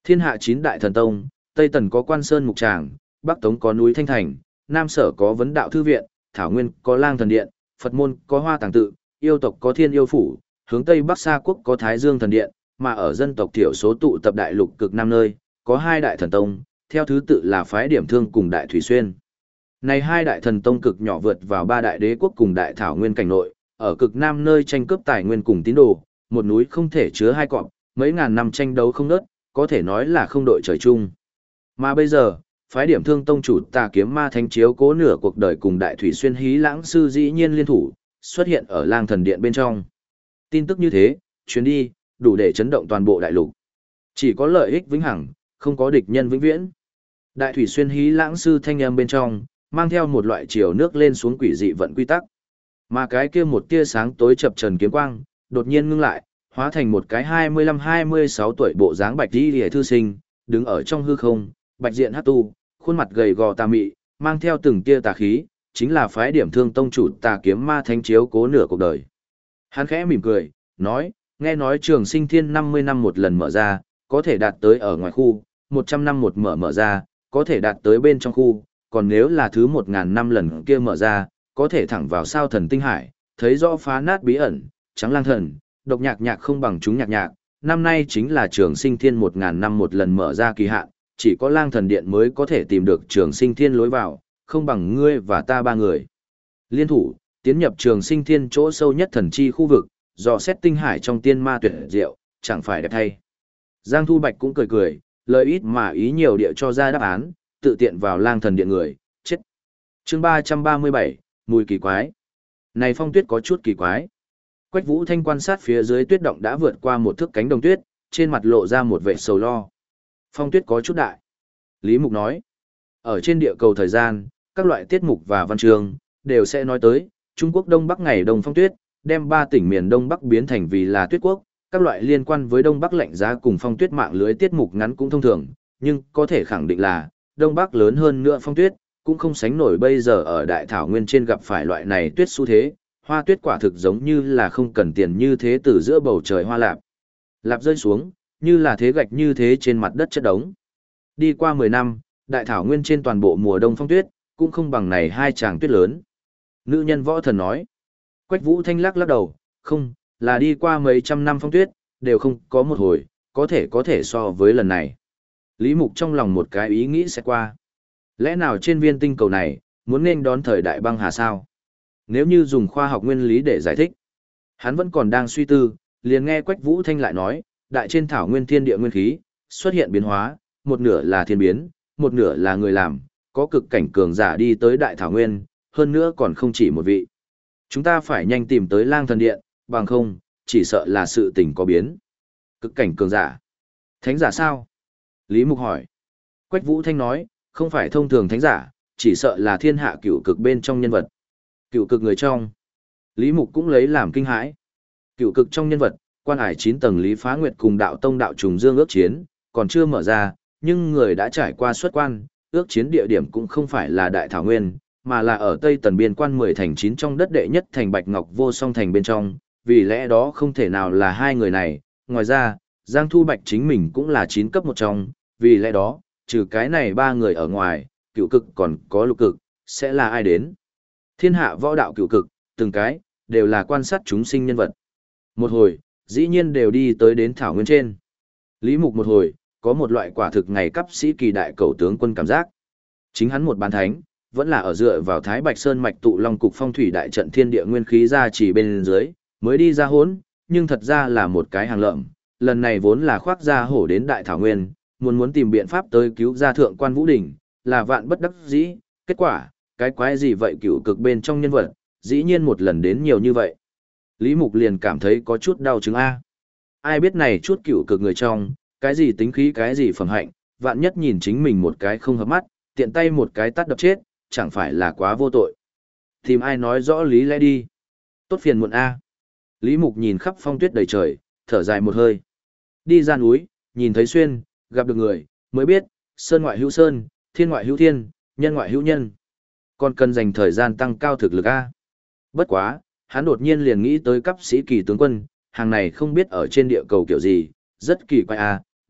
Thiên hạ 9 đại thần tông, Tây Tần có Quan Sơn Mục Tràng, Bắc Tống có núi Thanh Thành, Nam Sở có Vấn Đạo Thư Viện, Thảo Nguyên có Lang Thần Điện, Phật môn có Hoa Tàng Tự, yêu tộc có Thiên Yêu Phủ, hướng Tây Bắc Sa Quốc có Thái Dương Thần Điện, mà ở dân tộc thiểu số tụ tập đại lục cực nam nơi, có 2 đại thần tông, theo thứ tự là phái Điểm Thương cùng Đại Thủy Xuyên. Này 2 đại thần tông cực nhỏ vượt vào 3 đại đế quốc cùng đại thảo nguyên cảnh nội, ở cực nam nơi tranh cướp tài nguyên cùng tín đồ, một núi không thể chứa 2 cọp, mấy ngàn năm tranh đấu không ngớt, có thể nói là không đội trời chung. Mà bây giờ, phái Điểm Thương tông chủ Tà Kiếm Ma Thánh chiếu cố nửa cuộc đời cùng Đại Thủy Xuyên Hí Lãng sư dĩ nhiên liên thủ, xuất hiện ở Lang Thần Điện bên trong. Tin tức như thế, chuyến đi, đủ để chấn động toàn bộ đại lục. Chỉ có lợi ích vĩnh hằng, không có địch nhân vĩnh viễn. Đại Thủy Xuyên Hí Lãng sư thanh âm bên trong, mang theo một loại chiều nước lên xuống quỷ dị vận quy tắc. Mà cái kia một tia sáng tối chập trần kiếm quang, đột nhiên ngưng lại, hóa thành một cái 25-26 tuổi bộ dáng bạch y liễu thư sinh, đứng ở trong hư không, bạch diện hắc tu, khuôn mặt gầy gò tà mị, mang theo từng tia tà khí, chính là phái Điểm Thương tông chủ Tà Kiếm Ma Thánh chiếu cố nửa cuộc đời. Hắn khẽ mỉm cười, nói, nghe nói Trường Sinh Thiên 50 năm một lần mở ra, có thể đạt tới ở ngoài khu, 100 năm một mở ra, có thể đạt tới bên trong khu, còn nếu là thứ 1000 năm lần kia mở ra, có thể thẳng vào sao thần tinh hải, thấy rõ phá nát bí ẩn, trắng lang thần, độc nhạc nhạc không bằng chúng nhạc nhạc, năm nay chính là Trường Sinh Thiên 1000 năm một lần mở ra kỳ hạn, chỉ có Lang Thần Điện mới có thể tìm được Trường Sinh Thiên lối vào, không bằng ngươi và ta 3 người. Liên thủ, tiến nhập Trường Sinh Thiên chỗ sâu nhất thần chi khu vực, dò xét tinh hải trong tiên ma tuyệt diệu, chẳng phải đẹp thay. Giang Thu Bạch cũng cười cười, lời ít mà ý nhiều địa cho ra đáp án, tự tiện vào Lang Thần Điện người, chết. Chương 337, mùi kỳ quái. Này phong tuyết có chút kỳ quái. Quách Vũ Thanh quan sát phía dưới tuyết động đã vượt qua một thước cánh đồng tuyết, trên mặt lộ ra một vẻ sầu lo. Phong tuyết có chút đại. Lý Mục nói, ở trên địa cầu thời gian, các loại tiết mục và văn chương đều sẽ nói tới, Trung Quốc Đông Bắc ngày đông phong tuyết, đem 3 tỉnh miền Đông Bắc biến thành vì là tuyết quốc, các loại liên quan với Đông Bắc lạnh giá cùng phong tuyết mạng lưới tiết mục ngắn cũng thông thường, nhưng có thể khẳng định là, Đông Bắc lớn hơn nữa phong tuyết, cũng không sánh nổi bây giờ ở đại thảo nguyên trên gặp phải loại này tuyết xu thế, hoa tuyết quả thực giống như là không cần tiền như thế từ giữa bầu trời hoa lạp. Lạp rơi xuống, như là thế gạch như thế trên mặt đất chất đống. Đi qua 10 năm, đại thảo nguyên trên toàn bộ mùa đông phong tuyết, cũng không bằng này 2 tràng tuyết lớn. Nữ nhân võ thần nói. Quách Vũ Thanh lắc đầu, không, là đi qua mấy trăm năm phong tuyết, đều không có một hồi, có thể so với lần này. Lý Mục trong lòng một cái ý nghĩ sẽ qua. Lẽ nào trên viên tinh cầu này, muốn nên đón thời đại băng hà sao? Nếu như dùng khoa học nguyên lý để giải thích, hắn vẫn còn đang suy tư, liền nghe Quách Vũ Thanh lại nói, đại trên thảo nguyên thiên địa nguyên khí, xuất hiện biến hóa, một nửa là thiên biến, một nửa là người làm, có cực cảnh cường giả đi tới đại thảo nguyên, hơn nữa còn không chỉ một vị. Chúng ta phải nhanh tìm tới Lang Thần Điện, bằng không, chỉ sợ là sự tình có biến. Cực cảnh cường giả. Thánh giả sao? Lý Mục hỏi. Quách Vũ Thanh nói, không phải thông thường thánh giả, chỉ sợ là thiên hạ cửu cực bên trong nhân vật. Cửu cực người trong. Lý Mục cũng lấy làm kinh hãi. Cửu cực trong nhân vật, quan hải 9 tầng Lý Phá Nguyệt cùng đạo tông đạo trùng dương ước chiến, còn chưa mở ra, nhưng người đã trải qua xuất quan, ước chiến địa điểm cũng không phải là Đại Thảo Nguyên, mà là ở Tây Tần biên quan 10 thành 9 trong đất đệ nhất thành Bạch Ngọc Vô Song thành bên trong, vì lẽ đó không thể nào là 2 người này, ngoài ra, Giang Thu Bạch chính mình cũng là 9 cấp một trong, vì lẽ đó, trừ cái này 3 người ở ngoài, cửu cực còn có lục cực, sẽ là ai đến? Thiên hạ võ đạo cửu cực, từng cái, đều là quan sát chúng sinh nhân vật. Một hồi, dĩ nhiên đều đi tới đến Thảo Nguyên trên. Lý Mục một hồi, có một loại quả thực ngày cấp sĩ kỳ đại cầu tướng quân cảm giác. Chính hắn một bán thánh, vẫn là ở dựa vào Thái Bạch Sơn mạch tụ long cục phong thủy đại trận thiên địa nguyên khí ra chỉ bên dưới, mới đi ra hỗn, nhưng thật ra là một cái hàng lợm. Lần này vốn là khoác ra hổ đến Đại Thảo Nguyên, muốn tìm biện pháp tới cứu ra thượng quan Vũ Đình, là vạn bất đắc dĩ, kết quả, cái quái gì vậy cửu cực bên trong nhân vật, dĩ nhiên một lần đến nhiều như vậy. Lý Mục liền cảm thấy có chút đau chứng A. Ai biết này chút cửu cực người trong, cái gì tính khí cái gì phẩm hạnh, vạn nhất nhìn chính mình một cái không hợp mắt, tiện tay một cái tát đập chết, chẳng phải là quá vô tội. Tìm ai nói rõ lý lẽ đi. Tốt phiền muộn A. Lý Mục nhìn khắp phong tuyết đầy trời, thở dài một hơi. Đi ra núi, nhìn thấy xuyên, gặp được người, mới biết, sơn ngoại hữu sơn, thiên ngoại hữu thiên, nhân ngoại hữu nhân. Còn cần dành thời gian tăng cao thực lực A. Bất quá, hắn đột nhiên liền nghĩ tới cấp sĩ kỳ tướng quân, hàng này không biết ở trên địa cầu kiểu gì, rất kỳ quái A,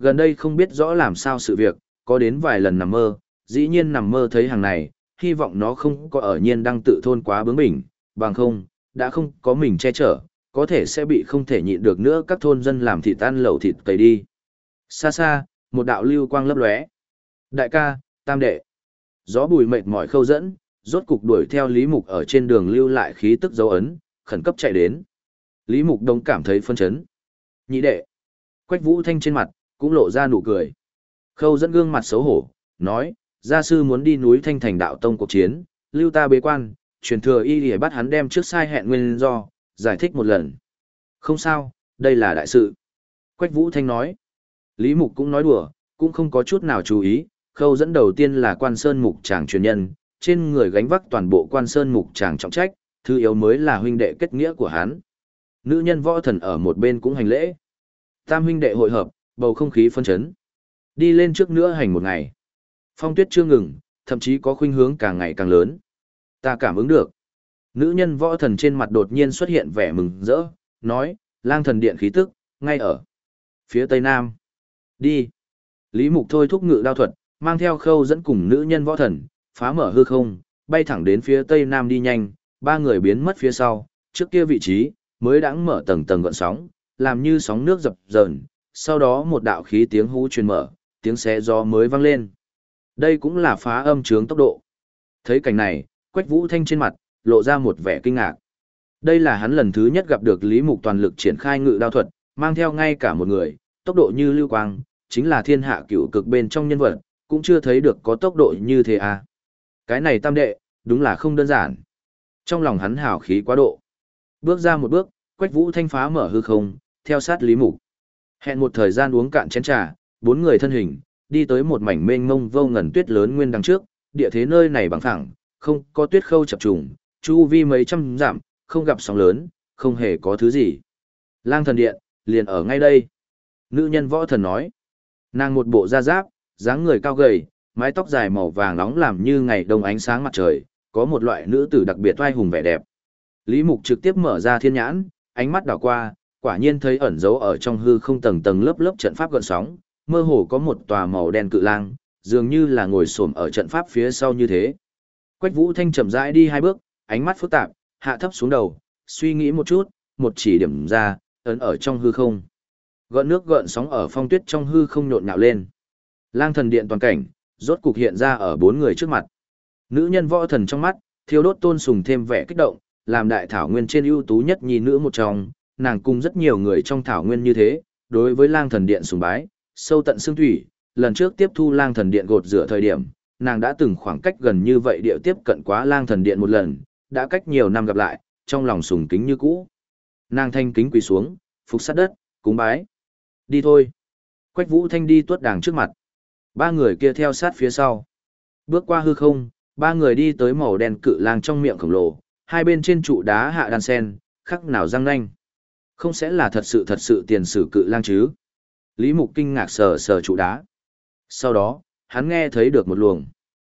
Gần đây không biết rõ làm sao sự việc, có đến vài lần nằm mơ, dĩ nhiên nằm mơ thấy hàng này, hy vọng nó không có ở nhiên đăng tự thôn quá bướng bỉnh, bằng không, đã không có mình che chở, có thể sẽ bị không thể nhịn được nữa các thôn dân làm thịt tan lẩu thịt cầy đi. Xa xa, một đạo lưu quang lấp lóe. Đại ca, tam đệ. Gió bùi mệt mỏi Khâu Dẫn, rốt cục đuổi theo Lý Mục ở trên đường lưu lại khí tức dấu ấn, khẩn cấp chạy đến. Lý Mục Đông cảm thấy phân chấn. Nhị đệ. Quách Vũ Thanh trên mặt, cũng lộ ra nụ cười. Khâu Dẫn gương mặt xấu hổ, nói, gia sư muốn đi núi Thanh Thành đạo tông cuộc chiến, lưu ta bế quan, truyền thừa y để bắt hắn đem trước sai hẹn nguyên do, giải thích một lần. Không sao, đây là đại sự. Quách Vũ Thanh nói. Lý Mục cũng nói đùa, cũng không có chút nào chú ý, Khâu Dẫn đầu tiên là Quan Sơn Mục Tràng truyền nhân, trên người gánh vác toàn bộ Quan Sơn Mục Tràng trọng trách, thứ yếu mới là huynh đệ kết nghĩa của hắn. Nữ nhân Võ Thần ở một bên cũng hành lễ. Tam huynh đệ hội hợp, bầu không khí phân chấn. Đi lên trước nữa hành một ngày. Phong tuyết chưa ngừng, thậm chí có khuynh hướng càng ngày càng lớn. Ta cảm ứng được. Nữ nhân Võ Thần trên mặt đột nhiên xuất hiện vẻ mừng rỡ, nói, Lang Thần Điện khí tức, ngay ở phía tây nam. Đi. Lý Mục thôi thúc ngự đao thuật, mang theo Khâu Dẫn cùng nữ nhân Võ Thần, phá mở hư không, bay thẳng đến phía tây nam đi nhanh, ba người biến mất phía sau, trước kia vị trí, mới đãng mở tầng tầng gợn sóng, làm như sóng nước dập dờn, sau đó một đạo khí tiếng hú truyền mở, tiếng xé gió mới vang lên. Đây cũng là phá âm chướng tốc độ. Thấy cảnh này, Quách Vũ Thanh trên mặt, lộ ra một vẻ kinh ngạc. Đây là hắn lần thứ nhất gặp được Lý Mục toàn lực triển khai ngự đao thuật, mang theo ngay cả một người, tốc độ như lưu quang, chính là thiên hạ cửu cực bên trong nhân vật, cũng chưa thấy được có tốc độ như thế à. Cái này tam đệ, đúng là không đơn giản. Trong lòng hắn hào khí quá độ. Bước ra một bước, Quách Vũ Thanh phá mở hư không, theo sát Lý Mục. Hẹn một thời gian uống cạn chén trà, bốn người thân hình, đi tới một mảnh mênh mông vô ngần tuyết lớn nguyên đằng trước, địa thế nơi này bằng phẳng, không có tuyết khâu chập trùng, chu vi mấy trăm dặm, không gặp sóng lớn, không hề có thứ gì. Lang Thần Điện, liền ở ngay đây. Nữ nhân Võ Thần nói. Nàng một bộ da giáp, dáng người cao gầy, mái tóc dài màu vàng nóng làm như ngày đông ánh sáng mặt trời, có một loại nữ tử đặc biệt oai hùng vẻ đẹp. Lý Mục trực tiếp mở ra thiên nhãn, ánh mắt đảo qua, quả nhiên thấy ẩn dấu ở trong hư không tầng tầng lớp lớp trận pháp gợn sóng, mơ hồ có một tòa màu đen cự lang, dường như là ngồi xổm ở trận pháp phía sau như thế. Quách Vũ Thanh chậm rãi đi hai bước, ánh mắt phức tạp, hạ thấp xuống đầu, suy nghĩ một chút, một chỉ điểm ra, ấn ở trong hư không. Gợn nước gợn sóng ở phong tuyết trong hư không nhộn nhạo lên. Lang Thần Điện toàn cảnh, rốt cục hiện ra ở bốn người trước mặt. Nữ nhân Võ Thần trong mắt, thiêu đốt tôn sùng thêm vẻ kích động, làm đại thảo nguyên trên ưu tú nhất nhi nữ một trong, nàng cùng rất nhiều người trong thảo nguyên như thế, đối với Lang Thần Điện sùng bái, sâu tận xương thủy, lần trước tiếp thu Lang Thần Điện gột rửa thời điểm, nàng đã từng khoảng cách gần như vậy điệu tiếp cận quá Lang Thần Điện một lần, đã cách nhiều năm gặp lại, trong lòng sùng kính như cũ. Nàng thanh kính quỳ xuống, phục sát đất, cúng bái. Đi thôi. Quách Vũ Thanh đi tuốt đàng trước mặt. Ba người kia theo sát phía sau. Bước qua hư không, ba người đi tới màu đen cự lang trong miệng khổng lồ, hai bên trên trụ đá hạ đan sen, khắc nào răng nanh. Không sẽ là thật sự tiền sử cự lang chứ? Lý Mục kinh ngạc sờ sờ trụ đá. Sau đó, hắn nghe thấy được một luồng.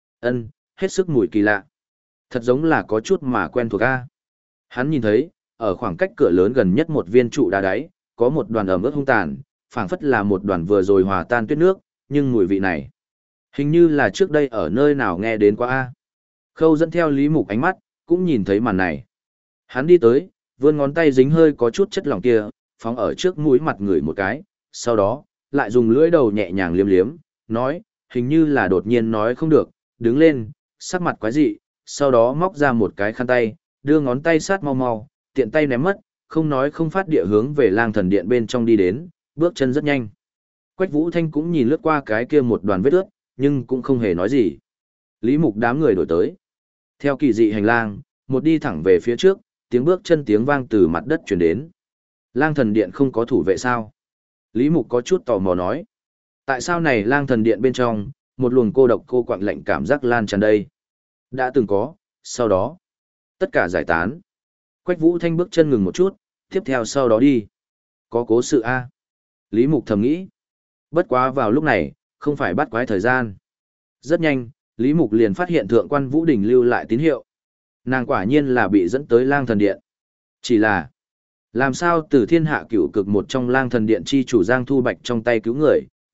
Hết sức mùi kỳ lạ. Thật giống là có chút mà quen thuộc a. Hắn nhìn thấy, ở khoảng cách cửa lớn gần nhất một viên trụ đá đáy, có một đoàn ẩm ướt hung tàn, phảng phất là một đoàn vừa rồi hòa tan tuyết nước, nhưng mùi vị này, hình như là trước đây ở nơi nào nghe đến qua a. Khâu Dẫn theo Lý Mục ánh mắt, cũng nhìn thấy màn này. Hắn đi tới, vươn ngón tay dính hơi có chút chất lỏng kia, phóng ở trước mũi mặt người một cái, sau đó, lại dùng lưỡi đầu nhẹ nhàng liếm liếm, nói, hình như là đột nhiên nói không được, đứng lên, sắc mặt quái dị, sau đó móc ra một cái khăn tay, đưa ngón tay sát mau mau, tiện tay ném mất, không nói không phát địa hướng về Lang Thần Điện bên trong đi đến, bước chân rất nhanh. Quách Vũ Thanh cũng nhìn lướt qua cái kia một đoàn vết ướt, nhưng cũng không hề nói gì. Lý Mục đám người đổi tới. Theo kỳ dị hành lang, một đi thẳng về phía trước, tiếng bước chân tiếng vang từ mặt đất truyền đến. Lang Thần Điện không có thủ vệ sao? Lý Mục có chút tò mò nói. Tại sao này Lang Thần Điện bên trong, một luồng cô độc cô quạnh lạnh cảm giác lan tràn đây? Đã từng có, sau đó, tất cả giải tán. Quách Vũ Thanh bước chân ngừng một chút, tiếp theo sau đó đi. Có cố sự a. Lý Mục thầm nghĩ. Bất quá vào lúc này, không phải bắt quái thời gian. Rất nhanh, Lý Mục liền phát hiện Thượng quan Vũ Đình lưu lại tín hiệu. Nàng quả nhiên là bị dẫn tới Lang Thần Điện. Chỉ là, làm sao từ thiên hạ cửu cực một trong Lang Thần Điện chi chủ Giang Thu Bạch trong tay cứu người,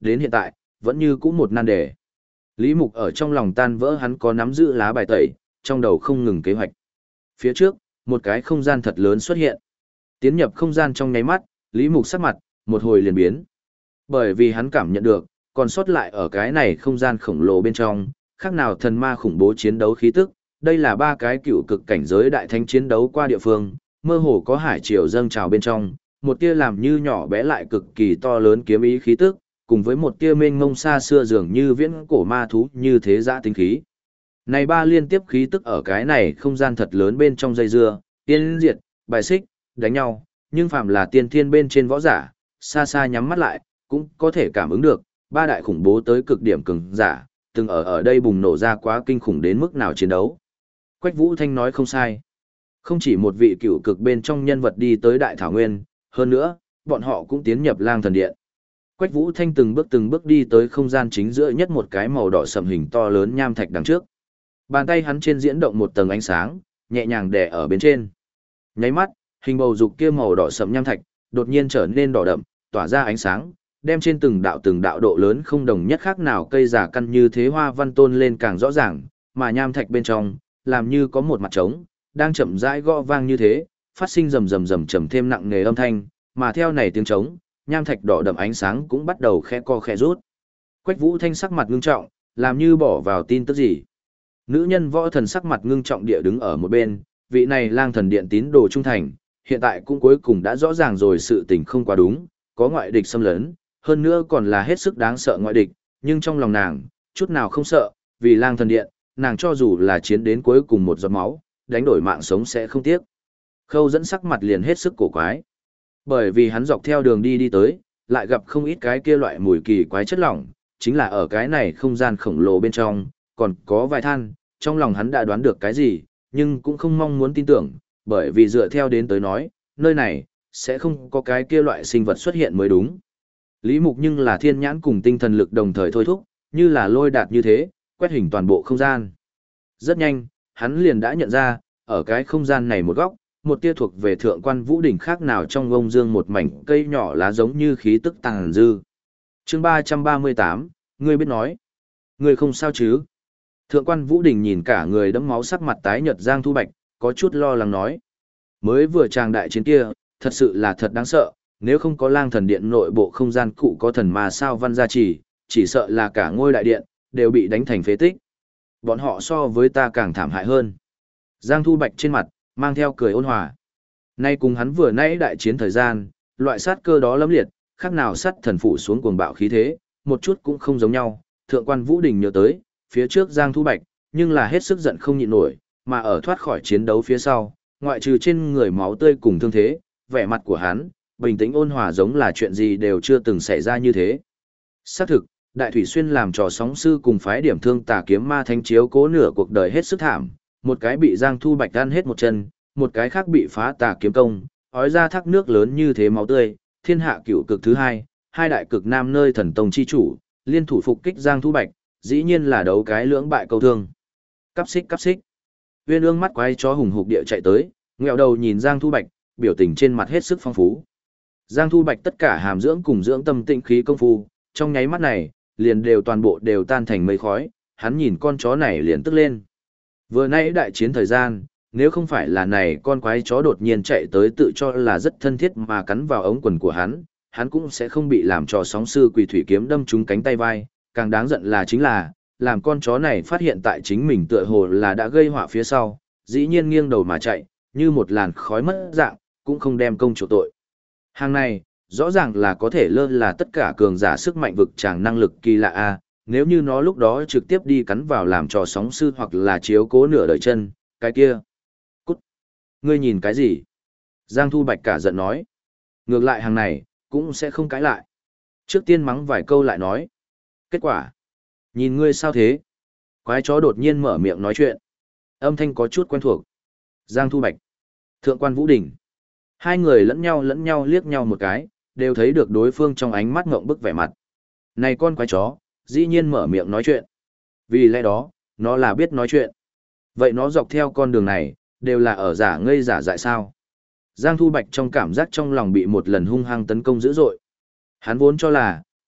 đến hiện tại, vẫn như cũ một nan đề. Lý Mục ở trong lòng tan vỡ hắn có nắm giữ lá bài tẩy, trong đầu không ngừng kế hoạch. Phía trước, một cái không gian thật lớn xuất hiện. Tiến nhập không gian trong nháy mắt, Lý Mục sắc mặt, một hồi liền biến. Bởi vì hắn cảm nhận được, còn sót lại ở cái này không gian khổng lồ bên trong, khác nào thần ma khủng bố chiến đấu khí tức, đây là ba cái cựu cực cảnh giới đại thánh chiến đấu qua địa phương, mơ hồ có hải triều dâng trào bên trong, một tia làm như nhỏ bé lại cực kỳ to lớn kiếm ý khí tức, cùng với một tia mênh mông xa xưa dường như viễn cổ ma thú như thế dã tính khí. Này ba liên tiếp khí tức ở cái này không gian thật lớn bên trong dây dưa, tiên diệt, bài xích, đánh nhau, nhưng phạm là tiên thiên bên trên võ giả, xa xa nhắm mắt lại, cũng có thể cảm ứng được, ba đại khủng bố tới cực điểm cường giả, từng ở đây bùng nổ ra quá kinh khủng đến mức nào chiến đấu. Quách Vũ Thanh nói không sai. Không chỉ một vị cựu cực bên trong nhân vật đi tới Đại Thảo Nguyên, hơn nữa, bọn họ cũng tiến nhập Lang Thần Điện. Quách Vũ Thanh từng bước đi tới không gian chính giữa nhất một cái màu đỏ sẫm hình to lớn nham thạch đằng trước. Bàn tay hắn trên diễn động một tầng ánh sáng, nhẹ nhàng đè ở bên trên. Nháy mắt, hình bầu dục kia màu đỏ sẫm nham thạch đột nhiên trở nên đỏ đậm, tỏa ra ánh sáng, đem trên từng đạo độ lớn không đồng nhất khác nào cây giả căn như thế hoa văn tôn lên càng rõ ràng, mà nham thạch bên trong, làm như có một mặt trống, đang chậm rãi gõ vang như thế, phát sinh rầm rầm rầm trầm thêm nặng nề âm thanh, mà theo này tiếng trống, nham thạch đỏ đậm ánh sáng cũng bắt đầu khẽ co khẽ rút. Quách Vũ Thanh sắc mặt ngưng trọng, làm như bỏ vào tin tức gì. Nữ nhân võ thần sắc mặt ngưng trọng địa đứng ở một bên, vị này Lang Thần Điện tín đồ trung thành, hiện tại cũng cuối cùng đã rõ ràng rồi sự tình không quá đúng, có ngoại địch xâm lấn, hơn nữa còn là hết sức đáng sợ ngoại địch, nhưng trong lòng nàng, chút nào không sợ, vì Lang Thần Điện, nàng cho dù là chiến đến cuối cùng một giọt máu, đánh đổi mạng sống sẽ không tiếc. Khâu dẫn sắc mặt liền hết sức cổ quái. Bởi vì hắn dọc theo đường đi tới, lại gặp không ít cái kia loại mùi kỳ quái chất lỏng, chính là ở cái này không gian khổng lồ bên trong, còn có vài than, trong lòng hắn đã đoán được cái gì, nhưng cũng không mong muốn tin tưởng, bởi vì dựa theo đến tới nói, nơi này, sẽ không có cái kia loại sinh vật xuất hiện mới đúng. Lý Mục nhưng là thiên nhãn cùng tinh thần lực đồng thời thôi thúc, như là lôi đạt như thế, quét hình toàn bộ không gian. Rất nhanh, hắn liền đã nhận ra, ở cái không gian này một góc, một tia thuộc về thượng quan vũ đỉnh khác nào trong ngông dương một mảnh cây nhỏ lá giống như khí tức tàng dư. Chương 338, ngươi biết nói. Ngươi không sao chứ? Thượng quan vũ đỉnh nhìn cả người đẫm máu sắc mặt tái nhợt Giang Thu Bạch, có chút lo lắng nói. Mới vừa tràng đại chiến kia, thật sự là thật đáng sợ, nếu không có Lang Thần Điện nội bộ không gian cụ có thần ma sao văn gia chỉ sợ là cả ngôi đại điện, đều bị đánh thành phế tích. Bọn họ so với ta càng thảm hại hơn. Giang Thu Bạch trên mặt, mang theo cười ôn hòa. Nay cùng hắn vừa nãy đại chiến thời gian, loại sát cơ đó lẫm liệt, khác nào sát thần phủ xuống cuồng bạo khí thế, một chút cũng không giống nhau. Thượng quan Vũ Đình nhớ tới, phía trước Giang Thu Bạch, nhưng là hết sức giận không nhịn nổi, mà ở thoát khỏi chiến đấu phía sau, ngoại trừ trên người máu tươi cùng thương thế, vẻ mặt của hắn, bình tĩnh ôn hòa giống là chuyện gì đều chưa từng xảy ra như thế. Xác thực, Đại Thủy Xuyên làm trò sóng sư cùng phái điểm thương tà kiếm ma thánh chiếu cố nửa cuộc đời hết sức thảm, một cái bị Giang Thu Bạch ăn hết một chân, một cái khác bị phá tà kiếm công, ói ra thác nước lớn như thế máu tươi, thiên hạ cửu cực thứ hai, hai đại cực nam nơi thần tông chi chủ, liên thủ phục kích Giang Thu Bạch, dĩ nhiên là đấu cái lưỡng bại câu thương. Cắp xích. Uyên Ương mắt quay chó hùng hục địa chạy tới, ngẹo đầu nhìn Giang Thu Bạch, biểu tình trên mặt hết sức phong phú. Giang Thu Bạch tất cả hàm dưỡng cùng dưỡng tâm tịnh khí công phu, trong nháy mắt này, liền đều toàn bộ đều tan thành mây khói, hắn nhìn con chó này liền tức lên. Vừa nãy đại chiến thời gian, nếu không phải là này con quái chó đột nhiên chạy tới tự cho là rất thân thiết mà cắn vào ống quần của hắn cũng sẽ không bị làm trò sóng sư quỷ thủy kiếm đâm trúng cánh tay vai, càng đáng giận là chính là, làm con chó này phát hiện tại chính mình tựa hồ là đã gây họa phía sau, dĩ nhiên nghiêng đầu mà chạy, như một làn khói mất dạng, cũng không đem công chủ tội. Hàng này, rõ ràng là có thể lơ là tất cả cường giả sức mạnh vực tràng năng lực kỳ lạ a. Nếu như nó lúc đó trực tiếp đi cắn vào làm trò sóng sư hoặc là chiếu cố nửa đời chân, cái kia. Cút! Ngươi nhìn cái gì? Giang Thu Bạch cả giận nói. Ngược lại hàng này, cũng sẽ không cãi lại. Trước tiên mắng vài câu lại nói. Kết quả? Nhìn ngươi sao thế? Quái chó đột nhiên mở miệng nói chuyện. Âm thanh có chút quen thuộc. Giang Thu Bạch. Thượng quan Vũ Đình. Hai người lẫn nhau liếc nhau một cái, đều thấy được đối phương trong ánh mắt ngộng bức vẻ mặt. Này con quái chó, dĩ nhiên mở miệng nói chuyện. Vì lẽ đó, nó là biết nói chuyện. Vậy nó dọc theo con đường này, đều là ở giả ngây giả dại sao. Giang Thu Bạch trong cảm giác trong lòng bị một lần hung hăng tấn công dữ dội. Hắn vốn cho là,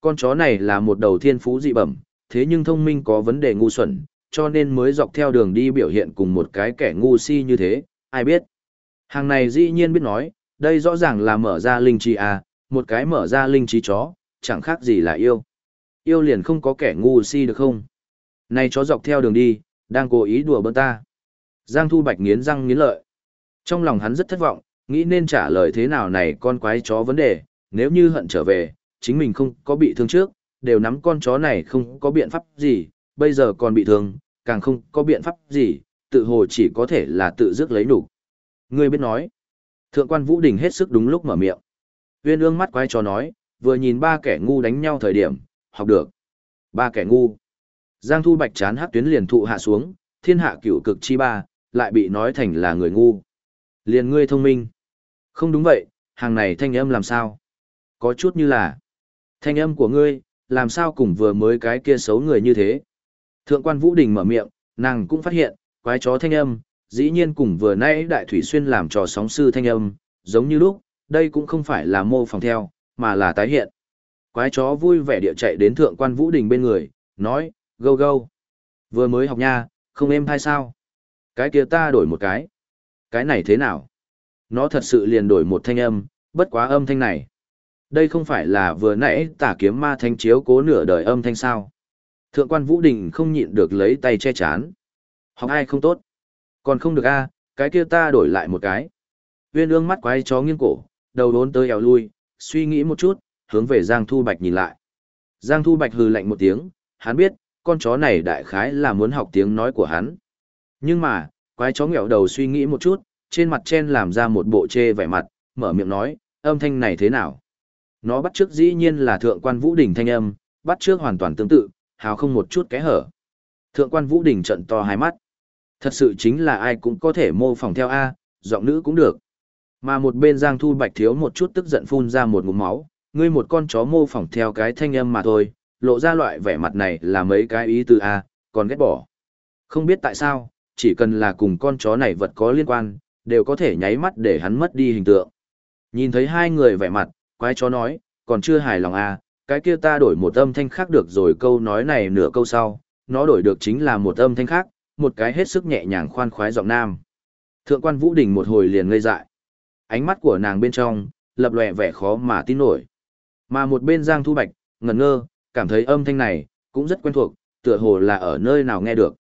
Con chó này là một đầu thiên phú dị bẩm, thế nhưng thông minh có vấn đề ngu xuẩn, cho nên mới dọc theo đường đi biểu hiện cùng một cái kẻ ngu si như thế, ai biết. Hàng này dĩ nhiên biết nói, đây rõ ràng là mở ra linh trí à, một cái mở ra linh trí chó, chẳng khác gì là yêu. Yêu liền không có kẻ ngu si được không? Này chó dọc theo đường đi, đang cố ý đùa bỡn ta. Giang Thu Bạch nghiến răng nghiến lợi. Trong lòng hắn rất thất vọng, nghĩ nên trả lời thế nào này con quái chó vấn đề, nếu như hận trở về, chính mình không có bị thương trước, đều nắm con chó này không có biện pháp gì, bây giờ còn bị thương, càng không có biện pháp gì, tự hồ chỉ có thể là tự dứt lấy đủ. Ngươi biết nói. Thượng quan Vũ Đình hết sức đúng lúc mở miệng. Uyên ương mắt quái chó nói, vừa nhìn ba kẻ ngu đánh nhau thời điểm, học được. Ba kẻ ngu. Giang Thu Bạch chán hắc tuyến liền thụ hạ xuống, thiên hạ cửu cực chi ba, lại bị nói thành là người ngu. Liền ngươi thông minh. Không đúng vậy, hàng này thanh âm làm sao? Có chút như là thanh âm của ngươi, làm sao cùng vừa mới cái kia xấu người như thế? Thượng quan Vũ Đình mở miệng, nàng cũng phát hiện, quái chó thanh âm, dĩ nhiên cùng vừa nãy Đại Thủy Xuyên làm trò sóng sư thanh âm, giống như lúc, đây cũng không phải là mô phỏng theo, mà là tái hiện. Quái chó vui vẻ địa chạy đến Thượng quan Vũ Đình bên người, nói, gâu gâu. Vừa mới học nha, không êm hay sao? Cái kia ta đổi một cái. Cái này thế nào? Nó thật sự liền đổi một thanh âm, bất quá âm thanh này. Đây không phải là vừa nãy Tả Kiếm Ma thanh chiếu cố nửa đời âm thanh sao? Thượng quan Vũ Đình không nhịn được lấy tay che chán. Học ai không tốt? Còn không được a, cái kia ta đổi lại một cái. Uyên ương mắt quái chó nghiêng cổ, đầu đốn tới eo lui, suy nghĩ một chút, hướng về Giang Thu Bạch nhìn lại. Giang Thu Bạch hừ lạnh một tiếng, hắn biết, con chó này đại khái là muốn học tiếng nói của hắn. Nhưng mà, quái chó nghẹo đầu suy nghĩ một chút, trên mặt chen làm ra một bộ chê vẻ mặt, mở miệng nói, âm thanh này thế nào? Nó bắt chước dĩ nhiên là Thượng quan Vũ Đình thanh âm, bắt chước hoàn toàn tương tự, hào không một chút kẽ hở. Thượng quan Vũ Đình trợn to hai mắt. Thật sự chính là ai cũng có thể mô phỏng theo A, giọng nữ cũng được. Mà một bên Giang Thu Bạch thiếu một chút tức giận phun ra một ngụm máu, ngươi một con chó mô phỏng theo cái thanh âm mà thôi, lộ ra loại vẻ mặt này là mấy cái ý từ A, còn ghét bỏ. Không biết tại sao, chỉ cần là cùng con chó này vật có liên quan, đều có thể nháy mắt để hắn mất đi hình tượng. Nhìn thấy hai người vẻ mặt, quái chó nói, còn chưa hài lòng A, cái kia ta đổi một âm thanh khác được rồi, câu nói này nửa câu sau, nó đổi được chính là một âm thanh khác, một cái hết sức nhẹ nhàng khoan khoái giọng nam. Thượng quan Vũ Đình một hồi liền ngây dại. Ánh mắt của nàng bên trong, lập lòe vẻ khó mà tin nổi. Mà một bên Giang Thu Bạch, ngẩn ngơ, cảm thấy âm thanh này, cũng rất quen thuộc, tựa hồ là ở nơi nào nghe được.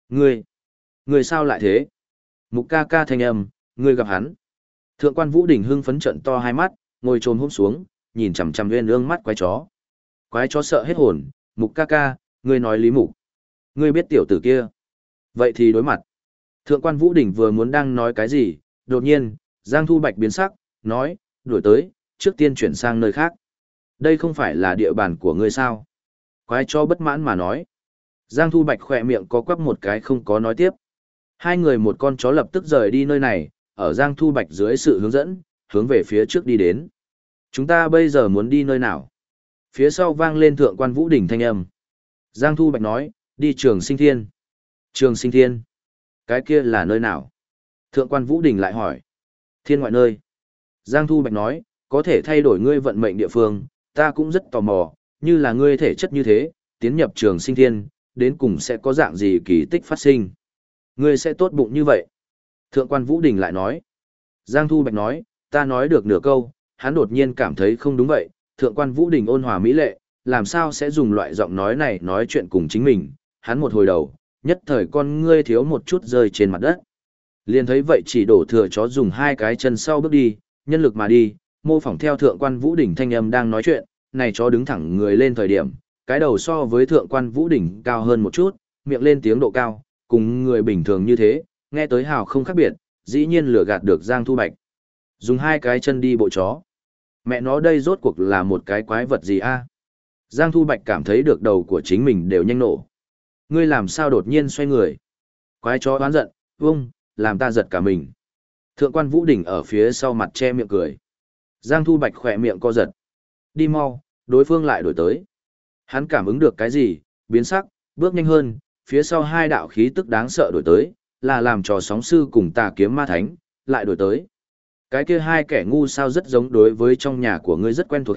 Ngươi sao lại thế? Mục ca ca thanh âm, ngươi gặp hắn. Thượng quan Vũ Đình hưng phấn trận to hai mắt, ngồi trồm hôm xuống, nhìn chằm chằm Uyên ương mắt quái chó. Quái chó sợ hết hồn, Mục ca ca, ngươi nói Lý Mục. Ngươi biết tiểu tử kia. Vậy thì đối mặt. Thượng quan Vũ Đình vừa muốn đang nói cái gì, đột nhiên, Giang Thu Bạch biến sắc, nói, đuổi tới, trước tiên chuyển sang nơi khác. Đây không phải là địa bàn của ngươi sao? Quái chó bất mãn mà nói. Giang Thu Bạch khỏe miệng có quắp một cái không có nói tiếp. Hai người một con chó lập tức rời đi nơi này, ở Giang Thu Bạch dưới sự hướng dẫn, hướng về phía trước đi đến. Chúng ta bây giờ muốn đi nơi nào? Phía sau vang lên Thượng quan Vũ Đình thanh âm. Giang Thu Bạch nói, đi Trường Sinh Thiên. Trường Sinh Thiên? Cái kia là nơi nào? Thượng quan Vũ Đình lại hỏi. Thiên ngoại nơi. Giang Thu Bạch nói, có thể thay đổi ngươi vận mệnh địa phương, ta cũng rất tò mò, như là ngươi thể chất như thế, tiến nhập Trường Sinh Thiên, đến cùng sẽ có dạng gì kỳ tích phát sinh. Ngươi sẽ tốt bụng như vậy. Thượng quan Vũ Đình lại nói. Giang Thu Bạch nói, ta nói được nửa câu, hắn đột nhiên cảm thấy không đúng vậy, Thượng quan Vũ Đình ôn hòa mỹ lệ, làm sao sẽ dùng loại giọng nói này nói chuyện cùng chính mình, hắn một hồi đầu, nhất thời con ngươi thiếu một chút rơi trên mặt đất. Liền thấy vậy chỉ đổ thừa chó dùng hai cái chân sau bước đi, nhân lực mà đi, mô phỏng theo Thượng quan Vũ Đình thanh âm đang nói chuyện, này chó đứng thẳng người lên thời điểm, cái đầu so với Thượng quan Vũ Đình cao hơn một chút, miệng lên tiếng độ cao, cùng người bình thường như thế, nghe tới hào không khác biệt, dĩ nhiên lừa gạt được Giang Thu Bạch. Dùng hai cái chân đi bộ chó. Mẹ nó đây rốt cuộc là một cái quái vật gì a? Giang Thu Bạch cảm thấy được đầu của chính mình đều nhanh nổ. Ngươi làm sao đột nhiên xoay người? Quái chó oán giận, vung, làm ta giật cả mình. Thượng quan Vũ Đình ở phía sau mặt che miệng cười. Giang Thu Bạch khỏe miệng co giật. Đi mau, đối phương lại đổi tới. Hắn cảm ứng được cái gì, biến sắc, bước nhanh hơn, phía sau hai đạo khí tức đáng sợ đổi tới, là làm trò sóng sư cùng Tà Kiếm Ma Thánh, lại đổi tới. Cái kia hai kẻ ngu sao rất giống đối với trong nhà của ngươi rất quen thuộc à,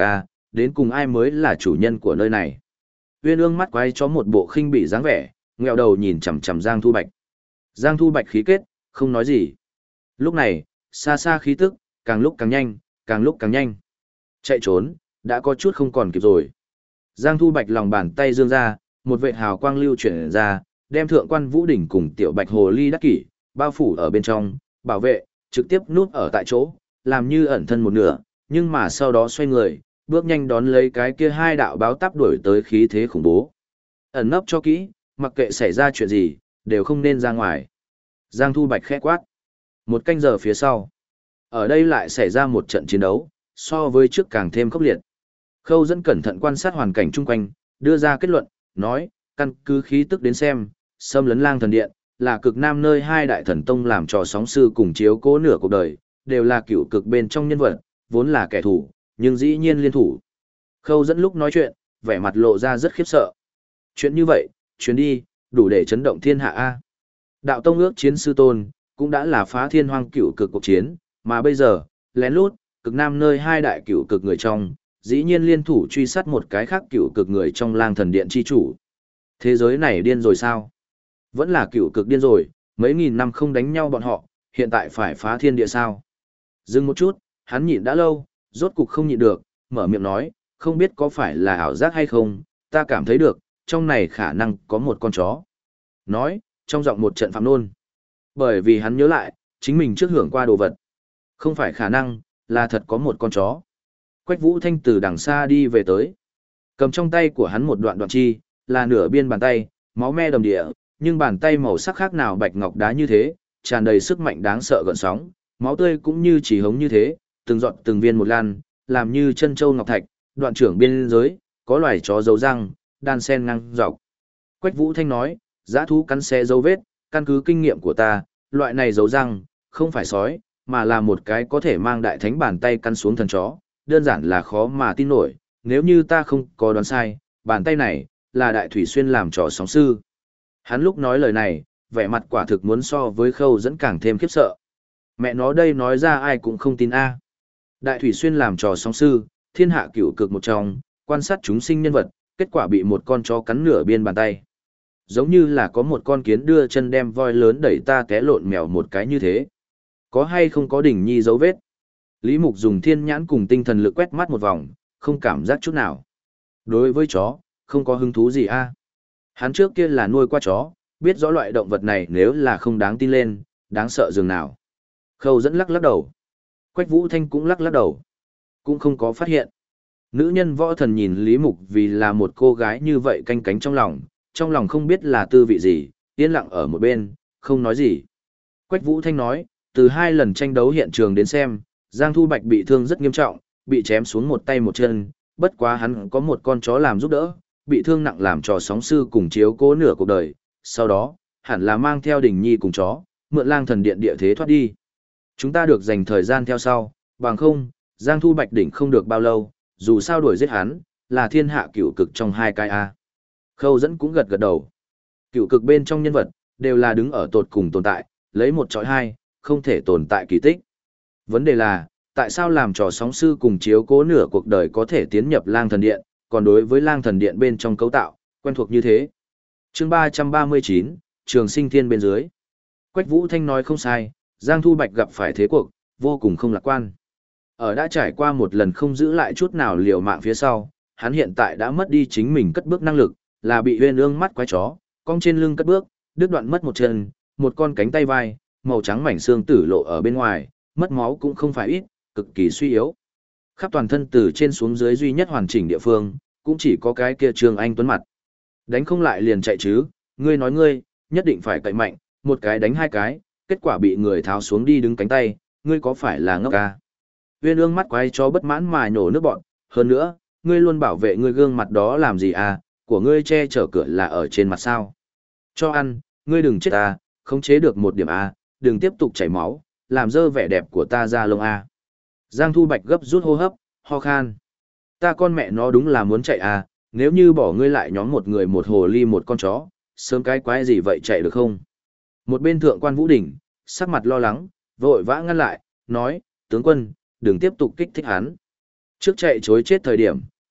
đến cùng ai mới là chủ nhân của nơi này. Uyên ương mắt quái chó một bộ khinh bỉ dáng vẻ, nghẹo đầu nhìn chằm chằm Giang Thu Bạch. Giang Thu Bạch khí kết, không nói gì. Lúc này, xa xa khí tức, càng lúc càng nhanh, càng lúc càng nhanh. Chạy trốn, đã có chút không còn kịp rồi. Giang Thu Bạch lòng bàn tay dương ra, một vệt hào quang lưu chuyển ra, đem Thượng Quan Vũ Đỉnh cùng Tiểu Bạch Hồ Ly đắc kỷ, bao phủ ở bên trong, bảo vệ, trực tiếp núp ở tại chỗ, làm như ẩn thân một nửa, nhưng mà sau đó xoay người, bước nhanh đón lấy cái kia hai đạo báo táp đuổi tới khí thế khủng bố. Ẩn nấp cho kỹ, mặc kệ xảy ra chuyện gì, đều không nên ra ngoài. Giang Thu Bạch khẽ quát. Một canh giờ phía sau, ở đây lại xảy ra một trận chiến đấu, so với trước càng thêm khốc liệt. Khâu Dẫn cẩn thận quan sát hoàn cảnh chung quanh, đưa ra kết luận, nói, căn cứ khí tức đến xem, xâm lấn Lang Thần Điện, là cực nam nơi hai đại thần tông làm trò sóng sư cùng chiếu cố nửa cuộc đời, đều là cựu cực bên trong nhân vật, vốn là kẻ thù, nhưng dĩ nhiên liên thủ. Khâu Dẫn lúc nói chuyện, vẻ mặt lộ ra rất khiếp sợ. Chuyện như vậy, chuyến đi, đủ để chấn động thiên hạ A. Đạo tông ước chiến sư tôn, cũng đã là phá thiên hoang cựu cực cuộc chiến, mà bây giờ, lén lút, cực nam nơi hai đại cựu cực người trong, dĩ nhiên liên thủ truy sát một cái khác cựu cực người trong Lang Thần Điện chi chủ. Thế giới này điên rồi sao? Vẫn là cựu cực điên rồi, mấy nghìn năm không đánh nhau bọn họ, hiện tại phải phá thiên địa sao? Dừng một chút, hắn nhịn đã lâu, rốt cục không nhịn được, mở miệng nói, không biết có phải là ảo giác hay không, ta cảm thấy được, trong này khả năng có một con chó. Nói, trong giọng một trận phạm nôn. Bởi vì hắn nhớ lại, chính mình trước hưởng qua đồ vật. Không phải khả năng, là thật có một con chó. Quách Vũ Thanh từ đằng xa đi về tới. Cầm trong tay của hắn một đoạn đoạn chi, là nửa biên bàn tay, máu me đầm địa, nhưng bàn tay màu sắc khác nào bạch ngọc đá như thế, tràn đầy sức mạnh đáng sợ gợn sóng, máu tươi cũng như chỉ hống như thế, từng giọt từng viên một lan, làm như chân châu ngọc thạch, đoạn trưởng biên giới, có loài chó dấu răng, đan sen ngang dọc. Quách Vũ Thanh nói, dã thú cắn xé dấu vết, căn cứ kinh nghiệm của ta, loại này dấu răng, không phải sói, mà là một cái có thể mang đại thánh bàn tay căn xuống thần chó, đơn giản là khó mà tin nổi, nếu như ta không có đoán sai, bàn tay này, là đại thủy xuyên làm trò sóng sư. Hắn lúc nói lời này, vẻ mặt quả thực muốn so với Khâu Dẫn càng thêm khiếp sợ. Mẹ nó đây nói ra ai cũng không tin a. Đại thủy xuyên làm trò sóng sư, thiên hạ cửu cực một trong, quan sát chúng sinh nhân vật, kết quả bị một con chó cắn nửa biên bàn tay. Giống như là có một con kiến đưa chân đem voi lớn đẩy ta té lộn mèo một cái như thế. Có hay không có đỉnh nhi dấu vết? Lý Mục dùng thiên nhãn cùng tinh thần lực quét mắt một vòng, không cảm giác chút nào. Đối với chó, không có hứng thú gì a. Hắn trước kia là nuôi qua chó, biết rõ loại động vật này nếu là không đáng tin lên, đáng sợ dường nào. Khâu Dẫn lắc lắc đầu. Quách Vũ Thanh cũng lắc lắc đầu. Cũng không có phát hiện. Nữ nhân võ thần nhìn Lý Mục vì là một cô gái như vậy canh cánh trong lòng không biết là tư vị gì, yên lặng ở một bên, không nói gì. Quách Vũ Thanh nói, từ 2 lần tranh đấu hiện trường đến xem, Giang Thu Bạch bị thương rất nghiêm trọng, bị chém xuống một tay một chân, bất quá hắn có một con chó làm giúp đỡ, bị thương nặng làm trò sóng sư cùng chiếu cố nửa cuộc đời, sau đó, hẳn là mang theo Đình Nhi cùng chó, mượn Lang Thần Điện địa thế thoát đi. Chúng ta được dành thời gian theo sau, bằng không, Giang Thu Bạch đỉnh không được bao lâu, dù sao đuổi giết hắn, là thiên hạ cửu cực trong 2 cái A. Khâu Dẫn cũng gật gật đầu. Cửu cực bên trong nhân vật, đều là đứng ở tột cùng tồn tại, lấy một chọi 2, không thể tồn tại kỳ tích. Vấn đề là, tại sao làm trò sóng sư cùng chiếu cố nửa cuộc đời có thể tiến nhập Lang Thần Điện, còn đối với Lang Thần Điện bên trong cấu tạo, quen thuộc như thế. Chương 339, Trường Sinh Thiên bên dưới. Quách Vũ Thanh nói không sai, Giang Thu Bạch gặp phải thế cuộc, vô cùng không lạc quan. Ở đã trải qua một lần không giữ lại chút nào liều mạng phía sau, hắn hiện tại đã mất đi chính mình cất bước năng lực, là bị Uyên Ương mắt quái chó, cong trên lưng cất bước, đứt đoạn mất một chân, một con cánh tay vai, màu trắng mảnh xương tử lộ ở bên ngoài, mất máu cũng không phải ít, cực kỳ suy yếu. Khắp toàn thân từ trên xuống dưới duy nhất hoàn chỉnh địa phương, cũng chỉ có cái kia Trương Anh Tuấn mặt. Đánh không lại liền chạy chứ, ngươi nói ngươi, nhất định phải cậy mạnh, một cái đánh 2 cái, kết quả bị người tháo xuống đi đứng cánh tay, ngươi có phải là ngốc à? Uyên Ương mắt quái chó bất mãn mà nhổ nước bọn, hơn nữa, ngươi luôn bảo vệ ngươi gương mặt đó làm gì à, của ngươi che chở cửa là ở trên mặt sao. Cho ăn, ngươi đừng chết à, khống chế được một điểm à, đừng tiếp tục chảy máu, làm dơ vẻ đẹp của ta ra lông à. Giang Thu Bạch gấp rút hô hấp, ho khan. Ta con mẹ nó đúng là muốn chạy à, nếu như bỏ ngươi lại nhóm một người một hồ ly một con chó, sớm cái quái gì vậy chạy được không? Một bên Thượng Quan Vũ Đỉnh, sắc mặt lo lắng, vội vã ngăn lại, nói, tướng quân, đừng tiếp tục kích thích hắn. Trước chạy chối chết thời điểm,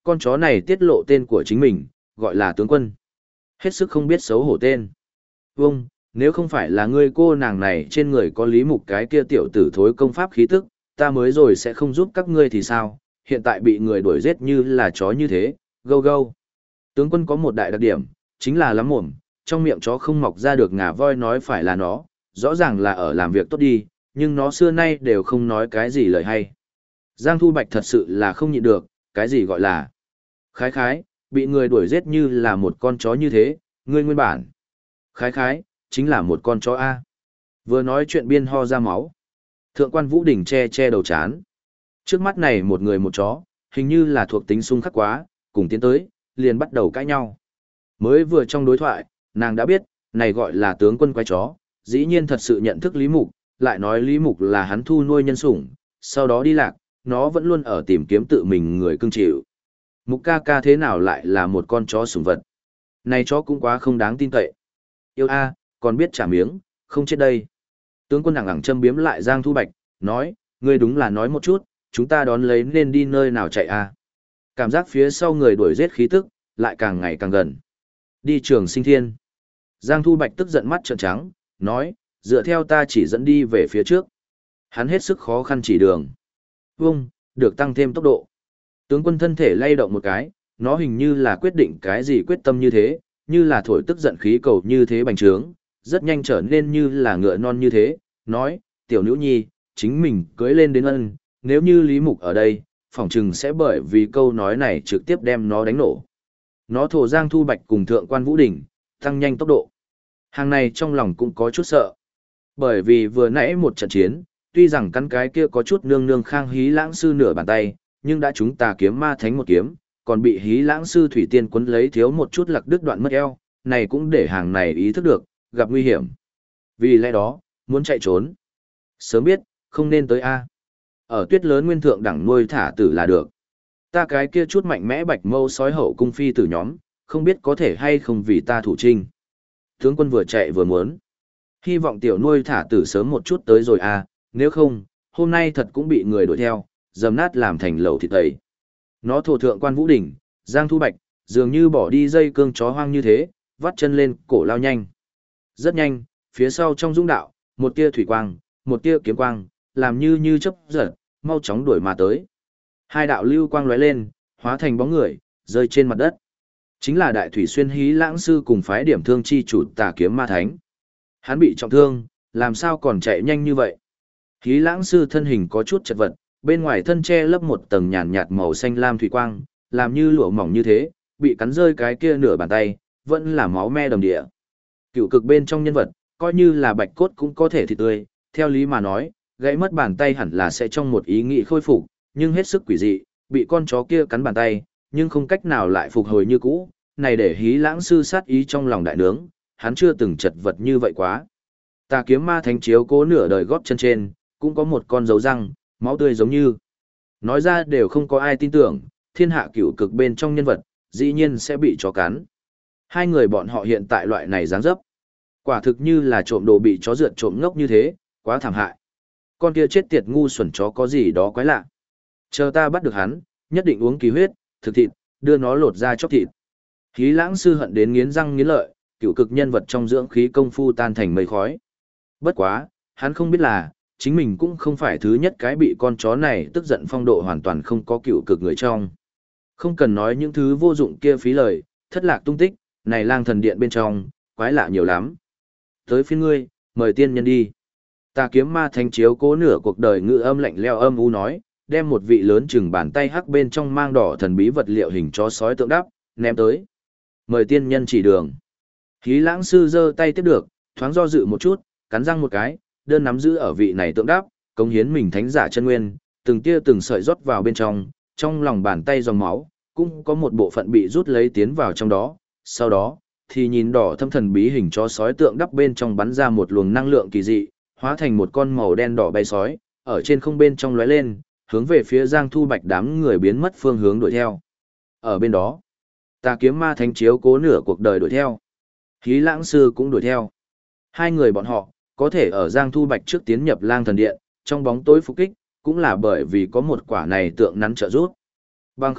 Con chó này tiết lộ tên của chính mình, gọi là tướng quân. Hết sức không biết xấu hổ tên. Vâng, nếu không phải là ngươi cô nàng này trên người có Lý Mục cái kia tiểu tử thối công pháp khí tức, ta mới rồi sẽ không giúp các ngươi thì sao, hiện tại bị người đuổi giết như là chó như thế, gâu gâu. Tướng quân có một đại đặc điểm, chính là lắm mồm, trong miệng chó không mọc ra được ngà voi nói phải là nó, rõ ràng là ở làm việc tốt đi, nhưng nó xưa nay đều không nói cái gì lời hay. Giang Thu Bạch thật sự là không nhịn được, cái gì gọi là khái khái, bị người đuổi giết như là một con chó như thế, ngươi nguyên bản. Khái khái, chính là một con chó A. Vừa nói chuyện biên ho ra máu. Thượng quan Vũ Đình che che đầu chán. Trước mắt này một người một chó, hình như là thuộc tính xung khắc quá, cùng tiến tới, liền bắt đầu cãi nhau. Mới vừa trong đối thoại, nàng đã biết, này gọi là tướng quân quái chó, dĩ nhiên thật sự nhận thức Lý Mục, lại nói Lý Mục là hắn thu nuôi nhân sủng, sau đó đi lạc, nó vẫn luôn ở tìm kiếm tự mình người cưng chịu. Mục ca ca thế nào lại là một con chó sủng vật? Này chó cũng quá không đáng tin cậy. Yêu a, còn biết trả miếng, không chết đây. Tướng quân ẳng châm biếm lại Giang Thu Bạch, nói, ngươi đúng là nói một chút, chúng ta đón lấy nên đi nơi nào chạy a? Cảm giác phía sau người đuổi giết khí tức, lại càng ngày càng gần. Đi Trường Sinh Thiên. Giang Thu Bạch tức giận mắt trợn trắng, nói, dựa theo ta chỉ dẫn đi về phía trước. Hắn hết sức khó khăn chỉ đường. Vâng, được tăng thêm tốc độ. Tướng quân thân thể lay động một cái, nó hình như là quyết định cái gì quyết tâm như thế, như là thổi tức giận khí cầu như thế bành trướng, rất nhanh trở nên như là ngựa non như thế, nói, tiểu nữ nhi, chính mình cưới lên đến ân, nếu như Lý Mục ở đây, phỏng chừng sẽ bởi vì câu nói này trực tiếp đem nó đánh nổ. Nó thổ Giang Thu Bạch cùng Thượng quan Vũ Đình, tăng nhanh tốc độ. Hàng này trong lòng cũng có chút sợ. Bởi vì vừa nãy một trận chiến, tuy rằng căn cái kia có chút nương nương Khang Hí Lãng Sư nửa bàn tay, nhưng đã chúng ta kiếm ma thánh một kiếm, còn bị Hí Lãng Sư Thủy Tiên quấn lấy thiếu một chút lặc đứt đoạn mất eo, này cũng để hàng này ý thức được, gặp nguy hiểm. Vì lẽ đó, muốn chạy trốn. Sớm biết, không nên tới A. Ở tuyết lớn nguyên thượng đẳng nuôi thả tử là được. Ta cái kia chút mạnh mẽ bạch mâu sói hậu cung phi tử nhóm, không biết có thể hay không vì ta thủ trinh. Tướng quân vừa chạy vừa muốn. Hy vọng tiểu nuôi thả tử sớm một chút tới rồi à, nếu không, hôm nay thật cũng bị người đuổi theo, dầm nát làm thành lẩu thịt tẩy. Nó thổ Thượng quan Vũ Đình, Giang Thu Bạch, dường như bỏ đi dây cương chó hoang như thế, vắt chân lên, cổ lao nhanh. Rất nhanh, phía sau trong dũng đạo, một tia thủy quang, một tia kiếm quang, làm như chớp giật, mau chóng đuổi mà tới. Hai đạo lưu quang lóe lên, hóa thành bóng người, rơi trên mặt đất. Chính là Đại Thủy Xuyên Hí Lãng Sư cùng phái điểm thương chi chủ Tà Kiếm Ma Thánh. Hắn bị trọng thương, làm sao còn chạy nhanh như vậy? Hí Lãng Sư thân hình có chút chật vật, bên ngoài thân che lấp một tầng nhàn nhạt màu xanh lam thủy quang, làm như lụa mỏng như thế, bị cắn rơi cái kia nửa bàn tay, vẫn là máu me đầm địa. Cựu cực bên trong nhân vật, coi như là bạch cốt cũng có thể thịt tươi, theo lý mà nói, gãy mất bàn tay hẳn là sẽ trong một ý nghĩ khôi phục, nhưng hết sức quỷ dị, bị con chó kia cắn bàn tay, nhưng không cách nào lại phục hồi như cũ, này để Hí Lãng Sư sát ý trong lòng đại nướng, hắn chưa từng chật vật như vậy quá. Tà Kiếm Ma Thánh chiếu cố nửa đời gót chân trên, cũng có một con dấu răng, máu tươi giống như. Nói ra đều không có ai tin tưởng, thiên hạ cửu cực bên trong nhân vật, dĩ nhiên sẽ bị chó cắn. Hai người bọn họ hiện tại loại này dáng dấp. Quả thực như là trộm đồ bị chó rượt trộm ngốc như thế, quá thảm hại. Con kia chết tiệt ngu xuẩn chó có gì đó quái lạ. Chờ ta bắt được hắn, nhất định uống kỳ huyết, thực thịt, đưa nó lột ra chóc thịt. Hí Lãng Sư hận đến nghiến răng nghiến lợi, cựu cực nhân vật trong dưỡng khí công phu tan thành mây khói. Bất quá, hắn không biết là, chính mình cũng không phải thứ nhất cái bị con chó này tức giận phong độ hoàn toàn không có cựu cực người trong. Không cần nói những thứ vô dụng kia phí lời, thất lạc tung tích, này lang thần điện bên trong, quái lạ nhiều lắm. Tới phiên ngươi, mời tiên nhân đi. Tà Kiếm Ma Thánh chiếu cố nửa cuộc đời ngữ âm lạnh leo âm u nói, đem một vị lớn chừng bàn tay hắc bên trong mang đỏ thần bí vật liệu hình chó sói tượng đắp, ném tới. Mời tiên nhân chỉ đường. Hí Lãng Sư giơ tay tiếp được, thoáng do dự một chút, cắn răng một cái, đơn nắm giữ ở vị này tượng đắp, cống hiến mình thánh giả chân nguyên, từng tia từng sợi rót vào bên trong lòng bàn tay dòng máu, cũng có một bộ phận bị rút lấy tiến vào trong đó, sau đó, thì nhìn đỏ thâm thần bí hình chó sói tượng đắp bên trong bắn ra một luồng năng lượng kỳ dị, hóa thành một con màu đen đỏ bay sói, ở trên không bên trong lóe lên, hướng về phía Giang Thu Bạch đám người biến mất phương hướng đuổi theo. Ở bên đó, Tà Kiếm Ma Thánh chiếu cố nửa cuộc đời đuổi theo. Hí Lãng Sư cũng đuổi theo. Hai người bọn họ, có thể ở Giang Thu Bạch trước tiến nhập Lang Thần Điện, trong bóng tối phục kích, cũng là bởi vì có một quả này tượng nắn trợ giúp. Bằng không,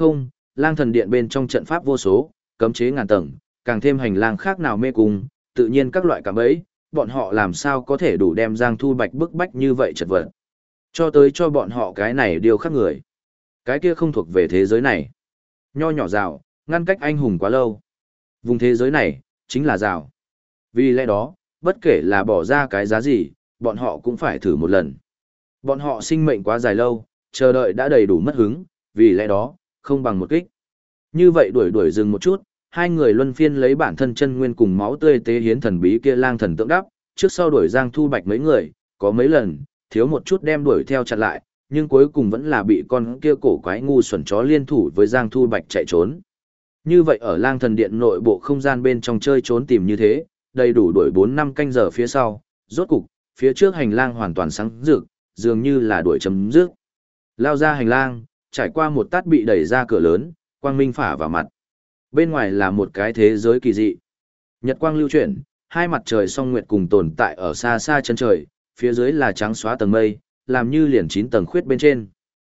lang thần điện bên trong trận pháp vô số, cấm chế ngàn tầng, càng thêm hành lang khác nào mê cung, tự nhiên các loại cạm bẫy, bọn họ làm sao có thể đủ đem Giang Thu Bạch bức bách như vậy chật vật. Cho tới cho bọn họ cái này điều khác người. Cái kia không thuộc về thế giới này. Nho nhỏ rào, ngăn cách anh hùng quá lâu. Vùng thế giới này, chính là rào. Vì lẽ đó, bất kể là bỏ ra cái giá gì, bọn họ cũng phải thử một lần. Bọn họ sinh mệnh quá dài lâu, chờ đợi đã đầy đủ mất hứng, vì lẽ đó, không bằng một kích. Như vậy đuổi dừng một chút, hai người luân phiên lấy bản thân chân nguyên cùng máu tươi tế hiến thần bí kia lang thần tượng đắp, trước sau đuổi Giang Thu Bạch mấy người, có mấy lần, thiếu một chút đem đuổi theo chặn lại, nhưng cuối cùng vẫn là bị con kia cổ quái ngu xuẩn chó liên thủ với Giang Thu Bạch chạy trốn. Như vậy ở lang thần điện nội bộ không gian bên trong chơi trốn tìm như thế, đầy đủ đuổi 4-5 canh giờ phía sau, rốt cục, phía trước hành lang hoàn toàn sáng rực, dường như là đuổi chấm dứt. Lao ra hành lang, trải qua một tát bị đẩy ra cửa lớn, quang minh phả vào mặt. Bên ngoài là một cái thế giới kỳ dị. Nhật quang lưu chuyển, hai mặt trời song nguyệt cùng tồn tại ở xa xa chân trời, phía dưới là trắng xóa tầng mây, làm như liền 9 tầng khuyết bên trên.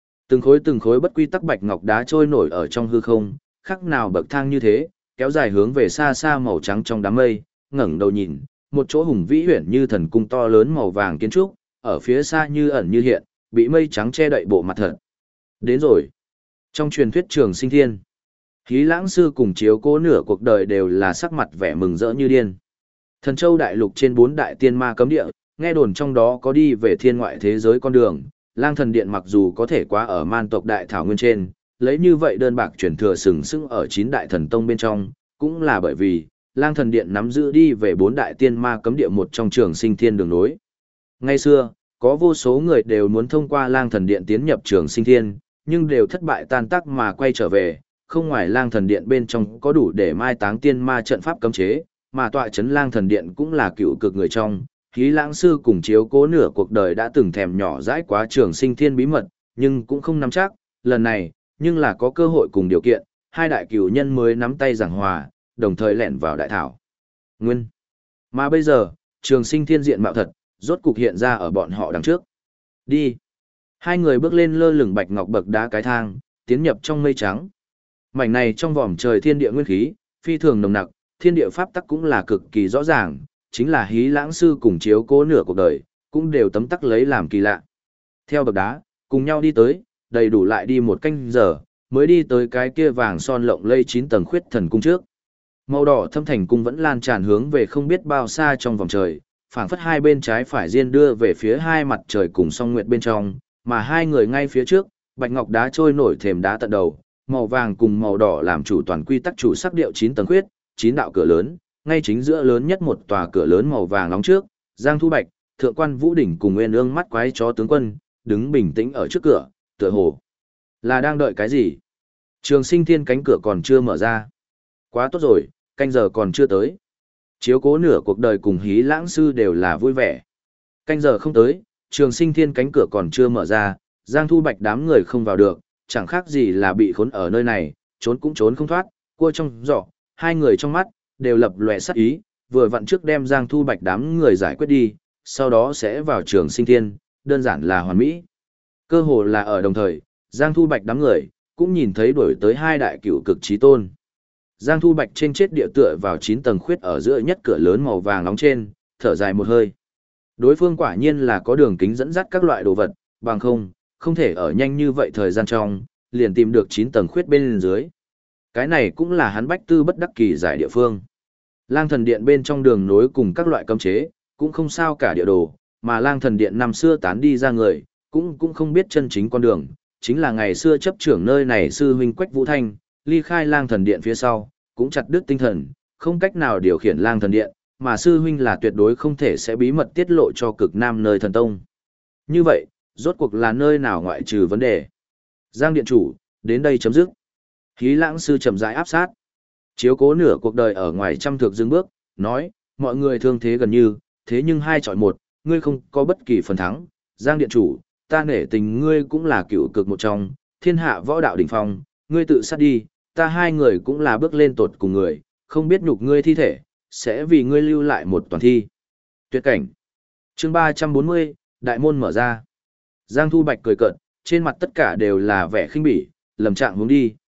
Từng khối bất quy tắc bạch ngọc đá trôi nổi ở trong hư không, khác nào bậc thang như thế, kéo dài hướng về xa xa màu trắng trong đám mây, ngẩng đầu nhìn, một chỗ hùng vĩ huyển như thần cung to lớn màu vàng kiến trúc, ở phía xa như ẩn như hiện, bị mây trắng che đậy bộ mặt thật. Đến rồi. Trong truyền thuyết Trường Sinh Thiên, Hí Lãng sư cùng chiếu cố nửa cuộc đời đều là sắc mặt vẻ mừng rỡ như điên. Thần Châu đại lục trên 4 đại tiên ma cấm địa, nghe đồn trong đó có đi về thiên ngoại thế giới con đường, Lang Thần Điện mặc dù có thể quá ở man tộc đại thảo nguyên trên, lấy như vậy đơn bạc chuyển thừa sừng sững ở 9 đại thần tông bên trong, cũng là bởi vì Lang Thần Điện nắm giữ đi về 4 đại tiên ma cấm địa một trong Trường Sinh Thiên đường nối. Ngay xưa, có vô số người đều muốn thông qua Lang Thần Điện tiến nhập Trường Sinh Thiên, nhưng đều thất bại tan tác mà quay trở về, không ngoài Lang Thần Điện bên trong có đủ để mai táng tiên ma trận pháp cấm chế, mà tọa trấn Lang Thần Điện cũng là cựu cực người trong. Hí Lãng sư cùng chiếu cố nửa cuộc đời đã từng thèm nhỏ dãi quá Trường Sinh Thiên bí mật, nhưng cũng không nắm chắc, lần này, nhưng là có cơ hội cùng điều kiện, hai đại cửu nhân mới nắm tay giảng hòa, đồng thời lẻn vào đại thảo nguyên. Mà bây giờ, Trường Sinh Thiên diện mạo thật, rốt cục hiện ra ở bọn họ đằng trước. Đi. Hai người bước lên lơ lửng bạch ngọc bậc đá cái thang, tiến nhập trong mây trắng. Mảnh này trong vòm trời thiên địa nguyên khí, phi thường nồng nặc, thiên địa pháp tắc cũng là cực kỳ rõ ràng, chính là Hí Lãng sư cùng chiếu cố nửa cuộc đời, cũng đều tấm tắc lấy làm kỳ lạ. Theo bậc đá, cùng nhau đi tới, đầy đủ lại đi một canh giờ, mới đi tới cái kia vàng son lộng lây 9 tầng khuyết thần cung trước. Màu đỏ thâm thành cung vẫn lan tràn hướng về không biết bao xa trong vòng trời, phảng phất hai bên trái phải riêng đưa về phía hai mặt trời cùng song nguyệt bên trong, mà hai người ngay phía trước, bạch ngọc đá trôi nổi thềm đá tận đầu, màu vàng cùng màu đỏ làm chủ toàn quy tắc chủ sắc điệu 9 tầng khuyết, 9 đạo cửa lớn, ngay chính giữa lớn nhất một tòa cửa lớn màu vàng nóng trước, Giang Thu Bạch, Thượng quan Vũ Đỉnh cùng Nguyên Ương mắt quái chó tướng quân, đứng bình tĩnh ở trước cửa, tựa hồ là đang đợi cái gì. Trường Sinh Thiên cánh cửa còn chưa mở ra. Quá tốt rồi, canh giờ còn chưa tới. Chiếu cố nửa cuộc đời cùng Hí Lãng sư đều là vui vẻ. Canh giờ không tới, Trường Sinh Thiên cánh cửa còn chưa mở ra, Giang Thu Bạch đám người không vào được, chẳng khác gì là bị khốn ở nơi này, trốn cũng trốn không thoát, cua trong giỏ, hai người trong mắt đều lập lòe sát ý, vừa vặn trước đem Giang Thu Bạch đám người giải quyết đi, sau đó sẽ vào Trường Sinh Thiên, đơn giản là hoàn mỹ. Cơ hồ là ở đồng thời, Giang Thu Bạch đám người cũng nhìn thấy đuổi tới hai đại cựu cực chí tôn. Giang Thu Bạch trên chết địa tựa vào 9 tầng khuyết ở giữa nhất cửa lớn màu vàng nóng trên, thở dài một hơi. Đối phương quả nhiên là có đường kính dẫn dắt các loại đồ vật, bằng không thể ở nhanh như vậy thời gian trong, liền tìm được 9 tầng khuyết bên dưới. Cái này cũng là hắn bách tư bất đắc kỳ giải địa phương. Lang Thần Điện bên trong đường nối cùng các loại cấm chế, cũng không sao cả địa đồ, mà Lang Thần Điện năm xưa tán đi ra người, cũng không biết chân chính con đường, chính là ngày xưa chấp trưởng nơi này sư huynh Quách Vũ Thanh, ly khai Lang Thần Điện phía sau, cũng chặt đứt tinh thần, không cách nào điều khiển Lang Thần Điện, mà sư huynh là tuyệt đối không thể sẽ bí mật tiết lộ cho cực nam nơi thần tông. Như vậy, rốt cuộc là nơi nào ngoại trừ vấn đề? Giang Điện chủ, đến đây chấm dứt. Hí Lãng sư chậm rãi áp sát. Chiếu cố nửa cuộc đời ở ngoài trăm thước dừng bước, nói, mọi người thương thế gần như, thế nhưng 2 chọi 1, ngươi không có bất kỳ phần thắng. Giang Điện chủ, ta nể tình ngươi cũng là cựu cực một trong, thiên hạ võ đạo đỉnh phong, ngươi tự sát đi, ta hai người cũng là bước lên tột cùng người, không biết nhục ngươi thi thể, sẽ vì ngươi lưu lại một toàn thi. Tuyệt cảnh. Chương 340, đại môn mở ra. Giang Thu Bạch cười cợt, trên mặt tất cả đều là vẻ khinh bỉ, lầm trạng hướng đi,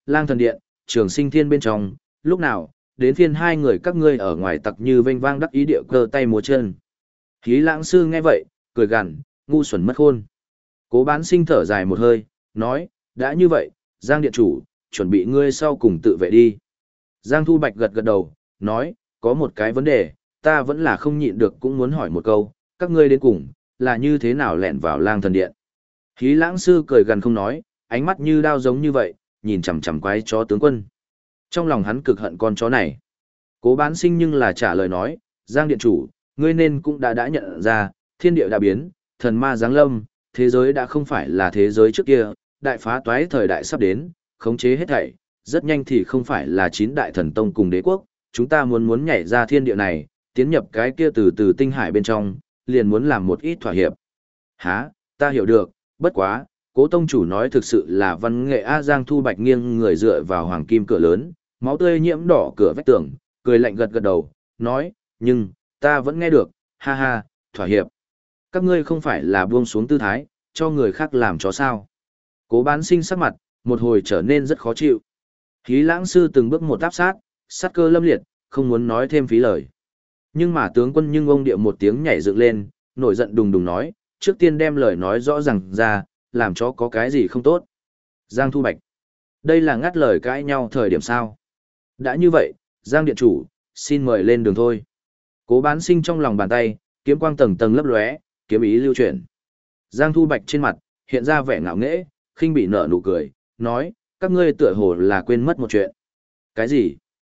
Lang thần điện, Trường Sinh Thiên bên trong, lúc nào, đến phiên hai người các ngươi ở ngoài tặc như vênh vang đắc ý địa cơ tay múa chân. Hí Lãng sư nghe vậy, cười gằn, ngu xuẩn mất khôn. Cố Bán Sinh thở dài một hơi, nói, đã như vậy, Giang điện chủ, chuẩn bị ngươi sau cùng tự vệ đi. Giang Thu Bạch gật gật đầu, nói, có một cái vấn đề, ta vẫn là không nhịn được cũng muốn hỏi một câu, các ngươi đến cùng, là như thế nào lẻn vào Lang thần điện. Hí Lãng sư cười gần không nói, ánh mắt như đao giống như vậy, nhìn chằm chằm quái chó tướng quân. Trong lòng hắn cực hận con chó này. Cố Bán Sinh nhưng là trả lời nói, Giang điện chủ, ngươi nên cũng đã nhận ra, thiên địa đã biến, thần ma giáng lâm, thế giới đã không phải là thế giới trước kia, đại phá toái thời đại sắp đến, khống chế hết thảy, rất nhanh thì không phải là 9 đại thần tông cùng đế quốc, chúng ta muốn nhảy ra thiên địa này, tiến nhập cái kia từ tinh hải bên trong, liền muốn làm một ít thỏa hiệp. Hả, ta hiểu được, bất quá, Cố tông chủ nói thực sự là văn nghệ A. Giang Thu Bạch nghiêng người dựa vào hoàng kim cửa lớn, máu tươi nhiễm đỏ cửa vách tường, cười lạnh gật gật đầu, nói, nhưng, ta vẫn nghe được, ha ha, thỏa hiệp. Các ngươi không phải là buông xuống tư thái, cho người khác làm chó sao. Cố Bán Sinh sắc mặt, một hồi trở nên rất khó chịu. Hí Lãng sư từng bước một áp sát, sát cơ lâm liệt, không muốn nói thêm phí lời. Nhưng mà tướng quân nhưng ông địa một tiếng nhảy dựng lên, nổi giận đùng đùng nói, trước tiên đem lời nói rõ ràng ra, làm cho có cái gì không tốt. Giang Thu Bạch, đây là ngắt lời cãi nhau thời điểm sao. Đã như vậy, Giang điện chủ, xin mời lên đường thôi. Cố Bán Sinh trong lòng bàn tay, kiếm quang tầng tầng lấp lóe, kiếm ý lưu chuyển. Giang Thu Bạch trên mặt, hiện ra vẻ ngạo nghễ, khinh bị nở nụ cười, nói, các ngươi tựa hồ là quên mất một chuyện. Cái gì?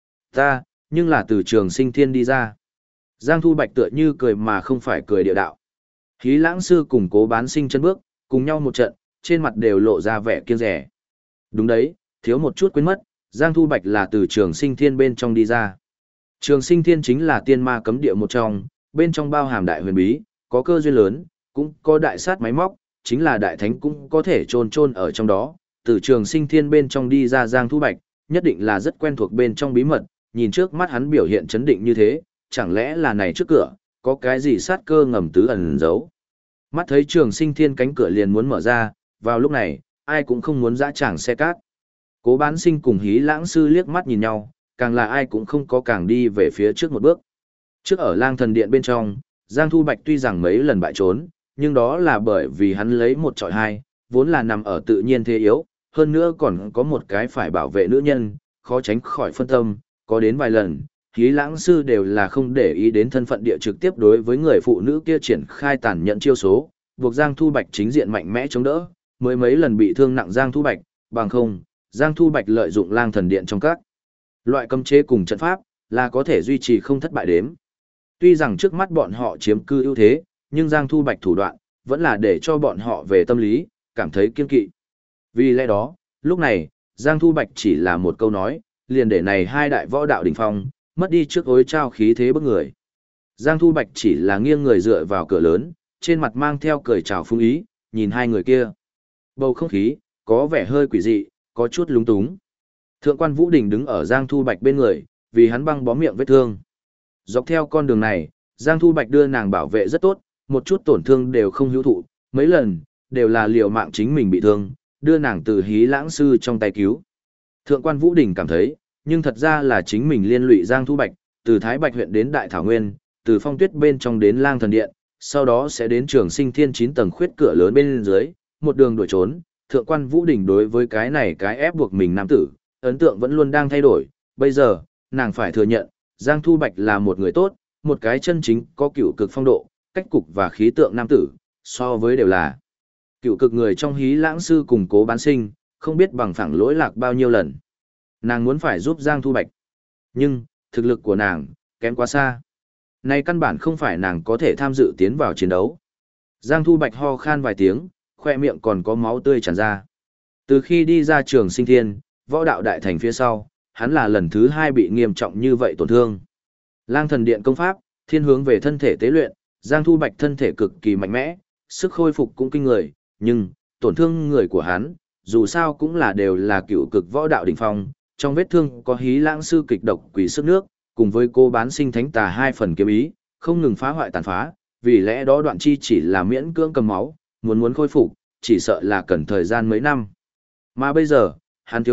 Ta, nhưng là từ Trường Sinh Thiên đi ra. Giang Thu Bạch tựa như cười mà không phải cười địa đạo. Hí Lãng sư cùng Cố Bán Sinh chân bước, cùng nhau một trận, trên mặt đều lộ ra vẻ kiêng rẻ. Đúng đấy, thiếu một chút quên mất, Giang Thu Bạch là từ Trường Sinh Thiên bên trong đi ra. Trường Sinh Thiên chính là tiên ma cấm địa một trong, bên trong bao hàm đại huyền bí, có cơ duyên lớn, cũng có đại sát máy móc, chính là đại thánh cũng có thể chôn ở trong đó. Từ Trường Sinh Thiên bên trong đi ra Giang Thu Bạch, nhất định là rất quen thuộc bên trong bí mật, nhìn trước mắt hắn biểu hiện chấn định như thế, chẳng lẽ là này trước cửa, có cái gì sát cơ ngầm tứ ẩn giấu. Mắt thấy Trường Sinh Thiên cánh cửa liền muốn mở ra, vào lúc này, ai cũng không muốn dã tràng xe cát. Cố Bán Sinh cùng Hí Lãng sư liếc mắt nhìn nhau, càng là ai cũng không có càng đi về phía trước một bước. Trước ở Lang thần điện bên trong, Giang Thu Bạch tuy rằng mấy lần bại trốn, nhưng đó là bởi vì hắn lấy một trọi hai, vốn là nằm ở tự nhiên thế yếu, hơn nữa còn có một cái phải bảo vệ nữ nhân, khó tránh khỏi phân tâm, có đến vài lần, Hí Lãng sư đều là không để ý đến thân phận địa trực tiếp đối với người phụ nữ kia triển khai tàn nhẫn chiêu số, buộc Giang Thu Bạch chính diện mạnh mẽ chống đỡ, mới mấy lần bị thương nặng Giang Thu Bạch, bằng không, Giang Thu Bạch lợi dụng Lang thần điện trong các loại cấm chế cùng trận pháp, là có thể duy trì không thất bại đếm. Tuy rằng trước mắt bọn họ chiếm cư ưu thế, nhưng Giang Thu Bạch thủ đoạn, vẫn là để cho bọn họ về tâm lý, cảm thấy kiên kỵ. Vì lẽ đó, lúc này, Giang Thu Bạch chỉ là một câu nói, liền để này hai đại võ đạo đỉnh phong, mất đi trước ối trao khí thế bức người. Giang Thu Bạch chỉ là nghiêng người dựa vào cửa lớn, trên mặt mang theo cười chào phung ý, nhìn hai người kia. Bầu không khí, có vẻ hơi quỷ dị, có chút lúng túng. Thượng quan Vũ Đình đứng ở Giang Thu Bạch bên người, vì hắn băng bó miệng vết thương. Dọc theo con đường này, Giang Thu Bạch đưa nàng bảo vệ rất tốt, một chút tổn thương đều không hữu thụ, mấy lần, đều là liều mạng chính mình bị thương, đưa nàng từ Hí Lãng sư trong tay cứu. Thượng quan Vũ Đình cảm thấy, nhưng thật ra là chính mình liên lụy Giang Thu Bạch, từ Thái Bạch huyện đến Đại Thảo Nguyên, từ Phong Tuyết bên trong đến Lang thần điện, sau đó sẽ đến Trường Sinh Thiên 9 tầng khuyết cửa lớn bên dưới, một đường đuổi trốn. Thượng quan Vũ Đình đối với cái này cái ép buộc mình nam tử, ấn tượng vẫn luôn đang thay đổi, bây giờ, nàng phải thừa nhận, Giang Thu Bạch là một người tốt, một cái chân chính có cựu cực phong độ, cách cục và khí tượng nam tử, so với đều là cựu cực người trong Hí Lãng sư cùng Cố Bán Sinh, không biết bằng phẳng lỗi lạc bao nhiêu lần. Nàng muốn phải giúp Giang Thu Bạch, nhưng, thực lực của nàng, kém quá xa. Này căn bản không phải nàng có thể tham dự tiến vào chiến đấu. Giang Thu Bạch ho khan vài tiếng, khoe miệng còn có máu tươi tràn ra. Từ khi đi ra Trường Sinh Thiên, võ đạo đại thành phía sau, hắn là lần thứ 2 bị nghiêm trọng như vậy tổn thương. Lang thần điện công pháp, thiên hướng về thân thể tế luyện, Giang Thu Bạch thân thể cực kỳ mạnh mẽ, sức khôi phục cũng kinh người, nhưng, tổn thương người của hắn, dù sao cũng là đều là cựu cực võ đạo đỉnh phong, trong vết thương có Hí Lãng sư kịch độc quỷ sức nước, cùng với Cố Bán Sinh thánh tà 2 phần kiếm ý, không ngừng phá hoại tàn phá, vì lẽ đó đoạn chi chỉ là miễn cưỡng cầm máu, muốn khôi phục, chỉ sợ là cần thời gian mấy năm. Mà bây giờ, hắn thiếu nhất,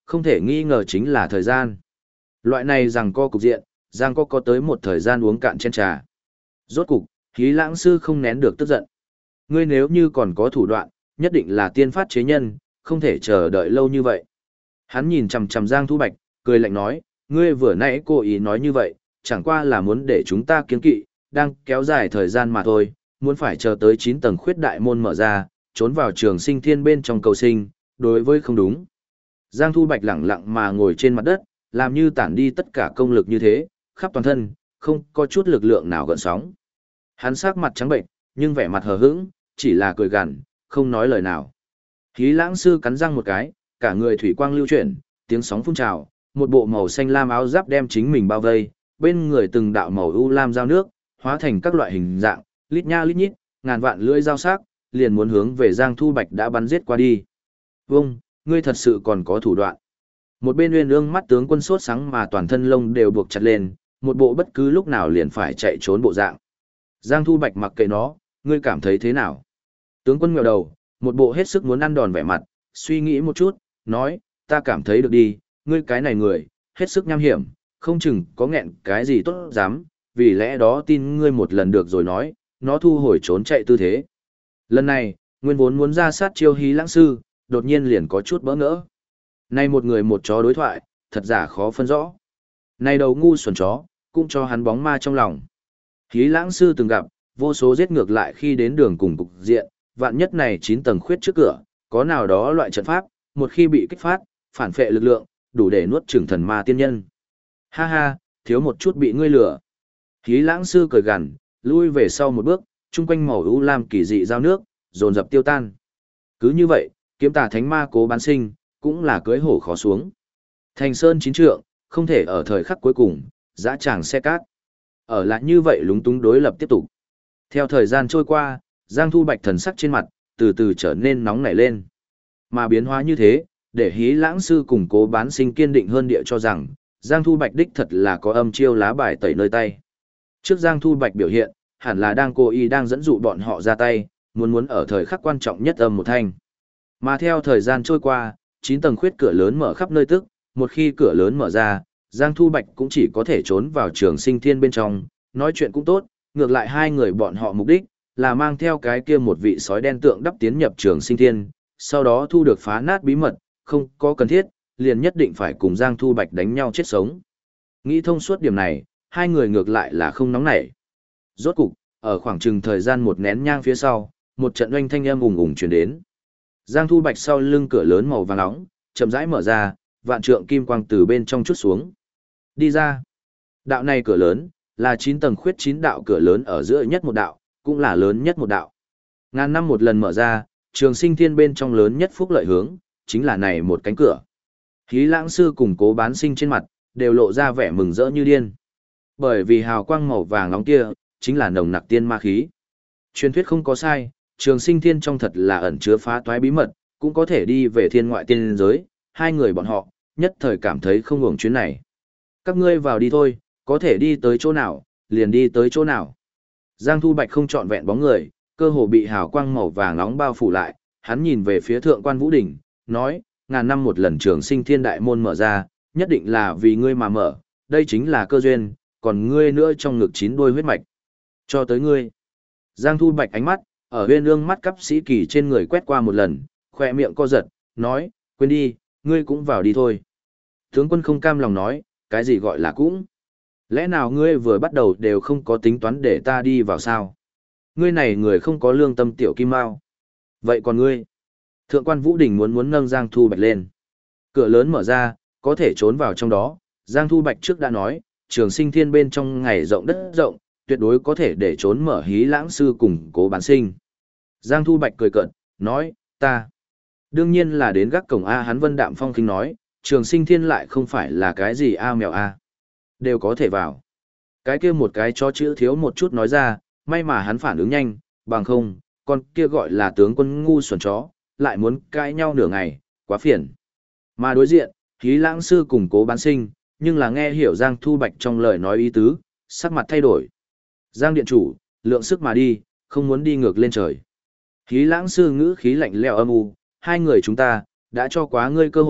Không thể nghi ngờ chính là thời gian. Loại này rằng co cục diện, Giang có tới một thời gian uống cạn chén trà. Rốt cục, Hí Lãng sư không nén được tức giận. Ngươi nếu như còn có thủ đoạn, nhất định là tiên phát chế nhân, không thể chờ đợi lâu như vậy. Hắn nhìn chằm chằm Giang Thu Bạch, cười lạnh nói, ngươi vừa nãy cố ý nói như vậy, chẳng qua là muốn để chúng ta kiêng kỵ, đang kéo dài thời gian mà thôi, muốn phải chờ tới 9 tầng khuyết đại môn mở ra, trốn vào trường sinh thiên bên trong cầu sinh, đối với không đúng. Giang Thu Bạch lẳng lặng mà ngồi trên mặt đất, làm như tản đi tất cả công lực như thế, khắp toàn thân, không có chút lực lượng nào gợn sóng. Hắn sắc mặt trắng bệnh, nhưng vẻ mặt hờ hững, chỉ là cười gằn, không nói lời nào. Hí Lãng sư cắn răng một cái, cả người thủy quang lưu chuyển, tiếng sóng phun trào, một bộ màu xanh lam áo giáp đem chính mình bao vây, bên người từng đạo màu u lam dao nước, hóa thành các loại hình dạng, lít nha lít nhít, ngàn vạn lưỡi dao sắc, liền muốn hướng về Giang Thu Bạch đã bắn giết qua đi. Vâng, ngươi thật sự còn có thủ đoạn. Một bên Uyên Ương mắt tướng quân sốt sáng mà toàn thân lông đều buộc chặt lên, một bộ bất cứ lúc nào liền phải chạy trốn bộ dạng. Giang Thu Bạch mặc kệ nó, ngươi cảm thấy thế nào? Tướng quân ngẩng đầu, một bộ hết sức muốn ăn đòn vẻ mặt, suy nghĩ một chút, nói, ta cảm thấy được đi, ngươi cái này người, hết sức nham hiểm, không chừng có nghẹn cái gì tốt dám, vì lẽ đó tin ngươi một lần được rồi nói, nó thu hồi trốn chạy tư thế. Lần này, nguyên vốn muốn ra sát chiêu Hí Lãng sư, đột nhiên liền có chút bỡ ngỡ. Nay một người một chó đối thoại, thật giả khó phân rõ. Nay đầu ngu xuẩn chó, cũng cho hắn bóng ma trong lòng. Hí Lãng sư từng gặp, vô số giết ngược lại khi đến đường cùng cục diện, vạn nhất này 9 tầng khuyết trước cửa, có nào đó loại trận pháp, một khi bị kích phát, phản phệ lực lượng, đủ để nuốt chửng thần ma tiên nhân. Ha ha, thiếu một chút bị ngươi lừa. Hí Lãng sư cười gằn, lui về sau một bước, chung quanh màu u lam kỳ dị giao nước, dồn dập tiêu tan. Cứ như vậy, kiếm tà thánh ma Cố Bán Sinh, cũng là cưỡi hổ khó xuống. Thành sơn 9 trượng, không thể ở thời khắc cuối cùng, dã tràng xe cát. Ở lại như vậy lúng túng đối lập tiếp tục. Theo thời gian trôi qua, Giang Thu Bạch thần sắc trên mặt, từ từ trở nên nóng nảy lên. Mà biến hóa như thế, để Hí Lãng sư cùng Cố Bán Sinh kiên định hơn địa cho rằng, Giang Thu Bạch đích thật là có âm chiêu lá bài tẩy nơi tay. Trước Giang Thu Bạch biểu hiện, hẳn là đang cố ý đang dẫn dụ bọn họ ra tay, muốn ở thời khắc quan trọng nhất âm một thanh. Mà theo thời gian trôi qua, 9 tầng khuyết cửa lớn mở khắp nơi tức, một khi cửa lớn mở ra, Giang Thu Bạch cũng chỉ có thể trốn vào trường sinh thiên bên trong, nói chuyện cũng tốt, ngược lại hai người bọn họ mục đích, là mang theo cái kia một vị sói đen tượng đắp tiến nhập trường sinh thiên, sau đó thu được phá nát bí mật, không có cần thiết, liền nhất định phải cùng Giang Thu Bạch đánh nhau chết sống. Nghĩ thông suốt điểm này, hai người ngược lại là không nóng nảy. Rốt cục, ở khoảng chừng thời gian một nén nhang phía sau, một trận oanh thanh âm ùng ùng truyền đến. Giang Thu Bạch sau lưng cửa lớn màu vàng nóng, chậm rãi mở ra, vạn trượng kim quang từ bên trong chút xuống. Đi ra. Đạo này cửa lớn, là 9 tầng khuyết 9 đạo cửa lớn ở giữa nhất một đạo, cũng là lớn nhất một đạo. Ngàn năm một lần mở ra, trường sinh thiên bên trong lớn nhất phúc lợi hướng, chính là này một cánh cửa. Hí Lãng sư cùng Cố Bán Sinh trên mặt, đều lộ ra vẻ mừng rỡ như điên. Bởi vì hào quang màu vàng nóng kia, chính là nồng nặc tiên ma khí. Truyền thuyết không có sai, trường sinh thiên trong thật là ẩn chứa phá toái bí mật, cũng có thể đi về thiên ngoại tiên giới, hai người bọn họ, nhất thời cảm thấy không uổng chuyến này. Các ngươi vào đi thôi, có thể đi tới chỗ nào, liền đi tới chỗ nào. Giang Thu Bạch không chọn vẹn bóng người, cơ hồ bị hào quang màu vàng nóng bao phủ lại, hắn nhìn về phía thượng quan Vũ Đỉnh, nói, ngàn năm một lần trường sinh thiên đại môn mở ra, nhất định là vì ngươi mà mở, đây chính là cơ duyên, còn ngươi nữa trong ngực 9 đôi huyết mạch. Cho tới ngươi. Giang Thu Bạch ánh mắt, ở Uyên Ương mắt cấp sĩ kỳ trên người quét qua một lần, khoe miệng co giật, nói, quên đi, ngươi cũng vào đi thôi. Tướng quân không cam lòng nói, cái gì gọi là cũng. Lẽ nào ngươi vừa bắt đầu đều không có tính toán để ta đi vào sao? Ngươi này người không có lương tâm tiểu kim mao. Vậy còn ngươi? Thượng quan Vũ Đình muốn nâng Giang Thu Bạch lên. Cửa lớn mở ra, có thể trốn vào trong đó. Giang Thu Bạch trước đã nói, trường sinh thiên bên trong ngày rộng đất rộng, tuyệt đối có thể để trốn mở Hí Lãng sư cùng Cố Bán Sinh. Giang Thu Bạch cười cợt, nói, ta. Đương nhiên là đến gác cổng A, hắn Vân đạm phong khinh nói, trường sinh thiên lại không phải là cái gì A mèo A. Đều có thể vào. Cái kia một cái cho chữ thiếu một chút nói ra, may mà hắn phản ứng nhanh, bằng không, con kia gọi là tướng quân ngu xuẩn chó, lại muốn cãi nhau nửa ngày, quá phiền. Mà đối diện, Hí Lãng sư cùng Cố Bán Sinh, nhưng là nghe hiểu Giang Thu Bạch trong lời nói ý tứ, sắc mặt thay đổi. Giang điện chủ, lượng sức mà đi, không muốn đi ngược lên trời. Hí Lãng sư ngữ khí lạnh lẽo âm u, hai người chúng ta, đã cho quá ngươi cơ hội,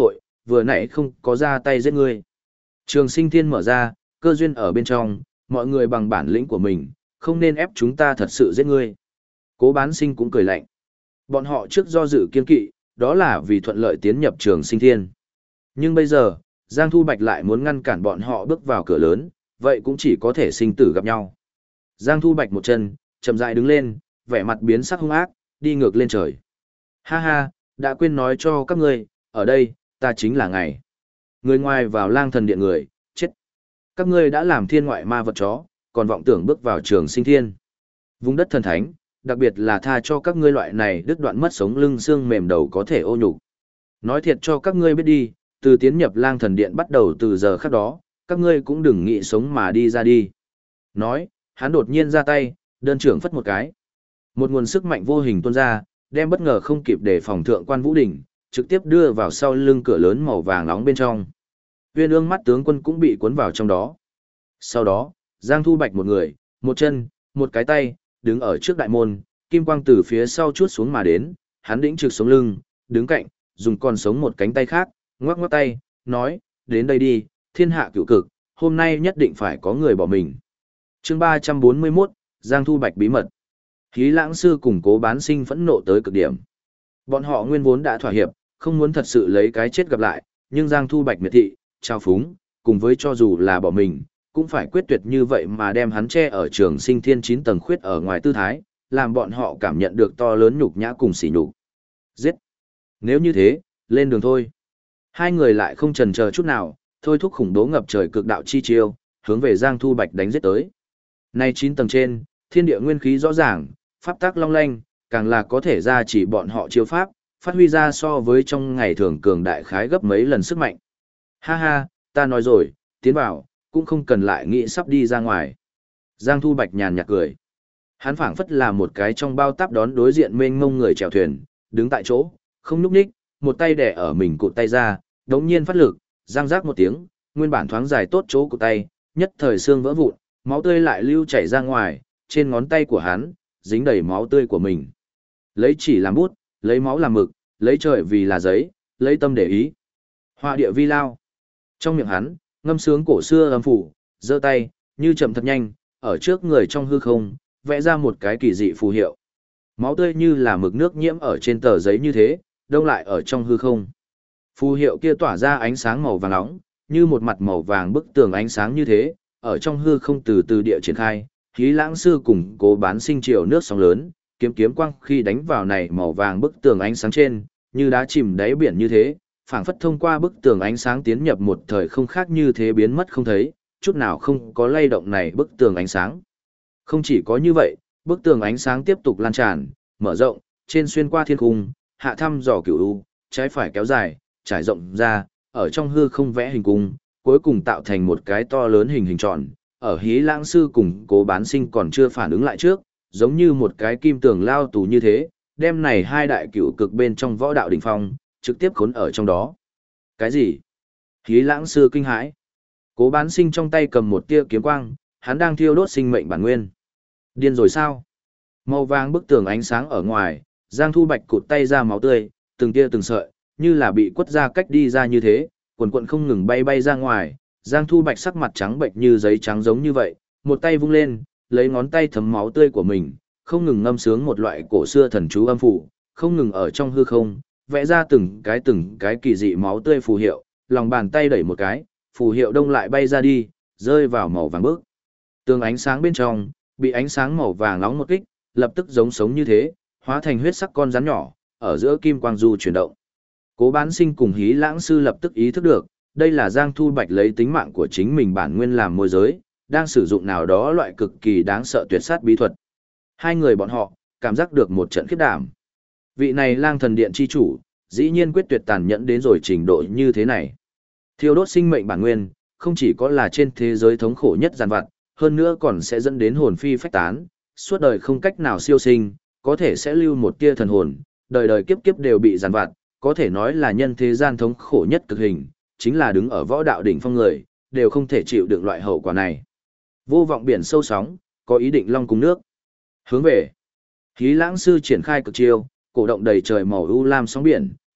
vừa nãy không có ra tay giết ngươi. Trường Sinh Thiên mở ra, cơ duyên ở bên trong, mọi người bằng bản lĩnh của mình, không nên ép chúng ta thật sự giết ngươi. Cố Bán Sinh cũng cười lạnh. Bọn họ trước do dự kiên kỵ, đó là vì thuận lợi tiến nhập Trường Sinh Thiên. Nhưng bây giờ, Giang Thu Bạch lại muốn ngăn cản bọn họ bước vào cửa lớn, vậy cũng chỉ có thể sinh tử gặp nhau. Giang Thu Bạch một chân, chậm rãi đứng lên, vẻ mặt biến sắc hung ác, đi ngược lên trời. Ha ha, đã quên nói cho các ngươi, ở đây, ta chính là ngày. Người ngoài vào Lang Thần Điện người, chết. Các ngươi đã làm thiên ngoại ma vật chó, còn vọng tưởng bước vào Trường Sinh Thiên. Vùng đất thần thánh, đặc biệt là tha cho các ngươi loại này đứt đoạn mất sống lưng xương mềm đầu có thể ô nhục. Nói thiệt cho các ngươi biết đi, từ tiến nhập Lang Thần Điện bắt đầu từ giờ khắc đó, các ngươi cũng đừng nghĩ sống mà đi ra đi. Nói, hắn đột nhiên ra tay, đơn trưởng phất một cái. Một nguồn sức mạnh vô hình tuôn ra, đem bất ngờ không kịp để phòng thượng quan Vũ Đỉnh, trực tiếp đưa vào sau lưng cửa lớn màu vàng nóng bên trong. Uyên ương mắt tướng quân cũng bị cuốn vào trong đó. Sau đó, Giang Thu Bạch một người, một chân, một cái tay, đứng ở trước đại môn, kim quang từ phía sau chuốt xuống mà đến, hắn đĩnh trực sống lưng, đứng cạnh, dùng còn sống một cánh tay khác, ngoắc ngoắc tay, nói, đến đây đi, thiên hạ cựu cực, hôm nay nhất định phải có người bỏ mình. Chương 341, Giang Thu Bạch bí mật. Hí Lãng Sư cùng Cố Bán Sinh phẫn nộ tới cực điểm. Bọn họ nguyên vốn đã thỏa hiệp, không muốn thật sự lấy cái chết gặp lại, nhưng Giang Thu Bạch miệt thị, trao phúng, cùng với cho dù là bỏ mình, cũng phải quyết tuyệt như vậy mà đem hắn che ở Trường Sinh Thiên 9 tầng khuyết ở ngoài tư thái, làm bọn họ cảm nhận được to lớn nhục nhã cùng sỉ nhục. Giết! Nếu như thế, lên đường thôi. Hai người lại không chần chờ chút nào, thôi thúc khủng bố ngập trời cực đạo chi chiêu, hướng về Giang Thu Bạch đánh giết tới. Nay 9 tầng trên, thiên địa nguyên khí rõ ràng, pháp tắc long lanh, càng là có thể ra chỉ bọn họ chiêu pháp, phát huy ra so với trong ngày thường cường đại khái gấp mấy lần sức mạnh. Ha ha, ta nói rồi, tiến vào, cũng không cần lại nghĩ sắp đi ra ngoài. Giang Thu Bạch nhàn nhạt cười. Hắn phảng phất là một cái trong bao táp đón đối diện mênh mông người chèo thuyền, đứng tại chỗ, không nhúc nhích, một tay đè ở mình cụt tay ra, đống nhiên phát lực, giang rác một tiếng, nguyên bản thoáng dài tốt chỗ cụt tay, nhất thời xương vỡ vụn, máu tươi lại lưu chảy ra ngoài, trên ngón tay của hắn, dính đầy máu tươi của mình. Lấy chỉ làm bút, lấy máu làm mực, lấy trời vì là giấy, lấy tâm để ý. Họa địa vi lao. Trong miệng hắn, ngâm sướng cổ xưa âm phủ, giơ tay, như chậm thật nhanh, ở trước người trong hư không, vẽ ra một cái kỳ dị phù hiệu. Máu tươi như là mực nước nhiễm ở trên tờ giấy như thế, đông lại ở trong hư không. Phù hiệu kia tỏa ra ánh sáng màu vàng nóng, như một mặt màu vàng bức tường ánh sáng như thế, ở trong hư không từ từ địa triển khai. Hí Lãng Sư cùng Cố Bán Sinh chiều nước sóng lớn, kiếm kiếm quang khi đánh vào này màu vàng bức tường ánh sáng trên, như đá chìm đáy biển như thế, phảng phất thông qua bức tường ánh sáng tiến nhập một thời không khác như thế biến mất không thấy, chút nào không có lay động này bức tường ánh sáng. Không chỉ có như vậy, bức tường ánh sáng tiếp tục lan tràn, mở rộng, trên xuyên qua thiên cung, hạ thăm dò cửu u, trái phải kéo dài, trải rộng ra, ở trong hư không vẽ hình cung, cuối cùng tạo thành một cái to lớn hình tròn. Ở Hí Lãng Sư cùng Cố Bán Sinh còn chưa phản ứng lại trước, giống như một cái kim tường lao tù như thế, đem này hai đại cửu cực bên trong võ đạo đỉnh phong, trực tiếp khốn ở trong đó. Cái gì? Hí Lãng Sư kinh hãi. Cố Bán Sinh trong tay cầm một tia kiếm quang, hắn đang thiêu đốt sinh mệnh bản nguyên. Điên rồi sao? Màu vàng bức tường ánh sáng ở ngoài, Giang Thu Bạch cụt tay ra máu tươi, từng tia từng sợi, như là bị quất ra cách đi ra như thế, quần quần không ngừng bay bay ra ngoài. Giang Thu Bạch sắc mặt trắng bệnh như giấy trắng giống như vậy, một tay vung lên, lấy ngón tay thấm máu tươi của mình, không ngừng ngâm sướng một loại cổ xưa thần chú âm phủ, không ngừng ở trong hư không, vẽ ra từng cái kỳ dị máu tươi phù hiệu, lòng bàn tay đẩy một cái, phù hiệu đông lại bay ra đi, rơi vào màu vàng bức. Tường ánh sáng bên trong, bị ánh sáng màu vàng nóng một kích, lập tức giống sống như thế, hóa thành huyết sắc con rắn nhỏ, ở giữa kim quang du chuyển động. Cố Bán Sinh cùng Hí Lãng Sư lập tức ý thức được, đây là Giang Thu Bạch lấy tính mạng của chính mình bản nguyên làm môi giới, đang sử dụng nào đó loại cực kỳ đáng sợ tuyệt sát bí thuật. Hai người bọn họ, cảm giác được một trận khiếp đảm. Vị này Lang Thần Điện chi chủ, dĩ nhiên quyết tuyệt tàn nhẫn đến rồi trình độ như thế này. Thiêu đốt sinh mệnh bản nguyên, không chỉ có là trên thế giới thống khổ nhất giàn vặt, hơn nữa còn sẽ dẫn đến hồn phi phách tán, suốt đời không cách nào siêu sinh, có thể sẽ lưu một tia thần hồn, đời đời kiếp kiếp đều bị giàn vặt, có thể nói là nhân thế gian thống khổ nhất cực hình, chính là đứng ở võ đạo đỉnh phong người, đều không thể chịu đựng loại hậu quả này. Vô vọng biển sâu sóng, có ý định long cùng nước. Hướng về. Hí Lãng Sư triển khai cực chiêu, cổ động đầy trời màu u lam sóng biển,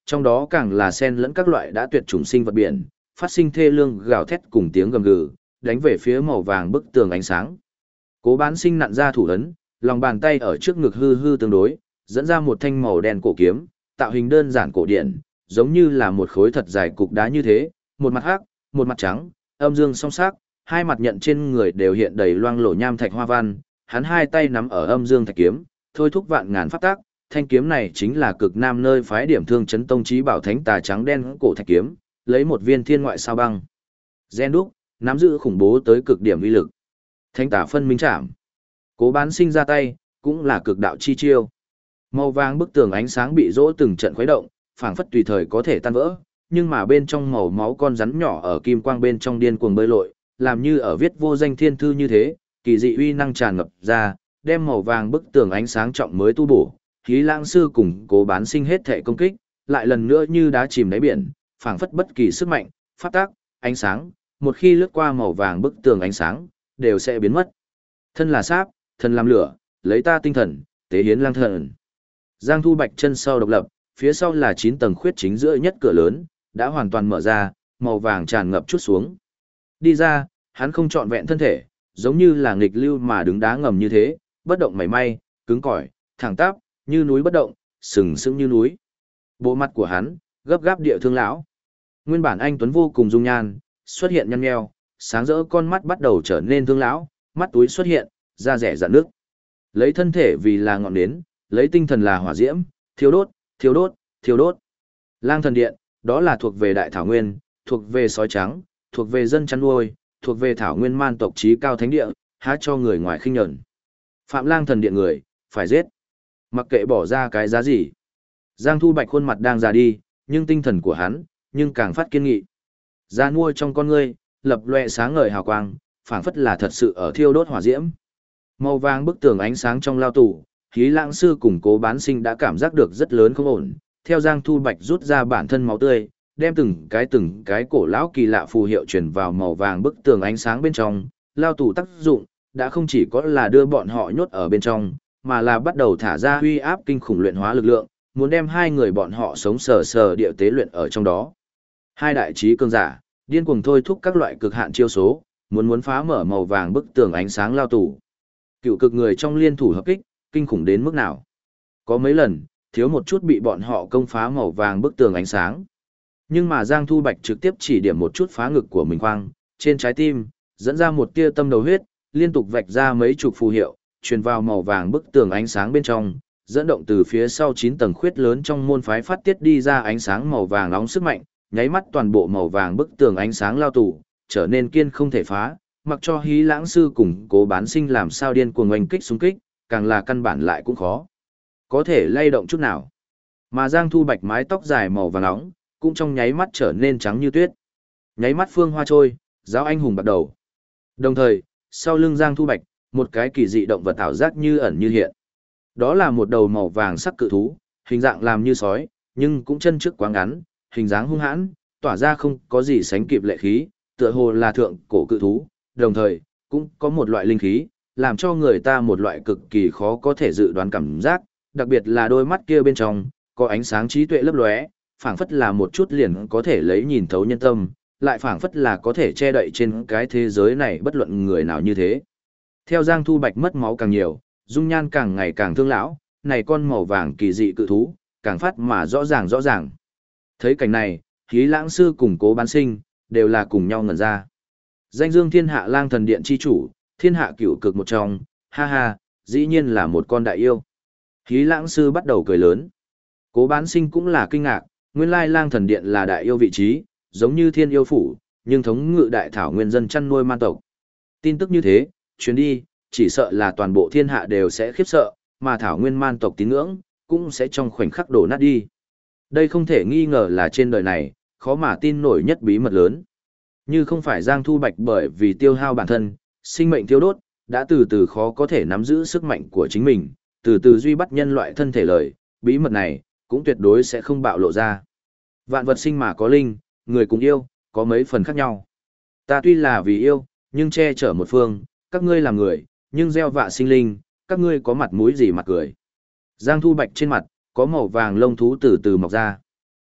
Trong đó càng là xen lẫn các loại đã tuyệt chủng sinh vật biển, phát sinh thê lương gào thét cùng tiếng gầm gừ, đánh về phía màu vàng bức tường ánh sáng. Cố Bán Sinh nặn ra thủ ấn, lòng bàn tay ở trước ngực hư hư tương đối, dẫn ra một thanh màu đen cổ kiếm, tạo hình đơn giản cổ điển, giống như là một khối thật dài cục đá như thế, một mặt hắc, một mặt trắng, âm dương song sắc, hai mặt nhận trên người đều hiện đầy loang lổ nham thạch hoa văn, hắn hai tay nắm ở âm dương thạch kiếm, thôi thúc vạn ngàn pháp tác, thanh kiếm này chính là cực nam nơi phái điểm thương chấn tông chí bảo thánh tà trắng đen cổ thạch kiếm, lấy một viên thiên ngoại sao băng. Gen đúc, nắm giữ khủng bố tới cực điểm uy lực. Thánh tà phân minh trảm. Cố Bán Sinh ra tay, cũng là cực đạo chi chiêu. Màu vàng bức tường ánh sáng bị dỗ từng trận khuấy động, phảng phất tùy thời có thể tan vỡ, nhưng mà bên trong màu máu con rắn nhỏ ở kim quang bên trong điên cuồng bơi lội, làm như ở viết vô danh thiên thư như thế, kỳ dị uy năng tràn ngập ra, đem màu vàng bức tường ánh sáng trọng mới tu bổ. Khí Lãng Sư cùng Cố Bán Sinh hết thể công kích, lại lần nữa như đá chìm đáy biển, phảng phất bất kỳ sức mạnh, pháp tác, ánh sáng, một khi lướt qua màu vàng bức tường ánh sáng, đều sẽ biến mất. Thân là sáp, thần làm lửa, lấy ta tinh thần, tế hiến lang thần. Giang Thu Bạch chân sau độc lập, phía sau là 9 tầng khuyết chính giữa nhất cửa lớn, đã hoàn toàn mở ra, màu vàng tràn ngập chút xuống. Đi ra, hắn không trọn vẹn thân thể, giống như là nghịch lưu mà đứng đá ngầm như thế, bất động mảy may, cứng cỏi, thẳng tắp, như núi bất động, sừng sững như núi. Bộ mặt của hắn, gấp gáp địa thương lão. Nguyên bản anh tuấn vô cùng dung nhan, xuất hiện nhăn nheo, sáng rỡ con mắt bắt đầu trở nên thương lão, mắt túi xuất hiện, da rẻ rạn nước. Lấy thân thể vì là ngọn nến, lấy tinh thần là hỏa diễm, thiêu đốt, thiêu đốt, thiêu đốt. Lang thần điện, đó là thuộc về đại thảo nguyên, thuộc về sói trắng, thuộc về dân chăn nuôi, thuộc về thảo nguyên man tộc trí cao thánh địa, há cho người ngoài khinh nhẫn. Phạm Lang thần điện người, phải giết. Mặc kệ bỏ ra cái giá gì. Giang Thu Bạch khuôn mặt đang già đi, nhưng tinh thần của hắn, nhưng càng phát kiên nghị. Da nuôi trong con ngươi, lập loè sáng ngời hào quang, phảng phất là thật sự ở thiêu đốt hỏa diễm. Màu vàng bức tường ánh sáng trong lao tù, Khí Lãng Sư cùng Cố Bán Sinh đã cảm giác được rất lớn không ổn, theo Giang Thu Bạch rút ra bản thân máu tươi, đem từng cái cổ lão kỳ lạ phù hiệu truyền vào màu vàng bức tường ánh sáng bên trong, lao tù tác dụng, đã không chỉ có là đưa bọn họ nhốt ở bên trong, mà là bắt đầu thả ra uy áp kinh khủng luyện hóa lực lượng, muốn đem hai người bọn họ sống sờ sờ địa tế luyện ở trong đó. Hai đại trí cường giả, điên cuồng thôi thúc các loại cực hạn chiêu số, muốn phá mở màu vàng bức tường ánh sáng lao tù. Cựu cực người trong liên thủ hợp kích, kinh khủng đến mức nào? Có mấy lần, thiếu một chút bị bọn họ công phá màu vàng bức tường ánh sáng. Nhưng mà Giang Thu Bạch trực tiếp chỉ điểm một chút phá ngực của mình khoang, trên trái tim, dẫn ra một tia tâm đầu huyết, liên tục vạch ra mấy chục phù hiệu, truyền vào màu vàng bức tường ánh sáng bên trong, dẫn động từ phía sau 9 tầng khuyết lớn trong môn phái phát tiết đi ra ánh sáng màu vàng nóng sức mạnh, nháy mắt toàn bộ màu vàng bức tường ánh sáng lao tù, trở nên kiên không thể phá, mặc cho Hí Lãng Sư cùng Cố Bán Sinh làm sao điên cuồng oanh kích xung kích, càng là căn bản lại cũng khó có thể lay động chút nào. Mà Giang Thu Bạch mái tóc dài màu vàng nóng, cũng trong nháy mắt trở nên trắng như tuyết. Nháy mắt phương hoa trôi, giáo anh hùng bắt đầu. Đồng thời, sau lưng Giang Thu Bạch, một cái kỳ dị động vật ảo giác như ẩn như hiện. Đó là một đầu màu vàng sắc cự thú, hình dạng làm như sói, nhưng cũng chân trước quá ngắn, hình dáng hung hãn, tỏa ra không có gì sánh kịp lệ khí, tựa hồ là thượng cổ cự thú, đồng thời, cũng có một loại linh khí, làm cho người ta một loại cực kỳ khó có thể dự đoán cảm giác, đặc biệt là đôi mắt kia bên trong, có ánh sáng trí tuệ lấp lóe, phảng phất là một chút liền có thể lấy nhìn thấu nhân tâm, lại phảng phất là có thể che đậy trên cái thế giới này bất luận người nào như thế. Theo Giang Thu Bạch mất máu càng nhiều, dung nhan càng ngày càng thương lão, này con màu vàng kỳ dị cự thú, càng phát mà rõ ràng. Thấy cảnh này, Hí Lãng Sư cùng Cố Bán Sinh, đều là cùng nhau ngẩn ra. Danh dương thiên hạ Lang thần điện chi chủ, thiên hạ cửu cực một trong, ha ha, dĩ nhiên là một con đại yêu. Hí Lãng Sư bắt đầu cười lớn. Cố Bán Sinh cũng là kinh ngạc, nguyên lai Lang thần điện là đại yêu vị trí, giống như thiên yêu phủ, nhưng thống ngự đại thảo nguyên dân chăn nuôi man tộc. Tin tức như thế, chuyến đi, chỉ sợ là toàn bộ thiên hạ đều sẽ khiếp sợ, mà thảo nguyên man tộc tín ngưỡng, cũng sẽ trong khoảnh khắc đổ nát đi. Đây không thể nghi ngờ là trên đời này, khó mà tin nổi nhất bí mật lớn. Như không phải Giang Thu Bạch bởi vì tiêu hao bản thân, sinh mệnh thiêu đốt, đã từ từ khó có thể nắm giữ sức mạnh của chính mình, từ từ duy bắt nhân loại thân thể lời, bí mật này, cũng tuyệt đối sẽ không bạo lộ ra. Vạn vật sinh mà có linh, người cùng yêu, có mấy phần khác nhau. Ta tuy là vì yêu, nhưng che chở một phương, các ngươi làm người, nhưng gieo vạ sinh linh, các ngươi có mặt mũi gì mặt cười. Giang Thu Bạch trên mặt, có màu vàng lông thú từ từ mọc ra.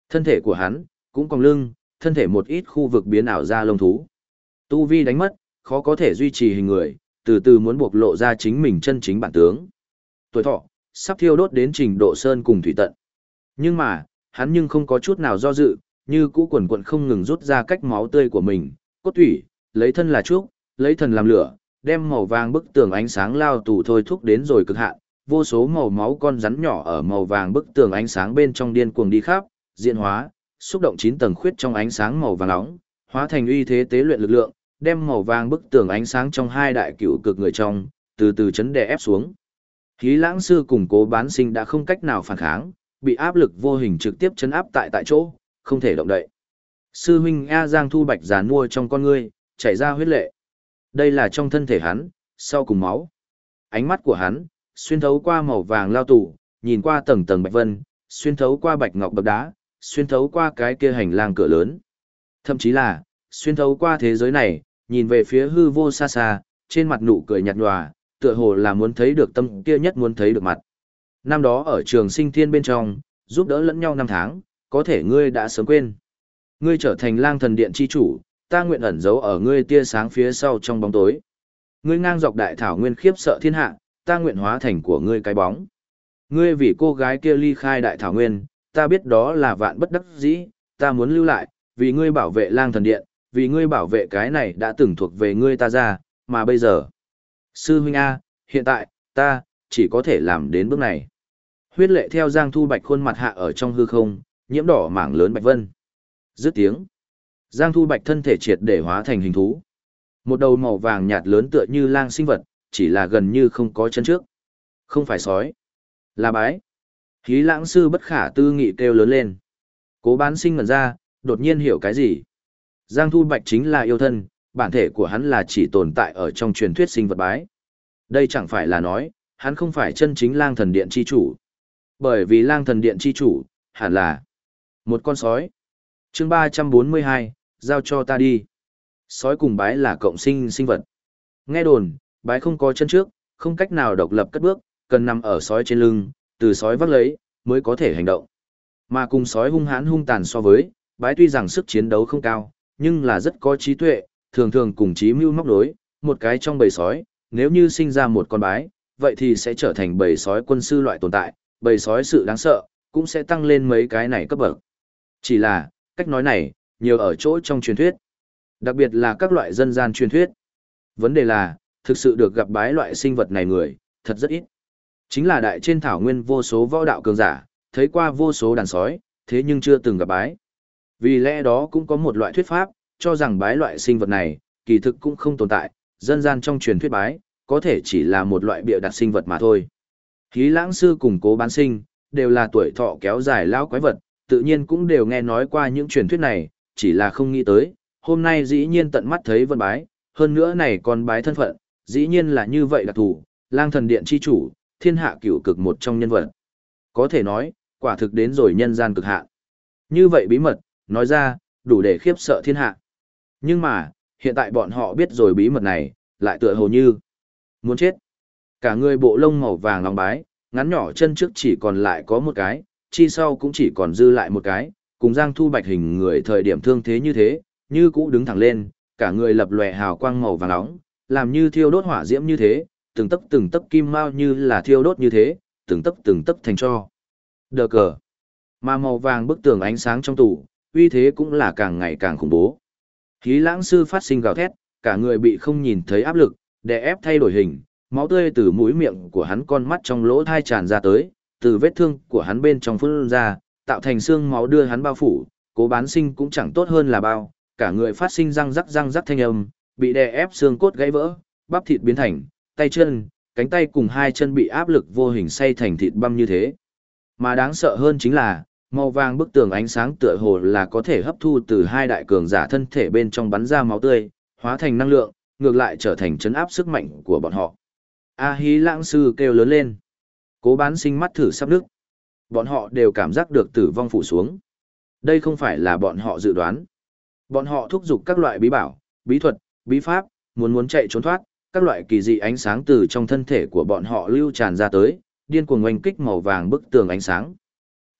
Thân thể của hắn, cũng cong lưng, thân thể một ít khu vực biến ảo ra lông thú. Tu vi đánh mất, khó có thể duy trì hình người, từ từ muốn buộc lộ ra chính mình chân chính bản tướng. Tuổi thọ, sắp thiêu đốt đến trình độ sơn cùng thủy tận. Nhưng mà, hắn nhưng không có chút nào do dự, như cũ quần quần không ngừng rút ra cách máu tươi của mình, cốt thủy, lấy thân là trúc, lấy thần làm lửa, đem màu vàng bức tường ánh sáng lao tù thôi thúc đến rồi cực hạn, vô số màu máu con rắn nhỏ ở màu vàng bức tường ánh sáng bên trong điên cuồng đi khắp, diễn hóa, xúc động 9 tầng khuyết trong ánh sáng màu vàng nóng, hóa thành uy thế tế luyện lực lượng, đem màu vàng bức tường ánh sáng trong hai đại cựu cực người trong, từ từ chấn đè ép xuống. Khí Lãng sư cùng Cố Bán Sinh đã không cách nào phản kháng, bị áp lực vô hình trực tiếp chấn áp tại chỗ, không thể động đậy. Sư huynh A Giang Thu Bạch giàn mua trong con ngươi, chảy ra huyết lệ. Đây là trong thân thể hắn, sau cùng máu. Ánh mắt của hắn, xuyên thấu qua màu vàng lao tù, nhìn qua tầng tầng bạch vân, xuyên thấu qua bạch ngọc bậc đá, xuyên thấu qua cái kia hành lang cửa lớn. Thậm chí là, xuyên thấu qua thế giới này, nhìn về phía hư vô xa xa, trên mặt nụ cười nhạt nhòa, tựa hồ là muốn thấy được tâm kia nhất muốn thấy được mặt. Năm đó ở trường sinh thiên bên trong, giúp đỡ lẫn nhau năm tháng, có thể ngươi đã sớm quên. Ngươi trở thành lang thần điện chi chủ, ta nguyện ẩn giấu ở ngươi tia sáng phía sau trong bóng tối. Ngươi ngang dọc đại thảo nguyên khiếp sợ thiên hạ, ta nguyện hóa thành của ngươi cái bóng. Ngươi vì cô gái kia ly khai đại thảo nguyên, ta biết đó là vạn bất đắc dĩ, ta muốn lưu lại, vì ngươi bảo vệ lang thần điện, vì ngươi bảo vệ cái này đã từng thuộc về ngươi ta ra, mà bây giờ. Sư huynh A, hiện tại, ta, chỉ có thể làm đến bước này. Huyết lệ theo Giang Thu Bạch khuôn mặt hạ ở trong hư không, nhiễm đỏ mảng lớn bạch vân. Dứt tiếng. Giang Thu Bạch thân thể triệt để hóa thành hình thú. Một đầu màu vàng nhạt lớn tựa như lang sinh vật, chỉ là gần như không có chân trước. Không phải sói, là bái. Khí Lãng sư bất khả tư nghị kêu lớn lên. Cố Bán Sinh ngẩn ra, đột nhiên hiểu cái gì. Giang Thu Bạch chính là yêu thân, bản thể của hắn là chỉ tồn tại ở trong truyền thuyết sinh vật bái. Đây chẳng phải là nói, hắn không phải chân chính lang thần điện chi chủ. Bởi vì lang thần điện chi chủ, hẳn là một con sói. Chương 342, giao cho ta đi. Sói cùng bái là cộng sinh sinh vật. Nghe đồn, bái không có chân trước, không cách nào độc lập cất bước, cần nằm ở sói trên lưng, từ sói vác lấy, mới có thể hành động. Mà cùng sói hung hãn hung tàn so với, bái tuy rằng sức chiến đấu không cao, nhưng là rất có trí tuệ, thường thường cùng trí mưu móc đối, một cái trong bầy sói, nếu như sinh ra một con bái, vậy thì sẽ trở thành bầy sói quân sư loại tồn tại, bầy sói sự đáng sợ, cũng sẽ tăng lên mấy cái này cấp bậc. Chỉ là, cách nói này, nhiều ở chỗ trong truyền thuyết, đặc biệt là các loại dân gian truyền thuyết. Vấn đề là, thực sự được gặp bái loại sinh vật này người, thật rất ít. Chính là đại trên thảo nguyên vô số võ đạo cường giả, thấy qua vô số đàn sói, thế nhưng chưa từng gặp bái. Vì lẽ đó cũng có một loại thuyết pháp, cho rằng bái loại sinh vật này, kỳ thực cũng không tồn tại, dân gian trong truyền thuyết bái, có thể chỉ là một loại bịa đặt sinh vật mà thôi. Khí Lãng sư cùng Cố Bán Sinh, đều là tuổi thọ kéo dài lão quái vật, tự nhiên cũng đều nghe nói qua những truyền thuyết này, chỉ là không nghĩ tới, hôm nay dĩ nhiên tận mắt thấy vân bái, hơn nữa này còn bái thân phận, dĩ nhiên là như vậy đặc thù, lang thần điện chi chủ, thiên hạ cửu cực một trong nhân vật. Có thể nói, quả thực đến rồi nhân gian cực hạn. Như vậy bí mật, nói ra, đủ để khiếp sợ thiên hạ. Nhưng mà, hiện tại bọn họ biết rồi bí mật này, lại tựa hồ như muốn chết. Cả người bộ lông màu vàng long bái, ngắn nhỏ chân trước chỉ còn lại có một cái, chi sau cũng chỉ còn dư lại một cái, cùng Giang Thu Bạch hình người thời điểm thương thế như thế, như cũ đứng thẳng lên, cả người lập lòe hào quang màu vàng nóng, làm như thiêu đốt hỏa diễm như thế, từng tấc kim mao như là thiêu đốt như thế, từng tấc thành cho. Đờ cờ. Mà màu vàng bức tường ánh sáng trong tủ, uy thế cũng là càng ngày càng khủng bố. Khí Lãng sư phát sinh gào thét, cả người bị không nhìn thấy áp lực, đè ép thay đổi hình, máu tươi từ mũi miệng của hắn con mắt trong lỗ thai tràn ra tới, từ vết thương của hắn bên trong phun ra, tạo thành xương máu đưa hắn bao phủ, Cố Bán Sinh cũng chẳng tốt hơn là bao, cả người phát sinh răng rắc thanh âm, bị đè ép xương cốt gãy vỡ, bắp thịt biến thành, tay chân, cánh tay cùng hai chân bị áp lực vô hình xay thành thịt băm như thế. Mà đáng sợ hơn chính là, màu vàng bức tường ánh sáng tựa hồ là có thể hấp thu từ hai đại cường giả thân thể bên trong bắn ra máu tươi, hóa thành năng lượng, ngược lại trở thành chấn áp sức mạnh của bọn họ. A Hí Lãng sư kêu lớn lên. Cố Bán Sinh mắt thử sắp nứt. Bọn họ đều cảm giác được tử vong phủ xuống. Đây không phải là bọn họ dự đoán. Bọn họ thúc giục các loại bí bảo, bí thuật, bí pháp, muốn chạy trốn thoát, các loại kỳ dị ánh sáng từ trong thân thể của bọn họ lưu tràn ra tới, điên cuồng oanh kích màu vàng bức tường ánh sáng.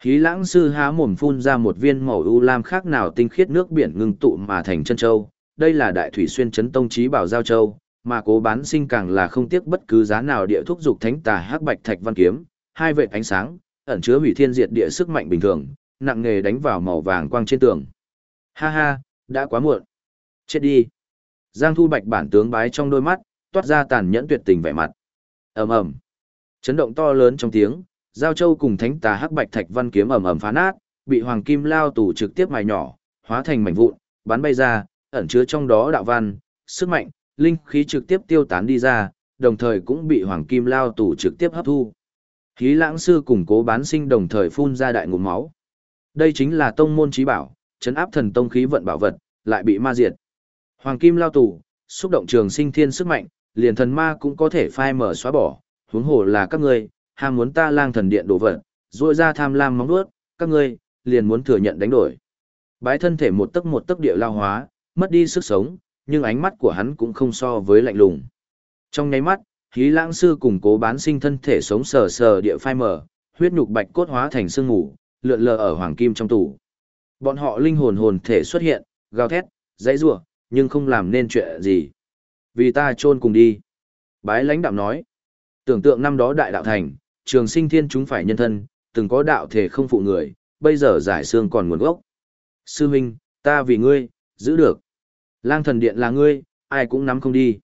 Hí lãng sư há mồm phun ra một viên màu u lam khác nào tinh khiết nước biển ngưng tụ mà thành chân châu. Đây là đại thủy xuyên chấn tông chí bảo giao châu, mà Cố Bán Sinh càng là không tiếc bất cứ giá nào địa thúc dục thánh tà hắc bạch thạch văn kiếm, hai vệt ánh sáng, ẩn chứa hủy thiên diệt địa sức mạnh bình thường, nặng nề đánh vào màu vàng quang trên tường. Ha ha, đã quá muộn. Chết đi. Giang Thu Bạch bản tướng bái trong đôi mắt, toát ra tàn nhẫn tuyệt tình vẻ mặt. Ầm ầm. Chấn động to lớn trong tiếng, giao châu cùng thánh tà hắc bạch thạch văn kiếm ầm ầm phá nát, bị hoàng kim lao tù trực tiếp mài nhỏ, hóa thành mảnh vụn, bắn bay ra, ẩn chứa trong đó đạo văn, sức mạnh, linh khí trực tiếp tiêu tán đi ra, đồng thời cũng bị hoàng kim lao tù trực tiếp hấp thu. Hí lãng sư cùng Cố Bán Sinh đồng thời phun ra đại ngụm máu. Đây chính là tông môn chí bảo, trấn áp thần tông khí vận bảo vật, lại bị ma diệt. Hoàng kim lao tù, xúc động trường sinh thiên sức mạnh, liền thần ma cũng có thể phai mở xóa bỏ, huống hồ là các ngươi, ham muốn ta Lang Thần Điện đồ vật, rũa ra tham lam móng vuốt, các ngươi liền muốn thừa nhận đánh đổi. Bái thân thể một tấc địa lao hóa, mất đi sức sống, nhưng ánh mắt của hắn cũng không so với lạnh lùng. Trong nháy mắt, Hí lãng sư cùng Cố Bán Sinh thân thể sống sờ sờ địa phai mở, huyết nhục bạch cốt hóa thành sương mù, lượn lờ ở hoàng kim trong tủ. Bọn họ linh hồn hồn thể xuất hiện, gào thét, dãy rủa, nhưng không làm nên chuyện gì. Vì ta chôn cùng đi. Bái lãnh đạm nói. Tưởng tượng năm đó đại đạo thành, trường sinh thiên chúng phải nhân thân, từng có đạo thể không phụ người, bây giờ giải xương còn nguồn gốc. Sư huynh, ta vì ngươi, giữ được. Lang Thần Điện là ngươi, ai cũng nắm không đi.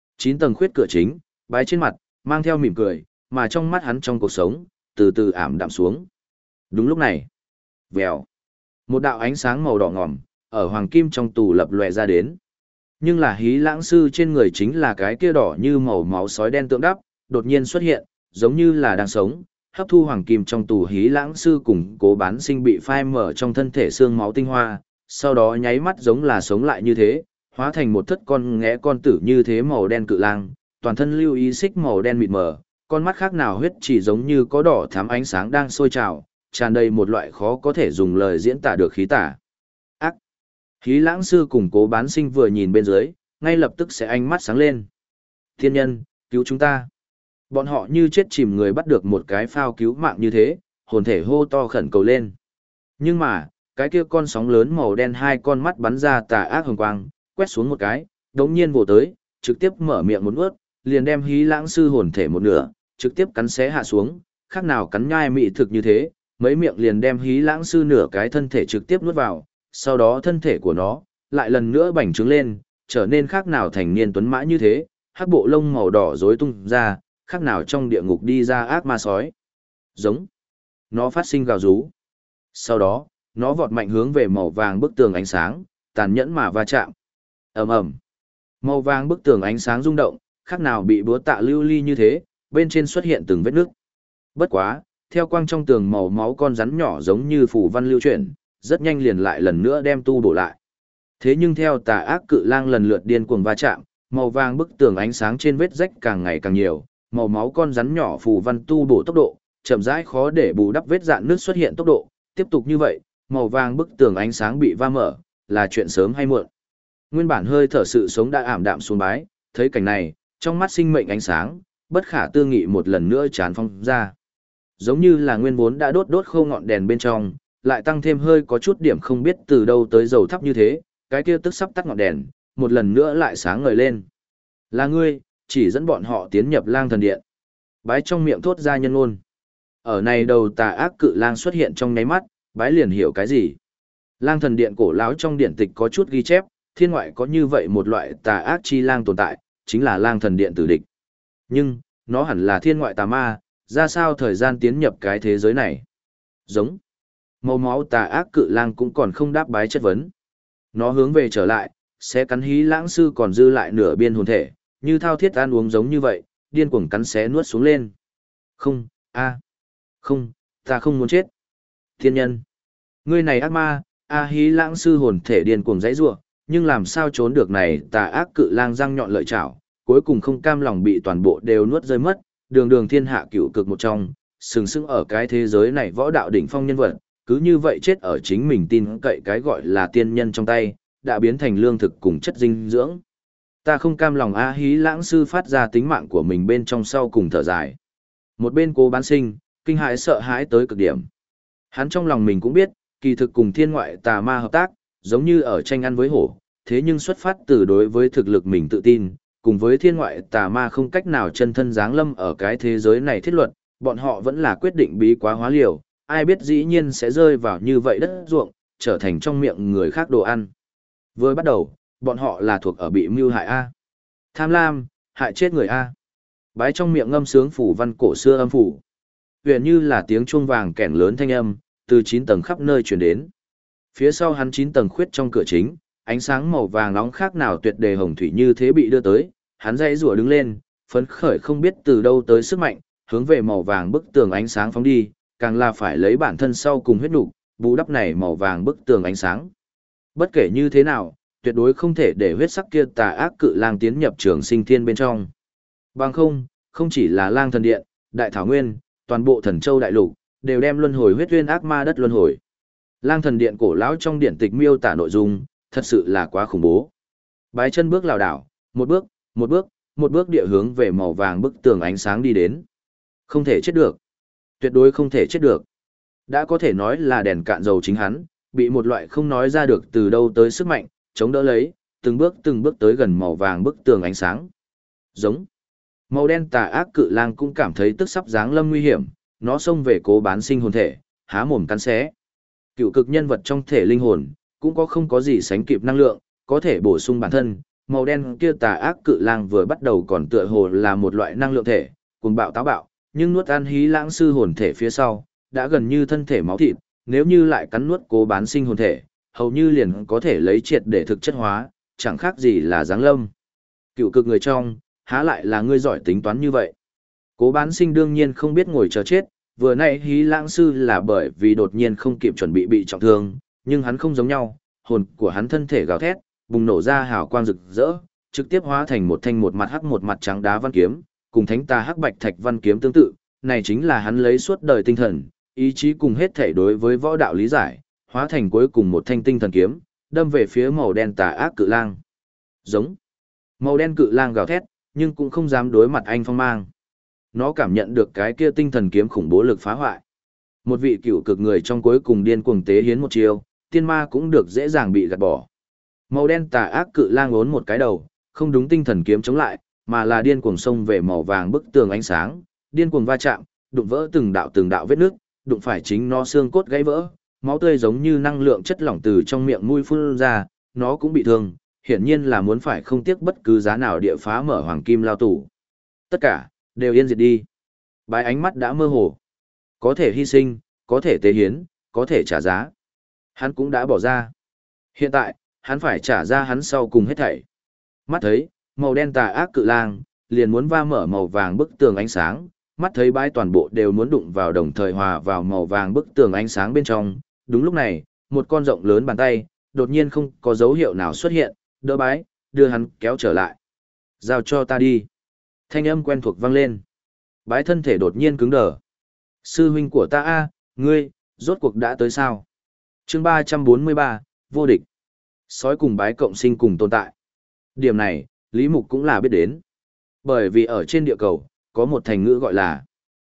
9 tầng khuyết cửa chính, bái trên mặt, mang theo mỉm cười, mà trong mắt hắn trong cuộc sống, từ từ ảm đạm xuống. Đúng lúc này, vèo, một đạo ánh sáng màu đỏ ngòm, ở hoàng kim trong tù lập lòe ra đến. Nhưng là Hí lãng sư trên người chính là cái kia đỏ như màu máu sói đen tượng đắp, đột nhiên xuất hiện, giống như là đang sống, hấp thu hoàng kim trong tù. Hí lãng sư cùng Cố Bán Sinh bị phai mở trong thân thể xương máu tinh hoa, sau đó nháy mắt giống là sống lại như thế, hóa thành một thất con nghé con tử như thế màu đen cự lang, toàn thân lưu ý xích màu đen mịt mờ, con mắt khác nào huyết chỉ giống như có đỏ thắm ánh sáng đang sôi trào, tràn đầy một loại khó có thể dùng lời diễn tả được khí tả. Ác! Hí lãng sư cùng Cố Bán Sinh vừa nhìn bên dưới, ngay lập tức sẽ ánh mắt sáng lên. Thiên nhân, cứu chúng ta! Bọn họ như chết chìm người bắt được một cái phao cứu mạng như thế, hồn thể hô to khẩn cầu lên. Nhưng mà, cái kia con sóng lớn màu đen hai con mắt bắn ra tà ác hồng quang, quét xuống một cái, đống nhiên vồ tới, trực tiếp mở miệng một nuốt, liền đem Hí lãng sư hồn thể một nửa, trực tiếp cắn xé hạ xuống, khác nào cắn nhai mị thực như thế, mấy miệng liền đem Hí lãng sư nửa cái thân thể trực tiếp nuốt vào, sau đó thân thể của nó lại lần nữa bành trướng lên, trở nên khác nào thành niên tuấn mã như thế, hắc bộ lông màu đỏ rối tung ra, khác nào trong địa ngục đi ra ác ma sói. Giống. Nó phát sinh gào rú. Sau đó, nó vọt mạnh hướng về màu vàng bức tường ánh sáng, tàn nhẫn mà va chạm. Ầm ầm. Màu vàng bức tường ánh sáng rung động, khác nào bị búa tạ lưu ly như thế, bên trên xuất hiện từng vết nước. Bất quá, theo quang trong tường màu máu con rắn nhỏ giống như phù văn lưu chuyển, rất nhanh liền lại lần nữa đem tu bổ lại. Thế nhưng theo tà ác cự lang lần lượt điên cuồng va chạm, màu vàng bức tường ánh sáng trên vết rách càng ngày càng nhiều, màu máu con rắn nhỏ phù văn tu bổ tốc độ, chậm rãi khó để bù đắp vết rạn nước xuất hiện tốc độ, tiếp tục như vậy, màu vàng bức tường ánh sáng bị va mở, là chuyện sớm hay muộn. Nguyên bản hơi thở sự sống đã ảm đạm xuống bái, thấy cảnh này, trong mắt sinh mệnh ánh sáng, bất khả tư nghị một lần nữa tràn phong ra. Giống như là nguyên vốn đã đốt khô ngọn đèn bên trong, lại tăng thêm hơi có chút điểm không biết từ đâu tới dầu thắp như thế, cái kia tức sắp tắt ngọn đèn, một lần nữa lại sáng ngời lên. Là ngươi, chỉ dẫn bọn họ tiến nhập Lang Thần Điện. Bái trong miệng thốt ra nhân ngôn. Ở này đầu tà ác cự lang xuất hiện trong nháy mắt, bái liền hiểu cái gì. Lang Thần Điện cổ lão trong điện tịch có chút ghi chép, thiên ngoại có như vậy một loại tà ác chi lang tồn tại, chính là Lang Thần Điện tử địch. Nhưng, nó hẳn là thiên ngoại tà ma, ra sao thời gian tiến nhập cái thế giới này? Giống. Màu máu tà ác cự lang cũng còn không đáp bái chất vấn. Nó hướng về trở lại, sẽ cắn Hí lãng sư còn dư lại nửa biên hồn thể, như thao thiết ăn uống giống như vậy, điên cuồng cắn xé nuốt xuống lên. Không, không, ta không muốn chết. Thiên nhân, ngươi này ác ma, Hí lãng sư hồn thể điên cuồng dãy rủa, nhưng làm sao trốn được này tà ác cự lang răng nhọn lợi chảo, cuối cùng không cam lòng bị toàn bộ đều nuốt rơi mất, đường đường thiên hạ cửu cực một trong, sừng sững ở cái thế giới này võ đạo đỉnh phong nhân vật, cứ như vậy chết ở chính mình tin cậy cái gọi là tiên nhân trong tay, đã biến thành lương thực cùng chất dinh dưỡng. Ta không cam lòng. Hí lãng sư phát ra tính mạng của mình bên trong sau cùng thở dài. Một bên Cố Bán Sinh, kinh hãi sợ hãi tới cực điểm. Hắn trong lòng mình cũng biết, kỳ thực cùng thiên ngoại tà ma hợp tác, giống như ở tranh ăn với hổ, thế nhưng xuất phát từ đối với thực lực mình tự tin, cùng với thiên ngoại tà ma không cách nào chân thân giáng lâm ở cái thế giới này thiết luật, bọn họ vẫn là quyết định bí quá hóa liều, ai biết dĩ nhiên sẽ rơi vào như vậy đất ruộng, trở thành trong miệng người khác đồ ăn. Vừa bắt đầu, bọn họ là thuộc ở bị mưu hại A. Tham lam, hại chết người A. Bái trong miệng ngâm sướng phủ văn cổ xưa âm phủ. Huyền như là tiếng chuông vàng kèn lớn thanh âm, từ 9 tầng khắp nơi truyền đến. Phía sau hắn 9 tầng khuyết trong cửa chính, ánh sáng màu vàng nóng khác nào tuyệt đề hồng thủy như thế bị đưa tới, hắn dãy rủa đứng lên, phấn khởi không biết từ đâu tới sức mạnh, hướng về màu vàng bức tường ánh sáng phóng đi, càng là phải lấy bản thân sau cùng huyết nục, bù đắp này màu vàng bức tường ánh sáng. Bất kể như thế nào, tuyệt đối không thể để huyết sắc kia tà ác cự lang tiến nhập trường sinh thiên bên trong. Bằng không, không chỉ là lang thần điện, đại thảo nguyên, toàn bộ thần châu đại lục, đều đem luân hồi huyết uyên ác ma đất luân hồi. Lang thần điện cổ lão trong điện tịch miêu tả nội dung, thật sự là quá khủng bố. Bái chân bước lảo đảo, một bước, một bước, một bước địa hướng về màu vàng bức tường ánh sáng đi đến. Không thể chết được. Tuyệt đối không thể chết được. Đã có thể nói là đèn cạn dầu chính hắn, bị một loại không nói ra được từ đâu tới sức mạnh, chống đỡ lấy, từng bước tới gần màu vàng bức tường ánh sáng. Giống. Màu đen tà ác cự lang cũng cảm thấy tức sắp giáng lâm nguy hiểm, nó xông về Cố Bán Sinh hồn thể, há mồm cắn xé. Cựu cực nhân vật trong thể linh hồn, cũng không có gì sánh kịp năng lượng, có thể bổ sung bản thân. Màu đen kia tà ác cự lang vừa bắt đầu còn tựa hồ là một loại năng lượng thể, cuồng bạo táo bạo, nhưng nuốt ăn Hí Lãng sư hồn thể phía sau, đã gần như thân thể máu thịt, nếu như lại cắn nuốt Cố Bán Sinh hồn thể, hầu như liền có thể lấy triệt để thực chất hóa, chẳng khác gì là giáng lâm. Cựu cực người trong, há lại là ngươi giỏi tính toán như vậy. Cố Bán Sinh đương nhiên không biết ngồi chờ chết, vừa nãy Hí Lãng sư là bởi vì đột nhiên không kịp chuẩn bị trọng thương, nhưng hắn không giống nhau, hồn của hắn thân thể gào thét, bùng nổ ra hào quang rực rỡ, trực tiếp hóa thành một thanh một mặt hắc một mặt trắng đá văn kiếm, cùng thánh tà hắc bạch thạch văn kiếm tương tự, này chính là hắn lấy suốt đời tinh thần, ý chí cùng hết thể đối với võ đạo lý giải, hóa thành cuối cùng một thanh tinh thần kiếm, đâm về phía màu đen tà ác cự lang. Giống. Màu đen cự lang gào thét, nhưng cũng không dám đối mặt anh phong mang. Nó cảm nhận được cái kia tinh thần kiếm khủng bố lực phá hoại. Một vị cựu cực người trong cuối cùng điên cuồng tế hiến một chiêu, tiên ma cũng được dễ dàng bị gạt bỏ. Màu đen tà ác cự lang ốn một cái đầu, không đúng tinh thần kiếm chống lại, mà là điên cuồng xông về màu vàng bức tường ánh sáng, điên cuồng va chạm, đụng vỡ từng đạo vết nước, đụng phải chính nó xương cốt gãy vỡ, máu tươi giống như năng lượng chất lỏng từ trong miệng mũi phun ra, nó cũng bị thương, hiển nhiên là muốn phải không tiếc bất cứ giá nào địa phá mở hoàng kim lao tủ. Tất cả đều yên diệt đi. Bái ánh mắt đã mơ hồ. Có thể hy sinh, có thể tế hiến, có thể trả giá. Hắn cũng đã bỏ ra. Hiện tại, hắn phải trả ra hắn sau cùng hết thảy. Mắt thấy, màu đen tà ác cự lang, liền muốn va mở màu vàng bức tường ánh sáng, mắt thấy bãi toàn bộ đều muốn đụng vào đồng thời hòa vào màu vàng bức tường ánh sáng bên trong. Đúng lúc này, một con rộng lớn bàn tay, đột nhiên không có dấu hiệu nào xuất hiện, đỡ bái, đưa hắn kéo trở lại. Giao cho ta đi. Thanh âm quen thuộc vang lên. Bái thân thể đột nhiên cứng đờ. Sư huynh của ta a, ngươi, rốt cuộc đã tới sao? Chương 343, vô địch. Sói cùng bái cộng sinh cùng tồn tại. Điểm này, Lý Mục cũng là biết đến. Bởi vì ở trên địa cầu, có một thành ngữ gọi là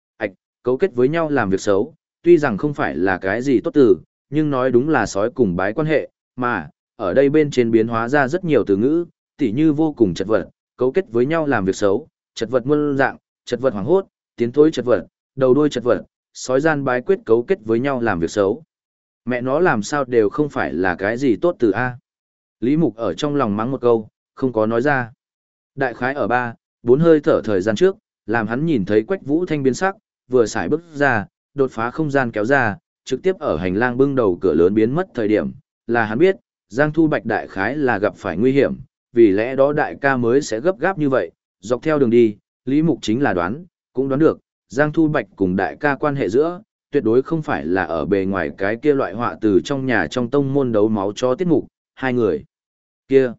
cấu kết với nhau làm việc xấu, tuy rằng không phải là cái gì tốt từ, nhưng nói đúng là sói cùng bái quan hệ, mà, ở đây bên trên biến hóa ra rất nhiều từ ngữ, tỉ như vô cùng chật vật, cấu kết với nhau làm việc xấu, chật vật muôn dạng, chật vật hoảng hốt, tiến thối chật vật, đầu đuôi chật vật, sói gian bái quyết cấu kết với nhau làm việc xấu. Mẹ nó làm sao đều không phải là cái gì tốt từ A. Lý Mục ở trong lòng mắng một câu, không có nói ra. Đại khái ở 4 hơi thở thời gian trước, làm hắn nhìn thấy Quách Vũ Thanh biến sắc, vừa xài bước ra, đột phá không gian kéo ra, trực tiếp ở hành lang bưng đầu cửa lớn biến mất thời điểm, là hắn biết, Giang Thu Bạch đại khái là gặp phải nguy hiểm, vì lẽ đó đại ca mới sẽ gấp gáp như vậy, dọc theo đường đi, Lý Mục chính là cũng đoán được, Giang Thu Bạch cùng đại ca quan hệ giữa, tuyệt đối không phải là ở bề ngoài cái kia loại họa từ trong nhà trong tông môn đấu máu cho tiết mục, hai người kia,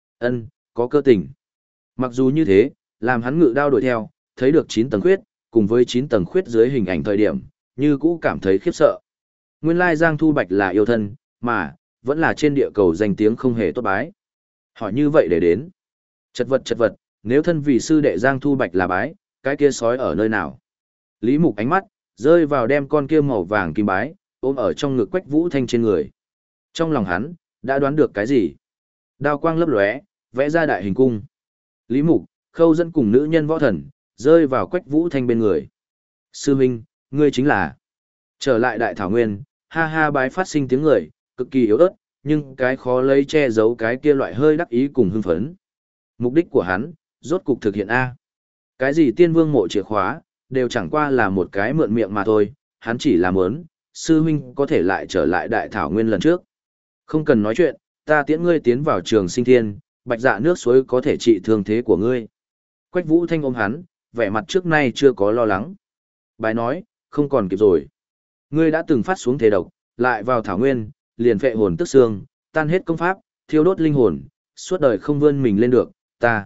có cơ tình. Mặc dù như thế, làm hắn ngự đao đuổi theo, thấy được 9 tầng khuyết, cùng với 9 tầng khuyết dưới hình ảnh thời điểm, như cũ cảm thấy khiếp sợ. Nguyên lai Giang Thu Bạch là yêu thân, mà, vẫn là trên địa cầu danh tiếng không hề tốt bái. Hỏi như vậy để đến. Chật vật, nếu thân vì sư đệ Giang Thu Bạch là bái, cái kia sói ở nơi nào? Lý Mục ánh mắt, rơi vào đem con kia màu vàng kim bái, ôm ở trong ngực Quách Vũ Thanh trên người. Trong lòng hắn, đã đoán được cái gì? Đao quang lấp lóe, vẽ ra đại hình cung. Lý Mục, Khâu Dẫn cùng nữ nhân võ thần, rơi vào Quách Vũ Thanh bên người. Sư huynh, ngươi chính là... Trở lại đại thảo nguyên, ha ha bái phát sinh tiếng người, cực kỳ yếu ớt, nhưng cái khó lấy che giấu cái kia loại hơi đắc ý cùng hưng phấn. Mục đích của hắn, rốt cục thực hiện A. Cái gì tiên vương mộ chìa khóa, đều chẳng qua là một cái mượn miệng mà thôi, hắn chỉ là muốn, sư huynh có thể lại trở lại đại thảo nguyên lần trước. Không cần nói chuyện, ta tiễn ngươi tiến vào trường sinh thiên, bạch dạ nước suối có thể trị thương thế của ngươi. Quách Vũ Thanh ôm hắn, vẻ mặt trước nay chưa có lo lắng. Bài nói, không còn kịp rồi. Ngươi đã từng phát xuống thế độc, lại vào thảo nguyên, liền phệ hồn tức xương, tan hết công pháp, thiêu đốt linh hồn, suốt đời không vươn mình lên được,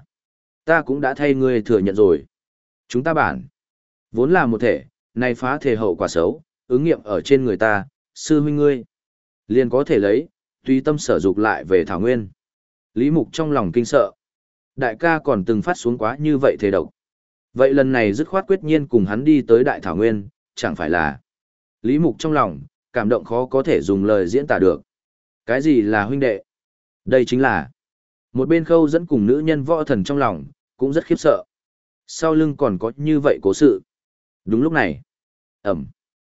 ta cũng đã thay ngươi thừa nhận rồi. Chúng ta bản, vốn là một thể, nay phá thể hậu quả xấu, ứng nghiệm ở trên người ta, sư huynh ngươi. Liền có thể lấy, tùy tâm sở dục lại về thảo nguyên. Lý Mục trong lòng kinh sợ. Đại ca còn từng phát xuống quá như vậy thể độc. Vậy lần này dứt khoát quyết nhiên cùng hắn đi tới đại thảo nguyên, chẳng phải là... Lý Mục trong lòng, cảm động khó có thể dùng lời diễn tả được. Cái gì là huynh đệ? Đây chính là... Một bên Khâu Dẫn cùng nữ nhân võ thần trong lòng, cũng rất khiếp sợ. Sau lưng còn có như vậy cố sự. Đúng lúc này. Ẩm.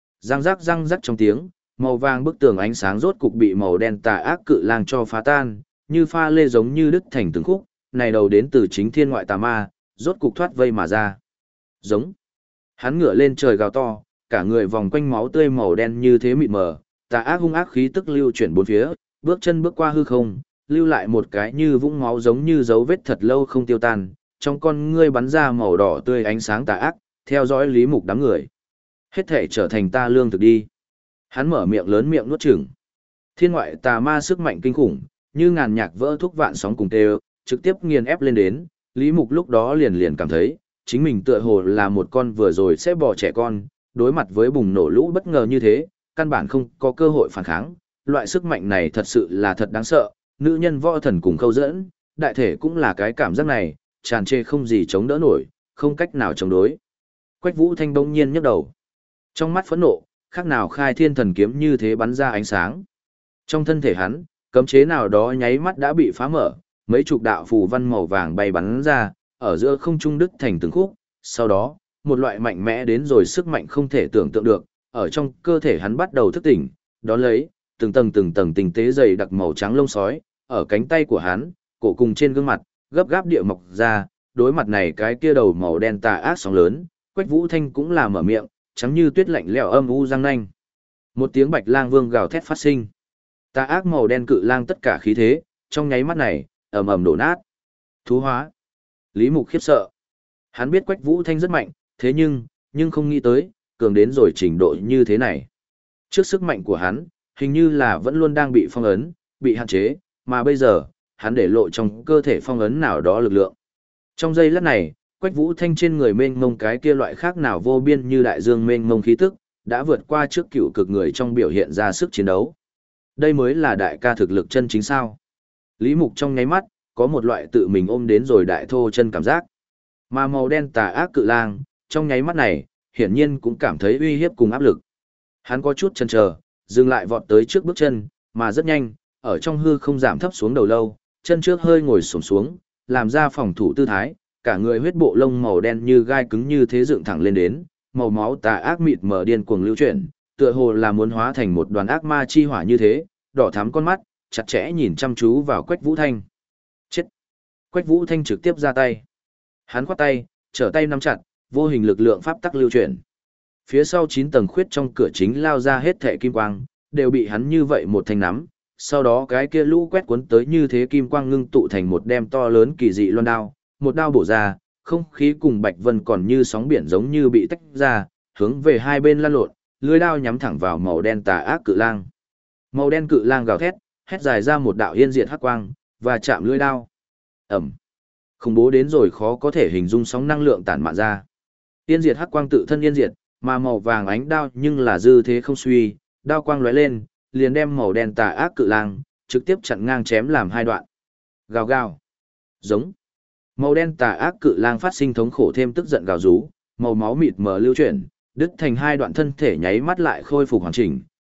Răng rắc trong tiếng, màu vàng bức tường ánh sáng rốt cục bị màu đen tà ác cự lang cho phá tan, như pha lê giống như đứt thành từng khúc, này đầu đến từ chính thiên ngoại tà ma, rốt cục thoát vây mà ra. Giống. Hắn ngửa lên trời gào to, cả người vòng quanh máu tươi màu đen như thế mịt mờ, tà ác hung ác khí tức lưu chuyển bốn phía, bước chân bước qua hư không, lưu lại một cái như vũng máu giống như dấu vết thật lâu không tiêu tan, trong con ngươi bắn ra màu đỏ tươi ánh sáng tà ác, theo dõi Lý Mục đám người. Hết thể trở thành ta lương thực đi. Hắn mở miệng lớn miệng nuốt chửng. Thiên ngoại tà ma sức mạnh kinh khủng, như ngàn nhạc vỡ thúc vạn sóng cùng tê, trực tiếp nghiền ép lên đến, Lý Mục lúc đó liền cảm thấy, chính mình tựa hồ là một con vừa rồi sẽ bỏ trẻ con, đối mặt với bùng nổ lũ bất ngờ như thế, căn bản không có cơ hội phản kháng, loại sức mạnh này thật sự là thật đáng sợ, nữ nhân võ thần cùng Khâu Dẫn, đại thể cũng là cái cảm giác này, tràn trề không gì chống đỡ nổi, không cách nào chống đối. Quách Vũ Thanh bỗng nhiên nhấc đầu. Trong mắt phẫn nộ, khác nào khai thiên thần kiếm như thế bắn ra ánh sáng. Trong thân thể hắn, cấm chế nào đó nháy mắt đã bị phá mở, mấy chục đạo phù văn màu vàng bay bắn ra, ở giữa không trung đứt thành từng khúc, sau đó, một loại mạnh mẽ đến rồi sức mạnh không thể tưởng tượng được, ở trong cơ thể hắn bắt đầu thức tỉnh, đón lấy, từng tầng tinh tế dày đặc màu trắng lông sói, ở cánh tay của hắn, cổ cùng trên gương mặt, gấp gáp địa mọc ra, đối mặt này cái kia đầu màu đen tà ác sóng lớn, Quách Vũ Thanh cũng là mở miệng, trắng như tuyết lạnh lẽo âm u răng nanh. Một tiếng bạch lang vương gào thét phát sinh. Tà ác màu đen cự lang tất cả khí thế, trong nháy mắt này, ầm ầm đổ nát. Thú hóa. Lý Mục khiếp sợ. Hắn biết Quách Vũ Thanh rất mạnh, thế nhưng không nghĩ tới, cường đến rồi trình độ như thế này. Trước sức mạnh của hắn, hình như là vẫn luôn đang bị phong ấn, bị hạn chế, mà bây giờ, hắn để lộ trong cơ thể phong ấn nào đó lực lượng. Trong giây lát này, Quách Vũ Thanh trên người mênh mông cái kia loại khác nào vô biên như đại dương mênh mông khí tức, đã vượt qua trước cựu cực người trong biểu hiện ra sức chiến đấu. Đây mới là đại ca thực lực chân chính sao. Lý Mục trong nháy mắt, có một loại tự mình ôm đến rồi đại thô chân cảm giác. Mà màu đen tà ác cự lang, trong nháy mắt này, hiển nhiên cũng cảm thấy uy hiếp cùng áp lực. Hắn có chút chần chờ, dừng lại vọt tới trước bước chân, mà rất nhanh, ở trong hư không giảm thấp xuống đầu lâu, chân trước hơi ngồi xổm xuống, làm ra phòng thủ tư thái, cả người huyết bộ lông màu đen như gai cứng như thế dựng thẳng lên đến, màu máu tà ác mịt mờ điên cuồng lưu chuyển, tựa hồ là muốn hóa thành một đoàn ác ma chi hỏa như thế, đỏ thắm con mắt, chặt chẽ nhìn chăm chú vào Quách Vũ Thanh. Chết! Quách Vũ Thanh trực tiếp ra tay. Hắn khoát tay, trở tay nắm chặt, vô hình lực lượng pháp tắc lưu chuyển. Phía sau 9 tầng khuyết trong cửa chính lao ra hết thệ kim quang, đều bị hắn như vậy một thanh nắm, sau đó cái kia lũ quét cuốn tới như thế kim quang ngưng tụ thành một đem to lớn kỳ dị loan đao, một đao bổ ra, không khí cùng bạch vân còn như sóng biển giống như bị tách ra, hướng về hai bên lăn lộn, lưỡi đao nhắm thẳng vào màu đen tà ác cự lang. Màu đen cự lang gào thét, hét dài ra một đạo yên diệt hắc quang, và chạm lưỡi đao. Ầm. Khủng bố đến rồi khó có thể hình dung sóng năng lượng tản mạn ra. Yên diệt hắc quang tự thân yên diệt, mà màu vàng ánh đao nhưng là dư thế không suy, đao quang lóe lên, liền đem màu đen tà ác cự lang trực tiếp chặn ngang chém làm hai đoạn. Gào gào. Giống. Màu đen tà ác cự lang phát sinh thống khổ thêm tức giận gào rú, màu máu mịt mờ lưu chuyển, đứt thành hai đoạn thân thể nháy mắt lại khôi phục hoàn chỉnh,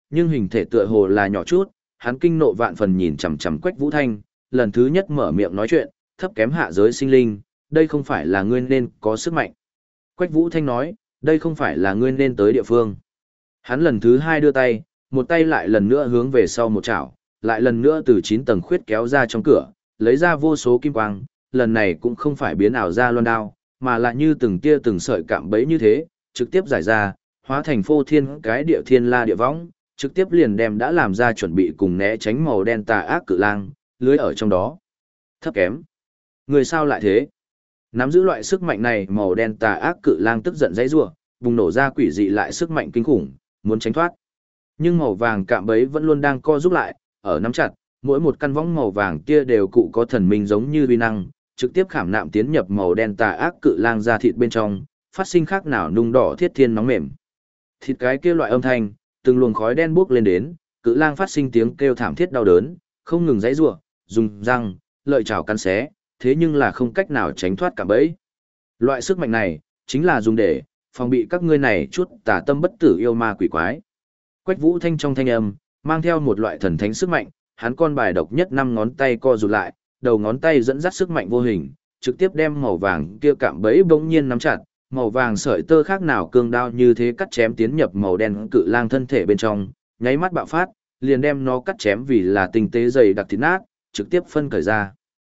nhưng hình thể tựa hồ là nhỏ chút, hắn kinh nộ vạn phần nhìn chằm chằm Quách Vũ Thanh, lần thứ nhất mở miệng nói chuyện, thấp kém hạ giới sinh linh, đây không phải là ngươi nên có sức mạnh. Quách Vũ Thanh nói, đây không phải là ngươi nên tới địa phương. Hắn lần thứ hai đưa tay, một tay lại lần nữa hướng về sau một chảo, lại lần nữa từ 9 tầng khuyết kéo ra trong cửa, lấy ra vô số kim quang, lần này cũng không phải biến ảo ra loan đao, mà là như từng tia từng sợi cạm bẫy như thế, trực tiếp giải ra, hóa thành phô thiên cái địa thiên la địa võng, trực tiếp liền đem đã làm ra chuẩn bị cùng né tránh màu đen tà ác cự lang, lưới ở trong đó. Thấp kém. Người sao lại thế? Nắm giữ loại sức mạnh này, màu đen tà ác cự lang tức giận dãy rủa, bùng nổ ra quỷ dị lại sức mạnh kinh khủng, muốn tránh thoát. Nhưng màu vàng cạm bẫy vẫn luôn đang co giúp lại, ở nắm chặt, mỗi một căn võng màu vàng kia đều cụ có thần minh giống như uy năng, trực tiếp khảm nạm tiến nhập màu đen tà ác cự lang ra thịt bên trong, phát sinh khác nào nung đỏ thiết thiên nóng mềm. Thịt cái kia loại âm thanh, từng luồng khói đen bốc lên đến, cự lang phát sinh tiếng kêu thảm thiết đau đớn, không ngừng giãy giụa, dùng răng, lợi chảo cắn xé, thế nhưng là không cách nào tránh thoát cạm bẫy. Loại sức mạnh này chính là dùng để phòng bị các ngươi này chút tà tâm bất tử yêu ma quỷ quái. Quách Vũ Thanh trong thanh âm mang theo một loại thần thánh sức mạnh, hắn con bài độc nhất 5 ngón tay co rụt lại, đầu ngón tay dẫn dắt sức mạnh vô hình, trực tiếp đem màu vàng kia cạm bẫy bỗng nhiên nắm chặt, màu vàng sợi tơ khác nào cương đao như thế cắt chém tiến nhập màu đen cự lang thân thể bên trong, nháy mắt bạo phát, liền đem nó cắt chém vì là tinh tế dày đặc thịt nát, trực tiếp phân cởi ra.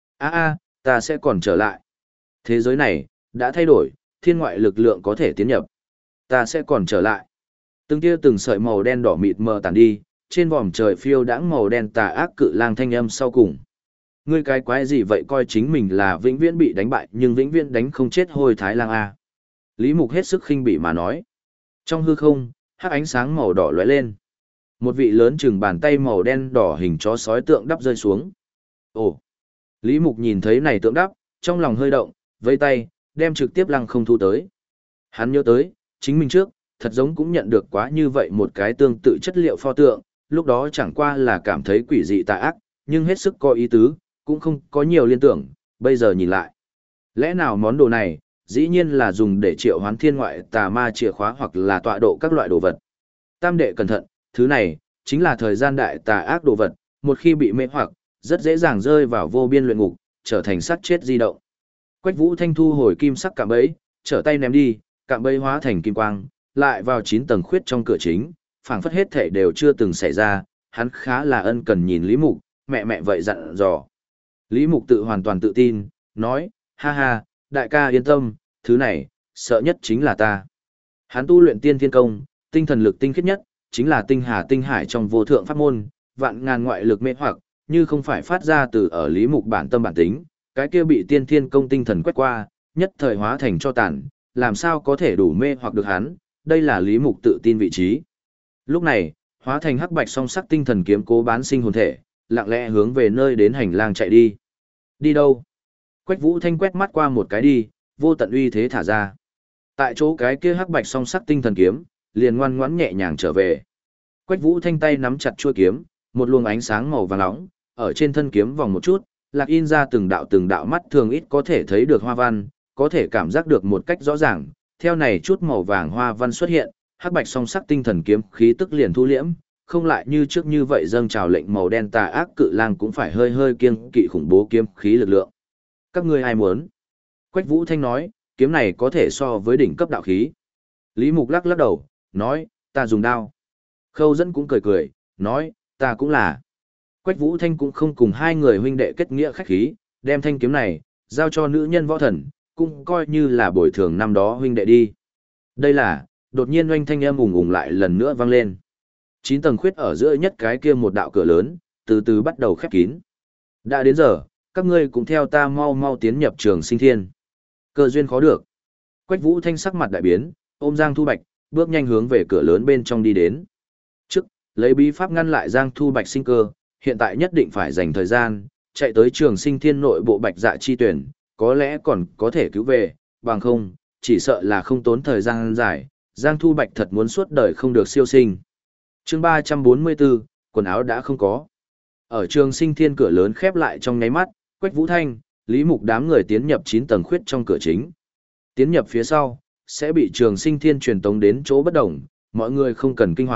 Ta sẽ còn trở lại. Thế giới này đã thay đổi, thiên ngoại lực lượng có thể tiến nhập. Ta sẽ còn trở lại. Từng tia từng sợi màu đen đỏ mịt mờ tàn đi, trên vòm trời phiêu đãng màu đen tà ác cự lang thanh âm sau cùng. Ngươi cái quái gì vậy, coi chính mình là vĩnh viễn bị đánh bại nhưng vĩnh viễn đánh không chết hôi thái lang a. Lý Mục hết sức khinh bỉ mà nói. Trong hư không, hắc ánh sáng màu đỏ lóe lên. Một vị lớn chừng bàn tay màu đen đỏ hình chó sói tượng đắp rơi xuống. Ồ! Lý Mục nhìn thấy này tượng đắp, trong lòng hơi động, vẫy tay, đem trực tiếp lăng không thu tới. Hắn nhớ tới, chính mình trước, thật giống cũng nhận được quá như vậy một cái tương tự chất liệu pho tượng, lúc đó chẳng qua là cảm thấy quỷ dị tà ác, nhưng hết sức có ý tứ, cũng không có nhiều liên tưởng, bây giờ nhìn lại. Lẽ nào món đồ này, dĩ nhiên là dùng để triệu hoán thiên ngoại tà ma chìa khóa hoặc là tọa độ các loại đồ vật. Tam đệ cẩn thận, thứ này, chính là thời gian đại tà ác đồ vật, một khi bị mê hoặc, rất dễ dàng rơi vào vô biên luyện ngục, trở thành xác chết di động. Quách Vũ Thanh thu hồi kim sắc cạm bẫy, trở tay ném đi, cạm bẫy hóa thành kim quang, lại vào 9 tầng khuyết trong cửa chính, phảng phất hết thể đều chưa từng xảy ra, hắn khá là ân cần nhìn Lý Mục, mẹ vậy dặn dò. Lý Mục tự hoàn toàn tự tin, nói, ha ha, đại ca yên tâm, thứ này, sợ nhất chính là ta. Hắn tu luyện tiên thiên công, tinh thần lực tinh khiết nhất, chính là tinh hà tinh hải trong vô thượng pháp môn, vạn ngàn ngoại lực mê hoặc, như không phải phát ra từ ở Lý Mục bản tâm bản tính, cái kia bị tiên thiên công tinh thần quét qua, nhất thời hóa thành cho tàn, làm sao có thể đủ mê hoặc được hắn, đây là Lý Mục tự tin vị trí. Lúc này, hóa thành hắc bạch song sắc tinh thần kiếm cố bán sinh hồn thể, lặng lẽ hướng về nơi đến hành lang chạy đi. Đi đâu? Quách Vũ Thanh quét mắt qua một cái đi, vô tận uy thế thả ra. Tại chỗ cái kia hắc bạch song sắc tinh thần kiếm, liền ngoan ngoãn nhẹ nhàng trở về. Quách Vũ Thanh tay nắm chặt chuôi kiếm, một luồng ánh sáng màu vàng nóng, ở trên thân kiếm vòng một chút, lạc in ra từng đạo mắt thường ít có thể thấy được hoa văn, có thể cảm giác được một cách rõ ràng, theo này chút màu vàng hoa văn xuất hiện, hắc bạch song sắc tinh thần kiếm khí tức liền thu liễm, không lại như trước như vậy dâng trào lệnh màu đen tà ác cự lang cũng phải hơi hơi kiêng kỵ khủng bố kiếm khí lực lượng. Các ngươi ai muốn? Quách Vũ Thanh nói, kiếm này có thể so với đỉnh cấp đạo khí. Lý Mục lắc đầu, nói, ta dùng đao. Khâu Dẫn cũng cười, nói, ta cũng là. Quách Vũ Thanh cũng không cùng hai người huynh đệ kết nghĩa khách khí, đem thanh kiếm này, giao cho nữ nhân võ thần, cũng coi như là bồi thường năm đó huynh đệ đi. Đây là, đột nhiên oanh thanh âm ùng ùng lại lần nữa vang lên. 9 tầng khuyết ở giữa nhất cái kia một đạo cửa lớn, từ từ bắt đầu khép kín. Đã đến giờ, các ngươi cũng theo ta mau mau tiến nhập Trường Sinh Thiên. Cơ duyên khó được. Quách Vũ Thanh sắc mặt đại biến, ôm Giang Thu Bạch, bước nhanh hướng về cửa lớn bên trong đi đến. Trước, lấy bí pháp ngăn lại Giang Thu Bạch sinh cơ, hiện tại nhất định phải dành thời gian, chạy tới Trường Sinh Thiên nội bộ Bạch Dạ chi tuyển, có lẽ còn có thể cứu về, bằng không, chỉ sợ là không tốn thời gian dài, Giang Thu Bạch thật muốn suốt đời không được siêu sinh. Chương 344, quần áo đã không có. Ở Trường Sinh Thiên cửa lớn khép lại trong nháy mắt, Quách Vũ Thanh, Lý Mục đám người tiến nhập 9 tầng khuyết trong cửa chính. Tiến nhập phía sau, sẽ bị Trường Sinh Thiên truyền tống đến chỗ bất động, mọi người không cần kinh hoàng,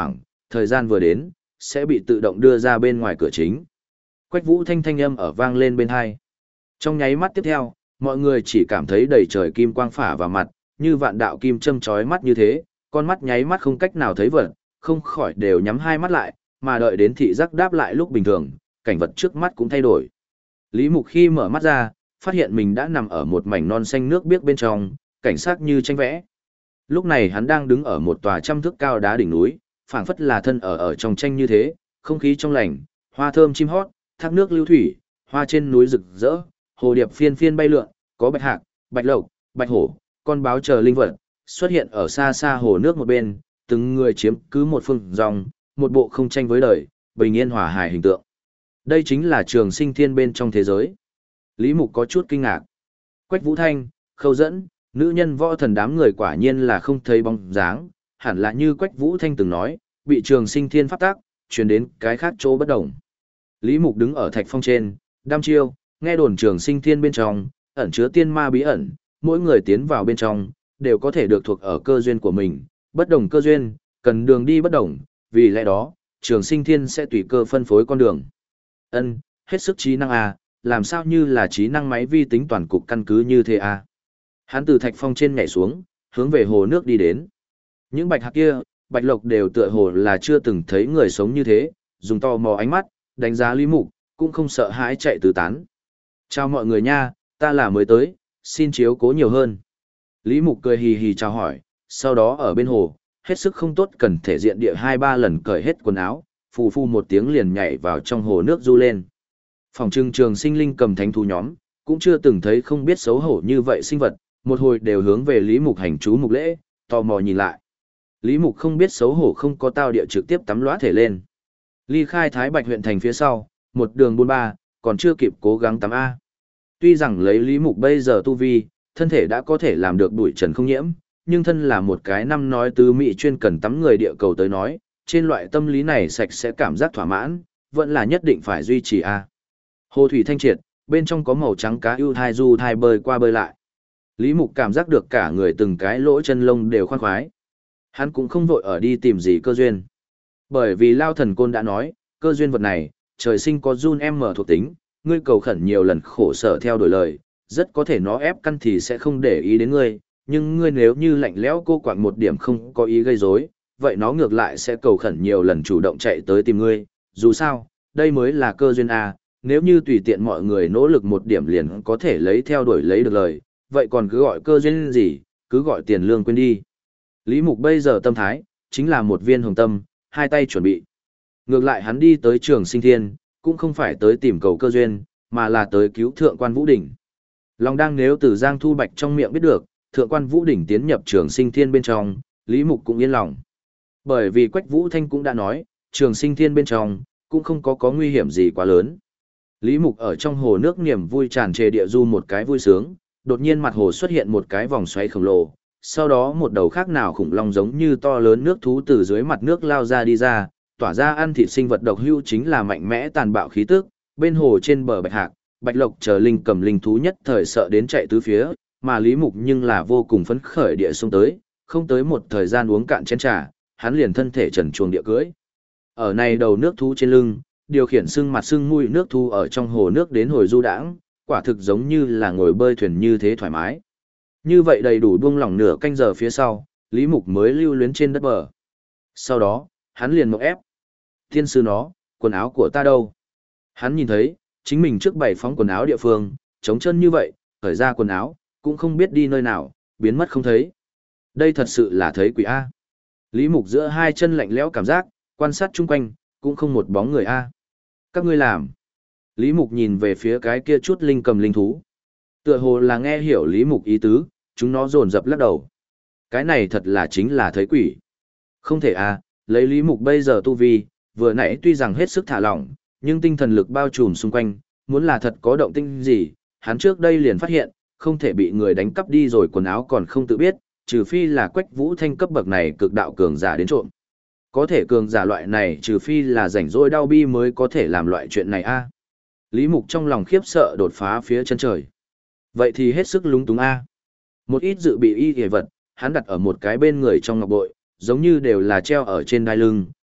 thời gian vừa đến, sẽ bị tự động đưa ra bên ngoài cửa chính. Quách Vũ Thanh thanh âm ở vang lên bên hai. Trong nháy mắt tiếp theo, mọi người chỉ cảm thấy đầy trời kim quang phả vào mặt, như vạn đạo kim châm chói mắt như thế, con mắt nháy mắt không cách nào thấy vật, không khỏi đều nhắm hai mắt lại, mà đợi đến thị giác đáp lại lúc bình thường, cảnh vật trước mắt cũng thay đổi. Lý Mục khi mở mắt ra, phát hiện mình đã nằm ở một mảnh non xanh nước biếc bên trong, cảnh sắc như tranh vẽ. Lúc này hắn đang đứng ở một tòa trăm thước cao đá đỉnh núi, phảng phất là thân ở trong tranh như thế, không khí trong lành, hoa thơm chim hót, thác nước lưu thủy, hoa trên núi rực rỡ, hồ điệp phiên phiên bay lượn, có bạch hạc, bạch lộc, bạch hổ, con báo chờ linh vật xuất hiện ở xa xa hồ nước một bên, từng người chiếm cứ một phương dòng, một bộ không tranh với đời, bình yên hòa hài hình tượng. Đây chính là Trường Sinh Thiên bên trong thế giới. Lý Mục có chút kinh ngạc. Quách Vũ Thanh, Khâu Dẫn, nữ nhân võ thần đám người quả nhiên là không thấy bóng dáng, hẳn là như Quách Vũ Thanh từng nói, bị Trường Sinh Thiên pháp tác, truyền đến cái khác chỗ bất đồng. Lý Mục đứng ở thạch phong trên, đăm chiêu, nghe đồn Trường Sinh Thiên bên trong, ẩn chứa tiên ma bí ẩn, mỗi người tiến vào bên trong, đều có thể được thuộc ở cơ duyên của mình, bất đồng cơ duyên, cần đường đi bất đồng, vì lẽ đó, Trường Sinh Thiên sẽ tùy cơ phân phối con đường. Ân, hết sức trí năng à, làm sao như là trí năng máy vi tính toàn cục căn cứ như thế à. Hắn từ thạch phong trên nhảy xuống, hướng về hồ nước đi đến. Những bạch hạc kia, bạch lộc đều tựa hồ là chưa từng thấy người sống như thế, dùng tò mò ánh mắt, đánh giá Lý Mục, cũng không sợ hãi chạy tứ tán. Chào mọi người nha, ta là mới tới, xin chiếu cố nhiều hơn. Lý Mục cười hì hì chào hỏi, sau đó ở bên hồ, hết sức không tốt cần thể diện địa 2-3 lần cởi hết quần áo, phù phù một tiếng liền nhảy vào trong hồ nước du lên. Phòng trưng Trường Sinh linh cầm thánh thú nhóm, cũng chưa từng thấy không biết xấu hổ như vậy sinh vật, một hồi đều hướng về Lý Mục hành chú mục lễ, tò mò nhìn lại. Lý Mục không biết xấu hổ không có tao địa trực tiếp tắm lóa thể lên. Ly khai Thái Bạch huyện thành phía sau, một đường buôn ba, còn chưa kịp cố gắng tắm A. Tuy rằng lấy Lý Mục bây giờ tu vi, thân thể đã có thể làm được bụi trần không nhiễm, nhưng thân là một cái năm nói tứ mỹ chuyên cần tắm người địa cầu tới nói, trên loại tâm lý này sạch sẽ cảm giác thỏa mãn, vẫn là nhất định phải duy trì A. Hồ thủy thanh triệt, bên trong có màu trắng cá ưu thai du thai bơi qua bơi lại. Lý Mục cảm giác được cả người từng cái lỗ chân lông đều khoan khoái. Hắn cũng không vội ở đi tìm gì cơ duyên. Bởi vì Lao Thần Côn đã nói, cơ duyên vật này, trời sinh có run em mở thuộc tính, ngươi cầu khẩn nhiều lần khổ sở theo đuổi lời, rất có thể nó ép căn thì sẽ không để ý đến ngươi, nhưng ngươi nếu như lạnh lẽo cô quạng một điểm không có ý gây rối, vậy nó ngược lại sẽ cầu khẩn nhiều lần chủ động chạy tới tìm ngươi, dù sao, đây mới là cơ duyên A, nếu như tùy tiện mọi người nỗ lực một điểm liền có thể lấy theo đuổi lấy được lời, vậy còn cứ gọi cơ duyên gì, cứ gọi tiền lương quên đi. Lý Mục bây giờ tâm thái, chính là một viên hồng tâm, hai tay chuẩn bị. Ngược lại hắn đi tới Trường Sinh Thiên, cũng không phải tới tìm cầu cơ duyên, mà là tới cứu Thượng quan Vũ Đỉnh. Long đang nếu từ Giang Thu Bạch trong miệng biết được, Thượng quan Vũ Đỉnh tiến nhập Trường Sinh Thiên bên trong, Lý Mục cũng yên lòng. Bởi vì Quách Vũ Thanh cũng đã nói, Trường Sinh Thiên bên trong, cũng không có nguy hiểm gì quá lớn. Lý Mục ở trong hồ nước niềm vui tràn trề địa du một cái vui sướng, đột nhiên mặt hồ xuất hiện một cái vòng xoáy khổng lồ, sau đó một đầu khác nào khủng long giống như to lớn nước thú từ dưới mặt nước lao ra đi ra, tỏa ra ăn thịt sinh vật độc hưu chính là mạnh mẽ tàn bạo khí tức, bên hồ trên bờ bạch hạc, bạch lộc chờ linh cầm linh thú nhất thời sợ đến chạy tứ phía, mà Lý Mục nhưng là vô cùng phấn khởi địa xông tới, không tới một thời gian uống cạn chén trà, hắn liền thân thể trần truồng địa cưỡi. Ở này đầu nước thú trên lưng, điều khiển sưng mặt sưng mũi nước thú ở trong hồ nước đến hồi du đãng, quả thực giống như là ngồi bơi thuyền như thế thoải mái. Như vậy đầy đủ buông lỏng nửa canh giờ phía sau, Lý Mục mới lưu luyến trên đất bờ. Sau đó, hắn liền mộng ép. Thiên sư nó, quần áo của ta đâu? Hắn nhìn thấy, chính mình trước bày phóng quần áo địa phương, trống chân như vậy, khởi ra quần áo, cũng không biết đi nơi nào, biến mất không thấy. Đây thật sự là thấy quỷ A. Lý Mục giữa hai chân lạnh lẽo cảm giác, quan sát chung quanh, cũng không một bóng người A. Các ngươi làm. Lý Mục nhìn về phía cái kia chút linh cầm linh thú. Tựa hồ là nghe hiểu Lý Mục ý tứ, chúng nó dồn dập lắc đầu. Cái này thật là chính là thấy quỷ. Không thể à, lấy Lý Mục bây giờ tu vi, vừa nãy tuy rằng hết sức thả lỏng, nhưng tinh thần lực bao trùm xung quanh, muốn là thật có động tinh gì, hắn trước đây liền phát hiện, không thể bị người đánh cắp đi rồi quần áo còn không tự biết, trừ phi là Quách Vũ Thanh cấp bậc này cực đạo cường giả đến trộm. Có thể cường giả loại này trừ phi là rảnh rỗi đau bi mới có thể làm loại chuyện này a. Lý Mục trong lòng khiếp sợ đột phá phía chân trời. Vậy thì hết sức lúng túng a. Một ít dự bị y hề vật, hắn đặt ở một cái bên người trong ngọc bội, giống như đều là treo ở trên đai lưng,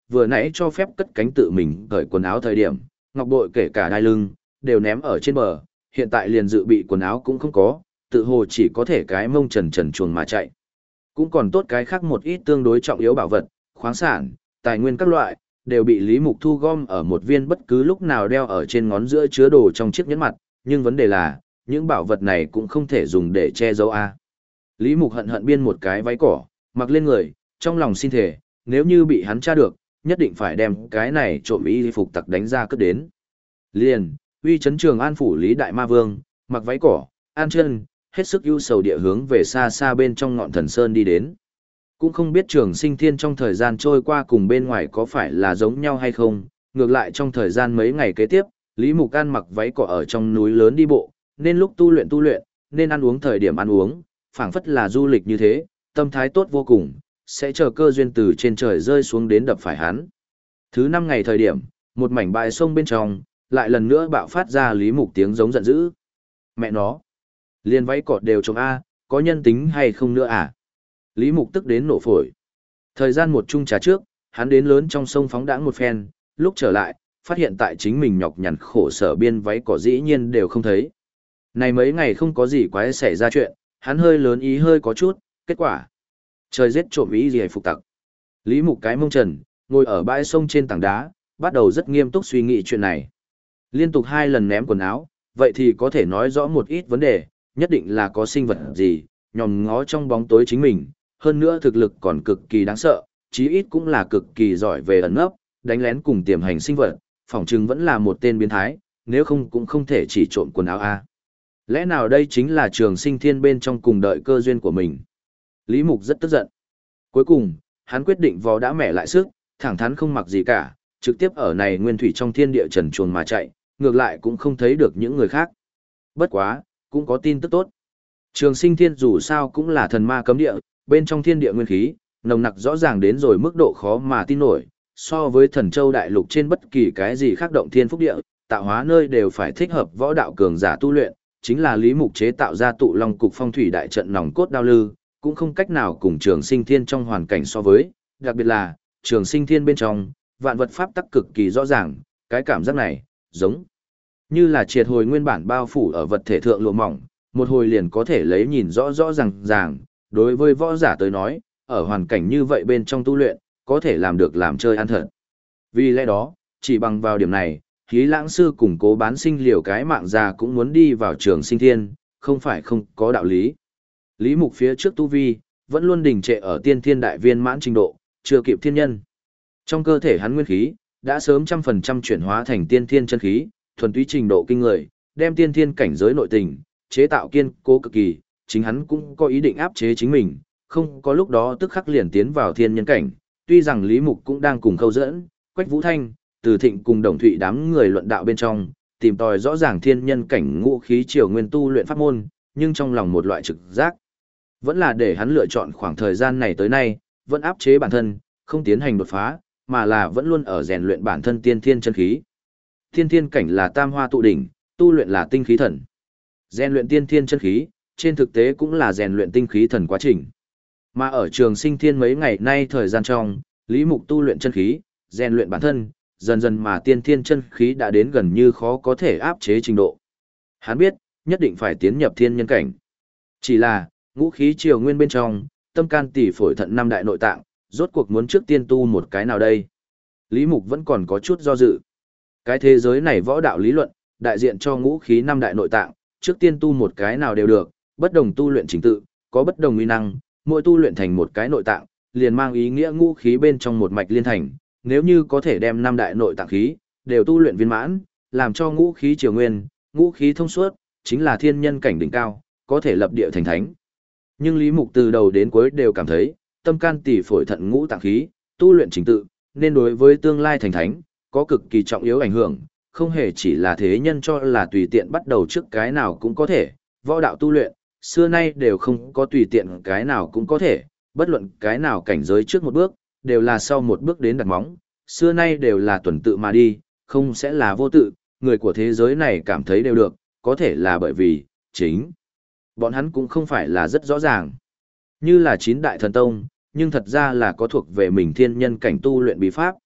vừa nãy cho phép cất cánh tự mình cởi quần áo thời điểm, ngọc bội kể cả đai lưng, đều ném ở trên bờ, hiện tại liền dự bị quần áo cũng không có, tự hồ chỉ có thể cái mông trần trần chuồng mà chạy. Cũng còn tốt cái khác một ít tương đối trọng yếu bảo vật, khoáng sản, tài nguyên các loại, đều bị Lý Mục thu gom ở một viên bất cứ lúc nào đeo ở trên ngón giữa chứa đồ trong chiếc nhẫn mặt, nhưng vấn đề là, những bảo vật này cũng không thể dùng để che giấu a. Lý Mục hận hận biên một cái váy cỏ, mặc lên người, trong lòng xin thề, nếu như bị hắn tra được, nhất định phải đem cái này trộm y phục tặc đánh ra cất đến. Liền, uy chấn Trường An phủ Lý Đại Ma Vương, mặc váy cỏ, an chân, hết sức ưu sầu địa hướng về xa xa bên trong ngọn thần sơn đi đến. Cũng không biết Trường Sinh Thiên trong thời gian trôi qua cùng bên ngoài có phải là giống nhau hay không, ngược lại trong thời gian mấy ngày kế tiếp, Lý Mục An mặc váy cỏ ở trong núi lớn đi bộ, nên lúc tu luyện, nên ăn uống thời điểm ăn uống, phảng phất là du lịch như thế, tâm thái tốt vô cùng, sẽ chờ cơ duyên từ trên trời rơi xuống đến đập phải hắn. Thứ 5 ngày thời điểm, một mảnh bãi sông bên trong, lại lần nữa bạo phát ra Lý Mục tiếng giống giận dữ. Mẹ nó, liền váy cọt đều trông A, có nhân tính hay không nữa à? Lý Mục tức đến nổ phổi. Thời gian một chung trà trước, hắn đến lớn trong sông phóng đãng một phen, lúc trở lại, phát hiện tại chính mình nhọc nhằn khổ sở biên váy cỏ dĩ nhiên đều không thấy. Này mấy ngày không có gì quái xảy ra chuyện, hắn hơi lớn ý hơi có chút, kết quả. Trời giết trộm ý gì phục tặc. Lý Mục cái mông trần, ngồi ở bãi sông trên tảng đá, bắt đầu rất nghiêm túc suy nghĩ chuyện này. Liên tục 2 lần ném quần áo, vậy thì có thể nói rõ một ít vấn đề, nhất định là có sinh vật gì, nhòm ngó trong bóng tối chính mình, hơn nữa thực lực còn cực kỳ đáng sợ, chí ít cũng là cực kỳ giỏi về ẩn nấp, đánh lén cùng tiềm hành sinh vật, phỏng chừng vẫn là một tên biến thái, nếu không cũng không thể chỉ trộm quần áo a. Lẽ nào đây chính là Trường Sinh Thiên bên trong cùng đợi cơ duyên của mình? Lý Mục rất tức giận. Cuối cùng, hắn quyết định vò đã mẹ lại sức, thẳng thắn không mặc gì cả, trực tiếp ở này nguyên thủy trong thiên địa trần truồng mà chạy, ngược lại cũng không thấy được những người khác. Bất quá, cũng có tin tức tốt. Trường Sinh Thiên dù sao cũng là thần ma cấm địa, bên trong thiên địa nguyên khí, nồng nặc rõ ràng đến rồi mức độ khó mà tin nổi, so với Thần Châu đại lục trên bất kỳ cái gì khác động thiên phúc địa, tạo hóa nơi đều phải thích hợp võ đạo cường giả tu luyện, chính là Lý Mục chế tạo ra tụ long cục phong thủy đại trận nòng cốt đao lư, cũng không cách nào cùng Trường Sinh Thiên trong hoàn cảnh so với, đặc biệt là Trường Sinh Thiên bên trong, vạn vật pháp tắc cực kỳ rõ ràng, cái cảm giác này, giống như là triệt hồi nguyên bản bao phủ ở vật thể thượng lụa mỏng, một hồi liền có thể lấy nhìn rõ rõ ràng, đối với võ giả tới nói, ở hoàn cảnh như vậy bên trong tu luyện, có thể làm được làm chơi ăn thật. Vì lẽ đó, chỉ bằng vào điểm này, Hí Lãng sư cùng Cố Bán Sinh liều cái mạng già cũng muốn đi vào Trường Sinh Thiên, không phải không có đạo lý. Lý Mục phía trước tu vi, vẫn luôn đình trệ ở tiên thiên đại viên mãn trình độ, chưa kịp thiên nhân. Trong cơ thể hắn nguyên khí, đã sớm 100% chuyển hóa thành tiên thiên chân khí, thuần túy trình độ kinh người, đem tiên thiên cảnh giới nội tình, chế tạo kiên cố cực kỳ, chính hắn cũng có ý định áp chế chính mình, không có lúc đó tức khắc liền tiến vào thiên nhân cảnh, tuy rằng Lý Mục cũng đang cùng Khâu Dẫn, Quách Vũ Thanh, Từ Thịnh cùng Đồng Thụy đám người luận đạo bên trong, tìm tòi rõ ràng thiên nhân cảnh ngũ khí triều nguyên tu luyện pháp môn, nhưng trong lòng một loại trực giác, vẫn là để hắn lựa chọn khoảng thời gian này tới nay, vẫn áp chế bản thân, không tiến hành đột phá, mà là vẫn luôn ở rèn luyện bản thân tiên thiên chân khí. Tiên thiên cảnh là tam hoa tụ đỉnh, tu luyện là tinh khí thần. Rèn luyện tiên thiên chân khí, trên thực tế cũng là rèn luyện tinh khí thần quá trình. Mà ở Trường Sinh Thiên mấy ngày nay thời gian trong, Lý Mục tu luyện chân khí, rèn luyện bản thân, dần dần mà tiên thiên chân khí đã đến gần như khó có thể áp chế trình độ. Hắn biết, nhất định phải tiến nhập thiên nhân cảnh. Chỉ là, ngũ khí triều nguyên bên trong, tâm can tỷ phổi thận 5 đại nội tạng, rốt cuộc muốn trước tiên tu một cái nào đây? Lý Mục vẫn còn có chút do dự. Cái thế giới này võ đạo lý luận, đại diện cho ngũ khí 5 đại nội tạng, trước tiên tu một cái nào đều được, bất đồng tu luyện trình tự, có bất đồng uy năng, mỗi tu luyện thành một cái nội tạng, liền mang ý nghĩa ngũ khí bên trong một mạch liên thành, nếu như có thể đem 5 đại nội tạng khí đều tu luyện viên mãn, làm cho ngũ khí triều nguyên, ngũ khí thông suốt, chính là thiên nhân cảnh đỉnh cao, có thể lập địa thành thánh. Nhưng Lý Mục từ đầu đến cuối đều cảm thấy, tâm can tỷ phổi thận ngũ tạng khí, tu luyện trình tự, nên đối với tương lai thành thánh, có cực kỳ trọng yếu ảnh hưởng, không hề chỉ là thế nhân cho là tùy tiện bắt đầu trước cái nào cũng có thể, võ đạo tu luyện, xưa nay đều không có tùy tiện cái nào cũng có thể, bất luận cái nào cảnh giới trước một bước, đều là sau một bước đến đặt móng, xưa nay đều là tuần tự mà đi, không sẽ là vô tự, người của thế giới này cảm thấy đều được, có thể là bởi vì, chính bọn hắn cũng không phải là rất rõ ràng. Như là 9 đại thần tông, nhưng thật ra là có thuộc về mình thiên nhân cảnh tu luyện bí pháp,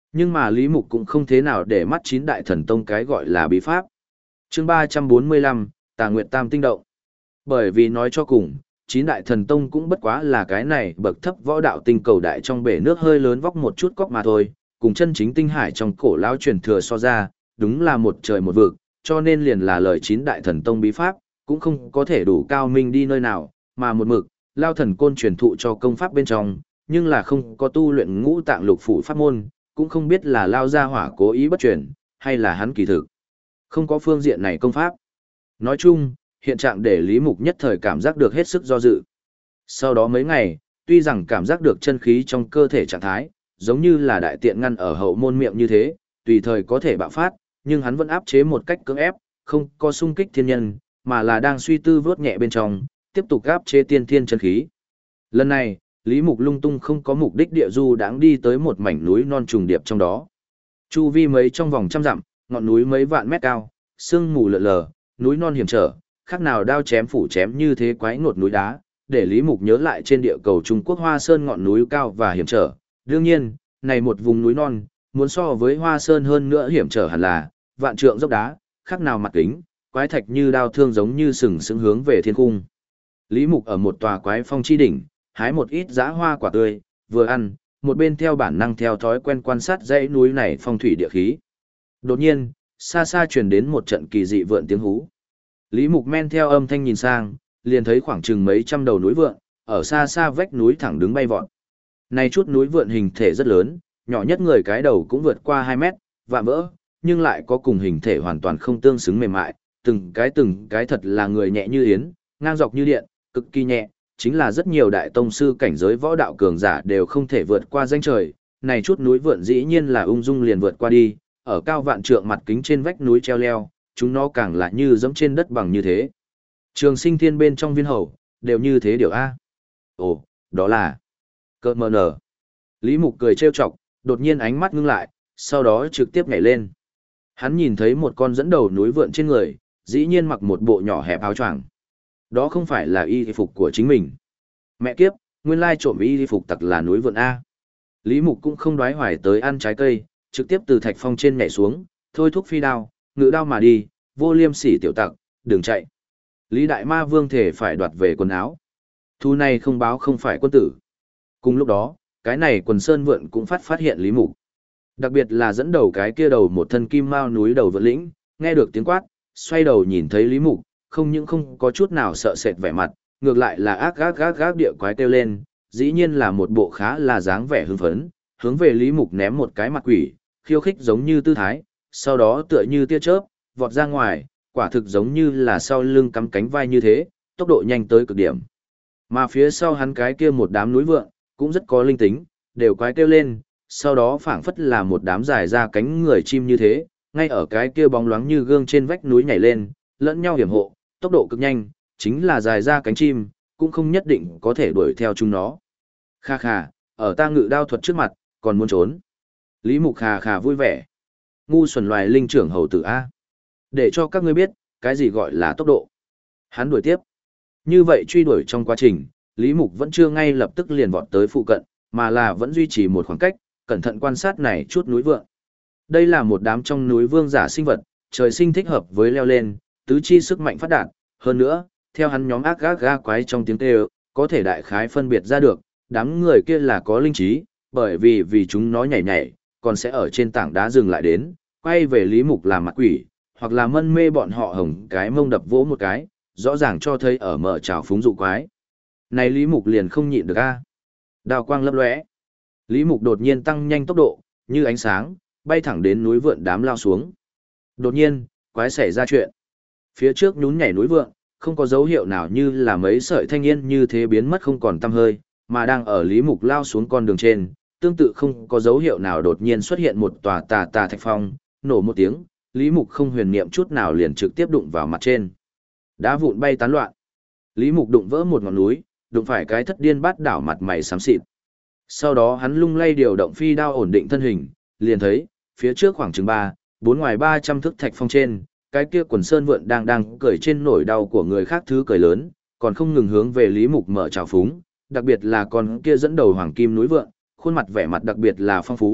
Nhưng mà Lý Mục cũng không thế nào để mắt chín đại thần tông cái gọi là bí pháp. Chương 345, Tà Nguyệt Tam Tinh Động. Bởi vì nói cho cùng, chín đại thần tông cũng bất quá là cái này bậc thấp võ đạo tinh cầu đại trong bể nước hơi lớn vóc một chút cóc mà thôi, cùng chân chính tinh hải trong cổ lão truyền thừa so ra, đúng là một trời một vực, cho nên liền là lời chín đại thần tông bí pháp, cũng không có thể đủ cao minh đi nơi nào, mà một mực, Lao Thần Côn truyền thụ cho công pháp bên trong, nhưng là không có tu luyện ngũ tạng lục phủ pháp môn, cũng không biết là Lao gia hỏa cố ý bất truyền, hay là hắn kỳ thực. Không có phương diện này công pháp. Nói chung, hiện trạng để Lý Mục nhất thời cảm giác được hết sức do dự. Sau đó mấy ngày, tuy rằng cảm giác được chân khí trong cơ thể trạng thái, giống như là đại tiện ngăn ở hậu môn miệng như thế, tùy thời có thể bạo phát, nhưng hắn vẫn áp chế một cách cưỡng ép, không có xung kích thiên nhân, mà là đang suy tư vớt nhẹ bên trong, tiếp tục áp chế tiên thiên chân khí. Lần này, Lý Mục lung tung không có mục đích địa du đáng đi tới một mảnh núi non trùng điệp trong đó. Chu vi mấy trong vòng trăm dặm, ngọn núi mấy vạn mét cao, sương mù lờ lờ, núi non hiểm trở, khác nào đao chém phủ chém như thế quái ngột núi đá, để Lý Mục nhớ lại trên địa cầu Trung Quốc Hoa Sơn ngọn núi cao và hiểm trở. Đương nhiên, này một vùng núi non, muốn so với Hoa Sơn hơn nữa hiểm trở hẳn là, vạn trượng dốc đá, khác nào mặt kính, quái thạch như đao thương giống như sừng sững hướng về thiên cung. Lý Mục ở một tòa quái phong chi đỉnh, hái một ít dã hoa quả tươi, vừa ăn, một bên theo bản năng theo thói quen quan sát dãy núi này phong thủy địa khí. Đột nhiên, xa xa truyền đến một trận kỳ dị vượn tiếng hú. Lý Mục men theo âm thanh nhìn sang, liền thấy khoảng chừng mấy trăm đầu núi vượn, ở xa xa vách núi thẳng đứng bay vọt. Này chút núi vượn hình thể rất lớn, nhỏ nhất người cái đầu cũng vượt qua 2 mét, vạm vỡ, nhưng lại có cùng hình thể hoàn toàn không tương xứng mềm mại, từng cái thật là người nhẹ như yến, ngang dọc như điện, cực kỳ nhẹ, chính là rất nhiều đại tông sư cảnh giới võ đạo cường giả đều không thể vượt qua danh trời, này chút núi vượn dĩ nhiên là ung dung liền vượt qua đi, ở cao vạn trượng mặt kính trên vách núi treo leo, chúng nó càng là như dẫm trên đất bằng như thế. Trường Sinh Thiên bên trong viên hầu, đều như thế điều A. Ồ, đó là cơ mờ nở. Lý Mục cười trêu chọc, đột nhiên ánh mắt ngưng lại, sau đó trực tiếp nhảy lên. Hắn nhìn thấy một con dẫn đầu núi vượn trên người, dĩ nhiên mặc một bộ nhỏ hẹp áo choàng. Đó không phải là y phục của chính mình. Mẹ kiếp, nguyên lai trộm y phục tặc là núi vượn A. Lý Mục cũng không đoái hoài tới ăn trái cây, trực tiếp từ thạch phong trên nhảy xuống, thôi thúc phi đao, ngự đao mà đi, vô liêm sỉ tiểu tặc, đừng chạy. Lý Đại Ma Vương thể phải đoạt về quần áo. Thu này không báo không phải quân tử. Cùng lúc đó, cái này quần sơn vượn cũng phát hiện Lý Mục. Đặc biệt là dẫn đầu cái kia đầu một thân kim mao núi đầu vượn lĩnh, nghe được tiếng quát, xoay đầu nhìn thấy Lý Mục, không những không có chút nào sợ sệt vẻ mặt, ngược lại là ác gác địa quái kêu lên, dĩ nhiên là một bộ khá là dáng vẻ hưng phấn, hướng về Lý Mục ném một cái mặt quỷ, khiêu khích giống như tư thái, sau đó tựa như tia chớp, vọt ra ngoài, quả thực giống như là sau lưng cắm cánh vai như thế, tốc độ nhanh tới cực điểm. Mà phía sau hắn cái kia một đám núi vượn, cũng rất có linh tính, đều quái kêu lên, sau đó phảng phất là một đám dài ra cánh người chim như thế, ngay ở cái kia bóng loáng như gương trên vách núi nhảy lên, lẫn nhau hiểm hộ, tốc độ cực nhanh, chính là dài ra cánh chim, cũng không nhất định có thể đuổi theo chúng nó. Kha khà, ở ta ngự đao thuật trước mặt, còn muốn trốn. Lý Mục khà khà vui vẻ. Ngu xuẩn loài linh trưởng hầu tử A. Để cho các ngươi biết, cái gì gọi là tốc độ. Hắn đuổi tiếp. Như vậy truy đuổi trong quá trình, Lý Mục vẫn chưa ngay lập tức liền vọt tới phụ cận, mà là vẫn duy trì một khoảng cách, cẩn thận quan sát này chút núi vượng. Đây là một đám trong núi vương giả sinh vật, trời sinh thích hợp với leo lên, tứ chi sức mạnh phát đạt, hơn nữa, theo hắn nhóm ác gác ga quái trong tiếng kêu, có thể đại khái phân biệt ra được, đám người kia là có linh trí, bởi vì chúng nó nhảy nhảy, còn sẽ ở trên tảng đá dừng lại đến, quay về Lý Mục làm mặt quỷ, hoặc là mân mê bọn họ hồng cái mông đập vỗ một cái, rõ ràng cho thấy ở mở trào phúng dụ quái. Này Lý Mục liền không nhịn được a. Đào quang lấp lóe. Lý Mục đột nhiên tăng nhanh tốc độ, như ánh sáng, bay thẳng đến núi vượn đám lao xuống. Đột nhiên, quái xảy ra chuyện. Phía trước nhún nhảy núi vượn, không có dấu hiệu nào như là mấy sợi thanh niên như thế biến mất không còn tăm hơi, mà đang ở Lý Mục lao xuống con đường trên, tương tự không có dấu hiệu nào đột nhiên xuất hiện một tòa tà thạch phong, nổ một tiếng, Lý Mục không huyền niệm chút nào liền trực tiếp đụng vào mặt trên. Đá vụn bay tán loạn. Lý Mục đụng vỡ một ngọn núi, đụng phải cái thất điên bát đảo mặt mày xám xịt. Sau đó hắn lung lay điều động phi đao ổn định thân hình, liền thấy, phía trước khoảng chừng 4 ngoài 300 thước thạch phong trên, cái kia quần sơn vượn đang cười trên nỗi đau của người khác thứ cười lớn, còn không ngừng hướng về Lý Mục mở trào phúng, đặc biệt là con kia dẫn đầu hoàng kim núi vượn, khuôn mặt vẻ mặt đặc biệt là phong phú,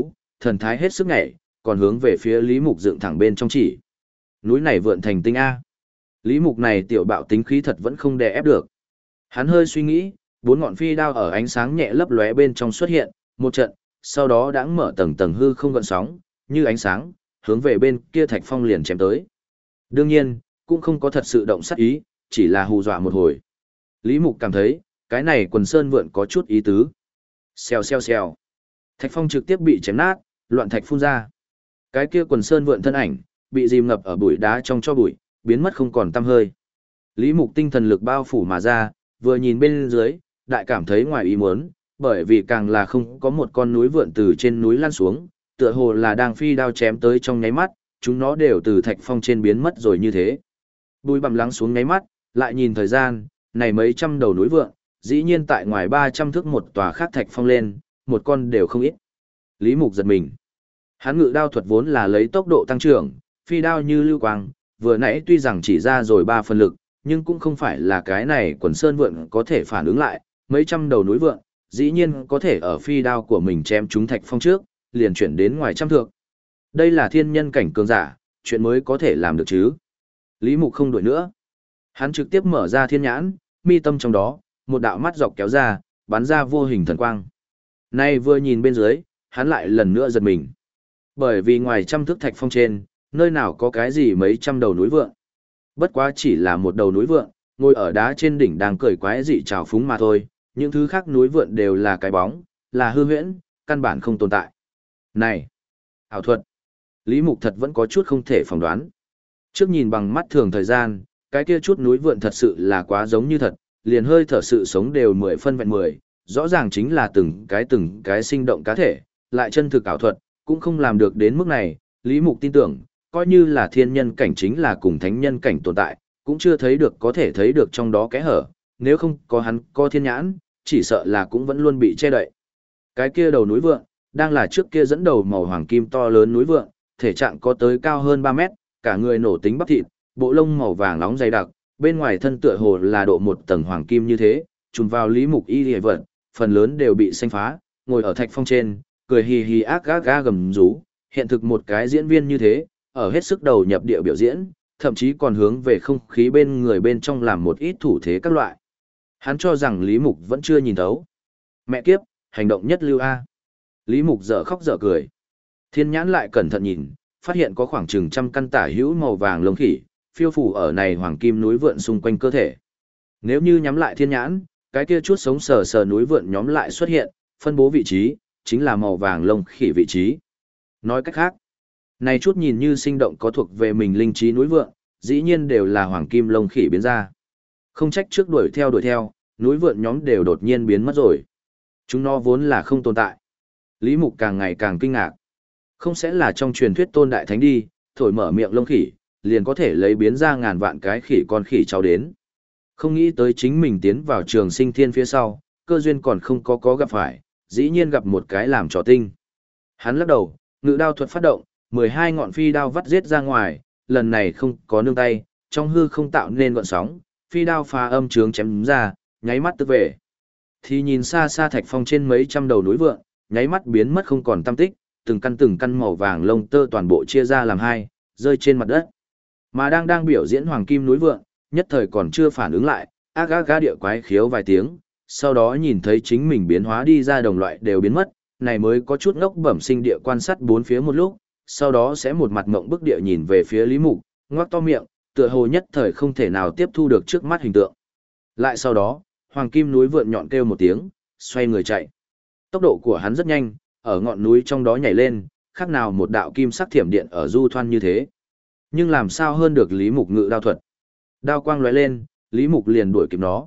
thần thái hết sức nhảy, còn hướng về phía Lý Mục dựng thẳng bên trong chỉ. Núi này vượn thành tinh A. Lý Mục này tiểu bạo tính khí thật vẫn không đè ép được. Hắn hơi suy nghĩ, bốn ngọn phi đao ở ánh sáng nhẹ lấp lóe bên trong xuất hiện, một trận, sau đó đãng mở tầng tầng hư không gợn sóng, như ánh sáng, hướng về bên kia Thạch Phong liền chém tới. Đương nhiên, cũng không có thật sự động sát ý, chỉ là hù dọa một hồi. Lý Mục cảm thấy, cái này quần sơn vượn có chút ý tứ. Xèo xèo xèo. Thạch Phong trực tiếp bị chém nát, loạn thạch phun ra. Cái kia quần sơn vượn thân ảnh, bị dìm ngập ở bụi đá trong cho bụi, biến mất không còn tăm hơi. Lý Mục tinh thần lực bao phủ mà ra, vừa nhìn bên dưới, đại cảm thấy ngoài ý muốn, bởi vì càng là không có một con núi vượn từ trên núi lăn xuống, tựa hồ là đang phi đao chém tới trong nháy mắt, chúng nó đều từ Thạch Phong trên biến mất rồi như thế. Bùi bằm lắng xuống nháy mắt, lại nhìn thời gian, này mấy trăm đầu núi vượn, dĩ nhiên tại ngoài 300 thước một tòa khác Thạch Phong lên, một con đều không ít. Lý Mục giật mình. Hắn ngự đao thuật vốn là lấy tốc độ tăng trưởng, phi đao như lưu quang, vừa nãy tuy rằng chỉ ra rồi 3 phần lực, nhưng cũng không phải là cái này quần sơn vượn có thể phản ứng lại, mấy trăm đầu núi vượn, dĩ nhiên có thể ở phi đao của mình chém trúng Thạch Phong trước, liền chuyển đến ngoài trăm thước. Đây là thiên nhân cảnh cường giả, chuyện mới có thể làm được chứ. Lý Mục không đuổi nữa. Hắn trực tiếp mở ra thiên nhãn, mi tâm trong đó, một đạo mắt dọc kéo ra, bắn ra vô hình thần quang. Nay vừa nhìn bên dưới, hắn lại lần nữa giật mình. Bởi vì ngoài trăm thước Thạch Phong trên, nơi nào có cái gì mấy trăm đầu núi vượn. Bất quá chỉ là một đầu núi vượn, ngồi ở đá trên đỉnh đang cười quái dị trào phúng mà thôi, những thứ khác núi vượn đều là cái bóng, là hư huyễn, căn bản không tồn tại. Này, ảo thuật. Lý Mục thật vẫn có chút không thể phỏng đoán. Trước nhìn bằng mắt thường thời gian, cái kia chút núi vượn thật sự là quá giống như thật, liền hơi thở sự sống đều 10 phân vẹn 10, rõ ràng chính là từng cái sinh động cá thể, lại chân thực ảo thuật, cũng không làm được đến mức này, Lý Mục tin tưởng, coi như là thiên nhân cảnh chính là cùng thánh nhân cảnh tồn tại, cũng chưa thấy được có thể thấy được trong đó kẽ hở, nếu không có hắn có thiên nhãn, chỉ sợ là cũng vẫn luôn bị che đậy. Cái kia đầu núi vượn, đang là trước kia dẫn đầu màu hoàng kim to lớn núi vượn, thể trạng có tới cao hơn 3 mét, cả người nổ tính bắp thịt, bộ lông màu vàng nóng dày đặc, bên ngoài thân tựa hồ là độ một tầng hoàng kim như thế, trùm vào Lý Mục y liễu vận, phần lớn đều bị xanh phá, ngồi ở Thạch Phong trên, cười hì hì ác gác ga gầm rú, hiện thực một cái diễn viên như thế, ở hết sức đầu nhập địa biểu diễn, thậm chí còn hướng về không khí bên người bên trong làm một ít thủ thế các loại. Hắn cho rằng Lý Mục vẫn chưa nhìn thấu. Mẹ kiếp, hành động nhất lưu A. Lý Mục dở khóc dở cười. Thiên nhãn lại cẩn thận nhìn, phát hiện có khoảng chừng trăm căn tả hữu màu vàng lông khỉ, phiêu phủ ở này hoàng kim núi vượn xung quanh cơ thể. Nếu như nhắm lại thiên nhãn, cái kia chút sống sờ sờ núi vượn nhóm lại xuất hiện, phân bố vị trí, chính là màu vàng lông khỉ vị trí. Nói cách khác, này chút nhìn như sinh động có thuộc về mình linh trí núi vượn, dĩ nhiên đều là hoàng kim lông khỉ biến ra. Không trách trước đuổi theo, núi vượn nhóm đều đột nhiên biến mất rồi. Chúng nó vốn là không tồn tại. Lý Mục càng ngày càng kinh ngạc. Không sẽ là trong truyền thuyết tôn đại thánh đi, thổi mở miệng lông khỉ, liền có thể lấy biến ra ngàn vạn cái khỉ con khỉ cháu đến. Không nghĩ tới chính mình tiến vào trường sinh thiên phía sau, cơ duyên còn không có gặp phải, dĩ nhiên gặp một cái làm trò tinh. Hắn lắc đầu, ngự đao thuật phát động, 12 ngọn phi đao vắt giết ra ngoài, lần này không có nương tay, trong hư không tạo nên gợn sóng, phi đao phá âm trướng chém ra, nháy mắt tức về. Thì nhìn xa xa Thạch Phong trên mấy trăm đầu núi vượn, nháy mắt biến mất không còn tăm tích, từng căn màu vàng lông tơ toàn bộ chia ra làm hai, rơi trên mặt đất. Mà đang biểu diễn hoàng kim núi vượn, nhất thời còn chưa phản ứng lại, ác ác gá địa quái khiếu vài tiếng, sau đó nhìn thấy chính mình biến hóa đi ra đồng loại đều biến mất, này mới có chút ngốc bẩm sinh địa quan sát bốn phía một lúc, sau đó sẽ một mặt ngộng bức địa nhìn về phía Lý Mục, ngoác to miệng, tựa hồ nhất thời không thể nào tiếp thu được trước mắt hình tượng. Lại sau đó, hoàng kim núi vượn nhọn kêu một tiếng, xoay người chạy. Tốc độ của hắn rất nhanh, ở ngọn núi trong đó nhảy lên, khác nào một đạo kim sắc thiểm điện ở du thoan như thế. Nhưng làm sao hơn được Lý Mục ngự đao thuật. Đao quang lóe lên, Lý Mục liền đuổi kịp nó.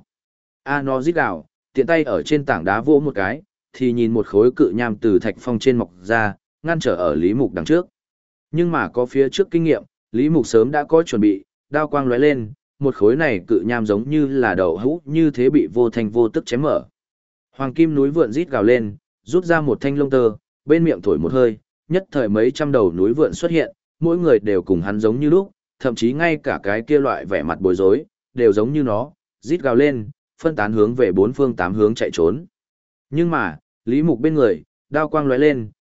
Nó rít gào, tiện tay ở trên tảng đá vỗ một cái, thì nhìn một khối cự nham từ Thạch Phong trên mọc ra, ngăn trở ở Lý Mục đằng trước. Nhưng mà có phía trước kinh nghiệm, Lý Mục sớm đã có chuẩn bị, đao quang lóe lên, một khối này cự nham giống như là đậu hũ như thế bị vô thanh vô tức chém mở. Hoàng kim núi vượn rít gào lên, rút ra một thanh lông tơ, bên miệng thổi một hơi, nhất thời mấy trăm đầu núi vượn xuất hiện, mỗi người đều cùng hắn giống như lúc, thậm chí ngay cả cái kia loại vẻ mặt bối rối, đều giống như nó, rít gào lên, phân tán hướng về bốn phương tám hướng chạy trốn. Nhưng mà, Lý Mục bên người, đao quang lóe lên,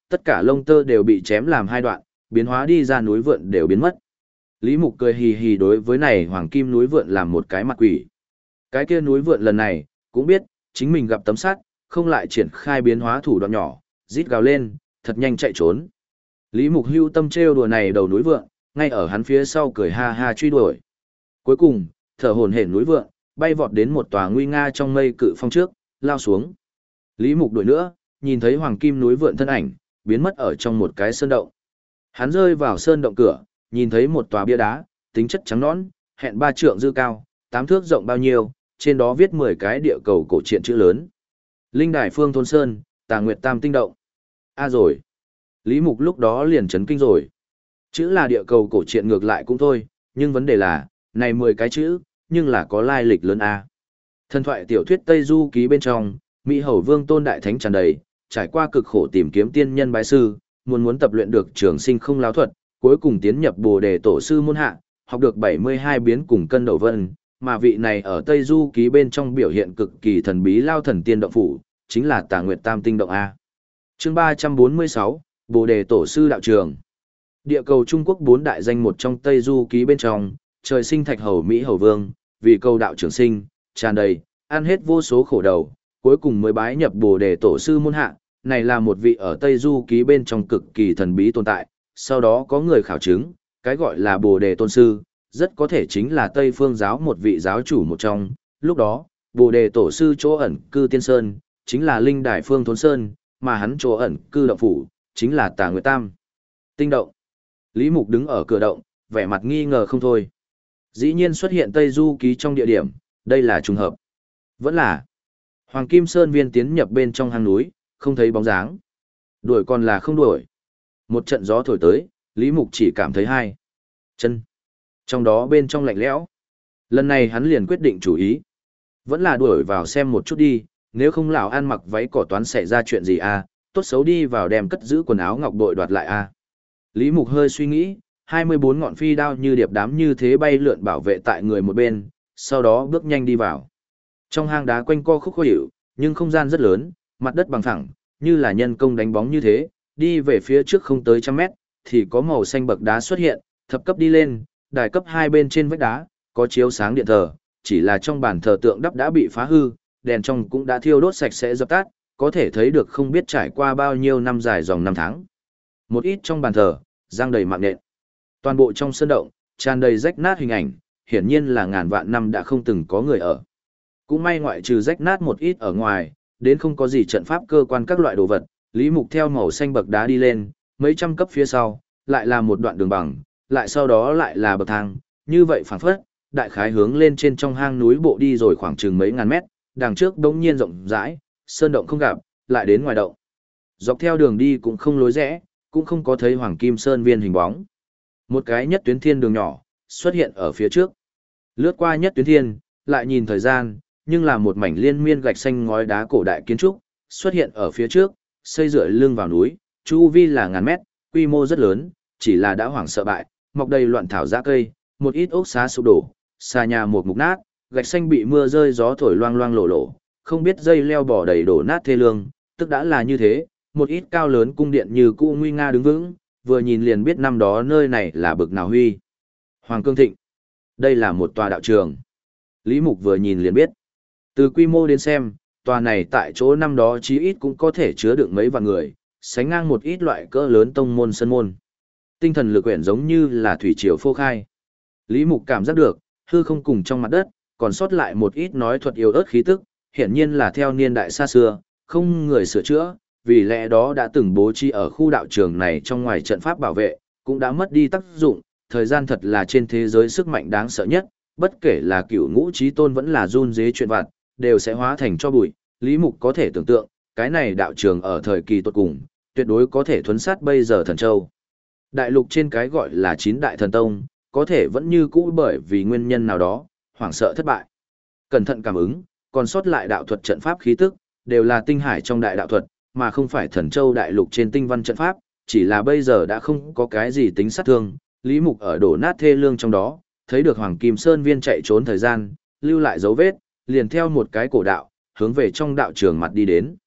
tất cả lông tơ đều bị chém làm hai đoạn, biến hóa đi ra núi vượn đều biến mất. Lý Mục cười hì hì đối với này hoàng kim núi vượn làm một cái mặt quỷ. Cái kia núi vượn lần này, cũng biết, chính mình gặp tấm sắt, không lại triển khai biến hóa thủ đoạn nhỏ, rít gào lên, thật nhanh chạy trốn. Lý Mục hưu tâm trêu đùa này đầu núi vượn, ngay ở hắn phía sau cười ha ha truy đuổi. Cuối cùng, thở hổn hển núi vượn, bay vọt đến một tòa nguy nga trong mây cự phong trước, lao xuống. Lý Mục đuổi nữa, nhìn thấy hoàng kim núi vượn thân ảnh, biến mất ở trong một cái sơn động. Hắn rơi vào sơn động cửa, nhìn thấy một tòa bia đá, tính chất trắng nõn, hẹn 3 trượng dư cao, 8 thước rộng bao nhiêu, trên đó viết 10 cái địa cầu cổ truyện chữ lớn. Linh Đài Phương Thôn Sơn, Tà Nguyệt Tam Tinh Động. Rồi. Lý Mục lúc đó liền chấn kinh rồi. Chữ là địa cầu cổ truyện ngược lại cũng thôi, nhưng vấn đề là, này 10 cái chữ, nhưng là có lai lịch lớn a. Thần thoại tiểu thuyết Tây Du ký bên trong, Mỹ Hầu Vương Tôn Đại Thánh tràn đầy, trải qua cực khổ tìm kiếm tiên nhân bái sư, muốn tập luyện được trường sinh không lão thuật, cuối cùng tiến nhập Bồ Đề tổ sư môn hạ, học được 72 biến cùng cân đầu vân, mà vị này ở Tây Du ký bên trong biểu hiện cực kỳ thần bí lao thần tiên động phủ, chính là Tà Nguyệt Tam Tinh Động a. Chương 346, Bồ Đề tổ sư đạo trường. Địa cầu Trung Quốc 4 đại danh một trong Tây Du ký bên trong, trời sinh thạch hầu Mỹ Hầu Vương, vì cầu đạo trường sinh, tràn đầy, ăn hết vô số khổ đầu, cuối cùng mới bái nhập Bồ Đề tổ sư môn hạ, này là một vị ở Tây Du ký bên trong cực kỳ thần bí tồn tại, sau đó có người khảo chứng, cái gọi là Bồ Đề tôn sư, rất có thể chính là Tây Phương giáo một vị giáo chủ một trong, lúc đó, Bồ Đề tổ sư chỗ ẩn cư Tiên Sơn, chính là Linh Đài Phương Thốn Sơn, mà hắn chỗ ẩn cư động phủ, chính là Tà Nguyệt Tam Tinh Động. Lý Mục đứng ở cửa động, vẻ mặt nghi ngờ không thôi. Dĩ nhiên xuất hiện Tây Du ký trong địa điểm, đây là trùng hợp. Vẫn là Hoàng Kim Sơn viên tiến nhập bên trong hang núi, không thấy bóng dáng. Đuổi còn là không đuổi. Một trận gió thổi tới, Lý Mục chỉ cảm thấy hai chân. Trong đó bên trong lạnh lẽo. Lần này hắn liền quyết định chủ ý. Vẫn là đuổi vào xem một chút đi, nếu không lão ăn mặc váy cỏ toán xảy ra chuyện gì à, tốt xấu đi vào đem cất giữ quần áo ngọc bội đoạt lại à. Lý Mục hơi suy nghĩ, 24 ngọn phi đao như điệp đám như thế bay lượn bảo vệ tại người một bên, sau đó bước nhanh đi vào. Trong hang đá quanh co khúc khó hiểu, nhưng không gian rất lớn, mặt đất bằng phẳng, như là nhân công đánh bóng như thế, đi về phía trước không tới 100 mét, thì có màu xanh bậc đá xuất hiện, thập cấp đi lên, đài cấp 2 bên trên vách đá, có chiếu sáng điện thờ, chỉ là trong bàn thờ tượng đắp đã bị phá hư, đèn trong cũng đã thiêu đốt sạch sẽ dập tắt, có thể thấy được không biết trải qua bao nhiêu năm dài dòng năm tháng. Một ít trong bàn thờ, giăng đầy mạng nện. Toàn bộ trong sân động, tràn đầy rách nát hình ảnh, hiển nhiên là ngàn vạn năm đã không từng có người ở. Cũng may ngoại trừ rách nát một ít ở ngoài, đến không có gì trận pháp cơ quan các loại đồ vật, Lý Mục theo màu xanh bậc đá đi lên, mấy trăm cấp phía sau, lại là một đoạn đường bằng, lại sau đó lại là bậc thang, như vậy phảng phất, đại khái hướng lên trên trong hang núi bộ đi rồi khoảng chừng mấy ngàn mét, đằng trước đống nhiên rộng rãi, sơn động không gặp, lại đến ngoài động. Dọc theo đường đi cũng không lối rẽ, cũng không có thấy Hoàng Kim Sơn viên hình bóng. Một cái nhất tuyến thiên đường nhỏ, xuất hiện ở phía trước. Lướt qua nhất tuyến thiên, lại nhìn thời gian, nhưng là một mảnh liên miên gạch xanh ngói đá cổ đại kiến trúc, xuất hiện ở phía trước, xây dựa lưng vào núi, chu vi là ngàn mét, quy mô rất lớn, chỉ là đã hoảng sợ bại, mọc đầy loạn thảo dã cây, một ít ốc xá sụp đổ, xà nhà một mục nát, gạch xanh bị mưa rơi gió thổi loang loang lổ lổ, không biết dây leo bỏ đầy đổ nát thê lương, tức đã là như thế, một ít cao lớn cung điện như cũ nguy nga đứng vững, vừa nhìn liền biết năm đó nơi này là bực nào huy. Hoàng Cương Thịnh. Đây là một tòa đạo trường. Lý Mục vừa nhìn liền biết. Từ quy mô đến xem, tòa này tại chỗ năm đó chí ít cũng có thể chứa được mấy vạn người, sánh ngang một ít loại cỡ lớn tông môn sân môn. Tinh thần lực quyển giống như là thủy triều phô khai. Lý Mục cảm giác được, hư không cùng trong mặt đất, còn sót lại một ít nói thuật yếu ớt khí tức, hiển nhiên là theo niên đại xa xưa, không người sửa chữa, vì lẽ đó đã từng bố trí ở khu đạo trường này trong ngoài trận pháp bảo vệ, cũng đã mất đi tác dụng, thời gian thật là trên thế giới sức mạnh đáng sợ nhất, bất kể là cửu ngũ chí tôn vẫn là run dế chuyện vặt, đều sẽ hóa thành cho bụi. Lý Mục có thể tưởng tượng, cái này đạo trường ở thời kỳ tốt cùng, tuyệt đối có thể thuấn sát bây giờ thần châu. Đại lục trên cái gọi là 9 đại thần tông, có thể vẫn như cũ bởi vì nguyên nhân nào đó, hoảng sợ thất bại. Cẩn thận cảm ứng, còn sót lại đạo thuật trận pháp khí tức, đều là tinh hải trong đại đạo thuật, mà không phải thần châu đại lục trên tinh văn trận pháp, chỉ là bây giờ đã không có cái gì tính sát thương. Lý Mục ở đổ nát thê lương trong đó, thấy được Hoàng Kim Sơn viên chạy trốn thời gian, lưu lại dấu vết, liền theo một cái cổ đạo, hướng về trong đạo trường mặt đi đến.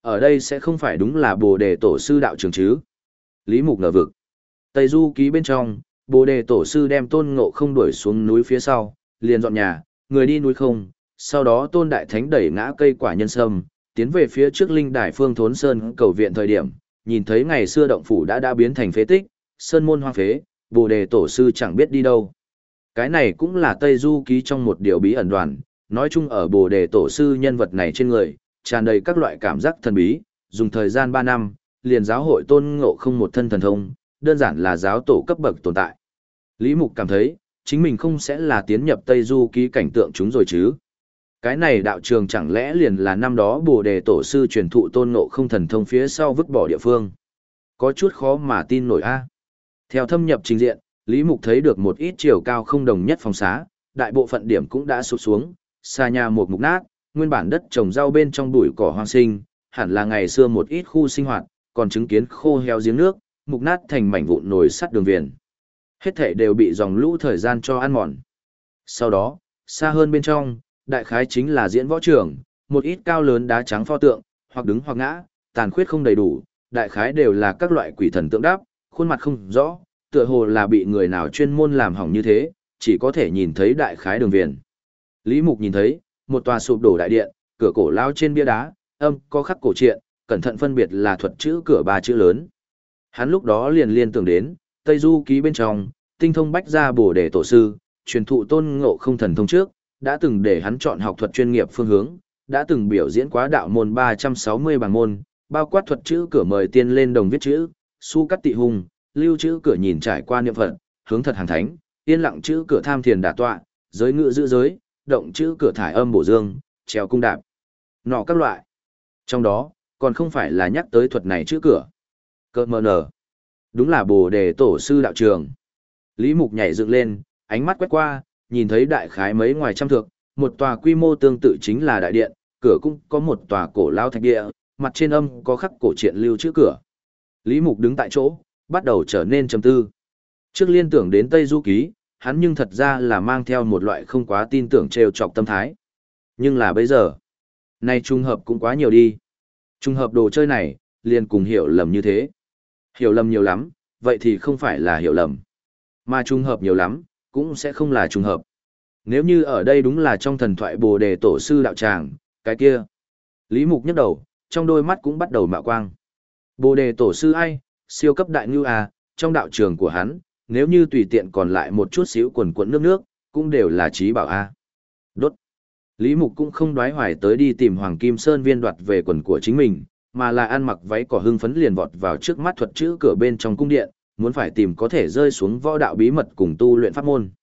Ở đây sẽ không phải đúng là Bồ Đề Tổ sư đạo trường chứ? Lý Mục ngờ vực. Tây Du ký bên trong, Bồ Đề Tổ sư đem Tôn Ngộ Không đuổi xuống núi phía sau, liền dọn nhà, người đi núi không, sau đó Tôn Đại Thánh đẩy ngã cây quả nhân sâm, tiến về phía trước linh đài Phương Thốn Sơn cầu viện thời điểm, nhìn thấy ngày xưa động phủ đã biến thành phế tích, sơn môn hoang phế, Bồ Đề Tổ sư chẳng biết đi đâu. Cái này cũng là Tây Du ký trong một điều bí ẩn đoàn, nói chung ở Bồ Đề Tổ sư nhân vật này trên người, tràn đầy các loại cảm giác thần bí, dùng thời gian 3 năm, liền giáo hội Tôn Ngộ Không một thân thần thông, đơn giản là giáo tổ cấp bậc tồn tại. Lý Mục cảm thấy, chính mình không sẽ là tiến nhập Tây Du ký cảnh tượng chúng rồi chứ. Cái này đạo trường chẳng lẽ liền là năm đó Bồ Đề Tổ sư truyền thụ Tôn Ngộ Không thần thông phía sau vứt bỏ địa phương. Có chút khó mà tin nổi a. Theo thâm nhập trình diện, Lý Mục thấy được một ít chiều cao không đồng nhất phòng xá, đại bộ phận điểm cũng đã sụt xuống, xa nhà một mục nát, nguyên bản đất trồng rau bên trong bụi cỏ hoang sinh, hẳn là ngày xưa một ít khu sinh hoạt, còn chứng kiến khô heo giếng nước, mục nát thành mảnh vụn nồi sắt đường viền. Hết thảy đều bị dòng lũ thời gian cho ăn mòn. Sau đó, xa hơn bên trong, đại khái chính là diễn võ trường, một ít cao lớn đá trắng pho tượng, hoặc đứng hoặc ngã, tàn khuyết không đầy đủ, đại khái đều là các loại quỷ thần tượng đáp, khuôn mặt không rõ, tựa hồ là bị người nào chuyên môn làm hỏng như thế, chỉ có thể nhìn thấy đại khái đường viền. Lý Mục nhìn thấy, một tòa sụp đổ đại điện, cửa cổ lao trên bia đá, có khắc cổ truyện, cẩn thận phân biệt là thuật chữ cửa 3 chữ lớn. Hắn lúc đó liền tưởng đến, Tây Du ký bên trong, tinh thông bách gia Bồ Đề Tổ sư, truyền thụ Tôn Ngộ Không thần thông trước, đã từng để hắn chọn học thuật chuyên nghiệp phương hướng, đã từng biểu diễn quá đạo môn 360 bằng môn, bao quát thuật chữ cửa mời tiên lên đồng viết chữ, su cắt tị hùng, lưu chữ cửa nhìn trải qua niệm phật, hướng thật hàng thánh, yên lặng chữ cửa tham thiền đả tọa, giới ngự giữ giới, động chữ cửa thải âm bổ dương, treo cung đạp, nọ các loại. Trong đó, còn không phải là nhắc tới thuật này chữ cửa. Cơ mờ nở. Đúng là Bồ Đề Tổ sư đạo trường. Lý Mục nhảy dựng lên, ánh mắt quét qua, nhìn thấy đại khái mấy ngoài trăm thước, một tòa quy mô tương tự chính là đại điện, cửa cũng có một tòa cổ lao thạch địa, mặt trên âm có khắc cổ truyện lưu chữ cửa. Lý Mục đứng tại chỗ, bắt đầu trở nên trầm tư. Trước liên tưởng đến Tây Du ký, hắn nhưng thật ra là mang theo một loại không quá tin tưởng trêu chọc tâm thái. Nhưng là bây giờ, này trùng hợp cũng quá nhiều đi. Trùng hợp đồ chơi này, liền cùng hiểu lầm như thế. Hiểu lầm nhiều lắm, vậy thì không phải là hiểu lầm. Mà trùng hợp nhiều lắm, cũng sẽ không là trùng hợp. Nếu như ở đây đúng là trong thần thoại Bồ Đề Tổ sư đạo tràng, cái kia. Lý Mục nhấc đầu, trong đôi mắt cũng bắt đầu mạo quang. Bồ Đề Tổ sư ai, siêu cấp đại ngưu à, trong đạo trường của hắn, nếu như tùy tiện còn lại một chút xíu quần quần nước, cũng đều là trí bảo a. Đốt. Lý Mục cũng không đoái hoài tới đi tìm Hoàng Kim Sơn viên đoạt về quần của chính mình, mà là ăn mặc váy cỏ hưng phấn liền vọt vào trước mắt thuật chữ cửa bên trong cung điện, muốn phải tìm có thể rơi xuống võ đạo bí mật cùng tu luyện pháp môn.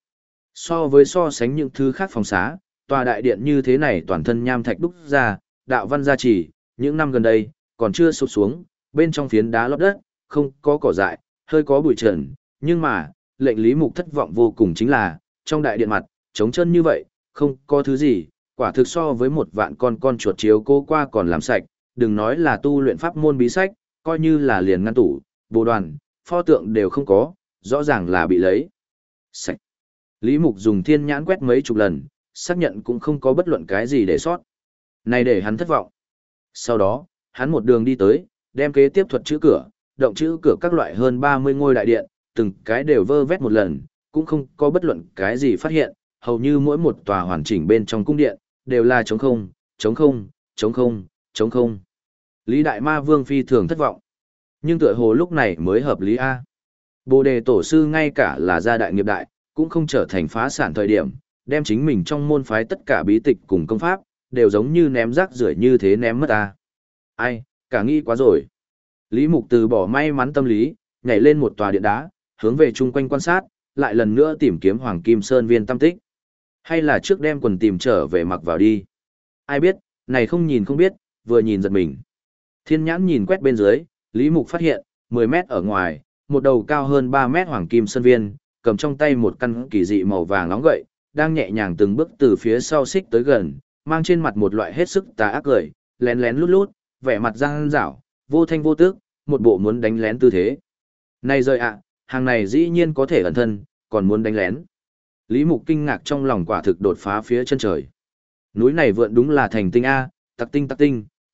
So sánh những thứ khác phòng xá, tòa đại điện như thế này toàn thân nham thạch đúc ra, đạo văn gia trì, những năm gần đây, còn chưa sụp xuống, bên trong phiến đá lót đất, không có cỏ dại, hơi có bụi trần, nhưng mà, lệnh Lý Mục thất vọng vô cùng chính là, trong đại điện mặt, trống chân như vậy, không có thứ gì, quả thực so với một vạn con chuột chiếu cô qua còn làm sạch, đừng nói là tu luyện pháp môn bí sách, coi như là liền ngăn tủ, bồ đoàn, pho tượng đều không có, rõ ràng là bị lấy sạch. Lý Mục dùng thiên nhãn quét mấy chục lần, xác nhận cũng không có bất luận cái gì để sót. Này để hắn thất vọng. Sau đó, hắn một đường đi tới, đem kế tiếp thuật chữ cửa, động chữ cửa các loại hơn 30 ngôi đại điện, từng cái đều vơ vét một lần, cũng không có bất luận cái gì phát hiện, hầu như mỗi một tòa hoàn chỉnh bên trong cung điện, đều là trống không, trống không, trống không, trống không. Lý Đại Ma Vương phi thường thất vọng. Nhưng tựa hồ lúc này mới hợp lý A. Bồ Đề Tổ sư ngay cả là gia đại nghiệp đại, cũng không trở thành phá sản thời điểm, đem chính mình trong môn phái tất cả bí tịch cùng công pháp, đều giống như ném rác rưởi như thế ném mất A. Ai, cả nghĩ quá rồi. Lý Mục từ bỏ may mắn tâm lý, nhảy lên một tòa điện đá, hướng về chung quanh quan sát, lại lần nữa tìm kiếm Hoàng Kim Sơn viên tâm tích. Hay là trước đem quần tìm trở về mặc vào đi. Ai biết, này không nhìn không biết, vừa nhìn giật mình. Thiên nhãn nhìn quét bên dưới, Lý Mục phát hiện, 10 mét ở ngoài, một đầu cao hơn 3 mét Hoàng Kim Sơn viên, cầm trong tay một căn kỳ dị màu vàng nóng gậy, đang nhẹ nhàng từng bước từ phía sau xích tới gần, mang trên mặt một loại hết sức tà ác cười, lén lén lút lút, vẻ mặt răng rảo, vô thanh vô tức, một bộ muốn đánh lén tư thế. Này rời ạ, hàng này dĩ nhiên có thể ẩn thân, còn muốn đánh lén. Lý Mục kinh ngạc trong lòng quả thực đột phá phía chân trời. Núi này vượn đúng là thành tinh A, tặc tinh,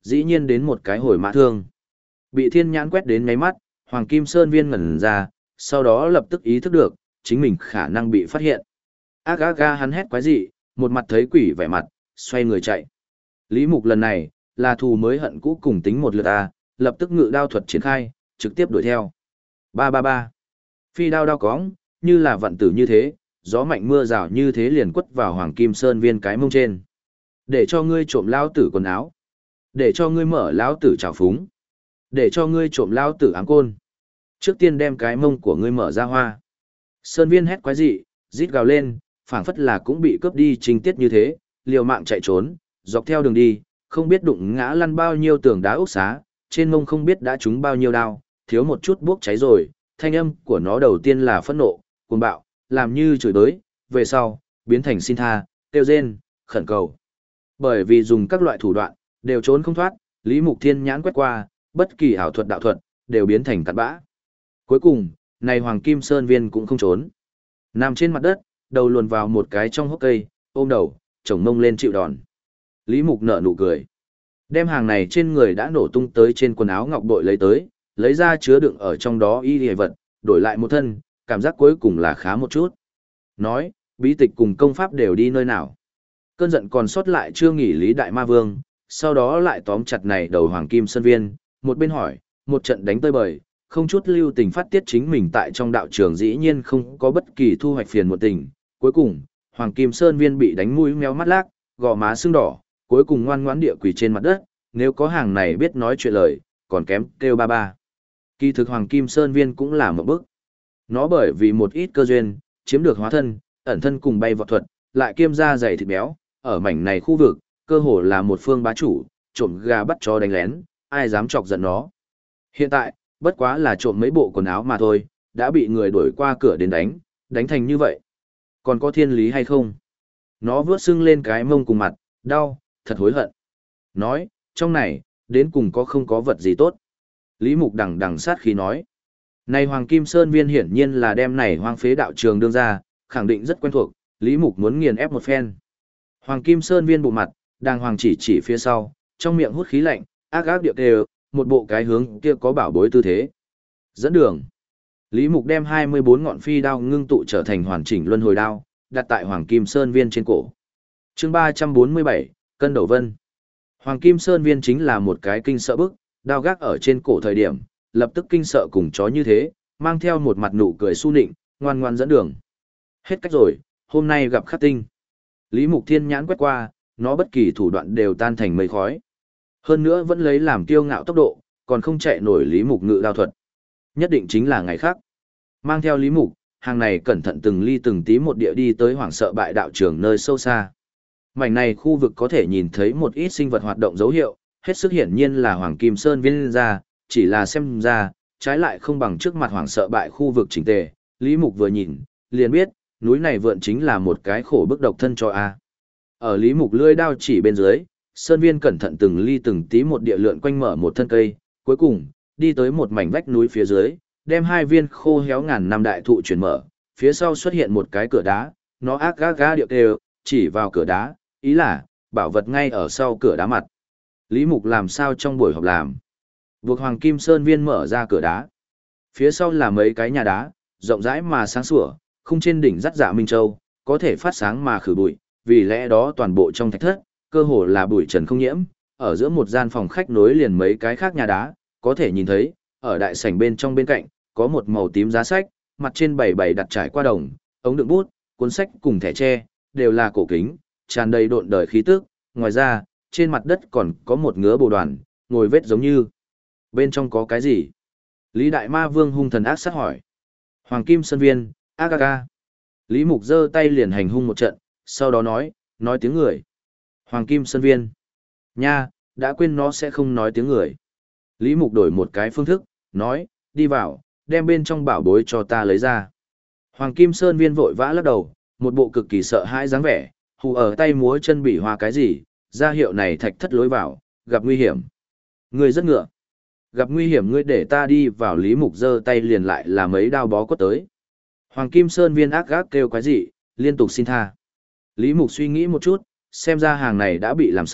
dĩ nhiên đến một cái hồi mã thương. Bị thiên nhãn quét đến ngáy mắt, Hoàng Kim Sơn Viên ngẩn ra, sau đó lập tức ý thức được, chính mình khả năng bị phát hiện. Ác ác ga hắn hét quái dị, một mặt thấy quỷ vẻ mặt, xoay người chạy. Lý Mục lần này, là thù mới hận cũ cùng tính một lượt lập tức ngự đao thuật triển khai, trực tiếp đuổi theo. Ba ba ba. Phi đao đao cóng, như là vận tử như thế, gió mạnh mưa rào như thế liền quất vào Hoàng Kim Sơn Viên cái mông trên. Để cho ngươi trộm lao tử quần áo. Để cho ngươi mở lao tử trào phúng. Để cho ngươi trộm lao tử áng côn. Trước tiên đem cái mông của ngươi mở ra hoa. Sơn Viên hét quái dị, rít gào lên, phảng phất là cũng bị cướp đi trình tiết như thế, liều mạng chạy trốn, dọc theo đường đi, không biết đụng ngã lăn bao nhiêu tường đá ốc xá, trên mông không biết đã trúng bao nhiêu đao, thiếu một chút bốc cháy rồi, thanh âm của nó đầu tiên là phẫn nộ, cuồng bạo, làm như chửi đới, về sau, biến thành xin tha, kêu rên, khẩn cầu. Bởi vì dùng các loại thủ đoạn, đều trốn không thoát, Lý Mục Thiên nhãn quét qua, bất kỳ ảo thuật đạo thuật, đều biến thành cặn bã. Cuối cùng, này Hoàng Kim Sơn Viên cũng không trốn. Nằm trên mặt đất, đầu luồn vào một cái trong hốc cây, ôm đầu, chổng mông lên chịu đòn. Lý Mục nở nụ cười. Đem hàng này trên người đã nổ tung tới trên quần áo ngọc bội lấy tới, lấy ra chứa đựng ở trong đó y hề vật, đổi lại một thân, cảm giác cuối cùng là khá một chút. Nói, bí tịch cùng công pháp đều đi nơi nào. Cơn giận còn sót lại chưa nghỉ Lý Đại Ma Vương, sau đó lại tóm chặt này đầu Hoàng Kim Sơn Viên, một bên hỏi, một trận đánh tơi bời, không chút lưu tình phát tiết chính mình tại trong đạo trường dĩ nhiên không có bất kỳ thu hoạch phiền một tình. Cuối cùng, Hoàng Kim Sơn Viên bị đánh mũi meo mắt lác, gò má sưng đỏ, cuối cùng ngoan ngoãn địa quỳ trên mặt đất, nếu có hàng này biết nói chuyện lời, còn kém kêu ba ba. Kỳ thực Hoàng Kim Sơn Viên cũng là một bức. Nó bởi vì một ít cơ duyên, chiếm được hóa thân, ẩn thân cùng bay vọt thuật, lại kiêm da dày thịt béo, ở mảnh này khu vực, cơ hồ là một phương bá chủ, trộm gà bắt chó đánh lén, ai dám chọc giận nó. Hiện tại, bất quá là trộm mấy bộ quần áo mà thôi, đã bị người đuổi qua cửa đến đánh thành như vậy. Còn có thiên lý hay không? Nó vướt sưng lên cái mông cùng mặt, đau, thật hối hận. Nói, trong này, đến cùng có không có vật gì tốt. Lý Mục đằng sát khí nói. Này Hoàng Kim Sơn Viên hiển nhiên là đem này hoang phế đạo trường đương ra, khẳng định rất quen thuộc, Lý Mục muốn nghiền ép một phen. Hoàng Kim Sơn Viên bộ mặt, đàng hoàng chỉ phía sau, trong miệng hút khí lạnh, ác ác điệu đều, một bộ cái hướng kia có bảo bối tư thế. Dẫn đường. Lý Mục đem 24 ngọn phi đao ngưng tụ trở thành hoàn chỉnh luân hồi đao, đặt tại Hoàng Kim Sơn Viên trên cổ. Chương 347, Cân Đầu Vân. Hoàng Kim Sơn Viên chính là một cái kinh sợ bức, đao gác ở trên cổ thời điểm, lập tức kinh sợ cùng chó như thế, mang theo một mặt nụ cười su nịnh, ngoan ngoan dẫn đường. Hết cách rồi, hôm nay gặp khắc tinh. Lý Mục Thiên nhãn quét qua, nó bất kỳ thủ đoạn đều tan thành mây khói. Hơn nữa vẫn lấy làm kiêu ngạo tốc độ, còn không chạy nổi Lý Mục ngự đao thuật. Nhất định chính là ngày khác. Mang theo Lý Mục, hàng này cẩn thận từng ly từng tí một địa đi tới hoảng sợ bại đạo trường nơi sâu xa. Mảnh này khu vực có thể nhìn thấy một ít sinh vật hoạt động dấu hiệu, hết sức hiển nhiên là Hoàng Kim Sơn Viên ra, chỉ là xem ra, trái lại không bằng trước mặt hoảng sợ bại khu vực chỉnh tề. Lý Mục vừa nhìn, liền biết, núi này vượn chính là một cái khổ bức độc thân cho a. Ở Lý Mục lưỡi đao chỉ bên dưới, Sơn Viên cẩn thận từng ly từng tí một địa lượn quanh mở một thân cây, cuối cùng, đi tới một mảnh vách núi phía dưới, đem hai viên khô héo ngàn năm đại thụ chuyển mở, phía sau xuất hiện một cái cửa đá, nó ác gá gá điệu đều, chỉ vào cửa đá, ý là, bảo vật ngay ở sau cửa đá mặt. Lý Mục làm sao trong buổi họp làm? Buộc Hoàng Kim Sơn Viên mở ra cửa đá. Phía sau là mấy cái nhà đá, rộng rãi mà sáng sủa, khung trên đỉnh dắt dạ Minh Châu, có thể phát sáng mà khử bụi, vì lẽ đó toàn bộ trong thạch thất, cơ hồ là bụi trần không nhiễm, ở giữa một gian phòng khách nối liền mấy cái khác nhà đá, có thể nhìn thấy, ở đại sảnh bên trong bên cạnh, có một màu tím giá sách, mặt trên bày đặt trải qua đồng, ống đựng bút, cuốn sách cùng thẻ tre, đều là cổ kính, tràn đầy độn đời khí tức, ngoài ra, trên mặt đất còn có một ngứa bồ đoàn, ngồi vết giống như. Bên trong có cái gì? Lý Đại Ma Vương hung thần ác sát hỏi. Hoàng Kim Sơn Viên, ác ác ác. Lý Mục giơ tay liền hành hung một trận, sau đó nói tiếng người. Hoàng Kim Sơn Viên. Nha, đã quên nó sẽ không nói tiếng người. Lý Mục đổi một cái phương thức, nói, đi vào, đem bên trong bảo bối cho ta lấy ra. Hoàng Kim Sơn Viên vội vã lắc đầu, một bộ cực kỳ sợ hãi dáng vẻ, hù ở tay múa chân bị hoa cái gì, ra hiệu này thạch thất lối vào, gặp nguy hiểm. Ngươi rất ngựa. Gặp nguy hiểm ngươi để ta đi vào. Lý Mục giơ tay liền lại là mấy đao bó quất tới. Hoàng Kim Sơn Viên ác gác kêu quái gì, liên tục xin tha. Lý Mục suy nghĩ một chút, xem ra hàng này đã bị làm sợ,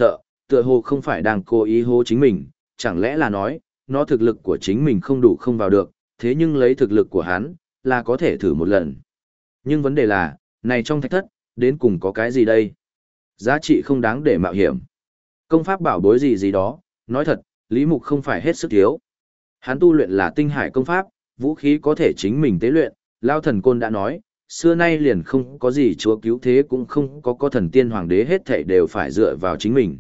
tựa hồ không phải đang cố ý hô chính mình, chẳng lẽ là nói, nó thực lực của chính mình không đủ không vào được, thế nhưng lấy thực lực của hắn, là có thể thử một lần. Nhưng vấn đề là, này trong thạch thất, đến cùng có cái gì đây? Giá trị không đáng để mạo hiểm. Công pháp bảo bối gì gì đó, nói thật, Lý Mục không phải hết sức thiếu. Hắn tu luyện là tinh hải công pháp, vũ khí có thể chính mình tế luyện, Lao Thần Côn đã nói, xưa nay liền không có gì chúa cứu thế cũng không có thần tiên hoàng đế hết thảy đều phải dựa vào chính mình.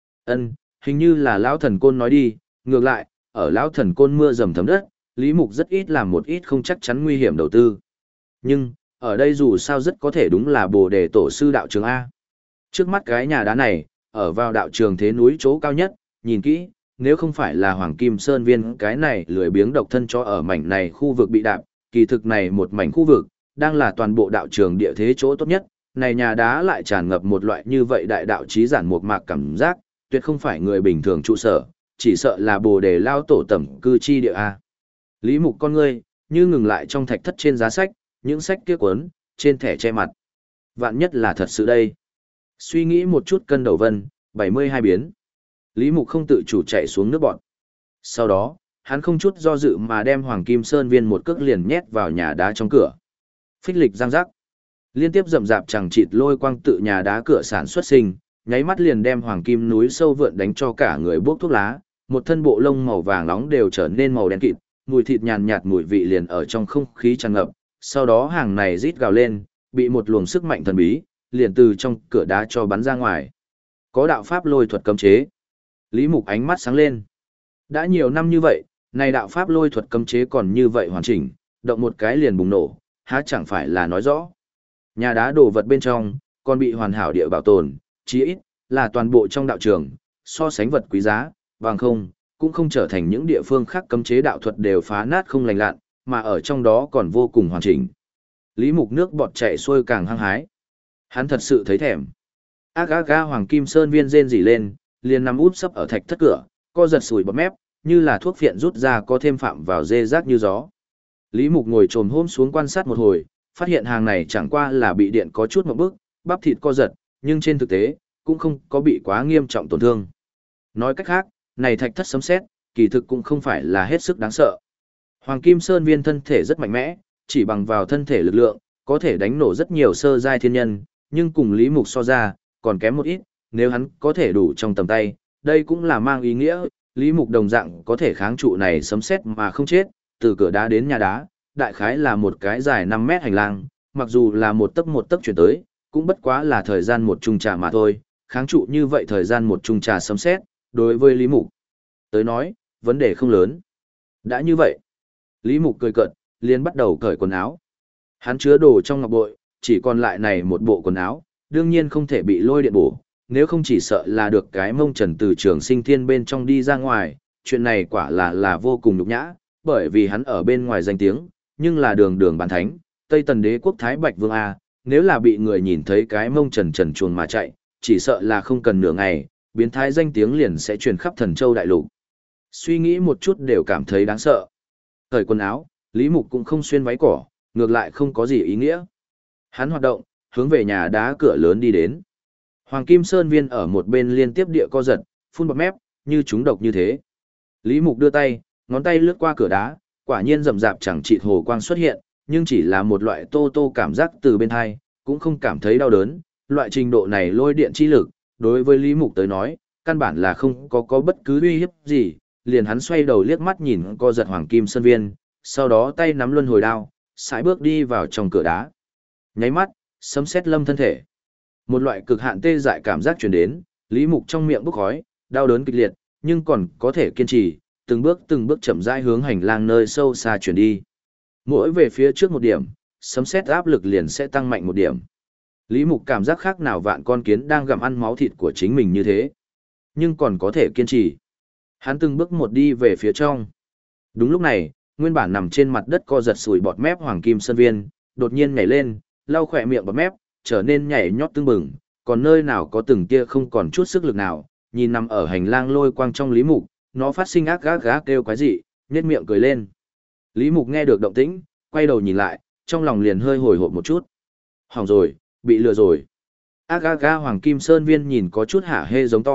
Hình như là Lão Thần Côn nói đi, ngược lại, ở Lão Thần Côn mưa dầm thấm đất, Lý Mục rất ít làm một ít không chắc chắn nguy hiểm đầu tư. Nhưng, ở đây dù sao rất có thể đúng là Bồ Đề Tổ sư đạo trường A. Trước mắt cái nhà đá này, ở vào đạo trường thế núi chỗ cao nhất, nhìn kỹ, nếu không phải là Hoàng Kim Sơn Viên cái này lười biếng độc thân cho ở mảnh này khu vực bị đạp, kỳ thực này một mảnh khu vực, đang là toàn bộ đạo trường địa thế chỗ tốt nhất, này nhà đá lại tràn ngập một loại như vậy đại đạo trí giản một mạc cảm giác, tuyệt không phải người bình thường trụ sở, chỉ sợ là Bồ Đề lao tổ tẩm cư chi địa A. Lý Mục con ngươi, như ngừng lại trong thạch thất trên giá sách, những sách kia cuốn, trên thẻ che mặt. Vạn nhất là thật sự đây. Suy nghĩ một chút cân đầu vân, 72 biến. Lý Mục không tự chủ chạy xuống nước bọn. Sau đó, hắn không chút do dự mà đem Hoàng Kim Sơn Viên một cước liền nhét vào nhà đá trong cửa. Phích lịch răng rắc. Liên tiếp rậm rạp chẳng chịt lôi quang tự nhà đá cửa sản xuất sinh, nháy mắt liền đem Hoàng Kim núi sâu vượn đánh cho cả người buốc thuốc lá, một thân bộ lông màu vàng nóng đều trở nên màu đen kịt, mùi thịt nhàn nhạt mùi vị liền ở trong không khí tràn ngập, sau đó hàng này rít gào lên, bị một luồng sức mạnh thần bí, liền từ trong cửa đá cho bắn ra ngoài. Có đạo pháp lôi thuật cấm chế. Lý Mục ánh mắt sáng lên. Đã nhiều năm như vậy, này đạo pháp lôi thuật cấm chế còn như vậy hoàn chỉnh, động một cái liền bùng nổ, há chẳng phải là nói rõ. Nhà đá đồ vật bên trong, còn bị hoàn hảo địa bảo tồn, chí ít, là toàn bộ trong đạo trường, so sánh vật quý giá, bằng không, cũng không trở thành những địa phương khác cấm chế đạo thuật đều phá nát không lành lặn, mà ở trong đó còn vô cùng hoàn chỉnh. Lý Mục nước bọt chảy xuôi càng hăng hái. Hắn thật sự thấy thèm. Ác ác ga Hoàng Kim Sơn Viên rên rỉ lên, liền nằm úp sấp ở thạch thất cửa, co giật sùi bọt mép, như là thuốc phiện rút ra có thêm phạm vào dê rác như gió. Lý Mục ngồi trồm hôm xuống quan sát một hồi, phát hiện hàng này chẳng qua là bị điện có chút một bước, bắp thịt co giật, nhưng trên thực tế, cũng không có bị quá nghiêm trọng tổn thương. Nói cách khác, này thạch thất sấm sét, kỳ thực cũng không phải là hết sức đáng sợ. Hoàng Kim Sơn Viên thân thể rất mạnh mẽ, chỉ bằng vào thân thể lực lượng, có thể đánh nổ rất nhiều sơ giai thiên nhân, nhưng cùng Lý Mục so ra, còn kém một ít, nếu hắn có thể đủ trong tầm tay, đây cũng là mang ý nghĩa, Lý Mục đồng dạng có thể kháng trụ này sấm sét mà không chết, từ cửa đá đến nhà đá, đại khái là một cái dài 5 mét hành lang, mặc dù là một tấc chuyển tới, cũng bất quá là thời gian một chung trà mà thôi, kháng trụ như vậy thời gian một chung trà sấm sét, đối với Lý Mục tới nói, vấn đề không lớn. Đã như vậy, Lý Mục cười cợt, liền bắt đầu cởi quần áo. Hắn chứa đồ trong ngọc bội, chỉ còn lại này một bộ quần áo, đương nhiên không thể bị lôi điện bổ, nếu không chỉ sợ là được cái mông trần từ trường sinh thiên bên trong đi ra ngoài, chuyện này quả là vô cùng nhục nhã, bởi vì hắn ở bên ngoài danh tiếng, nhưng là đường đường bán thánh, Tây Tần đế quốc Thái Bạch Vương A, nếu là bị người nhìn thấy cái mông trần trần chuồn mà chạy, chỉ sợ là không cần nửa ngày, biến thái danh tiếng liền sẽ truyền khắp Thần Châu đại lục. Suy nghĩ một chút đều cảm thấy đáng sợ. Thời quần áo, Lý Mục cũng không xuyên váy cỏ, ngược lại không có gì ý nghĩa. Hắn hoạt động, hướng về nhà đá cửa lớn đi đến. Hoàng Kim Sơn Viên ở một bên liên tiếp địa co giật, phun bọt mép, như chúng độc như thế. Lý Mục đưa tay, ngón tay lướt qua cửa đá, quả nhiên rầm rạp chẳng chịt hồ quang xuất hiện, nhưng chỉ là một loại tô tô cảm giác từ bên hai, cũng không cảm thấy đau đớn. Loại trình độ này lôi điện chi lực, đối với Lý Mục tới nói, căn bản là không có bất cứ uy hiếp gì, liền hắn xoay đầu liếc mắt nhìn co giật Hoàng Kim Sơn Viên, sau đó tay nắm luân hồi đao, sải bước đi vào trong cửa đá. Nháy mắt, sấm sét lâm thân thể. Một loại cực hạn tê dại cảm giác truyền đến, Lý Mục trong miệng bốc khói, đau đớn kịch liệt, nhưng còn có thể kiên trì, từng bước chậm rãi hướng hành lang nơi sâu xa chuyển đi. Mỗi về phía trước một điểm, sấm sét áp lực liền sẽ tăng mạnh một điểm. Lý Mục cảm giác khác nào vạn con kiến đang gặm ăn máu thịt của chính mình như thế, nhưng còn có thể kiên trì. Hắn từng bước một đi về phía trong. Đúng lúc này, nguyên bản nằm trên mặt đất co giật sùi bọt mép Hoàng Kim Sơn Viên, đột nhiên nhảy lên, lau khỏe miệng bọt mép, trở nên nhảy nhót tưng bừng, còn nơi nào có từng tia không còn chút sức lực nào, nhìn nằm ở hành lang lôi quang trong Lý Mục, nó phát sinh ác gác gác kêu quái dị, nhếch miệng cười lên. Lý Mục nghe được động tĩnh, quay đầu nhìn lại, trong lòng liền hơi hồi hộp một chút. Hỏng rồi, bị lừa rồi. Ác gác gác Hoàng Kim Sơn Viên nhìn có chút hả hê giống to,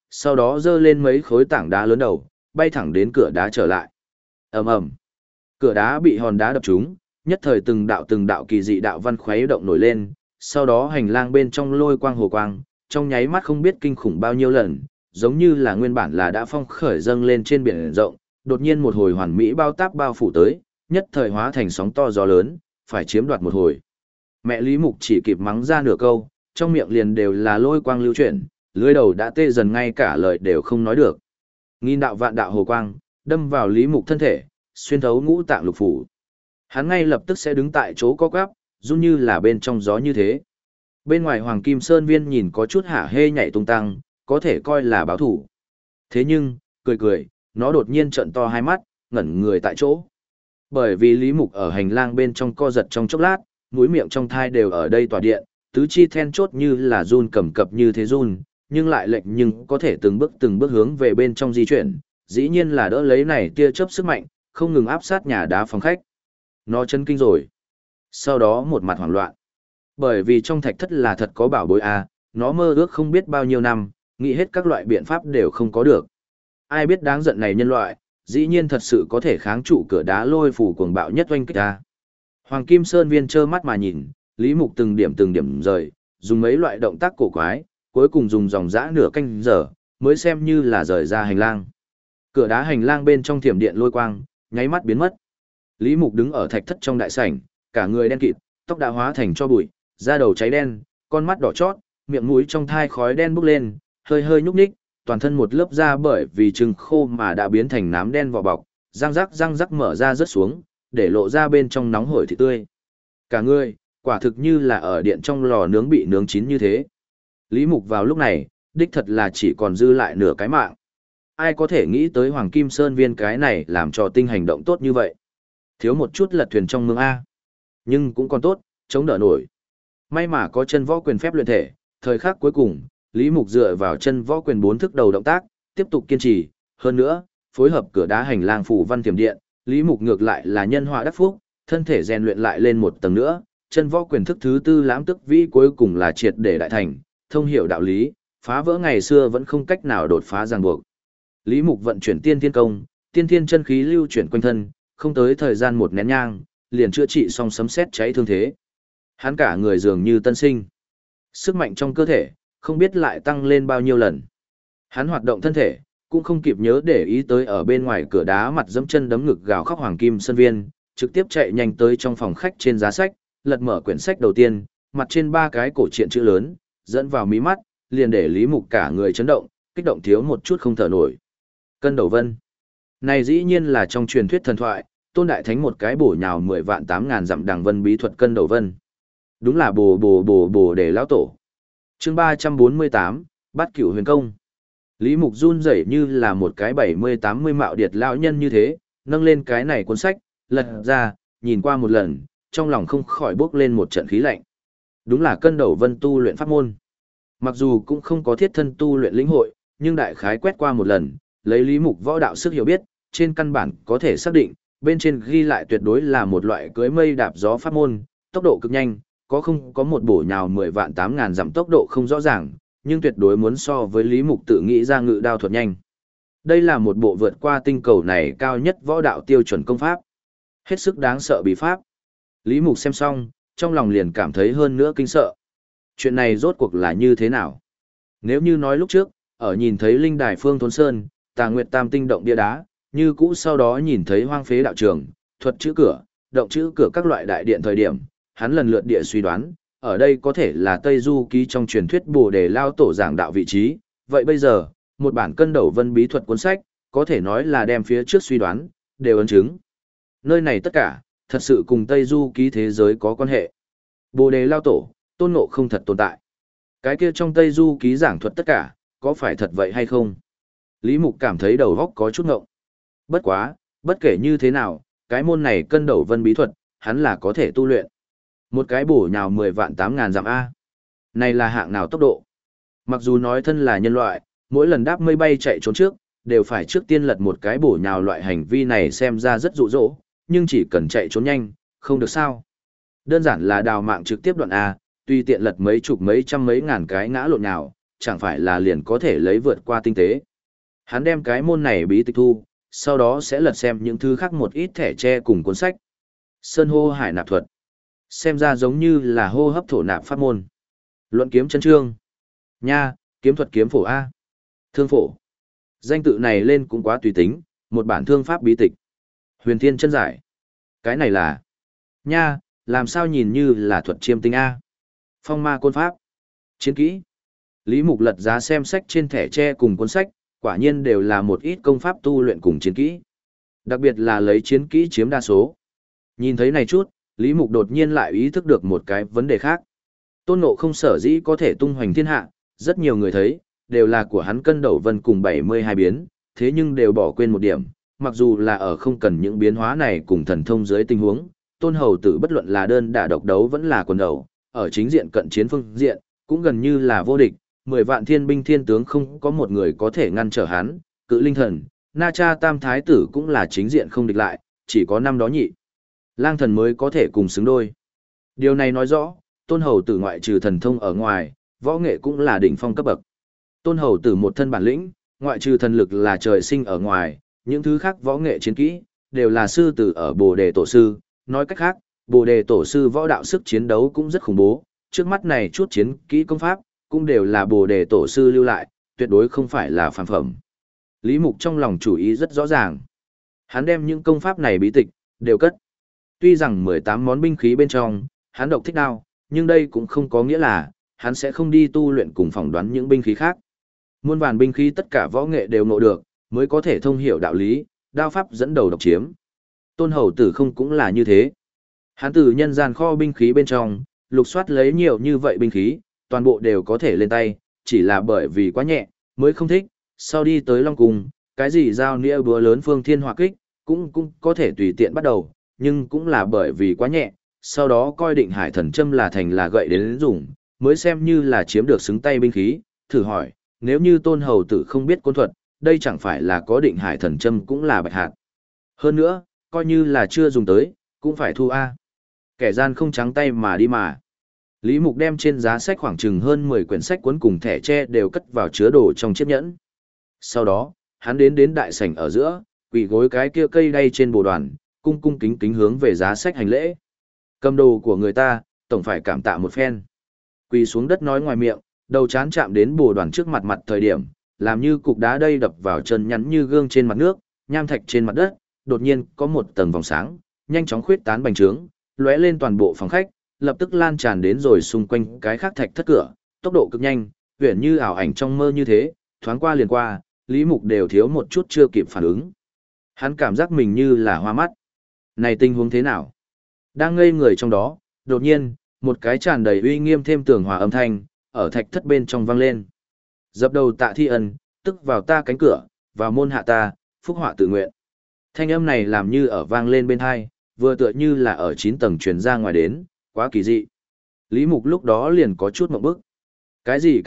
sau đó giơ lên mấy khối tảng đá lớn đầu, bay thẳng đến cửa đá trở lại. Ầm ầm. Cửa đá bị hòn đá đập trúng, nhất thời từng đạo kỳ dị đạo văn khuấy động nổi lên, sau đó hành lang bên trong lôi quang hồ quang, trong nháy mắt không biết kinh khủng bao nhiêu lần, giống như là nguyên bản là đã phong khởi dâng lên trên biển rộng, đột nhiên một hồi hoàn mỹ bao táp bao phủ tới, nhất thời hóa thành sóng to gió lớn, phải chiếm đoạt một hồi. Mẹ Lý Mục chỉ kịp mắng ra nửa câu, trong miệng liền đều là lôi quang lưu chuyển, lưỡi đầu đã tê dần ngay cả lời đều không nói được. Nghìn đạo vạn đạo hồ quang, đâm vào Lý Mục thân thể, xuyên thấu ngũ tạng lục phủ. Hắn ngay lập tức sẽ đứng tại chỗ co quắp, run như là bên trong gió như thế. Bên ngoài Hoàng Kim Sơn Viên nhìn có chút hả hê nhảy tung tăng, có thể coi là báo thủ. Thế nhưng, cười, nó đột nhiên trợn to hai mắt, ngẩn người tại chỗ. Bởi vì Lý Mục ở hành lang bên trong co giật trong chốc lát, mũi miệng trong thai đều ở đây tỏa điện, tứ chi then chốt như là run cầm cập như thế run, nhưng lại lệnh nhưng có thể từng bước hướng về bên trong di chuyển, dĩ nhiên là đỡ lấy này tia chớp sức mạnh, không ngừng áp sát nhà đá phòng khách. Nó chấn kinh rồi. Sau đó một mặt hoảng loạn. Bởi vì trong thạch thất là thật có bảo bối a, nó mơ ước không biết bao nhiêu năm, nghĩ hết các loại biện pháp đều không có được. Ai biết đáng giận này nhân loại, dĩ nhiên thật sự có thể kháng trụ cửa đá lôi phủ cuồng bạo nhất oanh kích ta. Hoàng Kim Sơn Viên trơ mắt mà nhìn, Lý Mục từng điểm rời, dùng mấy loại động tác cổ quái, cuối cùng dùng dòng dã nửa canh giờ, mới xem như là rời ra hành lang. Cửa đá hành lang bên trong thiểm điện lôi quang, nháy mắt biến mất. Lý Mục đứng ở thạch thất trong đại sảnh, cả người đen kịt, tóc đã hóa thành tro bụi, da đầu cháy đen, con mắt đỏ chót, miệng mũi trong thai khói đen bốc lên, hơi nhúc nhích, toàn thân một lớp da bởi vì trừng khô mà đã biến thành nám đen vỏ bọc, răng rắc mở ra rớt xuống, để lộ ra bên trong nóng hổi thịt tươi. Cả người, quả thực như là ở điện trong lò nướng bị nướng chín như thế. Lý Mục vào lúc này, đích thật là chỉ còn dư lại nửa cái mạng. Ai có thể nghĩ tới Hoàng Kim Sơn Viên cái này làm cho tinh hành động tốt như vậy. Thiếu một chút lật thuyền trong mương A. Nhưng cũng còn tốt, chống đỡ nổi. May mà có chân võ quyền phép luyện thể, thời khắc cuối cùng, Lý Mục dựa vào chân võ quyền 4 thức đầu động tác, tiếp tục kiên trì. Hơn nữa, phối hợp cửa đá hành lang phủ văn tiềm điện, Lý Mục ngược lại là nhân họa đắc phúc, thân thể rèn luyện lại lên một tầng nữa, chân võ quyền thức thứ tư lãm tức vĩ cuối cùng là triệt để đại thành, thông hiểu đạo lý, phá vỡ ngày xưa vẫn không cách nào đột phá ràng buộc. Lý Mục vận chuyển tiên thiên công, tiên thiên chân khí lưu chuyển quanh thân, không tới thời gian một nén nhang, liền chữa trị xong sấm sét cháy thương thế. Hắn cả người dường như tân sinh. Sức mạnh trong cơ thể, không biết lại tăng lên bao nhiêu lần. Hắn hoạt động thân thể, cũng không kịp nhớ để ý tới ở bên ngoài cửa đá mặt dẫm chân đấm ngực gào khóc Hoàng Kim Sơn Viên, trực tiếp chạy nhanh tới trong phòng khách trên giá sách, lật mở quyển sách đầu tiên, mặt trên 3 cái cổ truyện chữ lớn, dẫn vào mí mắt, liền để Lý Mục cả người chấn động, kích động thiếu một chút không thở nổi. Cân Đầu Vân. Này dĩ nhiên là trong truyền thuyết thần thoại, Tôn Đại Thánh một cái bổ nhào 10 vạn 8.000 dặm đằng vân bí thuật Cân Đầu Vân. Đúng là bồ để lão tổ. Chương 348, Bát Cửu Huyền Công. Lý Mục run rẩy như là một cái 70-80 mạo điệt lão nhân như thế, nâng lên cái này cuốn sách, lật ra, nhìn qua một lần, trong lòng không khỏi bốc lên một trận khí lạnh. Đúng là Cân Đầu Vân tu luyện pháp môn. Mặc dù cũng không có thiết thân tu luyện lĩnh hội, nhưng đại khái quét qua một lần, lấy Lý Mục võ đạo sức hiểu biết, trên căn bản có thể xác định, bên trên ghi lại tuyệt đối là một loại cưới mây đạp gió pháp môn, tốc độ cực nhanh, có một bổ nhào 10 vạn 8.000 dặm tốc độ không rõ ràng, nhưng tuyệt đối muốn so với Lý Mục tự nghĩ ra ngự đao thuật nhanh. Đây là một bộ vượt qua tinh cầu này cao nhất võ đạo tiêu chuẩn công pháp. Hết sức đáng sợ bí pháp. Lý Mục xem xong, trong lòng liền cảm thấy hơn nữa kinh sợ. Chuyện này rốt cuộc là như thế nào? Nếu như nói lúc trước, ở nhìn thấy linh đài Phương Thốn Sơn, Tà Nguyệt Tam Tinh động bia đá, như cũ sau đó nhìn thấy hoang phế đạo trường, thuật chữ cửa, động chữ cửa các loại đại điện thời điểm, hắn lần lượt địa suy đoán, ở đây có thể là Tây Du Ký trong truyền thuyết Bồ Đề Lao Tổ giảng đạo vị trí, vậy bây giờ, một bản Cân Đầu Vân bí thuật cuốn sách, có thể nói là đem phía trước suy đoán, đều ấn chứng. Nơi này tất cả, thật sự cùng Tây Du Ký thế giới có quan hệ. Bồ Đề Lao Tổ, Tôn Ngộ không thật tồn tại. Cái kia trong Tây Du Ký giảng thuật tất cả, có phải thật vậy hay không? Lý Mục cảm thấy đầu óc có chút ngộng. Bất quá, bất kể như thế nào, cái môn này Cân Đầu Vân bí thuật, hắn là có thể tu luyện. Một cái bổ nhào 10 vạn 8.000 dặm A. Này là hạng nào tốc độ? Mặc dù nói thân là nhân loại, mỗi lần đáp mây bay chạy trốn trước, đều phải trước tiên lật một cái bổ nhào loại hành vi này xem ra rất dụ dỗ, nhưng chỉ cần chạy trốn nhanh, không được sao. Đơn giản là đào mạng trực tiếp đoạn A, tùy tiện lật mấy chục mấy trăm mấy ngàn cái ngã lộn nhào, chẳng phải là liền có thể lấy vượt qua tinh tế. Hắn đem cái môn này bí tịch thu, sau đó sẽ lật xem những thứ khác một ít thẻ tre cùng cuốn sách. Sơn hô hải nạp thuật. Xem ra giống như là hô hấp thổ nạp pháp môn. Luận kiếm chân chương. Nha, kiếm thuật kiếm phổ A. Thương phổ. Danh tự này lên cũng quá tùy tính, một bản thương pháp bí tịch. Huyền thiên chân giải. Cái này là. Nha, làm sao nhìn như là thuật chiêm tinh A. Phong ma côn pháp. Chiến kỹ. Lý Mục lật giá xem sách trên thẻ tre cùng cuốn sách, quả nhiên đều là một ít công pháp tu luyện cùng chiến kỹ. Đặc biệt là lấy chiến kỹ chiếm đa số. Nhìn thấy này chút, Lý Mục đột nhiên lại ý thức được một cái vấn đề khác. Tôn Ngộ Không sở dĩ có thể tung hoành thiên hạ, rất nhiều người thấy, đều là của hắn cân đầu vân cùng 72 biến, thế nhưng đều bỏ quên một điểm, mặc dù là ở không cần những biến hóa này cùng thần thông dưới tình huống, Tôn Hầu Tử bất luận là đơn đả độc đấu vẫn là quần đầu, ở chính diện cận chiến phương diện, cũng gần như là vô địch, 10 vạn thiên binh thiên tướng không có một người có thể ngăn trở hắn, Cự Linh Thần, Na Cha Tam Thái Tử cũng là chính diện không địch lại, chỉ có năm đó nhị Lang Thần mới có thể cùng xứng đôi. Điều này nói rõ, Tôn Hầu Tử ngoại trừ thần thông ở ngoài, võ nghệ cũng là đỉnh phong cấp bậc. Tôn Hầu Tử một thân bản lĩnh, ngoại trừ thần lực là trời sinh ở ngoài, những thứ khác võ nghệ chiến kỹ, đều là sư tử ở Bồ Đề Tổ Sư. Nói cách khác, Bồ Đề Tổ Sư võ đạo sức chiến đấu cũng rất khủng bố, trước mắt này chút chiến kỹ công pháp, cũng đều là Bồ Đề Tổ Sư lưu lại, tuyệt đối không phải là phàm phẩm. Lý Mục trong lòng chủ ý rất rõ ràng. Hắn đem những công pháp này bí tịch, đều cất. Tuy rằng 18 món binh khí bên trong, hắn độc thích đao, nhưng đây cũng không có nghĩa là, hắn sẽ không đi tu luyện cùng phỏng đoán những binh khí khác. Muôn vàn binh khí tất cả võ nghệ đều ngộ được, mới có thể thông hiểu đạo lý, đao pháp dẫn đầu độc chiếm. Tôn Hầu Tử không cũng là như thế. Hắn từ nhân gian kho binh khí bên trong, lục soát lấy nhiều như vậy binh khí, toàn bộ đều có thể lên tay, chỉ là bởi vì quá nhẹ, mới không thích. Sau đi tới Long Cung, cái gì dao nĩa búa lớn phương thiên hỏa kích, cũng có thể tùy tiện bắt đầu, nhưng cũng là bởi vì quá nhẹ, sau đó coi định hải thần châm là thành là gậy đến dùng, mới xem như là chiếm được xứng tay binh khí. Thử hỏi, nếu như Tôn Hầu Tử không biết côn thuật, đây chẳng phải là có định hải thần châm cũng là bạch hạt. Hơn nữa, coi như là chưa dùng tới, cũng phải thu A. Kẻ gian không trắng tay mà đi mà. Lý Mục đem trên giá sách khoảng chừng hơn 10 quyển sách cuốn cùng thẻ tre đều cất vào chứa đồ trong chiếc nhẫn. Sau đó, hắn đến đại sảnh ở giữa, quỳ gối cái kia cây đay trên bồ đoàn, cung cung kính kính hướng về giá sách hành lễ. Cầm đồ của người ta, tổng phải cảm tạ một phen. Quỳ xuống đất nói ngoài miệng, đầu chán chạm đến bồ đoàn trước mặt thời điểm, làm như cục đá đây đập vào chân nhắn như gương trên mặt nước, nham thạch trên mặt đất, đột nhiên có một tầng vòng sáng, nhanh chóng khuyết tán bành trướng, lóe lên toàn bộ phòng khách, lập tức lan tràn đến rồi xung quanh cái khác thạch thất cửa, tốc độ cực nhanh, huyền như ảo ảnh trong mơ như thế, thoáng qua liền qua, Lý Mục đều thiếu một chút chưa kịp phản ứng. Hắn cảm giác mình như là hoa mắt. Này tình huống thế nào? Đang ngây người trong đó, đột nhiên, một cái tràn đầy uy nghiêm thêm tường hòa âm thanh, ở thạch thất bên trong vang lên. Dập đầu tạ thi ân, tức vào ta cánh cửa, vào môn hạ ta, phúc họa tự nguyện. Thanh âm này làm như ở vang lên bên hai, vừa tựa như là ở 9 tầng truyền ra ngoài đến, quá kỳ dị. Lý Mục lúc đó liền có chút mộng bức. Cái gì?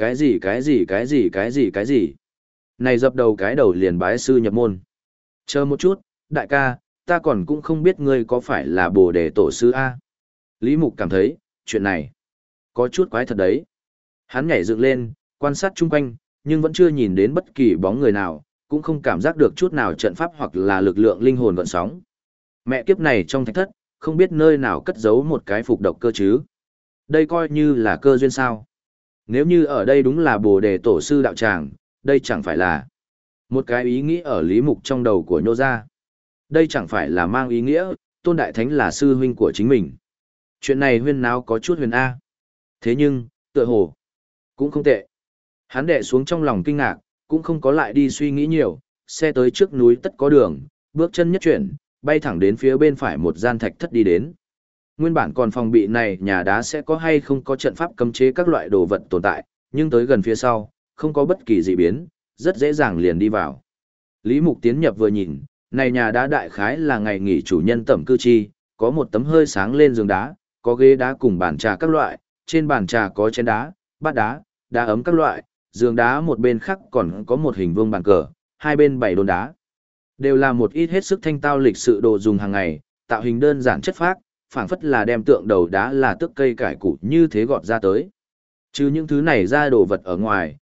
Này dập đầu cái đầu liền bái sư nhập môn. Chờ một chút, đại ca, ta còn cũng không biết ngươi có phải là Bồ Đề Tổ Sư A. Lý Mục cảm thấy, chuyện này, có chút quái thật đấy. Hắn nhảy dựng lên, quan sát chung quanh, nhưng vẫn chưa nhìn đến bất kỳ bóng người nào, cũng không cảm giác được chút nào trận pháp hoặc là lực lượng linh hồn gợn sóng. Mẹ kiếp này trong thạch thất, không biết nơi nào cất giấu một cái phục độc cơ chứ. Đây coi như là cơ duyên sao. Nếu như ở đây đúng là Bồ Đề Tổ Sư đạo tràng, đây chẳng phải là một cái ý nghĩ ở Lý Mục trong đầu của nhô ra. Đây chẳng phải là mang ý nghĩa, Tôn Đại Thánh là sư huynh của chính mình. Chuyện này huyên náo có chút huyền A. Thế nhưng, tựa hồ, cũng không tệ. Hắn đệ xuống trong lòng kinh ngạc, cũng không có lại đi suy nghĩ nhiều, xe tới trước núi tất có đường, bước chân nhất chuyển, bay thẳng đến phía bên phải một gian thạch thất đi đến. Nguyên bản còn phòng bị này nhà đá sẽ có hay không có trận pháp cấm chế các loại đồ vật tồn tại, nhưng tới gần phía sau, không có bất kỳ dị biến, rất dễ dàng liền đi vào. Lý Mục tiến nhập vừa nhìn, này nhà đá đại khái là ngày nghỉ chủ nhân tẩm cư chi, có một tấm hơi sáng lên giường đá, có ghế đá cùng bàn trà các loại, trên bàn trà có chén đá, bát đá, đá ấm các loại, giường đá một bên khác còn có một hình vuông bàn cờ, hai bên bảy đôn đá. Đều là một ít hết sức thanh tao lịch sự đồ dùng hàng ngày, tạo hình đơn giản chất phác, phảng phất là đem tượng đầu đá là tước cây cải củ như thế gọt ra tới. Chứ những thứ này ra đồ vật ở ngoài,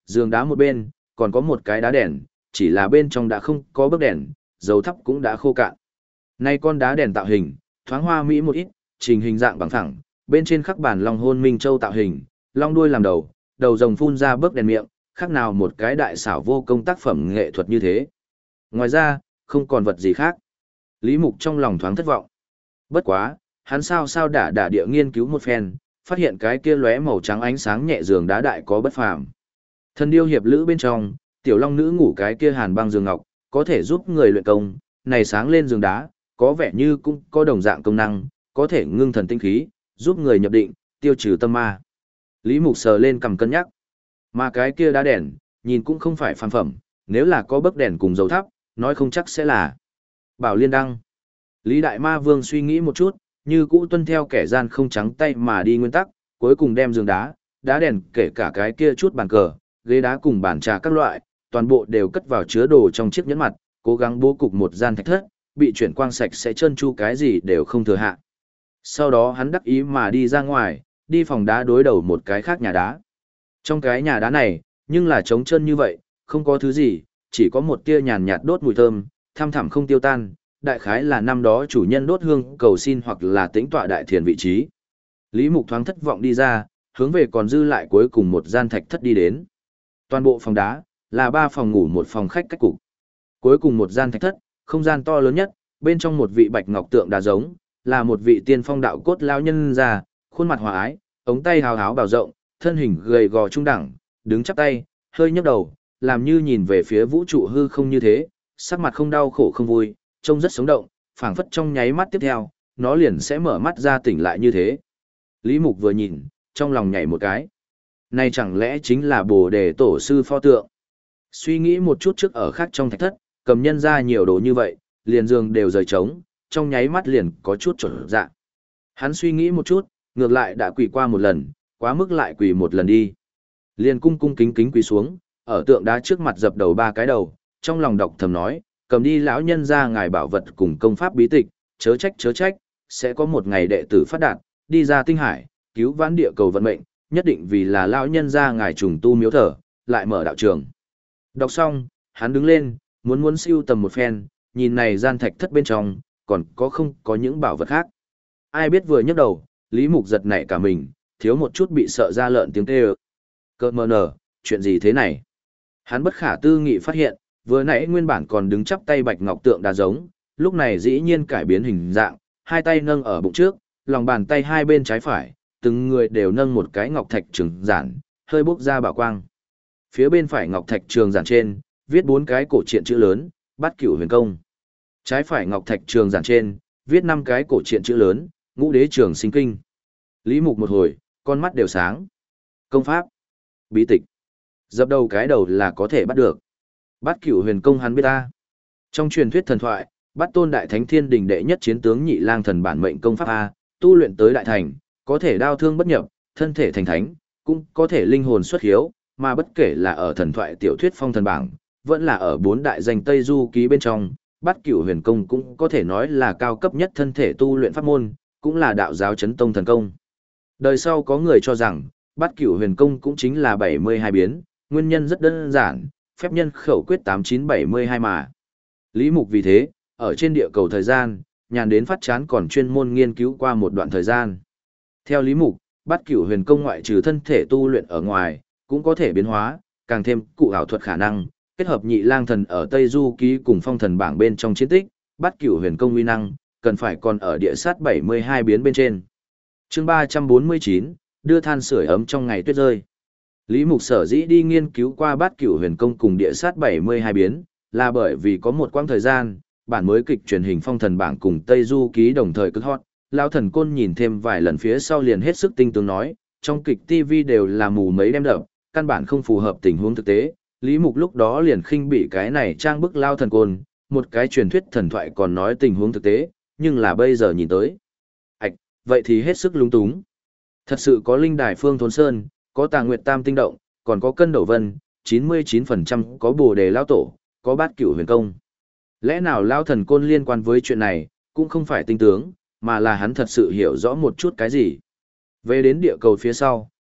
giường đá một bên, còn có một cái đá đèn, chỉ là bên trong đã không có bấc đèn, dầu thắp cũng đã khô cạn. Nay con đá đèn tạo hình, thoáng hoa mỹ một ít, trình hình dạng bằng phẳng, bên trên khắc bản long hôn minh châu tạo hình, long đuôi làm đầu, đầu rồng phun ra bấc đèn miệng, khác nào một cái đại xảo vô công tác phẩm nghệ thuật như thế. Ngoài ra, không còn vật gì khác. Lý Mục trong lòng thoáng thất vọng. Bất quá, hắn sao đả địa nghiên cứu một phen, phát hiện cái kia lóe màu trắng ánh sáng nhẹ giường đá đại có bất phàm. Thần điêu hiệp lữ bên trong, tiểu long nữ ngủ cái kia hàn băng giường ngọc, có thể giúp người luyện công, này sáng lên giường đá, có vẻ như cũng có đồng dạng công năng, có thể ngưng thần tinh khí, giúp người nhập định, tiêu trừ tâm ma. Lý Mục sờ lên cầm cân nhắc. Mà cái kia đá đèn, nhìn cũng không phải phàm phẩm, nếu là có bấc đèn cùng dầu thắp, nói không chắc sẽ là Bảo Liên Đăng. Lý Đại Ma Vương suy nghĩ một chút, như cũ tuân theo kẻ gian không trắng tay mà đi nguyên tắc, cuối cùng đem giường đá, đá đèn kể cả cái kia chút bàn cờ, ghế đá cùng bàn trà các loại, toàn bộ đều cất vào chứa đồ trong chiếc nhẫn mặt, cố gắng bố cục một gian thạch thất, bị chuyển quang sạch sẽ trơn tru cái gì đều không thừa hạ. Sau đó hắn đắc ý mà đi ra ngoài, đi phòng đá đối đầu một cái khác nhà đá. Trong cái nhà đá này, nhưng là trống chân như vậy, không có thứ gì, chỉ có một tia nhàn nhạt đốt mùi thơm, thăm thẳm không tiêu tan, đại khái là năm đó chủ nhân đốt hương cầu xin hoặc là tĩnh tọa đại thiền vị trí. Lý Mục thoáng thất vọng đi ra, hướng về còn dư lại cuối cùng một gian thạch thất đi đến. Toàn bộ phòng đá, là 3 phòng ngủ một phòng khách cách cục. Cuối cùng một gian thạch thất, không gian to lớn nhất, bên trong một vị bạch ngọc tượng đá giống, là một vị tiên phong đạo cốt lão nhân già, khuôn mặt hòa ái, ống tay hào háo bào rộng, thân hình gầy gò trung đẳng, đứng chắp tay, hơi nhấc đầu, làm như nhìn về phía vũ trụ hư không như thế, sắc mặt không đau khổ không vui, trông rất sống động, phảng phất trong nháy mắt tiếp theo, nó liền sẽ mở mắt ra tỉnh lại như thế. Lý Mục vừa nhìn, trong lòng nhảy một cái. Này chẳng lẽ chính là Bồ Đề Tổ sư pho tượng? Suy nghĩ một chút trước ở khác trong thạch thất, cầm nhân ra nhiều đồ như vậy, liền giường đều rời trống, trong nháy mắt liền có chút trở dạ. Hắn suy nghĩ một chút, ngược lại đã quỳ qua một lần, quá mức lại quỳ một lần đi. Liền cung cung kính kính quỳ xuống, ở tượng đá trước mặt dập đầu 3 cái đầu, trong lòng đọc thầm nói, cầm đi lão nhân ra ngài bảo vật cùng công pháp bí tịch, chớ trách, sẽ có một ngày đệ tử phát đạt, đi ra tinh hải, cứu vãn địa cầu vận mệnh, nhất định vì là lão nhân ra ngài trùng tu miếu thờ, lại mở đạo trường. Đọc xong, hắn đứng lên, muốn siêu tầm một phen, nhìn này gian thạch thất bên trong, còn có không có những bảo vật khác. Ai biết vừa nhấc đầu, Lý Mục giật nảy cả mình, thiếu một chút bị sợ ra lợn tiếng kêu. Cơ mờ nở, chuyện gì thế này? Hắn bất khả tư nghị phát hiện, vừa nãy nguyên bản còn đứng chắp tay bạch ngọc tượng đá giống, lúc này dĩ nhiên cải biến hình dạng, hai tay nâng ở bụng trước, lòng bàn tay hai bên trái phải, từng người đều nâng một cái ngọc thạch trường giản, hơi bốc ra bảo quang. Phía bên phải ngọc thạch trường giản trên, viết 4 cái cổ truyện chữ lớn, Bát Cửu Huyền Công. Trái phải ngọc thạch trường giản trên, viết 5 cái cổ truyện chữ lớn, Ngũ Đế Trường Sinh Kinh. Lý Mục một hồi, con mắt đều sáng. Công pháp, bí tịch, dập đầu cái đầu là có thể bắt được. Bát Cửu Huyền Công hắn biết ta. Trong truyền thuyết thần thoại, Bát Tôn Đại Thánh Thiên Đình đệ nhất chiến tướng Nhị Lang Thần bản mệnh công pháp a, tu luyện tới đại thành, có thể đao thương bất nhập, thân thể thành thánh, cũng có thể linh hồn xuất hiếu, mà bất kể là ở thần thoại tiểu thuyết phong thần bảng, vẫn là ở 4 đại danh Tây Du ký bên trong, Bát Cửu Huyền Công cũng có thể nói là cao cấp nhất thân thể tu luyện pháp môn, cũng là đạo giáo chấn tông thần công. Đời sau có người cho rằng, Bát Cửu Huyền Công cũng chính là 72 biến, nguyên nhân rất đơn giản, phép nhân khẩu quyết 8972 mà. Lý Mục vì thế, ở trên địa cầu thời gian, nhàn đến phát chán còn chuyên môn nghiên cứu qua một đoạn thời gian. Theo Lý Mục, Bát Cửu Huyền Công ngoại trừ thân thể tu luyện ở ngoài, cũng có thể biến hóa, càng thêm cụ ảo thuật khả năng, kết hợp Nhị Lang Thần ở Tây Du ký cùng phong thần bảng bên trong chiến tích, Bát Cửu Huyền Công uy năng, cần phải còn ở địa sát 72 biến bên trên. Chương 349, đưa than sưởi ấm trong ngày tuyết rơi. Lý Mục sở dĩ đi nghiên cứu qua Bát Cửu Huyền Công cùng địa sát 72 biến, là bởi vì có một quãng thời gian, bản mới kịch truyền hình phong thần bảng cùng Tây Du ký đồng thời cực hot, Lão Thần Côn nhìn thêm vài lần phía sau liền hết sức tinh tường nói, trong kịch TV đều là mù mấy đem đập, căn bản không phù hợp tình huống thực tế. Lý Mục lúc đó liền khinh bị cái này trang bức Lão Thần Côn, một cái truyền thuyết thần thoại còn nói tình huống thực tế, nhưng là bây giờ nhìn tới. Vậy thì hết sức lung túng. Thật sự có linh đài Phương Thốn Sơn, có Tà Nguyệt Tam Tinh Động, còn có Cân Đổ Vân, 99% có Bồ Đề Lão Tổ, có Bát Cửu Huyền Công. Lẽ nào Lão Thần Côn liên quan với chuyện này, cũng không phải tinh tướng, mà là hắn thật sự hiểu rõ một chút cái gì. Về đến địa cầu phía sau,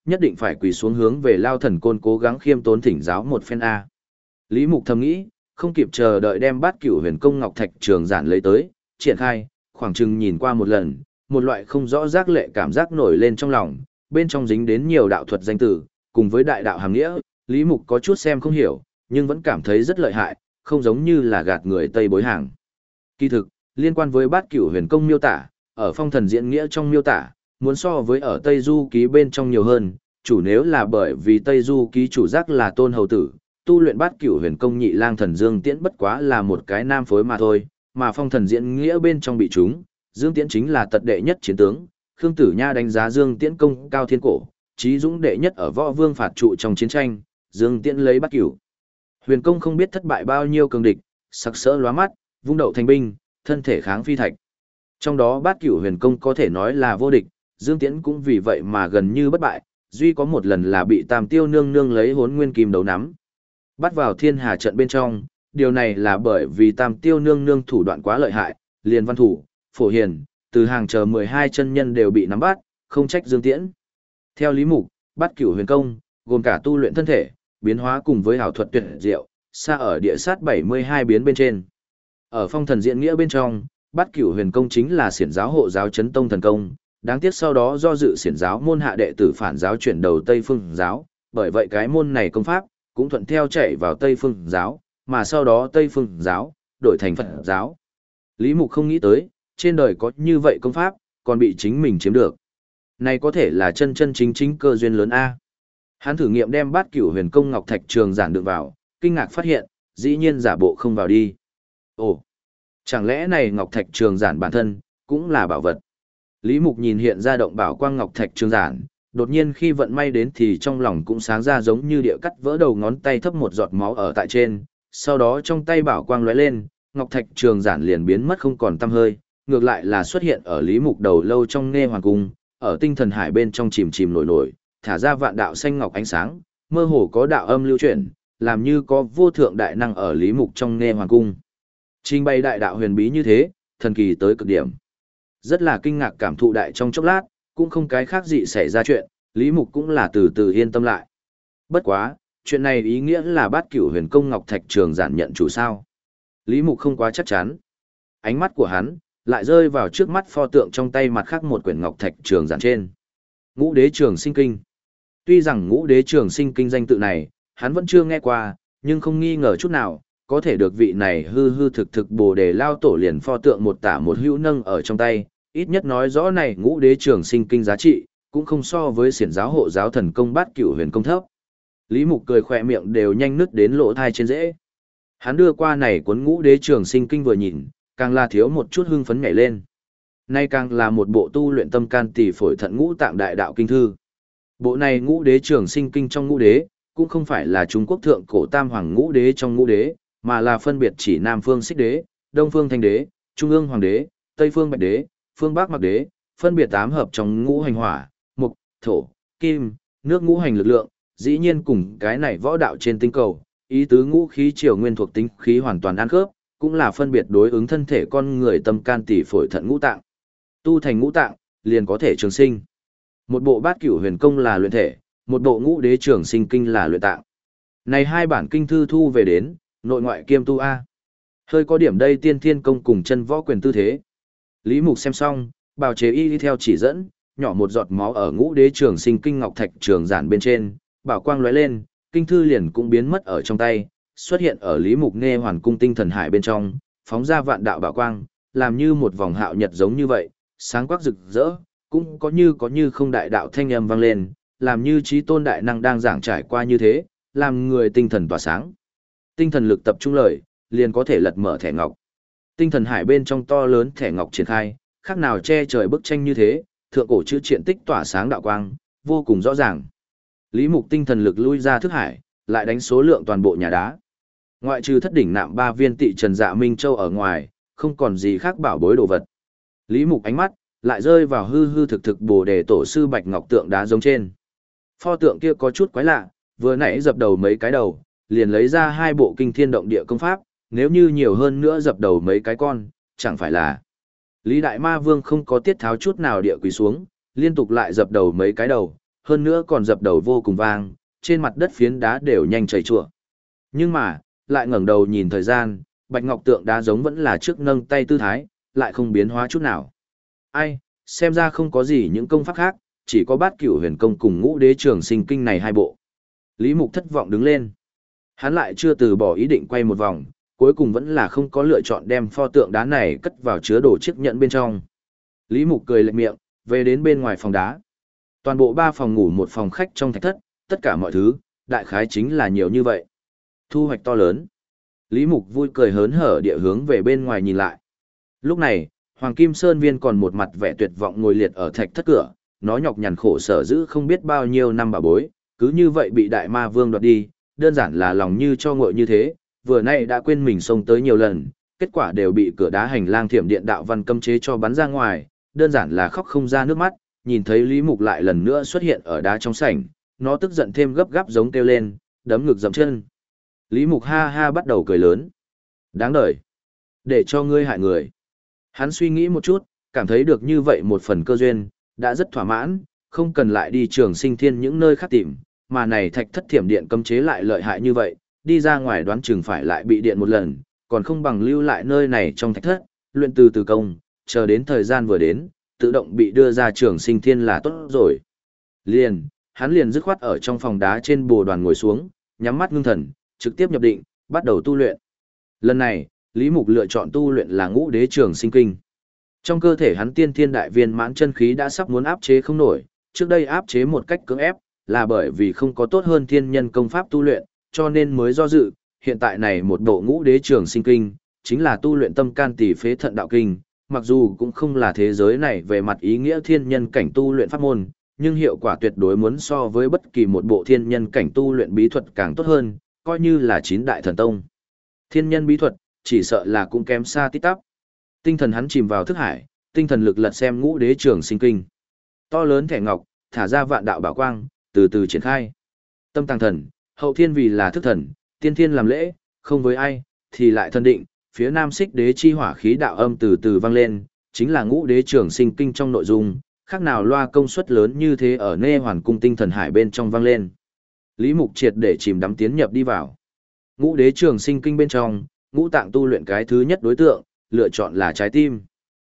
nhất định phải quỳ xuống hướng về Lao Thần Côn cố gắng khiêm tốn thỉnh giáo một phen A. Lý Mục thầm nghĩ, không kịp chờ đợi đem Bát Cửu Huyền Công Ngọc Thạch Trường Giản lấy tới, triển khai, khoảng chừng nhìn qua một lần, một loại không rõ giác lệ cảm giác nổi lên trong lòng, bên trong dính đến nhiều đạo thuật danh từ, cùng với đại đạo hàm nghĩa, Lý Mục có chút xem không hiểu, nhưng vẫn cảm thấy rất lợi hại, không giống như là gạt người Tây bối hàng. Kỳ thực, liên quan với Bát Cửu Huyền Công miêu tả, ở Phong Thần Diễn Nghĩa trong miêu tả, muốn so với ở Tây Du Ký bên trong nhiều hơn, chủ nếu là bởi vì Tây Du Ký chủ giác là Tôn Hầu Tử, tu luyện Bát Cửu Huyền Công Nhị Lang Thần Dương Tiễn bất quá là một cái nam phối mà thôi, mà Phong Thần Diễn Nghĩa bên trong bị chúng, Dương Tiễn chính là tật đệ nhất chiến tướng, Khương Tử Nha đánh giá Dương Tiễn công cao thiên cổ, chí dũng đệ nhất ở Võ Vương phạt trụ trong chiến tranh, Dương Tiễn lấy Bát Cửu Huyền Công không biết thất bại bao nhiêu cường địch, sắc sỡ lóa mắt, vung đậu thành binh, thân thể kháng phi thạch. Trong đó Bát Cửu Huyền Công có thể nói là vô địch, Dương Tiễn cũng vì vậy mà gần như bất bại, duy có một lần là bị Tam Tiêu nương nương lấy Hỗn Nguyên Kim đấu nắm. Bắt vào Thiên Hà trận bên trong, điều này là bởi vì Tam Tiêu nương nương thủ đoạn quá lợi hại, liền văn thủ, phổ hiền, từ hàng chờ 12 chân nhân đều bị nắm bắt, không trách Dương Tiễn. Theo Lý Mục, Bát Cửu Huyền Công, gồm cả tu luyện thân thể, biến hóa cùng với ảo thuật tuyệt diệu, xa ở địa sát 72 biến bên trên. Ở Phong Thần Diễn Nghĩa bên trong, Bát Cửu Huyền Công chính là xiển giáo hộ giáo chấn tông thần công, đáng tiếc sau đó do dự xiển giáo môn hạ đệ tử phản giáo chuyển đầu Tây Phương giáo, bởi vậy cái môn này công pháp cũng thuận theo chạy vào Tây Phương giáo, mà sau đó Tây Phương giáo đổi thành Phật giáo. Lý Mục không nghĩ tới, trên đời có như vậy công pháp, còn bị chính mình chiếm được. Này có thể là chân chân chính chính cơ duyên lớn a. Hắn thử nghiệm đem Bát Cửu Huyền Công Ngọc Thạch Trường Giản đựng vào, kinh ngạc phát hiện, dĩ nhiên giả bộ không vào đi. Ồ, chẳng lẽ này Ngọc Thạch Trường Giản bản thân cũng là bảo vật? Lý Mục nhìn hiện ra động bảo quang Ngọc Thạch Trường Giản, đột nhiên khi vận may đến thì trong lòng cũng sáng ra giống như địa cắt vỡ đầu ngón tay thấp một giọt máu ở tại trên, sau đó trong tay bảo quang lóe lên, Ngọc Thạch Trường Giản liền biến mất không còn tăm hơi, ngược lại là xuất hiện ở Lý Mục đầu lâu trong Nghe Hoàng cung, ở tinh thần hải bên trong chìm chìm nổi nổi, thả ra vạn đạo xanh ngọc ánh sáng, mơ hồ có đạo âm lưu chuyển, làm như có vô thượng đại năng ở Lý Mục trong Nghe Hoàng cung. Trình bày đại đạo huyền bí như thế, thần kỳ tới cực điểm. Rất là kinh ngạc cảm thụ đại trong chốc lát, cũng không cái khác gì xảy ra chuyện, Lý Mục cũng là từ từ yên tâm lại. Bất quá, chuyện này ý nghĩa là Bát Cửu Huyền Công Ngọc Thạch Trường Giản nhận chủ sao? Lý Mục không quá chắc chắn. Ánh mắt của hắn lại rơi vào trước mắt pho tượng trong tay mặt khác một quyển Ngọc Thạch Trường Giản trên. Ngũ Đế Trường Sinh Kinh. Tuy rằng Ngũ Đế Trường Sinh Kinh danh tự này, hắn vẫn chưa nghe qua, nhưng không nghi ngờ chút nào, có thể được vị này hư hư thực thực Bồ Đề lao tổ liền pho tượng một tả một hữu nâng ở trong tay, ít nhất nói rõ này Ngũ Đế Trường Sinh Kinh giá trị, cũng không so với xiển giáo hộ giáo thần công Bát Cửu Huyền Công thấp. Lý Mục cười khỏe miệng đều nhanh nứt đến lỗ thai trên rễ. Hắn đưa qua này cuốn Ngũ Đế Trường Sinh Kinh vừa nhìn, càng là thiếu một chút hưng phấn nhảy lên. Nay càng là một bộ tu luyện tâm can tỷ phổi thận ngũ tạng đại đạo kinh thư. Bộ này Ngũ Đế Trường Sinh Kinh trong Ngũ Đế, cũng không phải là Trung Quốc thượng cổ tam hoàng ngũ đế trong ngũ đế, mà là phân biệt chỉ Nam Phương Xích Đế, Đông Phương Thanh Đế, Trung ương Hoàng Đế, Tây Phương Bạch Đế, Phương Bắc Mặc Đế, phân biệt tám hợp trong ngũ hành hỏa, mục, thổ, kim, nước ngũ hành lực lượng, dĩ nhiên cùng cái này võ đạo trên tinh cầu, ý tứ ngũ khí triều nguyên thuộc tính khí hoàn toàn ăn khớp, cũng là phân biệt đối ứng thân thể con người tâm can tỷ phổi thận ngũ tạng. Tu thành ngũ tạng, liền có thể trường sinh. Một bộ Bát Cửu Huyền Công là luyện thể, một bộ Ngũ Đế Trường Sinh Kinh là luyện tạng. Này hai bản kinh thư thu về đến, nội ngoại kiêm tu a. Hơi có điểm đây Tiên Thiên Công cùng chân võ quyền tư thế. Lý Mục xem xong, bào chế y đi theo chỉ dẫn, nhỏ một giọt máu ở Ngũ Đế Trường Sinh Kinh Ngọc Thạch Trường Giản bên trên, bảo quang lóe lên, kinh thư liền cũng biến mất ở trong tay, xuất hiện ở Lý Mục Nghe Hoàn Cung tinh thần hải bên trong, phóng ra vạn đạo bảo quang, làm như một vòng hạo nhật giống như vậy, sáng quắc rực rỡ, cũng có như không đại đạo thanh âm vang lên, làm như chí tôn đại năng đang giảng trải qua như thế, làm người tinh thần tỏa sáng. Tinh thần lực tập trung lời, liền có thể lật mở thẻ ngọc. Tinh thần hải bên trong to lớn thẻ ngọc triển khai, khác nào che trời bức tranh như thế, thượng cổ chữ triện tích tỏa sáng đạo quang, vô cùng rõ ràng. Lý Mục tinh thần lực lui ra thức hải, lại đánh số lượng toàn bộ nhà đá. Ngoại trừ thất đỉnh nạm 3 viên tị trần dạ minh châu ở ngoài, không còn gì khác bảo bối đồ vật. Lý Mục ánh mắt lại rơi vào hư hư thực thực Bồ Đề tổ sư bạch ngọc tượng đá giống trên. Pho tượng kia có chút quái lạ, vừa nãy dập đầu mấy cái đầu, liền lấy ra 2 bộ kinh thiên động địa công pháp, nếu như nhiều hơn nữa dập đầu mấy cái con, chẳng phải là. Lý Đại Ma Vương không có tiết tháo chút nào địa quỳ xuống, liên tục lại dập đầu mấy cái đầu, hơn nữa còn dập đầu vô cùng vang, trên mặt đất phiến đá đều nhanh chảy chùa. Nhưng mà, lại ngẩng đầu nhìn thời gian, bạch ngọc tượng đá giống vẫn là trước nâng tay tư thái, lại không biến hóa chút nào. Ai, xem ra không có gì những công pháp khác, chỉ có bát cửu huyền công cùng ngũ đế trường sinh kinh này hai bộ. Lý Mục thất vọng đứng lên. Hắn lại chưa từ bỏ ý định quay một vòng, cuối cùng vẫn là không có lựa chọn đem pho tượng đá này cất vào chứa đồ chiếc nhẫn bên trong. Lý Mục cười lệch miệng, về đến bên ngoài phòng đá. Toàn bộ 3 phòng ngủ một phòng khách trong thạch thất, tất cả mọi thứ, đại khái chính là nhiều như vậy. Thu hoạch to lớn. Lý Mục vui cười hớn hở địa hướng về bên ngoài nhìn lại. Lúc này, Hoàng Kim Sơn Viên còn một mặt vẻ tuyệt vọng ngồi liệt ở thạch thất cửa, nó nhọc nhằn khổ sở giữ không biết bao nhiêu năm bảo bối, cứ như vậy bị đại ma vương đoạt đi, đơn giản là lòng như cho nguội như thế, vừa nay đã quên mình xông tới nhiều lần, kết quả đều bị cửa đá hành lang thiểm điện đạo văn cấm chế cho bắn ra ngoài, đơn giản là khóc không ra nước mắt, nhìn thấy Lý Mục lại lần nữa xuất hiện ở đá trong sảnh, nó tức giận thêm gấp gáp giống kêu lên, đấm ngực dậm chân. Lý Mục ha ha bắt đầu cười lớn. Đáng đời. Để cho ngươi hại người. Hắn suy nghĩ một chút, cảm thấy được như vậy một phần cơ duyên, đã rất thỏa mãn, không cần lại đi trường sinh thiên những nơi khác tìm, mà này thạch thất thiểm điện cấm chế lại lợi hại như vậy, đi ra ngoài đoán chừng phải lại bị điện một lần, còn không bằng lưu lại nơi này trong thạch thất, luyện từ từ công, chờ đến thời gian vừa đến, tự động bị đưa ra trường sinh thiên là tốt rồi. Hắn liền dứt khoát ở trong phòng đá trên bồ đoàn ngồi xuống, nhắm mắt ngưng thần, trực tiếp nhập định, bắt đầu tu luyện. Lần này, Lý Mục lựa chọn tu luyện là ngũ đế trường sinh kinh. Trong cơ thể hắn tiên thiên đại viên mãn chân khí đã sắp muốn áp chế không nổi, trước đây áp chế một cách cưỡng ép, là bởi vì không có tốt hơn thiên nhân công pháp tu luyện, cho nên mới do dự, hiện tại này một bộ ngũ đế trường sinh kinh, chính là tu luyện tâm can tỷ phế thận đạo kinh, mặc dù cũng không là thế giới này về mặt ý nghĩa thiên nhân cảnh tu luyện pháp môn, nhưng hiệu quả tuyệt đối muốn so với bất kỳ một bộ thiên nhân cảnh tu luyện bí thuật càng tốt hơn, coi như là 9 đại thần tông. Thiên nhân bí thuật, chỉ sợ là cũng kém xa tít tắp. Tinh thần hắn chìm vào thức hải, tinh thần lực lật xem ngũ đế trường sinh kinh. To lớn thẻ ngọc, thả ra vạn đạo bảo quang, từ từ triển khai. Tâm tàng thần, hậu thiên vì là thức thần, tiên thiên làm lễ, không với ai, thì lại thân định, phía nam xích đế chi hỏa khí đạo âm từ từ vang lên, chính là ngũ đế trường sinh kinh trong nội dung, khác nào loa công suất lớn như thế ở nê hoàn cung tinh thần hải bên trong vang lên. Lý Mục triệt để chìm đắm tiến nhập đi vào. Ngũ đế trường sinh kinh bên trong, ngũ tạng tu luyện cái thứ nhất đối tượng, lựa chọn là trái tim.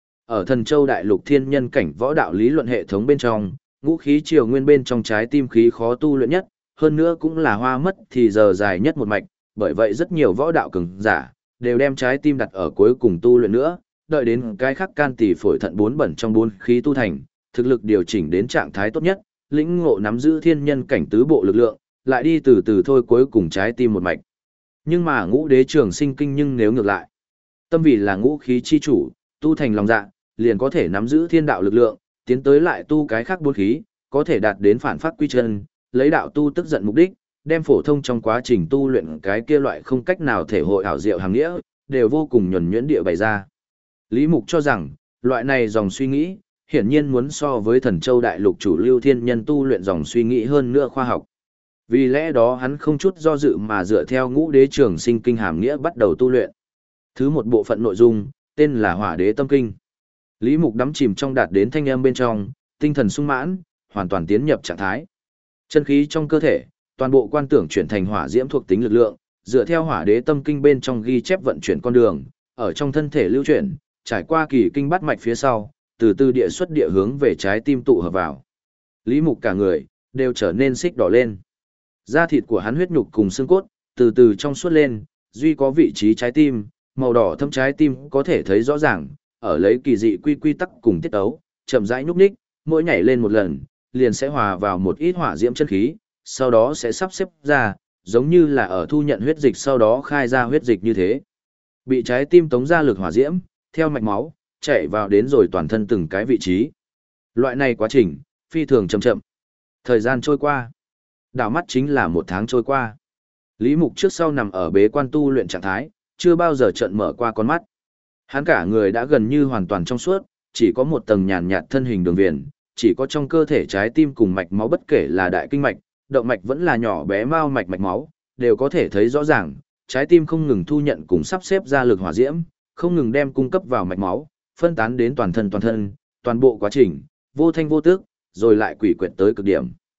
Ở Thần Châu Đại Lục thiên nhân cảnh võ đạo lý luận hệ thống bên trong, ngũ khí triều nguyên bên trong trái tim khí khó tu luyện nhất, hơn nữa cũng là hoa mất thì giờ dài nhất một mạch, bởi vậy rất nhiều võ đạo cường giả đều đem trái tim đặt ở cuối cùng tu luyện nữa, đợi đến cái khắc can tỷ phổi thận 4 bẩn trong 4 khí tu thành, thực lực điều chỉnh đến trạng thái tốt nhất, lĩnh ngộ nắm giữ thiên nhân cảnh tứ bộ lực lượng, lại đi từ từ thôi cuối cùng trái tim một mạch. Nhưng mà ngũ đế trường sinh kinh nhưng nếu ngược lại, tâm vì là ngũ khí chi chủ, tu thành lòng dạ, liền có thể nắm giữ thiên đạo lực lượng, tiến tới lại tu cái khác 4 khí, có thể đạt đến phản phát quy chân, lấy đạo tu tức giận mục đích, đem phổ thông trong quá trình tu luyện cái kia loại không cách nào thể hội ảo diệu hàng nghĩa, đều vô cùng nhuần nhuyễn địa bày ra. Lý Mục cho rằng, loại này dòng suy nghĩ, hiển nhiên muốn so với Thần Châu Đại Lục chủ lưu thiên nhân tu luyện dòng suy nghĩ hơn nữa khoa học. Vì lẽ đó hắn không chút do dự mà dựa theo ngũ đế trường sinh kinh hàm nghĩa bắt đầu tu luyện. Thứ một bộ phận nội dung, tên là Hỏa Đế Tâm Kinh. Lý Mục đắm chìm trong đạt đến thanh âm bên trong, tinh thần sung mãn, hoàn toàn tiến nhập trạng thái. Chân khí trong cơ thể, toàn bộ quan tưởng chuyển thành hỏa diễm thuộc tính lực lượng, dựa theo Hỏa Đế Tâm Kinh bên trong ghi chép vận chuyển con đường, ở trong thân thể lưu chuyển, trải qua kỳ kinh bát mạch phía sau, từ từ địa xuất địa hướng về trái tim tụ hợp vào. Lý Mục cả người đều trở nên xích đỏ lên. Da thịt của hắn huyết nhục cùng xương cốt từ từ trong suốt lên, duy có vị trí trái tim, màu đỏ thâm trái tim có thể thấy rõ ràng, ở lấy kỳ dị quy tắc cùng tiết ấu, chậm rãi nhúc nhích, mỗi nhảy lên một lần, liền sẽ hòa vào một ít hỏa diễm chân khí, sau đó sẽ sắp xếp ra, giống như là ở thu nhận huyết dịch sau đó khai ra huyết dịch như thế. Bị trái tim tống ra lực hỏa diễm, theo mạch máu, chạy vào đến rồi toàn thân từng cái vị trí. Loại này quá trình, phi thường chậm chậm. Thời gian trôi qua. Đảo mắt chính là 1 tháng trôi qua. Lý Mục trước sau nằm ở bế quan tu luyện trạng thái, chưa bao giờ trợn mở qua con mắt. Hắn cả người đã gần như hoàn toàn trong suốt, chỉ có một tầng nhàn nhạt thân hình đường viền, chỉ có trong cơ thể trái tim cùng mạch máu bất kể là đại kinh mạch, động mạch vẫn là nhỏ bé mao mạch mạch máu, đều có thể thấy rõ ràng, trái tim không ngừng thu nhận cùng sắp xếp ra lực hỏa diễm, không ngừng đem cung cấp vào mạch máu, phân tán đến toàn thân, toàn bộ quá trình, vô thanh vô tức, rồi lại quỷ quyệt tới cực điểm.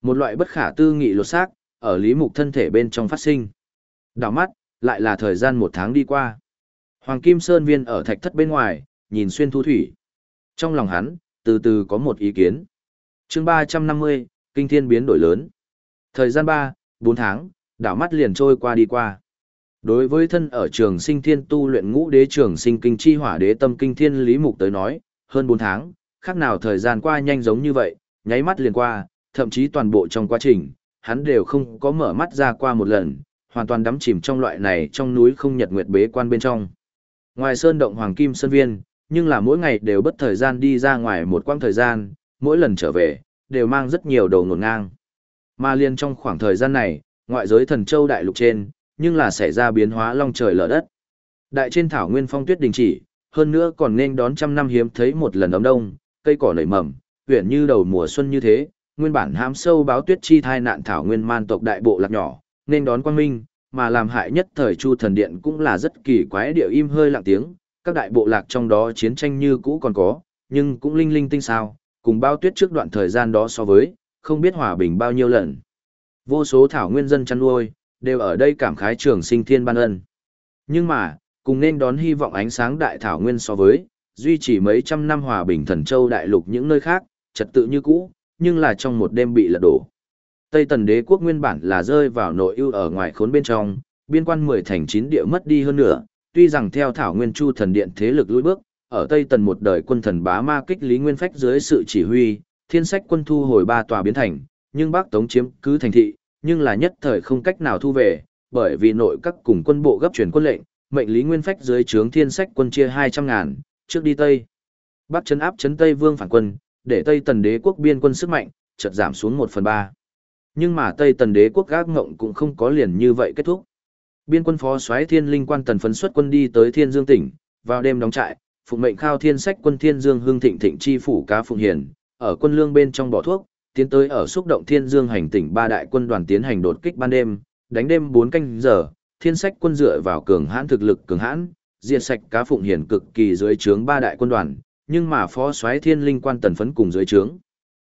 Một loại bất khả tư nghị lột xác, ở Lý Mục thân thể bên trong phát sinh. Đảo mắt, lại là thời gian 1 tháng đi qua. Hoàng Kim Sơn Viên ở thạch thất bên ngoài, nhìn xuyên thu thủy. Trong lòng hắn, từ từ có một ý kiến. Chương 350, kinh thiên biến đổi lớn. Thời gian 4 tháng, đảo mắt liền trôi qua đi qua. Đối với thân ở trường sinh thiên tu luyện ngũ đế trường sinh kinh chi hỏa đế tâm kinh thiên Lý Mục tới nói, hơn 4 tháng, khác nào thời gian qua nhanh giống như vậy, nháy mắt liền qua, thậm chí toàn bộ trong quá trình, hắn đều không có mở mắt ra qua một lần, hoàn toàn đắm chìm trong loại này trong núi không nhật nguyệt bế quan bên trong. Ngoài sơn động Hoàng Kim Sơn Viên, nhưng là mỗi ngày đều bất thời gian đi ra ngoài một quãng thời gian, mỗi lần trở về, đều mang rất nhiều đồ ngổn ngang. Mà liền trong khoảng thời gian này, ngoại giới Thần Châu đại lục trên, nhưng là xảy ra biến hóa long trời lở đất. Đại trên thảo nguyên phong tuyết đình chỉ, hơn nữa còn nên đón trăm năm hiếm thấy một lần ấm đông, cây cỏ nảy mầm, uyển như đầu mùa xuân như thế, nguyên bản hám sâu báo tuyết chi thai nạn thảo nguyên man tộc đại bộ lạc nhỏ, nên đón quang minh, mà làm hại nhất thời Chu Thần Điện cũng là rất kỳ quái điệu im hơi lặng tiếng, các đại bộ lạc trong đó chiến tranh như cũ còn có, nhưng cũng linh linh tinh sao, cùng bao tuyết trước đoạn thời gian đó so với, không biết hòa bình bao nhiêu lần. Vô số thảo nguyên dân chăn nuôi, đều ở đây cảm khái trường sinh thiên ban ân. Nhưng mà, cùng nên đón hy vọng ánh sáng đại thảo nguyên so với, duy trì mấy trăm năm hòa bình Thần Châu đại lục những nơi khác, trật tự như cũ, nhưng là trong một đêm bị lật đổ. Tây Tần đế quốc nguyên bản là rơi vào nội ưu ở ngoài khốn bên trong, biên quan 10 thành 9 địa mất đi hơn nữa, tuy rằng theo thảo nguyên Chu Thần Điện thế lực lùi bước, ở Tây Tần một đời quân thần bá ma kích Lý Nguyên Phách dưới sự chỉ huy, Thiên Sách quân thu hồi 3 tòa biến thành, nhưng Bắc Tống chiếm cứ thành thị, nhưng là nhất thời không cách nào thu về, bởi vì nội các cùng quân bộ gấp chuyển quân lệnh, mệnh Lý Nguyên Phách dưới trướng Thiên Sách quân chia 200.000, trước đi Tây Bắc trấn áp trấn Tây Vương phản quân, để Tây Tần đế quốc biên quân sức mạnh chợt giảm xuống 1/3. Nhưng mà Tây Tần đế quốc gác ngộng cũng không có liền như vậy kết thúc. Biên quân phó soái Thiên Linh Quan Tần phấn xuất quân đi tới Thiên Dương tỉnh, vào đêm đóng trại, phụng mệnh khao Thiên Sách quân Thiên Dương Hưng Thịnh Thịnh chi phủ cá Phụng Hiền, ở quân lương bên trong bỏ thuốc, tiến tới ở xúc động Thiên Dương hành tỉnh 3 đại quân đoàn tiến hành đột kích ban đêm, đánh đêm 4 canh giờ, Thiên Sách quân dựa vào cường hãn thực lực cường hãn, diệt sạch cá Phụng Hiền cực kỳ dưới trướng 3 đại quân đoàn, nhưng mà phó soái Thiên Linh Quan Tần phấn cùng dưới trướng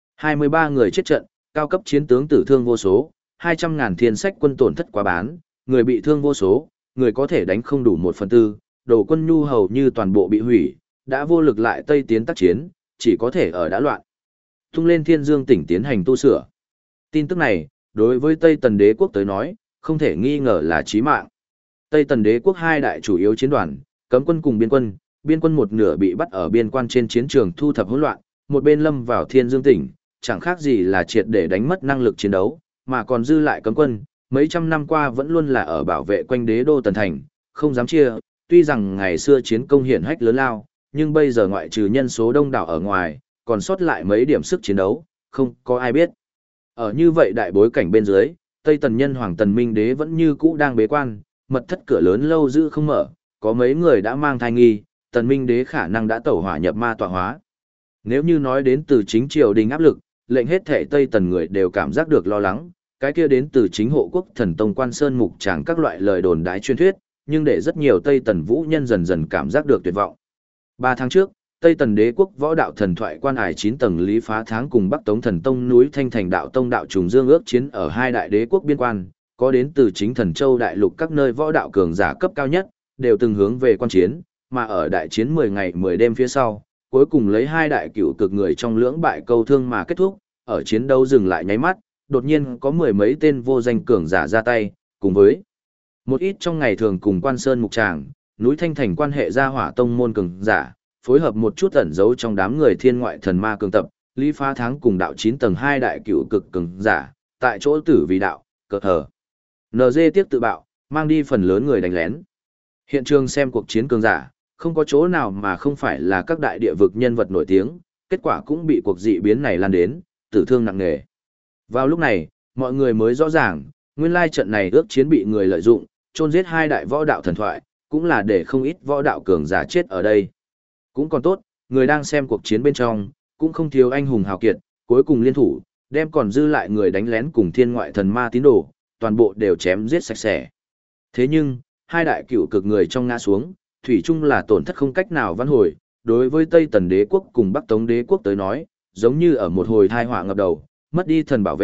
23 người chết trận, cao cấp chiến tướng tử thương vô số, 200.000 Thiên Sách quân tổn thất quá bán, người bị thương vô số, người có thể đánh không đủ 1/4, đồ quân nhu hầu như toàn bộ bị hủy, đã vô lực lại Tây tiến tác chiến, chỉ có thể ở đã loạn. Tung lên Thiên Dương tỉnh tiến hành tu sửa. Tin tức này, đối với Tây Tần đế quốc tới nói, không thể nghi ngờ là chí mạng. Tây Tần đế quốc 2 đại chủ yếu chiến đoàn, cấm quân cùng biên quân một nửa bị bắt ở biên quan trên chiến trường thu thập hỗn loạn, một bên lâm vào Thiên Dương tỉnh, chẳng khác gì là triệt để đánh mất năng lực chiến đấu, mà còn dư lại cấm quân, mấy trăm năm qua vẫn luôn là ở bảo vệ quanh đế đô Tần Thành, không dám chia, tuy rằng ngày xưa chiến công hiển hách lớn lao, nhưng bây giờ ngoại trừ nhân số đông đảo ở ngoài, còn sót lại mấy điểm sức chiến đấu, không có ai biết. Ở như vậy đại bối cảnh bên dưới, Tây Tần nhân Hoàng Tần Minh Đế vẫn như cũ đang bế quan, mật thất cửa lớn lâu giữ không mở, có mấy người đã mang thai nghi, Tần Minh Đế khả năng đã tẩu hỏa nhập ma tọa hóa. Nếu như nói đến từ chính triều đình áp lực, lệnh hết thể Tây Tần người đều cảm giác được lo lắng, cái kia đến từ chính hộ quốc thần tông Quan Sơn Mục Tràng các loại lời đồn đái truyền thuyết, nhưng để rất nhiều Tây Tần vũ nhân dần dần cảm giác được tuyệt vọng. 3 tháng trước, Tây Tần đế quốc võ đạo thần thoại quan ải 9 tầng Lý Phá Tháng cùng Bắc Tống thần tông núi Thanh Thành đạo tông đạo trùng dương ước chiến ở 2 đại đế quốc biên quan, có đến từ chính Thần Châu đại lục các nơi võ đạo cường giả cấp cao nhất, đều từng hướng về quan chiến, mà ở đại chiến 10 ngày 10 đêm phía sau, cuối cùng lấy 2 đại cửu cực người trong lưỡng bại câu thương mà kết thúc, ở chiến đấu dừng lại nháy mắt, đột nhiên có 10 mấy tên vô danh cường giả ra tay, cùng với một ít trong ngày thường cùng Quan Sơn Mục Tràng, núi Thanh Thành quan hệ gia hỏa tông môn cường giả, phối hợp một chút ẩn giấu trong đám người thiên ngoại thần ma cường tập, Lý Phá Tháng cùng đạo 9 tầng 2 đại cửu cực cường giả, tại chỗ tử vì đạo, cợt hở. NG tiếp tự bạo, mang đi phần lớn người đánh lén. Hiện trường xem cuộc chiến cường giả, không có chỗ nào mà không phải là các đại địa vực nhân vật nổi tiếng, kết quả cũng bị cuộc dị biến này lan đến, tử thương nặng nề. Vào lúc này, mọi người mới rõ ràng, nguyên lai trận này ước chiến bị người lợi dụng, chôn giết 2 đại võ đạo thần thoại, cũng là để không ít võ đạo cường giả chết ở đây. Cũng còn tốt, người đang xem cuộc chiến bên trong, cũng không thiếu anh hùng hào kiệt, cuối cùng liên thủ, đem còn dư lại người đánh lén cùng thiên ngoại thần ma tín đồ, toàn bộ đều chém giết sạch sẽ. Thế nhưng, 2 đại cửu cực người trong ngã xuống, thủy chung là tổn thất không cách nào vãn hồi, đối với Tây Tần đế quốc cùng Bắc Tống đế quốc tới nói, giống như ở một hồi tai họa ngập đầu, mất đi thần bảo vệ,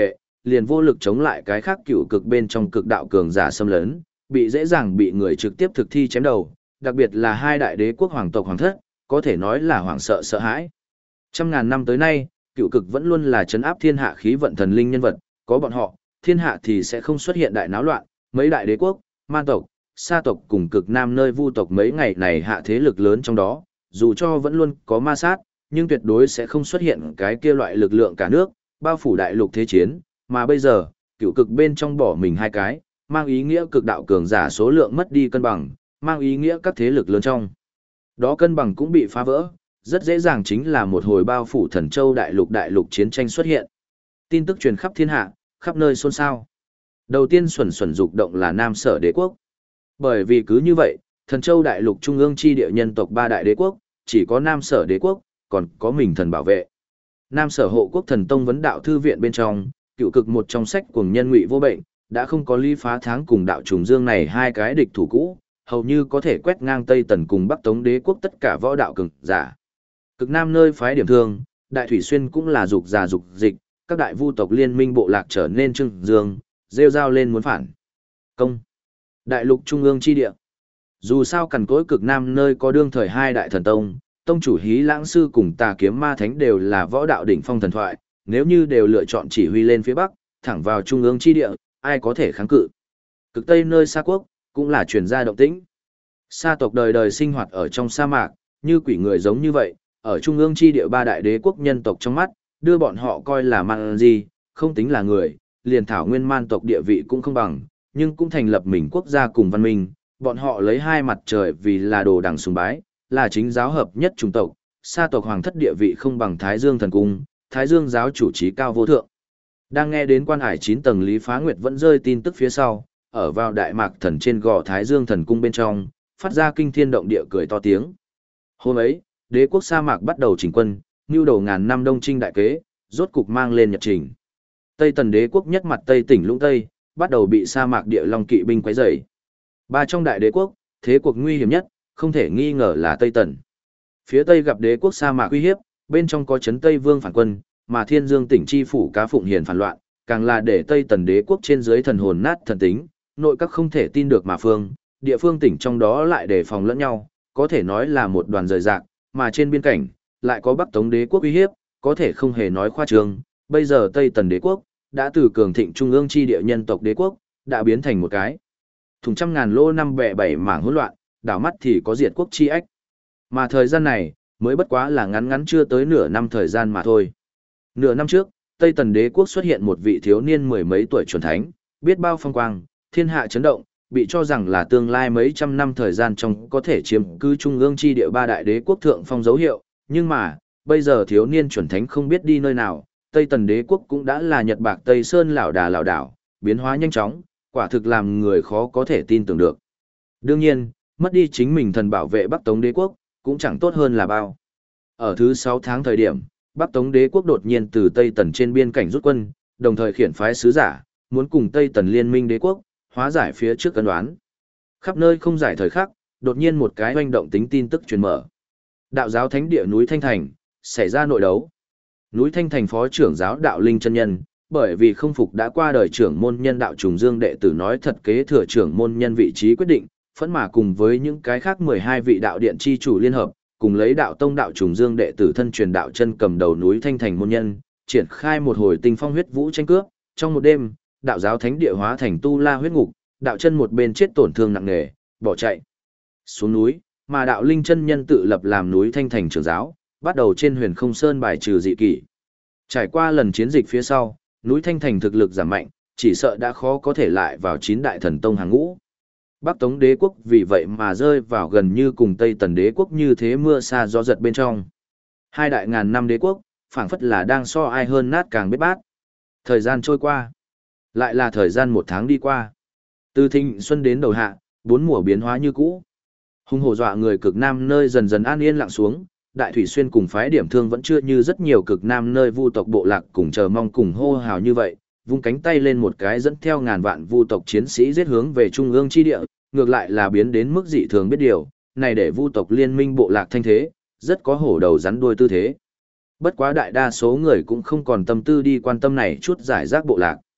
liền vô lực chống lại cái khác cựu cực bên trong cực đạo cường giả xâm lấn, bị dễ dàng bị người trực tiếp thực thi chém đầu, đặc biệt là hai đại đế quốc hoàng tộc hoàng thất, có thể nói là hoảng sợ sợ hãi. Trăm ngàn năm tới nay, cựu cực vẫn luôn là trấn áp thiên hạ khí vận thần linh nhân vật, có bọn họ, thiên hạ thì sẽ không xuất hiện đại náo loạn, mấy đại đế quốc, man tộc, sa tộc cùng cực nam nơi vu tộc mấy ngày này hạ thế lực lớn trong đó, dù cho vẫn luôn có ma sát, nhưng tuyệt đối sẽ không xuất hiện cái kia loại lực lượng cả nước, bao phủ đại lục thế chiến, mà bây giờ, cựu cực bên trong bỏ mình hai cái, mang ý nghĩa cực đạo cường giả số lượng mất đi cân bằng, mang ý nghĩa các thế lực lớn trong. Đó cân bằng cũng bị phá vỡ, rất dễ dàng chính là một hồi bao phủ thần châu đại lục chiến tranh xuất hiện. Tin tức truyền khắp thiên hạ, khắp nơi xôn xao. Đầu tiên xuẩn xuẩn dục động là Nam Sở đế quốc. Bởi vì cứ như vậy, thần châu đại lục trung ương chi địa nhân tộc ba đại đế quốc, chỉ có Nam Sở đế quốc, còn có mình thần bảo vệ. Nam Sở hộ quốc thần tông vấn đạo thư viện bên trong, cựu cực một trong sách cuồng nhân ngụy vô bệnh, đã không có Lý Phá Tháng cùng đạo trùng dương này hai cái địch thủ cũ, hầu như có thể quét ngang Tây Tần cùng Bắc Tống đế quốc tất cả võ đạo cường giả. Cực Nam nơi phái điểm thương, Đại Thủy Xuyên cũng là dục già dục dịch, các đại vu tộc liên minh bộ lạc trở nên trưng dương, rêu rao lên muốn phản công. Đại lục trung ương chi địa. Dù sao cằn cỗi cực Nam nơi có đương thời hai đại thần tông, tông chủ Hí Lãng sư cùng Tà Kiếm Ma Thánh đều là võ đạo đỉnh phong thần thoại, nếu như đều lựa chọn chỉ huy lên phía bắc, thẳng vào trung ương chi địa, ai có thể kháng cự. Cực Tây nơi Sa quốc cũng là truyền gia động tĩnh. Sa tộc đời đời sinh hoạt ở trong sa mạc, như quỷ người giống như vậy, ở trung ương chi địa ba đại đế quốc nhân tộc trong mắt, đưa bọn họ coi là man gì, không tính là người, liền thảo nguyên man tộc địa vị cũng không bằng, nhưng cũng thành lập mình quốc gia cùng văn minh, bọn họ lấy hai mặt trời vì là đồ đằng sùng bái, là chính giáo hợp nhất chủng tộc, Sa tộc hoàng thất địa vị không bằng Thái Dương thần cung, Thái Dương giáo chủ trí cao vô thượng. Đang nghe đến quan hải 9 tầng Lý Phá Nguyệt vẫn rơi tin tức phía sau, ở vào đại mạc thần trên gò Thái Dương thần cung bên trong, phát ra kinh thiên động địa cười to tiếng. Hôm ấy, đế quốc sa mạc bắt đầu chỉnh quân, nưu đầu ngàn năm đông trinh đại kế, rốt cục mang lên nhật trình. Tây Tần đế quốc nhất mặt Tây tỉnh Lũng Tây, bắt đầu bị sa mạc địa long kỵ binh quấy rầy. Ba trong đại đế quốc, thế cuộc nguy hiểm nhất, không thể nghi ngờ là Tây Tần. Phía Tây gặp đế quốc sa mạc uy hiếp, bên trong có trấn Tây Vương phản quân, mà Thiên Dương tỉnh chi phủ Cá Phụng Hiền phản loạn, càng là để Tây Tần đế quốc trên dưới thần hồn nát thần tính, nội các không thể tin được mà phương, địa phương tỉnh trong đó lại đề phòng lẫn nhau, có thể nói là một đoàn rời rạc, mà trên biên cảnh lại có Bắc Tống đế quốc uy hiếp, có thể không hề nói khoa trương. Bây giờ Tây Tần đế quốc đã từ cường thịnh trung ương chi địa nhân tộc đế quốc, đã biến thành một cái thùng trăm ngàn lô năm bè bảy mảng hỗn loạn, đảo mắt thì có diệt quốc chi ách. Mà thời gian này mới bất quá là ngắn ngắn chưa tới nửa năm thời gian mà thôi. Nửa năm trước, Tây Tần đế quốc xuất hiện một vị thiếu niên mười mấy tuổi chuẩn thánh, biết bao phong quang, thiên hạ chấn động, bị cho rằng là tương lai mấy trăm năm thời gian trong có thể chiếm cứ trung ương chi địa ba đại đế quốc thượng phong dấu hiệu, nhưng mà, bây giờ thiếu niên chuẩn thánh không biết đi nơi nào, Tây Tần đế quốc cũng đã là Nhật Bạc Tây Sơn lảo đảo, biến hóa nhanh chóng, quả thực làm người khó có thể tin tưởng được. Đương nhiên, mất đi chính mình thần bảo vệ Bắc Tống đế quốc, cũng chẳng tốt hơn là bao. Ở thứ 6 tháng thời điểm, Bắc Tống đế quốc đột nhiên từ Tây Tần trên biên cảnh rút quân, đồng thời khiển phái sứ giả, muốn cùng Tây Tần liên minh đế quốc, hóa giải phía trước cân đoán. Khắp nơi không giải thời khắc, đột nhiên một cái hoành động tính tin tức truyền mở. Đạo giáo thánh địa núi Thanh Thành, xảy ra nội đấu. Núi Thanh Thành phó trưởng giáo đạo linh chân nhân, bởi vì không phục đã qua đời trưởng môn nhân đạo trùng dương đệ tử nói thật kế thừa trưởng môn nhân vị trí quyết định, phẫn mà cùng với những cái khác 12 vị đạo điện chi chủ liên hợp, cùng lấy đạo tông đạo trùng dương đệ tử thân truyền đạo chân cầm đầu núi Thanh Thành môn nhân, triển khai một hồi tinh phong huyết vũ tranh cướp, trong một đêm, đạo giáo thánh địa hóa thành tu la huyết ngục, đạo chân một bên chết tổn thương nặng nề, bỏ chạy xuống núi, mà đạo linh chân nhân tự lập làm núi Thanh Thành trưởng giáo, bắt đầu trên Huyền Không Sơn bài trừ dị kỷ. Trải qua lần chiến dịch phía sau, núi Thanh Thành thực lực giảm mạnh, chỉ sợ đã khó có thể lại vào 9 đại thần tông hàng ngũ. Bắc Tống đế quốc vì vậy mà rơi vào gần như cùng Tây Tần đế quốc như thế mưa sa gió giật bên trong. Hai đại ngàn năm đế quốc, phảng phất là đang so ai hơn nát càng biết bát. Thời gian trôi qua, lại là thời gian 1 tháng đi qua. Từ thịnh xuân đến đầu hạ, 4 mùa biến hóa như cũ. Hung hổ dọa người cực nam nơi dần dần an yên lặng xuống, Đại Thủy Xuyên cùng phái điểm thương vẫn chưa như rất nhiều cực nam nơi vu tộc bộ lạc cùng chờ mong cùng hô hào như vậy, vung cánh tay lên một cái dẫn theo ngàn vạn vu tộc chiến sĩ giết hướng về trung ương chi địa, ngược lại là biến đến mức dị thường biết điều, này để vu tộc liên minh bộ lạc thanh thế, rất có hổ đầu rắn đuôi tư thế. Bất quá đại đa số người cũng không còn tâm tư đi quan tâm này chút giải rác bộ lạc.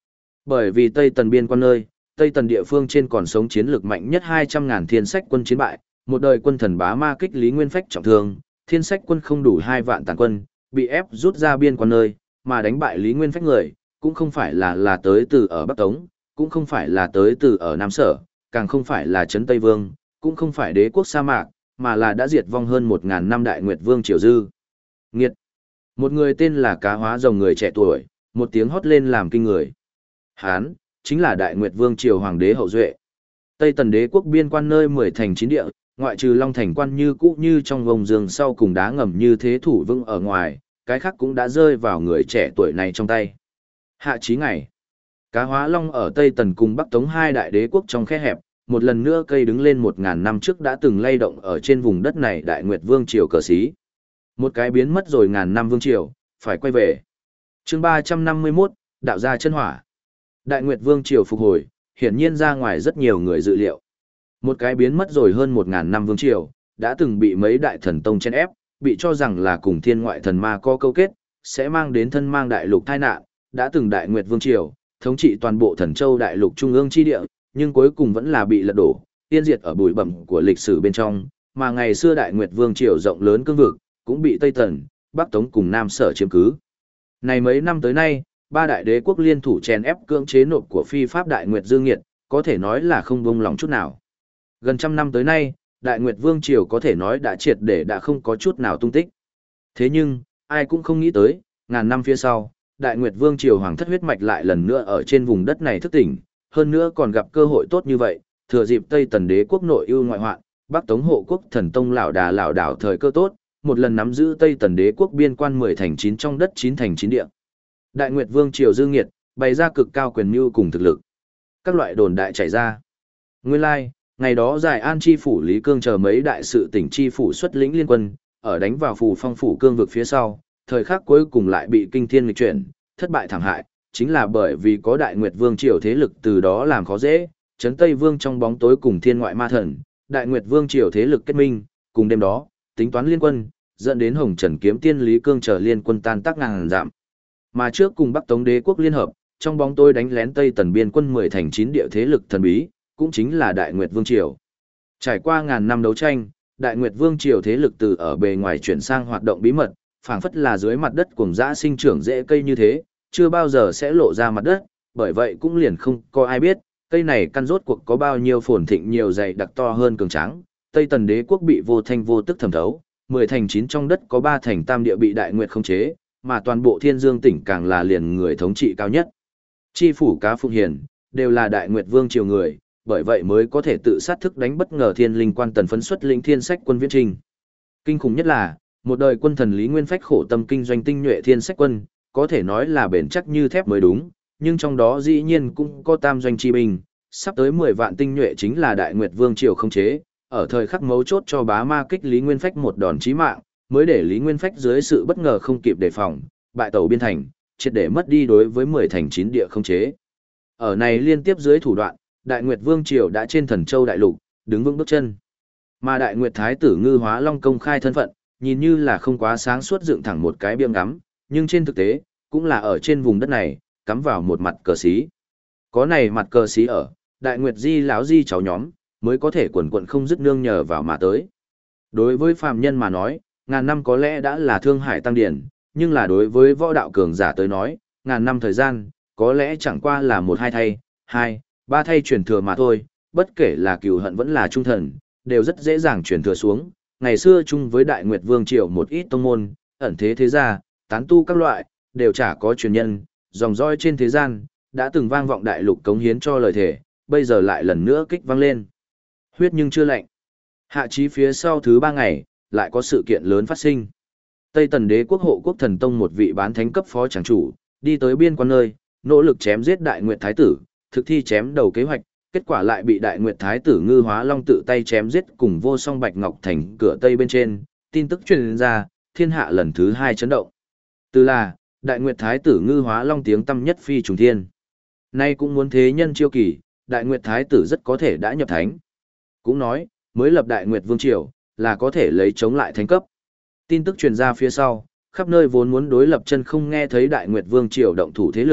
Bởi vì Tây Tần biên quan nơi, Tây Tần địa phương trên còn sống chiến lược mạnh nhất 200.000 thiên sách quân chiến bại, một đời quân thần bá ma kích Lý Nguyên Phách trọng thương, thiên sách quân không đủ 2 vạn tàn quân, bị ép rút ra biên quan nơi, mà đánh bại Lý Nguyên Phách người, cũng không phải là tới từ ở Bắc Tống, cũng không phải là tới từ ở Nam Sở, càng không phải là Trấn Tây Vương, cũng không phải đế quốc sa mạc, mà là đã diệt vong hơn 1.000 năm Đại Nguyệt Vương Triều Dư. Nghiệt! Một người tên là Cá Hóa Rồng người trẻ tuổi, một tiếng hót lên làm kinh người. Hán, chính là Đại Nguyệt Vương Triều Hoàng đế hậu duệ. Tây Tần đế quốc biên quan nơi 10 thành 9 địa, ngoại trừ Long Thành quan như cũ như trong vòng giường sau cùng đá ngầm như thế thủ vững ở ngoài, cái khác cũng đã rơi vào người trẻ tuổi này trong tay. Hạ chí ngày, Cá Hóa Long ở Tây Tần cùng Bắc Tống hai đại đế quốc trong khe hẹp, một lần nữa cây đứng lên 1.000 năm trước đã từng lay động ở trên vùng đất này Đại Nguyệt Vương Triều cờ xí. Một cái biến mất rồi ngàn năm Vương Triều, phải quay về. Chương 351, đạo gia chân hỏa. Đại Nguyệt Vương Triều phục hồi, hiển nhiên ra ngoài rất nhiều người dự liệu. Một cái biến mất rồi hơn 1.000 năm Vương Triều, đã từng bị mấy đại thần tông chen ép, bị cho rằng là cùng thiên ngoại thần ma có câu kết, sẽ mang đến thân mang đại lục tai nạn, đã từng Đại Nguyệt Vương Triều, thống trị toàn bộ Thần Châu đại lục trung ương chi địa, nhưng cuối cùng vẫn là bị lật đổ, tiên diệt ở bụi bặm của lịch sử bên trong, mà ngày xưa Đại Nguyệt Vương Triều rộng lớn cương vực, cũng bị Tây Tần, Bắc Tống cùng Nam Sở chiếm cứ. Này mấy năm tới nay, ba đại đế quốc liên thủ chèn ép cưỡng chế nộp của phi pháp Đại Nguyệt Dương Nghiệt, có thể nói là không buông lòng chút nào. Gần trăm năm tới nay, Đại Nguyệt Vương Triều có thể nói đã triệt để đã không có chút nào tung tích. Thế nhưng, ai cũng không nghĩ tới, ngàn năm phía sau, Đại Nguyệt Vương Triều hoàng thất huyết mạch lại lần nữa ở trên vùng đất này thức tỉnh, hơn nữa còn gặp cơ hội tốt như vậy, thừa dịp Tây Tần đế quốc nội ưu ngoại hoạn, Bắc Tống hộ quốc thần tông lão đảo thời cơ tốt, một lần nắm giữ Tây Tần đế quốc biên quan 10 thành 9 trong đất 9 thành 9 địa. Đại Nguyệt Vương Triều Dương Nghiệt, bày ra cực cao quyền mưu cùng thực lực. Các loại đồn đại chảy ra. Nguyên lai, ngày đó Giải An chi phủ Lý Cương chờ mấy đại sự tỉnh chi phủ xuất lĩnh liên quân, ở đánh vào Phù Phong phủ cương vực phía sau, thời khắc cuối cùng lại bị kinh thiên nghịch chuyển, thất bại thảm hại, chính là bởi vì có Đại Nguyệt Vương Triều thế lực từ đó làm khó dễ, Trấn Tây Vương trong bóng tối cùng thiên ngoại ma thần, Đại Nguyệt Vương Triều thế lực kết minh, cùng đêm đó, tính toán liên quân, dẫn đến Hồng Trần Kiếm Tiên Lý Cương chờ liên quân tan tác ngàn dặm. Mà trước cùng Bắc Tống đế quốc liên hợp, trong bóng tối đánh lén Tây Tần biên quân 10 thành 9 địa thế lực thần bí, cũng chính là Đại Nguyệt Vương Triều. Trải qua ngàn năm đấu tranh, Đại Nguyệt Vương Triều thế lực từ ở bề ngoài chuyển sang hoạt động bí mật, phảng phất là dưới mặt đất cuồng dã sinh trưởng rễ cây như thế, chưa bao giờ sẽ lộ ra mặt đất, bởi vậy cũng liền không có ai biết, cây này căn rốt cuộc có bao nhiêu phồn thịnh nhiều dày đặc to hơn cường tráng. Tây Tần đế quốc bị vô thanh vô tức thẩm thấu, 10 thành 9 trong đất có 3 thành tam địa bị Đại Nguyệt khống chế, mà toàn bộ Thiên Dương tỉnh càng là liền người thống trị cao nhất. Chi phủ Cá Phụng Hiền, đều là Đại Nguyệt Vương Triều người, bởi vậy mới có thể tự sát thức đánh bất ngờ Thiên Linh Quan Tần phấn xuất lĩnh thiên sách quân viễn trình. Kinh khủng nhất là, một đời quân thần Lý Nguyên Phách khổ tâm kinh doanh tinh nhuệ thiên sách quân, có thể nói là bền chắc như thép mới đúng, nhưng trong đó dĩ nhiên cũng có tam doanh chi binh, sắp tới 10 vạn tinh nhuệ chính là Đại Nguyệt Vương Triều khống chế, ở thời khắc mấu chốt cho bá ma kích Lý Nguyên Phách một đòn chí mạng, mới để Lý Nguyên Phách dưới sự bất ngờ không kịp đề phòng, bại tàu biên thành, triệt để mất đi đối với 10 thành 9 địa khống chế. Ở này liên tiếp dưới thủ đoạn, Đại Nguyệt Vương Triều đã trên Thần Châu đại lục, đứng vững bước chân. Mà Đại Nguyệt Thái tử Ngư Hóa Long công khai thân phận, nhìn như là không quá sáng suốt dựng thẳng một cái biếng ngắm, nhưng trên thực tế, cũng là ở trên vùng đất này, cắm vào một mặt cờ xí. Có này mặt cờ xí ở, Đại Nguyệt Di lão di cháu nhóm, mới có thể quần quận không dứt nương nhờ vào mà tới. Đối với phàm nhân mà nói, ngàn năm có lẽ đã là thương hải tăng điển, nhưng là đối với võ đạo cường giả tới nói, ngàn năm thời gian, có lẽ chẳng qua là một hai thay, hai, ba thay truyền thừa mà thôi, bất kể là cừu hận vẫn là trung thần, đều rất dễ dàng truyền thừa xuống. Ngày xưa chung với Đại Nguyệt Vương Triều một ít tông môn, ẩn thế thế gia, tán tu các loại, đều chả có truyền nhân, dòng dõi trên thế gian, đã từng vang vọng đại lục cống hiến cho lời thể, bây giờ lại lần nữa kích vang lên. Huyết nhưng chưa lạnh. Hạ chí phía sau thứ 3 ngày, lại có sự kiện lớn phát sinh. Tây Tần đế quốc hộ quốc thần tông một vị bán thánh cấp phó tràng chủ, đi tới biên quan nơi, nỗ lực chém giết Đại Nguyệt Thái tử, thực thi chém đầu kế hoạch, kết quả lại bị Đại Nguyệt Thái tử Ngư Hóa Long tự tay chém giết cùng vô song Bạch Ngọc Thành cửa Tây bên trên, tin tức truyền ra, thiên hạ lần thứ 2 chấn động. Từ là, Đại Nguyệt Thái tử Ngư Hóa Long tiếng tăm nhất phi trùng thiên. Nay cũng muốn thế nhân chiêu kỳ, Đại Nguyệt Thái tử rất có thể đã nhập thánh. Cũng nói, mới lập Đại Nguyệt Vương Triều, là có thể lấy chống lại thánh cấp. Tin tức truyền ra phía sau, khắp nơi vốn muốn đối lập chân không nghe thấy Đại Nguyệt Vương Triều động thủ thế lực,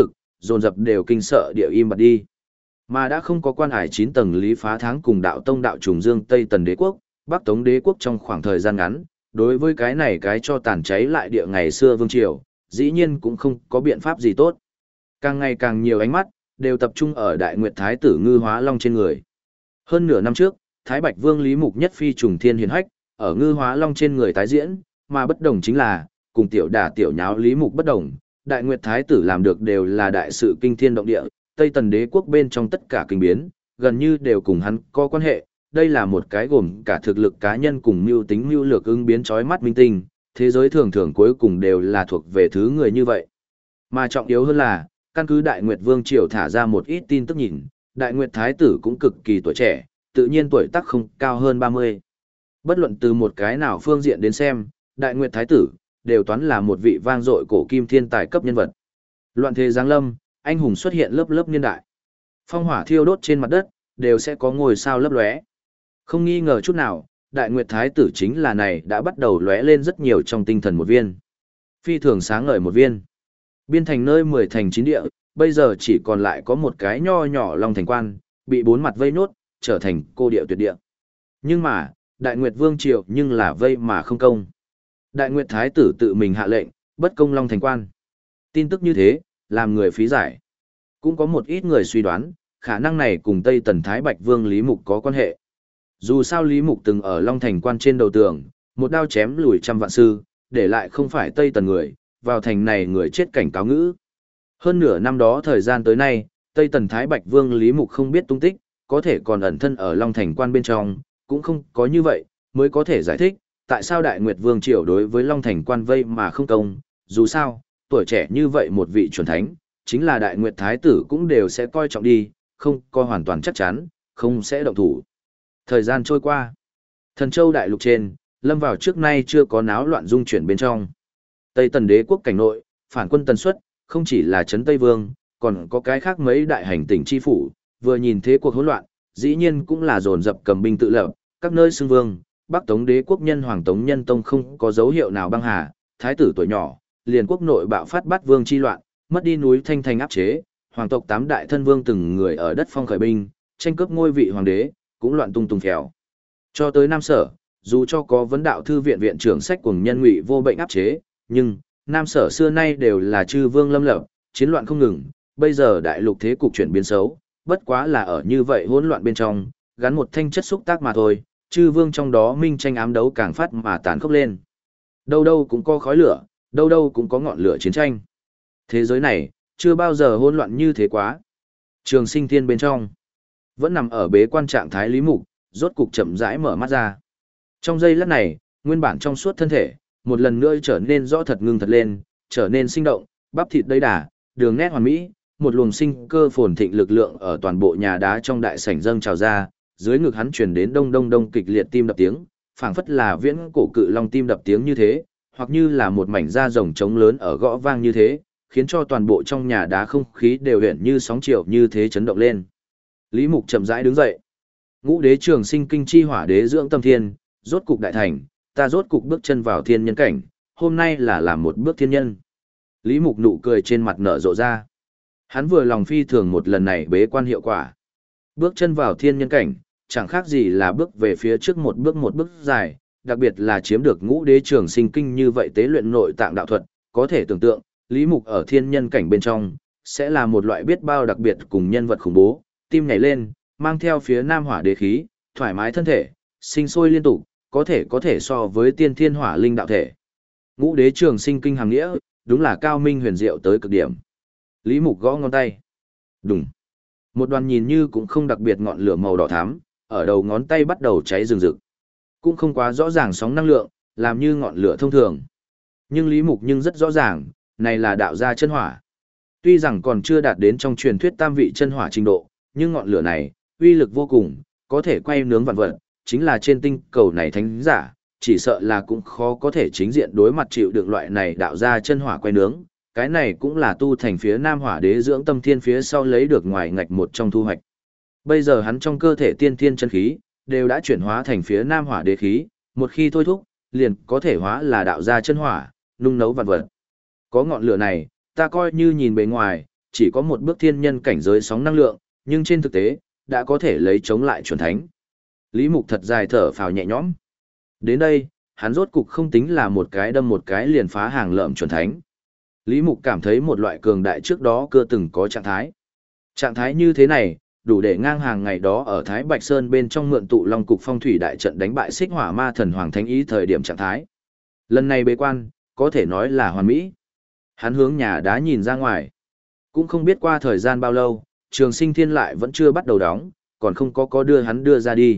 dồn dập đều kinh sợ địa im bặt đi. Mà đã không có quan hải 9 tầng Lý Phá Thắng cùng đạo tông đạo trùng dương Tây Tần đế quốc, Bắc Tống đế quốc trong khoảng thời gian ngắn, đối với cái này cái cho tàn cháy lại địa ngày xưa vương triều, dĩ nhiên cũng không có biện pháp gì tốt. Càng ngày càng nhiều ánh mắt, đều tập trung ở Đại Nguyệt Thái tử Ngư Hóa Long trên người. Hơn nửa năm trước, Thái Bạch Vương Lý Mục nhất phi trùng thiên hiển hách, ở Ngư Hóa Long trên người tái diễn, mà bất đồng chính là, cùng tiểu đả tiểu nháo Lý Mục bất đồng, Đại Nguyệt Thái tử làm được đều là đại sự kinh thiên động địa, Tây Tần đế quốc bên trong tất cả kinh biến, gần như đều cùng hắn có quan hệ. Đây là một cái gồm cả thực lực cá nhân cùng mưu tính mưu lược ứng biến chói mắt minh tinh, thế giới thường thường cuối cùng đều là thuộc về thứ người như vậy. Mà trọng yếu hơn là, căn cứ Đại Nguyệt Vương Triều thả ra một ít tin tức nhìn, Đại Nguyệt Thái tử cũng cực kỳ tuổi trẻ, tự nhiên tuổi tác không cao hơn 30. Bất luận từ một cái nào phương diện đến xem, Đại Nguyệt Thái tử, đều toán là một vị vang dội cổ kim thiên tài cấp nhân vật. Loạn thế giáng lâm, anh hùng xuất hiện lớp lớp niên đại. Phong hỏa thiêu đốt trên mặt đất, đều sẽ có ngôi sao lấp lóe. Không nghi ngờ chút nào, Đại Nguyệt Thái tử chính là này đã bắt đầu lóe lên rất nhiều trong tinh thần một viên. Phi thường sáng ngời một viên. Biên thành nơi 10 thành 9 địa, bây giờ chỉ còn lại có một cái nho nhỏ Long Thành Quan, bị 4 mặt vây nốt, trở thành cô địa tuyệt địa. Nhưng mà, Đại Nguyệt Vương Triều nhưng là vây mà không công. Đại Nguyệt Thái tử tự mình hạ lệnh, bất công Long Thành Quan. Tin tức như thế, làm người phí giải. Cũng có một ít người suy đoán, khả năng này cùng Tây Tần Thái Bạch Vương Lý Mục có quan hệ. Dù sao Lý Mục từng ở Long Thành Quan trên đầu tường, một đao chém lùi trăm vạn sư, để lại không phải Tây Tần người, vào thành này người chết cảnh cáo ngữ. Hơn nửa năm đó thời gian tới nay, Tây Tần Thái Bạch Vương Lý Mục không biết tung tích, có thể còn ẩn thân ở Long Thành Quan bên trong, cũng không có như vậy, mới có thể giải thích, tại sao Đại Nguyệt Vương Triều đối với Long Thành Quan vây mà không công, dù sao, tuổi trẻ như vậy một vị chuẩn thánh, chính là Đại Nguyệt Thái tử cũng đều sẽ coi trọng đi, không có hoàn toàn chắc chắn, không sẽ động thủ. Thời gian trôi qua, Thần Châu đại lục trên, lâm vào trước nay chưa có náo loạn dung chuyển bên trong. Tây Tần đế quốc cảnh nội, phản quân tần suất, không chỉ là Trấn Tây Vương, còn có cái khác mấy đại hành tỉnh chi phủ, vừa nhìn thế cuộc hỗn loạn, dĩ nhiên cũng là dồn dập cầm binh tự lập, các nơi xưng vương, Bắc Tống đế quốc nhân Hoàng Tống Nhân Tông không có dấu hiệu nào băng hà, thái tử tuổi nhỏ, liền quốc nội bạo phát bắt vương chi loạn, mất đi núi Thanh Thành áp chế, hoàng tộc 8 đại thân vương từng người ở đất phong khởi binh, tranh cướp ngôi vị hoàng đế, cũng loạn tung tung phèo. Cho tới Nam Sở, dù cho có vấn đạo thư viện viện trưởng sách cùng nhân ngụy vô bệnh áp chế, nhưng Nam Sở xưa nay đều là chư vương lâm lập, chiến loạn không ngừng, bây giờ đại lục thế cục chuyển biến xấu, bất quá là ở như vậy hỗn loạn bên trong, gắn một thanh chất xúc tác mà thôi, chư vương trong đó minh tranh ám đấu càng phát mà tàn khốc lên. Đâu đâu cũng có khói lửa, đâu đâu cũng có ngọn lửa chiến tranh. Thế giới này, chưa bao giờ hỗn loạn như thế quá. Trường Sinh Thiên bên trong, vẫn nằm ở bế quan trạng thái Lý Mục, rốt cục chậm rãi mở mắt ra. Trong giây lát này, nguyên bản trong suốt thân thể, một lần nữa trở nên rõ thật ngưng thật lên, trở nên sinh động, bắp thịt đầy đà, đường nét hoàn mỹ, một luồng sinh cơ phồn thịnh lực lượng ở toàn bộ nhà đá trong đại sảnh dâng trào ra, dưới ngực hắn truyền đến đông đông đông kịch liệt tim đập tiếng, phảng phất là viễn cổ cự long tim đập tiếng như thế, hoặc như là một mảnh da rồng trống lớn ở gõ vang như thế, khiến cho toàn bộ trong nhà đá không khí đều hiện như sóng chiều như thế chấn động lên. Lý Mục chậm rãi đứng dậy. Ngũ đế Trường Sinh kinh chi hỏa đế dưỡng tâm thiên, rốt cục đại thành, ta rốt cục bước chân vào thiên nhân cảnh, hôm nay là làm một bước thiên nhân. Lý Mục nụ cười trên mặt nở rộ ra. Hắn vừa lòng phi thường một lần này bế quan hiệu quả. Bước chân vào thiên nhân cảnh, chẳng khác gì là bước về phía trước một bước dài, đặc biệt là chiếm được ngũ đế Trường Sinh kinh như vậy tế luyện nội tạng đạo thuật, có thể tưởng tượng, Lý Mục ở thiên nhân cảnh bên trong, sẽ là một loại biết bao đặc biệt cùng nhân vật khủng bố, tim nhảy lên, mang theo phía nam hỏa đế khí, thoải mái thân thể, sinh sôi liên tục, có thể so với tiên thiên hỏa linh đạo thể. Ngũ đế Trường Sinh kinh hàm nghĩa, đúng là cao minh huyền diệu tới cực điểm. Lý Mục gõ ngón tay. Đùng. Một đoàn nhìn như cũng không đặc biệt ngọn lửa màu đỏ thắm, ở đầu ngón tay bắt đầu cháy rừng rực. Cũng không quá rõ ràng sóng năng lượng, làm như ngọn lửa thông thường. Nhưng Lý Mục rất rõ ràng, này là đạo gia chân hỏa. Tuy rằng còn chưa đạt đến trong truyền thuyết tam vị chân hỏa trình độ, nhưng ngọn lửa này, uy lực vô cùng, có thể quay nướng vạn vật, chính là trên tinh cầu này thánh giả, chỉ sợ là cũng khó có thể chính diện đối mặt chịu được loại này đạo gia chân hỏa quay nướng. Cái này cũng là tu thành phía Nam Hỏa Đế dưỡng tâm thiên phía sau lấy được ngoài ngạch một trong thu hoạch. Bây giờ hắn trong cơ thể tiên thiên chân khí đều đã chuyển hóa thành phía Nam Hỏa Đế khí, một khi thôi thúc, liền có thể hóa là đạo gia chân hỏa, nung nấu vạn vật. Có ngọn lửa này, ta coi như nhìn bề ngoài, chỉ có một bước thiên nhân cảnh giới sóng năng lượng, nhưng trên thực tế, đã có thể lấy chống lại chuẩn thánh. Lý Mục thật dài thở phào nhẹ nhõm. Đến đây, hắn rốt cục không tính là một cái đâm một cái liền phá hàng lợm chuẩn thánh. Lý Mục cảm thấy một loại cường đại trước đó chưa từng có trạng thái. Trạng thái như thế này, đủ để ngang hàng ngày đó ở Thái Bạch Sơn bên trong mượn tụ long cục phong thủy đại trận đánh bại xích hỏa ma thần Hoàng Thánh Ý thời điểm trạng thái. Lần này bế quan, có thể nói là hoàn mỹ. Hắn hướng nhà đá nhìn ra ngoài. Cũng không biết qua thời gian bao lâu, Trường Sinh Thiên lại vẫn chưa bắt đầu đóng, còn không có đưa hắn đưa ra đi.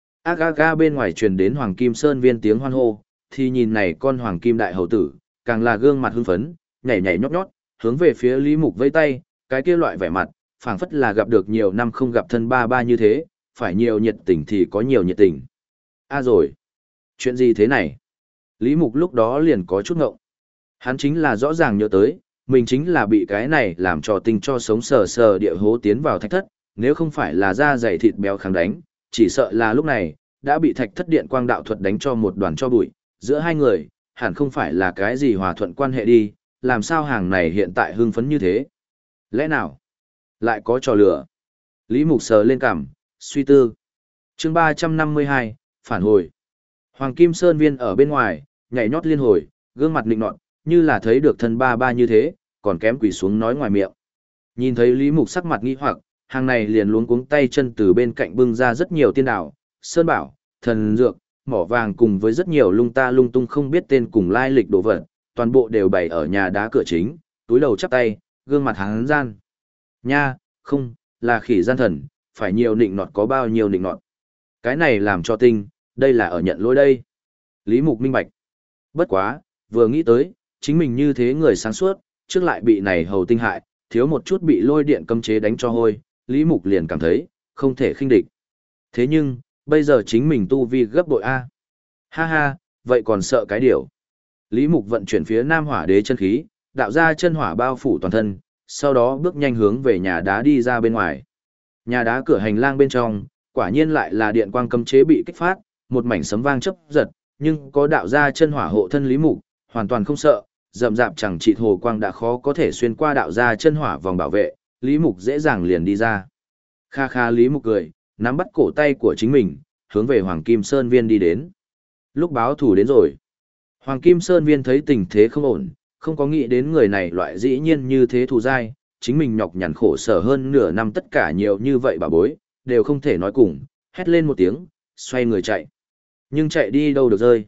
Aga bên ngoài truyền đến Hoàng Kim Sơn Viên tiếng hoan hô, thì nhìn này con Hoàng Kim Đại Hầu Tử, càng là gương mặt hưng phấn, nhảy nhảy nhót nhót, hướng về phía Lý Mục vẫy tay, cái kia loại vẻ mặt, phảng phất là gặp được nhiều năm không gặp thân ba ba như thế, phải nhiều nhiệt tình thì có nhiều nhiệt tình. Rồi, chuyện gì thế này? Lý Mục lúc đó liền có chút ngộng. Hắn chính là rõ ràng nhớ tới, mình chính là bị cái này làm trò tình cho sống sờ sờ địa hố tiến vào thạch thất, nếu không phải là da dày thịt béo kháng đánh, chỉ sợ là lúc này, đã bị thạch thất điện quang đạo thuật đánh cho một đoàn cho bụi, giữa hai người, hẳn không phải là cái gì hòa thuận quan hệ đi, làm sao hàng này hiện tại hưng phấn như thế? Lẽ nào? Lại có trò lửa. Lý Mục sờ lên cằm, suy tư. Chương 352, phản hồi. Hoàng Kim Sơn Viên ở bên ngoài, nhảy nhót liên hồi, gương mặt nịnh nọt, như là thấy được thân ba ba như thế, còn kém quỳ xuống nói ngoài miệng. Nhìn thấy Lý Mục sắc mặt nghi hoặc, hàng này liền luống cuống tay chân từ bên cạnh bưng ra rất nhiều tiên đảo, sơn bảo, thần dược, mỏ vàng cùng với rất nhiều lung ta lung tung không biết tên cùng lai lịch đồ vật, toàn bộ đều bày ở nhà đá cửa chính, túi đầu chắp tay, gương mặt hắn gian. Nha, không, là khỉ gian thần, phải nhiều nịnh nọt có bao nhiêu nịnh nọt. Cái này làm cho tinh, đây là ở nhận lỗi đây. Lý Mục minh bạch. Bất quá, vừa nghĩ tới, chính mình như thế người sáng suốt, trước lại bị này hầu tinh hại, thiếu một chút bị lôi điện cấm chế đánh cho hôi, Lý Mục liền cảm thấy, không thể khinh địch. Thế nhưng, bây giờ chính mình tu vi gấp bội A. Ha ha, vậy còn sợ cái điều. Lý Mục vận chuyển phía Nam Hỏa Đế chân khí, đạo ra chân hỏa bao phủ toàn thân, sau đó bước nhanh hướng về nhà đá đi ra bên ngoài. Nhà đá cửa hành lang bên trong, quả nhiên lại là điện quang cấm chế bị kích phát, một mảnh sấm vang chớp giật, nhưng có đạo ra chân hỏa hộ thân Lý Mục, hoàn toàn không sợ, rậm rạp chẳng trị hồ quang đã khó có thể xuyên qua đạo ra chân hỏa vòng bảo vệ, Lý Mục dễ dàng liền đi ra. Kha kha Lý Mục cười, nắm bắt cổ tay của chính mình, hướng về Hoàng Kim Sơn Viên đi đến. Lúc báo thủ đến rồi. Hoàng Kim Sơn Viên thấy tình thế không ổn, không có nghĩ đến người này loại dĩ nhiên như thế thù dai, chính mình nhọc nhằn khổ sở hơn nửa năm tất cả nhiều như vậy bà bối, đều không thể nói cùng, hét lên một tiếng, xoay người chạy. Nhưng chạy đi đâu được rơi.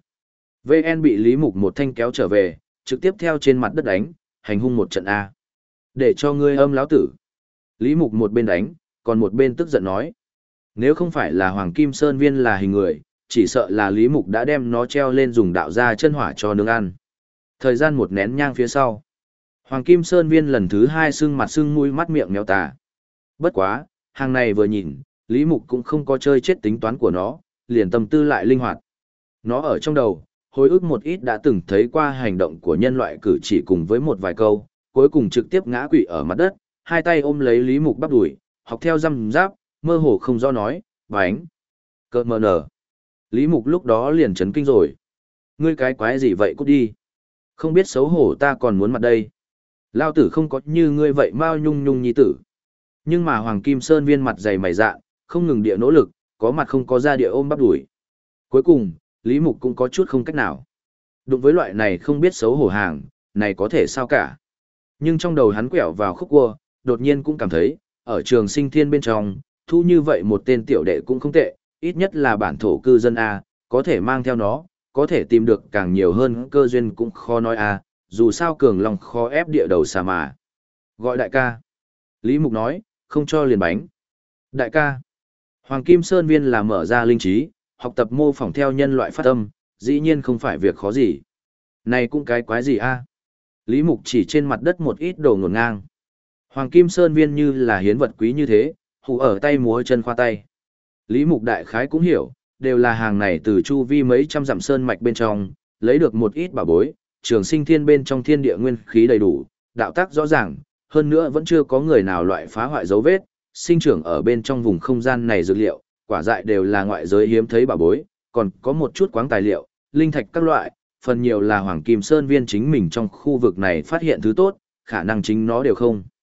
VN bị Lý Mục một thanh kéo trở về, trực tiếp theo trên mặt đất đánh, hành hung một trận A. Để cho ngươi âm láo tử. Lý Mục một bên đánh, còn một bên tức giận nói. Nếu không phải là Hoàng Kim Sơn Viên là hình người, chỉ sợ là Lý Mục đã đem nó treo lên dùng đạo ra chân hỏa cho nướng ăn. Thời gian một nén nhang phía sau. Hoàng Kim Sơn Viên lần thứ hai sưng mặt sưng mũi mắt miệng méo tà. Bất quá, hàng này vừa nhìn, Lý Mục cũng không có chơi chết tính toán của nó, liền tâm tư lại linh hoạt. Nó ở trong đầu, hồi ức một ít đã từng thấy qua hành động của nhân loại cử chỉ cùng với một vài câu, cuối cùng trực tiếp ngã quỵ ở mặt đất, hai tay ôm lấy Lý Mục bắp đùi, học theo răm giáp, mơ hồ không do nói, bánh, cơ mờ nở. Lý Mục lúc đó liền chấn kinh rồi. Ngươi cái quái gì vậy cút đi. Không biết xấu hổ ta còn muốn mặt đây. Lao tử không có như ngươi vậy mau nhung nhung nhi tử. Nhưng mà Hoàng Kim Sơn Viên mặt dày mày dạ, không ngừng địa nỗ lực, có mặt không có ra địa ôm bắp đuổi. Cuối cùng, Lý Mục cũng có chút không cách nào. Đụng với loại này không biết xấu hổ hàng, này có thể sao cả. Nhưng trong đầu hắn quẹo vào khúc cua, đột nhiên cũng cảm thấy, ở Trường Sinh Thiên bên trong, thu như vậy một tên tiểu đệ cũng không tệ, ít nhất là bản thổ cư dân A, có thể mang theo nó, có thể tìm được càng nhiều hơn cơ duyên cũng khó nói A, dù sao cường lòng khó ép địa đầu xà mà. Gọi đại ca. Lý Mục nói, không cho liền bánh. Đại ca. Hoàng Kim Sơn Viên là mở ra linh trí, học tập mô phỏng theo nhân loại phát âm, dĩ nhiên không phải việc khó gì. Này cũng cái quái gì a? Lý Mục chỉ trên mặt đất một ít đồ ngổn ngang. Hoàng Kim Sơn Viên như là hiến vật quý như thế, hù ở tay múa chân khoa tay. Lý Mục đại khái cũng hiểu, đều là hàng này từ chu vi mấy trăm dặm sơn mạch bên trong, lấy được một ít bảo bối, Trường Sinh Thiên bên trong thiên địa nguyên khí đầy đủ, đạo tác rõ ràng, hơn nữa vẫn chưa có người nào loại phá hoại dấu vết, sinh trưởng ở bên trong vùng không gian này dược liệu, quả dại đều là ngoại giới hiếm thấy bảo bối, còn có một chút quáng tài liệu, linh thạch các loại, phần nhiều là Hoàng Kim Sơn Viên chính mình trong khu vực này phát hiện thứ tốt, khả năng chính nó đều không.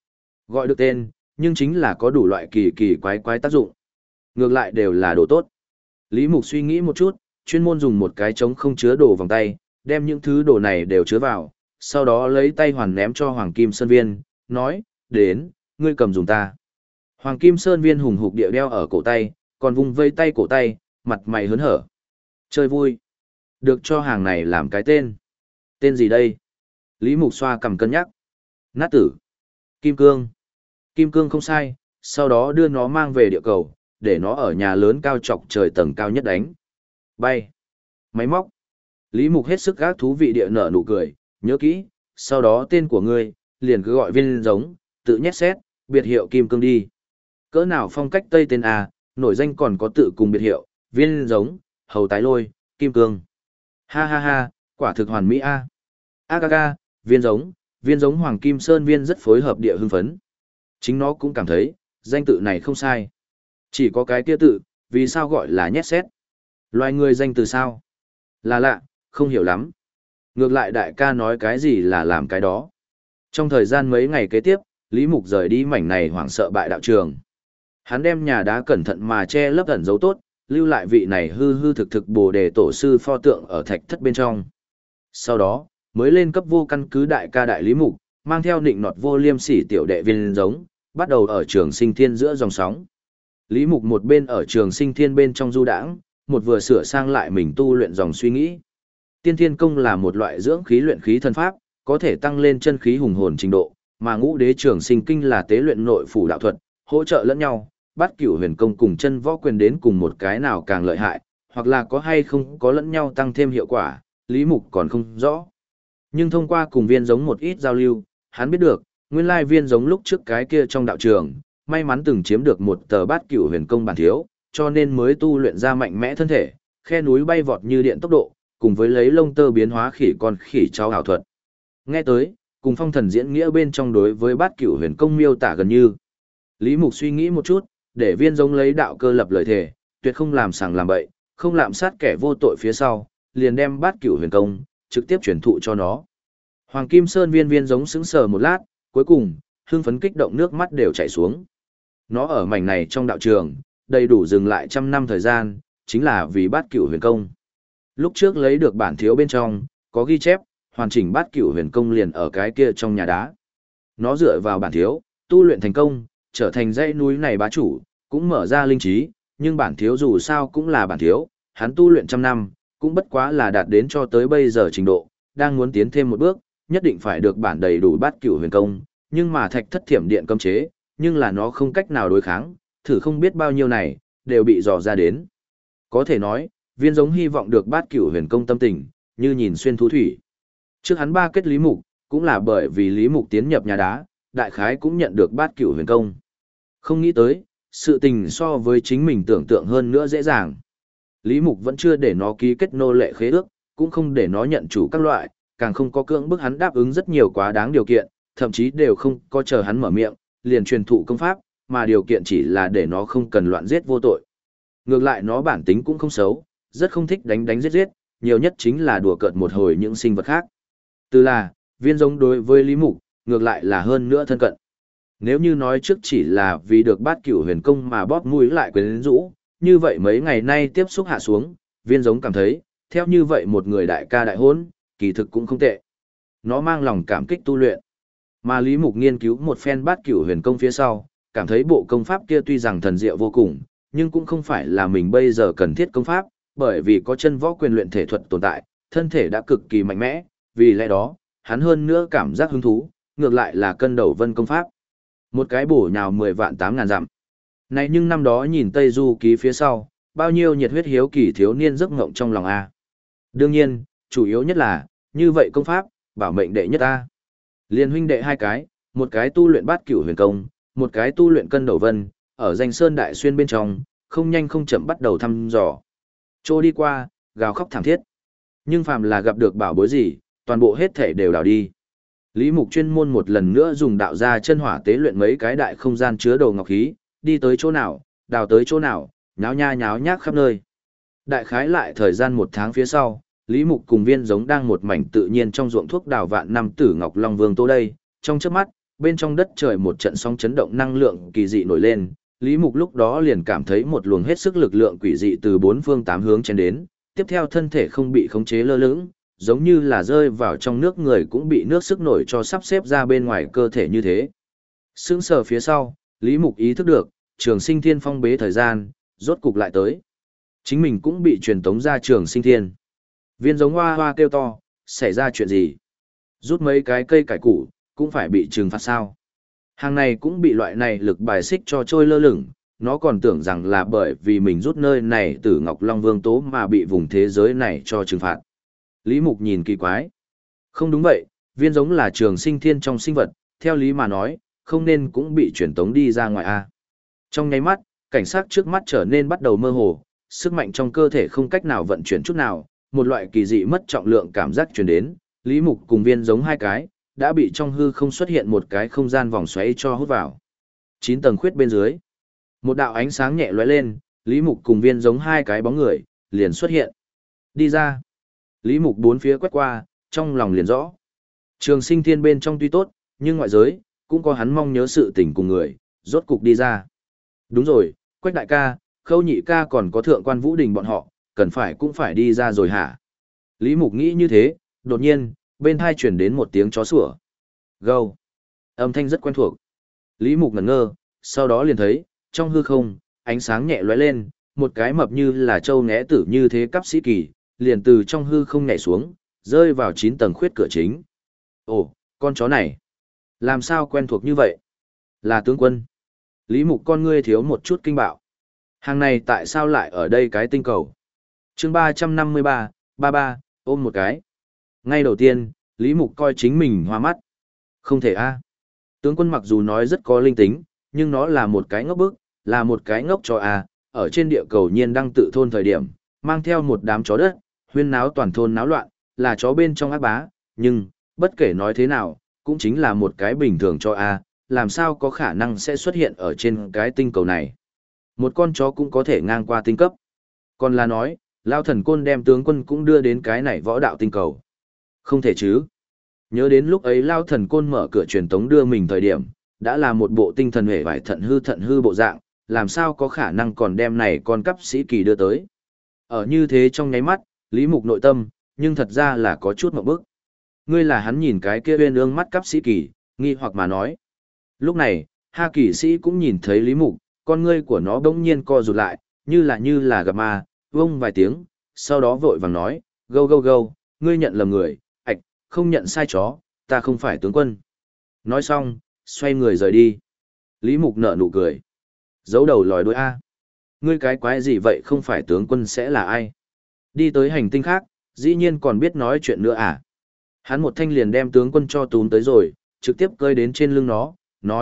Gọi được tên, nhưng chính là có đủ loại kỳ kỳ quái quái tác dụng. Ngược lại đều là đồ tốt. Lý Mục suy nghĩ một chút, chuyên môn dùng một cái trống không chứa đồ vòng tay, đem những thứ đồ này đều chứa vào, sau đó lấy tay hoàn ném cho Hoàng Kim Sơn Viên, nói, đến, ngươi cầm dùng ta. Hoàng Kim Sơn Viên hùng hục điệu đeo ở cổ tay, còn vùng vây tay cổ tay, mặt mày hớn hở. Chơi vui. Được cho hàng này làm cái tên. Tên gì đây? Lý Mục xoa cầm cân nhắc. Nát tử. Kim cương. Kim cương không sai, sau đó đưa nó mang về địa cầu, để nó ở nhà lớn cao chọc trời tầng cao nhất đánh. Bay. Máy móc. Lý Mục hết sức gác thú vị địa nở nụ cười, nhớ kỹ, sau đó tên của ngươi, liền cứ gọi viên giống, tự nhét xét, biệt hiệu Kim Cương đi. Cỡ nào phong cách Tây tên A, nổi danh còn có tự cùng biệt hiệu, viên giống, hầu tái lôi, Kim Cương. Ha ha ha, quả thực hoàn mỹ A. A, viên giống Hoàng Kim Sơn Viên rất phối hợp địa hưng phấn. Chính nó cũng cảm thấy, danh tự này không sai. Chỉ có cái kia tự, vì sao gọi là nhét xét? Loài người danh từ sao? Là lạ, không hiểu lắm. Ngược lại đại ca nói cái gì là làm cái đó. Trong thời gian mấy ngày kế tiếp, Lý Mục rời đi mảnh này hoảng sợ bại đạo trường. Hắn đem nhà đá cẩn thận mà che lấp ẩn dấu tốt, lưu lại vị này hư hư thực thực Bồ Đề tổ sư pho tượng ở thạch thất bên trong. Sau đó, mới lên cấp vô căn cứ đại ca đại Lý Mục, mang theo nịnh nọt vô liêm sỉ tiểu đệ viên giống, bắt đầu ở trường sinh thiên giữa dòng sóng. Lý Mục một bên ở trường sinh thiên bên trong du đãng, một vừa sửa sang lại mình tu luyện dòng suy nghĩ. Tiên thiên công là một loại dưỡng khí luyện khí thân pháp, có thể tăng lên chân khí hùng hồn trình độ, mà ngũ đế trường sinh kinh là tế luyện nội phủ đạo thuật, hỗ trợ lẫn nhau, bắt cửu huyền công cùng chân võ quyền đến cùng một cái nào càng lợi hại, hoặc là có hay không có lẫn nhau tăng thêm hiệu quả, Lý Mục còn không rõ. Nhưng thông qua cùng viên giống một ít giao lưu, hắn biết được, nguyên lai viên giống lúc trước cái kia trong đạo trường, may mắn từng chiếm được một tờ bát cửu huyền công bản thiếu, cho nên mới tu luyện ra mạnh mẽ thân thể, khe núi bay vọt như điện tốc độ, cùng với lấy lông tơ biến hóa khỉ con khỉ cháu ảo thuật. Nghe tới, cùng phong thần diễn nghĩa bên trong đối với bát cửu huyền công miêu tả gần như. Lý Mục suy nghĩ một chút, để viên giống lấy đạo cơ lập lời thề, tuyệt không làm sàng làm bậy, không lạm sát kẻ vô tội phía sau, liền đem bát cửu huyền công trực tiếp truyền thụ cho nó. Hoàng Kim Sơn viên giống sững sờ một lát, cuối cùng, hưng phấn kích động nước mắt đều chảy xuống. Nó ở mảnh này trong đạo trường, đầy đủ dừng lại 100 năm thời gian, chính là vì bát cửu huyền công. Lúc trước lấy được bản thiếu bên trong, có ghi chép, hoàn chỉnh bát cửu huyền công liền ở cái kia trong nhà đá. Nó dựa vào bản thiếu, tu luyện thành công, trở thành dãy núi này bá chủ, cũng mở ra linh trí, nhưng bản thiếu dù sao cũng là bản thiếu, hắn tu luyện 100 năm, cũng bất quá là đạt đến cho tới bây giờ trình độ, đang muốn tiến thêm một bước, nhất định phải được bản đầy đủ bát cửu huyền công, nhưng mà thạch thất thiểm điện cấm chế, nhưng là nó không cách nào đối kháng, thử không biết bao nhiêu này, đều bị dò ra đến. Có thể nói, viên giống hy vọng được bát cửu huyền công tâm tình, như nhìn xuyên thú thủy. Trước hắn ba kết Lý Mục, cũng là bởi vì Lý Mục tiến nhập nhà đá, đại khái cũng nhận được bát cửu huyền công. Không nghĩ tới, sự tình so với chính mình tưởng tượng hơn nữa dễ dàng. Lý Mục vẫn chưa để nó ký kết nô lệ khế ước, cũng không để nó nhận chủ các loại, càng không có cưỡng bức hắn đáp ứng rất nhiều quá đáng điều kiện, thậm chí đều không có chờ hắn mở miệng, liền truyền thụ công pháp, mà điều kiện chỉ là để nó không cần loạn giết vô tội. Ngược lại nó bản tính cũng không xấu, rất không thích đánh đánh giết giết, nhiều nhất chính là đùa cợt một hồi những sinh vật khác. Từ là, viên giống đối với Lý Mục, ngược lại là hơn nữa thân cận. Nếu như nói trước chỉ là vì được bát cửu huyền công mà bóp mũi lại quyến rũ, như vậy mấy ngày nay tiếp xúc hạ xuống, viên giống cảm thấy, theo như vậy một người đại ca đại hôn, kỳ thực cũng không tệ. Nó mang lòng cảm kích tu luyện. Mà Lý Mục nghiên cứu một phen bát cửu huyền công phía sau, cảm thấy bộ công pháp kia tuy rằng thần diệu vô cùng, nhưng cũng không phải là mình bây giờ cần thiết công pháp, bởi vì có chân võ quyền luyện thể thuật tồn tại, thân thể đã cực kỳ mạnh mẽ, vì lẽ đó, hắn hơn nữa cảm giác hứng thú, ngược lại là cân đầu vân công pháp. Một cái bổ nhào 10 vạn 8 ngàn dặm. Này nhưng năm đó nhìn Tây Du ký phía sau, bao nhiêu nhiệt huyết hiếu kỳ thiếu niên giấc ngộng trong lòng A. Đương nhiên, chủ yếu nhất là, như vậy công pháp, bảo mệnh đệ nhất A. Liên huynh đệ hai cái, một cái tu luyện bát cửu huyền công, một cái tu luyện cân đầu vân, ở danh sơn đại xuyên bên trong, không nhanh không chậm bắt đầu thăm dò. Trô đi qua, gào khóc thảm thiết. Nhưng phàm là gặp được bảo bối gì, toàn bộ hết thể đều đào đi. Lý Mục chuyên môn một lần nữa dùng đạo gia chân hỏa tế luyện mấy cái đại không gian chứa đồ ngọc khí, đi tới chỗ nào, đào tới chỗ nào, nháo nha nháo nhác khắp nơi. Đại khái lại thời gian 1 tháng phía sau, Lý Mục cùng viên giống đang một mảnh tự nhiên trong ruộng thuốc đào vạn năm tử Ngọc Long Vương Tô đây, trong chớp mắt, bên trong đất trời một trận sóng chấn động năng lượng kỳ dị nổi lên, Lý Mục lúc đó liền cảm thấy một luồng hết sức lực lượng quỷ dị từ bốn phương tám hướng chen đến, tiếp theo thân thể không bị khống chế lơ lửng, giống như là rơi vào trong nước người cũng bị nước sức nổi cho sắp xếp ra bên ngoài cơ thể như thế. Sững sờ phía sau, Lý Mục ý thức được, Trường Sinh Thiên phong bế thời gian, rốt cục lại tới. Chính mình cũng bị truyền tống ra Trường Sinh Thiên. Viên giống hoa hoa kêu to, xảy ra chuyện gì? Rút mấy cái cây cải củ, cũng phải bị trừng phạt sao? Hàng này cũng bị loại này lực bài xích cho trôi lơ lửng, nó còn tưởng rằng là bởi vì mình rút nơi này từ Ngọc Long Vương Tố mà bị vùng thế giới này cho trừng phạt. Lý Mục nhìn kỳ quái. Không đúng vậy, viên giống là Trường Sinh Thiên trong sinh vật, theo lý mà nói, không nên cũng bị truyền tống đi ra ngoài a. Trong nháy mắt, cảnh sát trước mắt trở nên bắt đầu mơ hồ, sức mạnh trong cơ thể không cách nào vận chuyển chút nào, một loại kỳ dị mất trọng lượng cảm giác truyền đến, Lý Mục cùng viên giống hai cái, đã bị trong hư không xuất hiện một cái không gian vòng xoáy cho hút vào. 9 tầng khuyết bên dưới, một đạo ánh sáng nhẹ lóe lên, Lý Mục cùng viên giống hai cái bóng người, liền xuất hiện. Đi ra. Lý Mục bốn phía quét qua, trong lòng liền rõ. Trường Sinh Thiên bên trong tuy tốt, nhưng ngoại giới, cũng có hắn mong nhớ sự tình cùng người, rốt cục đi ra. Đúng rồi, Quách đại ca, Khâu nhị ca còn có Thượng quan Vũ Đình bọn họ, cần phải cũng phải đi ra rồi hả? Lý Mục nghĩ như thế, đột nhiên, bên tai chuyển đến một tiếng chó sủa. Gâu. Âm thanh rất quen thuộc. Lý Mục ngẩn ngơ, sau đó liền thấy, trong hư không, ánh sáng nhẹ lóe lên, một cái mập như là trâu nghé tử như thế cấp sĩ kỳ, liền từ trong hư không nhảy xuống, rơi vào 9 tầng khuyết cửa chính. Ồ, con chó này, làm sao quen thuộc như vậy? Là tướng quân. Lý Mục con ngươi thiếu một chút kinh bạo. Hàng này tại sao lại ở đây cái tinh cầu? Chương 353, 33, ôm một cái. Ngay đầu tiên, Lý Mục coi chính mình hoa mắt. Không thể a. Tướng quân mặc dù nói rất có linh tính, nhưng nó là một cái ngốc bức, là một cái ngốc chó a, ở trên địa cầu nhiên đăng tự thôn thời điểm, mang theo một đám chó đất, huyên náo toàn thôn náo loạn, là chó bên trong ác bá, nhưng, bất kể nói thế nào, cũng chính là một cái bình thường cho a, làm sao có khả năng sẽ xuất hiện ở trên cái tinh cầu này. Một con chó cũng có thể ngang qua tinh cấp. Còn là nói, Lao Thần Côn đem tướng quân cũng đưa đến cái này võ đạo tinh cầu. Không thể chứ. Nhớ đến lúc ấy Lao Thần Côn mở cửa truyền tống đưa mình thời điểm, đã là một bộ tinh thần hề vải thận hư bộ dạng, làm sao có khả năng còn đem này con cấp sĩ kỳ đưa tới. Ở như thế trong nháy mắt, Lý Mục nội tâm, nhưng thật ra là có chút mộng bức. Ngươi là hắn nhìn cái kia uyên ương mắt cấp sĩ kỳ, nghi hoặc mà nói. Lúc này, Ha Kỳ Sĩ cũng nhìn thấy Lý Mục, con ngươi của nó bỗng nhiên co rụt lại, như là gặp ma, vông vài tiếng, sau đó vội vàng nói, gâu gâu gâu, ngươi nhận lầm người, ạch, không nhận sai chó, ta không phải tướng quân. Nói xong, xoay người rời đi. Lý Mục nở nụ cười. Giấu đầu lòi đuôi A. Ngươi cái quái gì vậy không phải tướng quân sẽ là ai? Đi tới hành tinh khác, dĩ nhiên còn biết nói chuyện nữa à? Hắn một thanh liền đem tướng quân cho túm tới rồi, trực tiếp cơi đến trên lưng nó,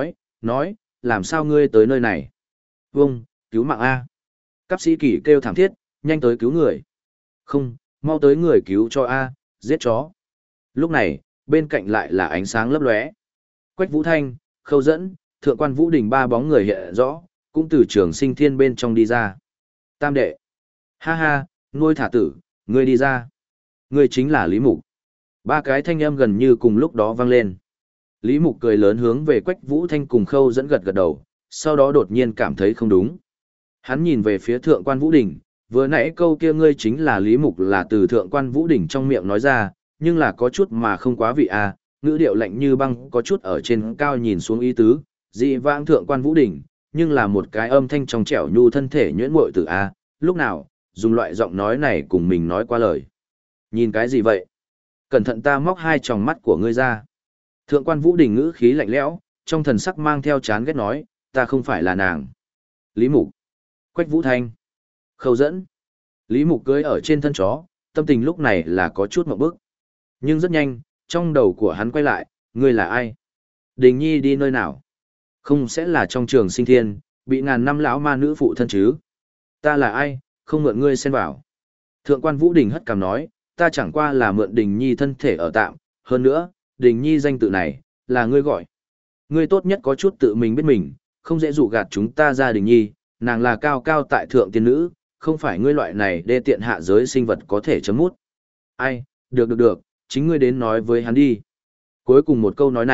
nói, làm sao ngươi tới nơi này? Vâng, cứu mạng A. Cấp sĩ kỳ kêu thảm thiết, nhanh tới cứu người. Không, mau tới người cứu cho A, giết chó. Lúc này, bên cạnh lại là ánh sáng lấp lóe. Quách Vũ Thanh, Khâu Dẫn, Thượng quan Vũ Đình ba bóng người hiện rõ, cũng từ Trường Sinh Thiên bên trong đi ra. Tam đệ. Ha ha, nuôi thả tử, ngươi đi ra. Ngươi chính là Lý Mục. Ba cái thanh âm gần như cùng lúc đó vang lên. Lý Mục cười lớn hướng về Quách Vũ Thanh cùng Khâu Dẫn gật gật đầu, sau đó đột nhiên cảm thấy không đúng. Hắn nhìn về phía Thượng quan Vũ Đình, vừa nãy câu kia ngươi chính là Lý Mục là từ Thượng quan Vũ Đình trong miệng nói ra, nhưng là có chút mà không quá vị a, ngữ điệu lạnh như băng có chút ở trên cao nhìn xuống ý tứ, dị vãng Thượng quan Vũ Đình, nhưng là một cái âm thanh trong trẻo nhu thân thể nhuyễn muội từ a, lúc nào, dùng loại giọng nói này cùng mình nói qua lời. Nhìn cái gì vậy? Cẩn thận ta móc hai tròng mắt của ngươi ra. Thượng quan Vũ Đình ngữ khí lạnh lẽo, trong thần sắc mang theo chán ghét nói, ta không phải là nàng. Lý Mục, Quách Vũ Thanh, Khâu Dẫn. Lý Mục cưỡi ở trên thân chó, tâm tình lúc này là có chút ngộp bức. Nhưng rất nhanh, trong đầu của hắn quay lại, ngươi là ai? Đình Nhi đi nơi nào? Không sẽ là trong Trường Sinh Thiên, bị ngàn năm lão ma nữ phụ thân chứ? Ta là ai, không mượn ngươi xen vào. Thượng quan Vũ Đình hất cằm nói, ta chẳng qua là mượn Đình Nhi thân thể ở tạm, hơn nữa, Đình Nhi danh tự này, là ngươi gọi. Ngươi tốt nhất có chút tự mình biết mình, không dễ dụ gạt chúng ta ra Đình Nhi, nàng là cao cao tại thượng tiên nữ, không phải ngươi loại này đê tiện hạ giới sinh vật có thể chấm mút. Ai, được, chính ngươi đến nói với hắn đi. Cuối cùng một câu nói này,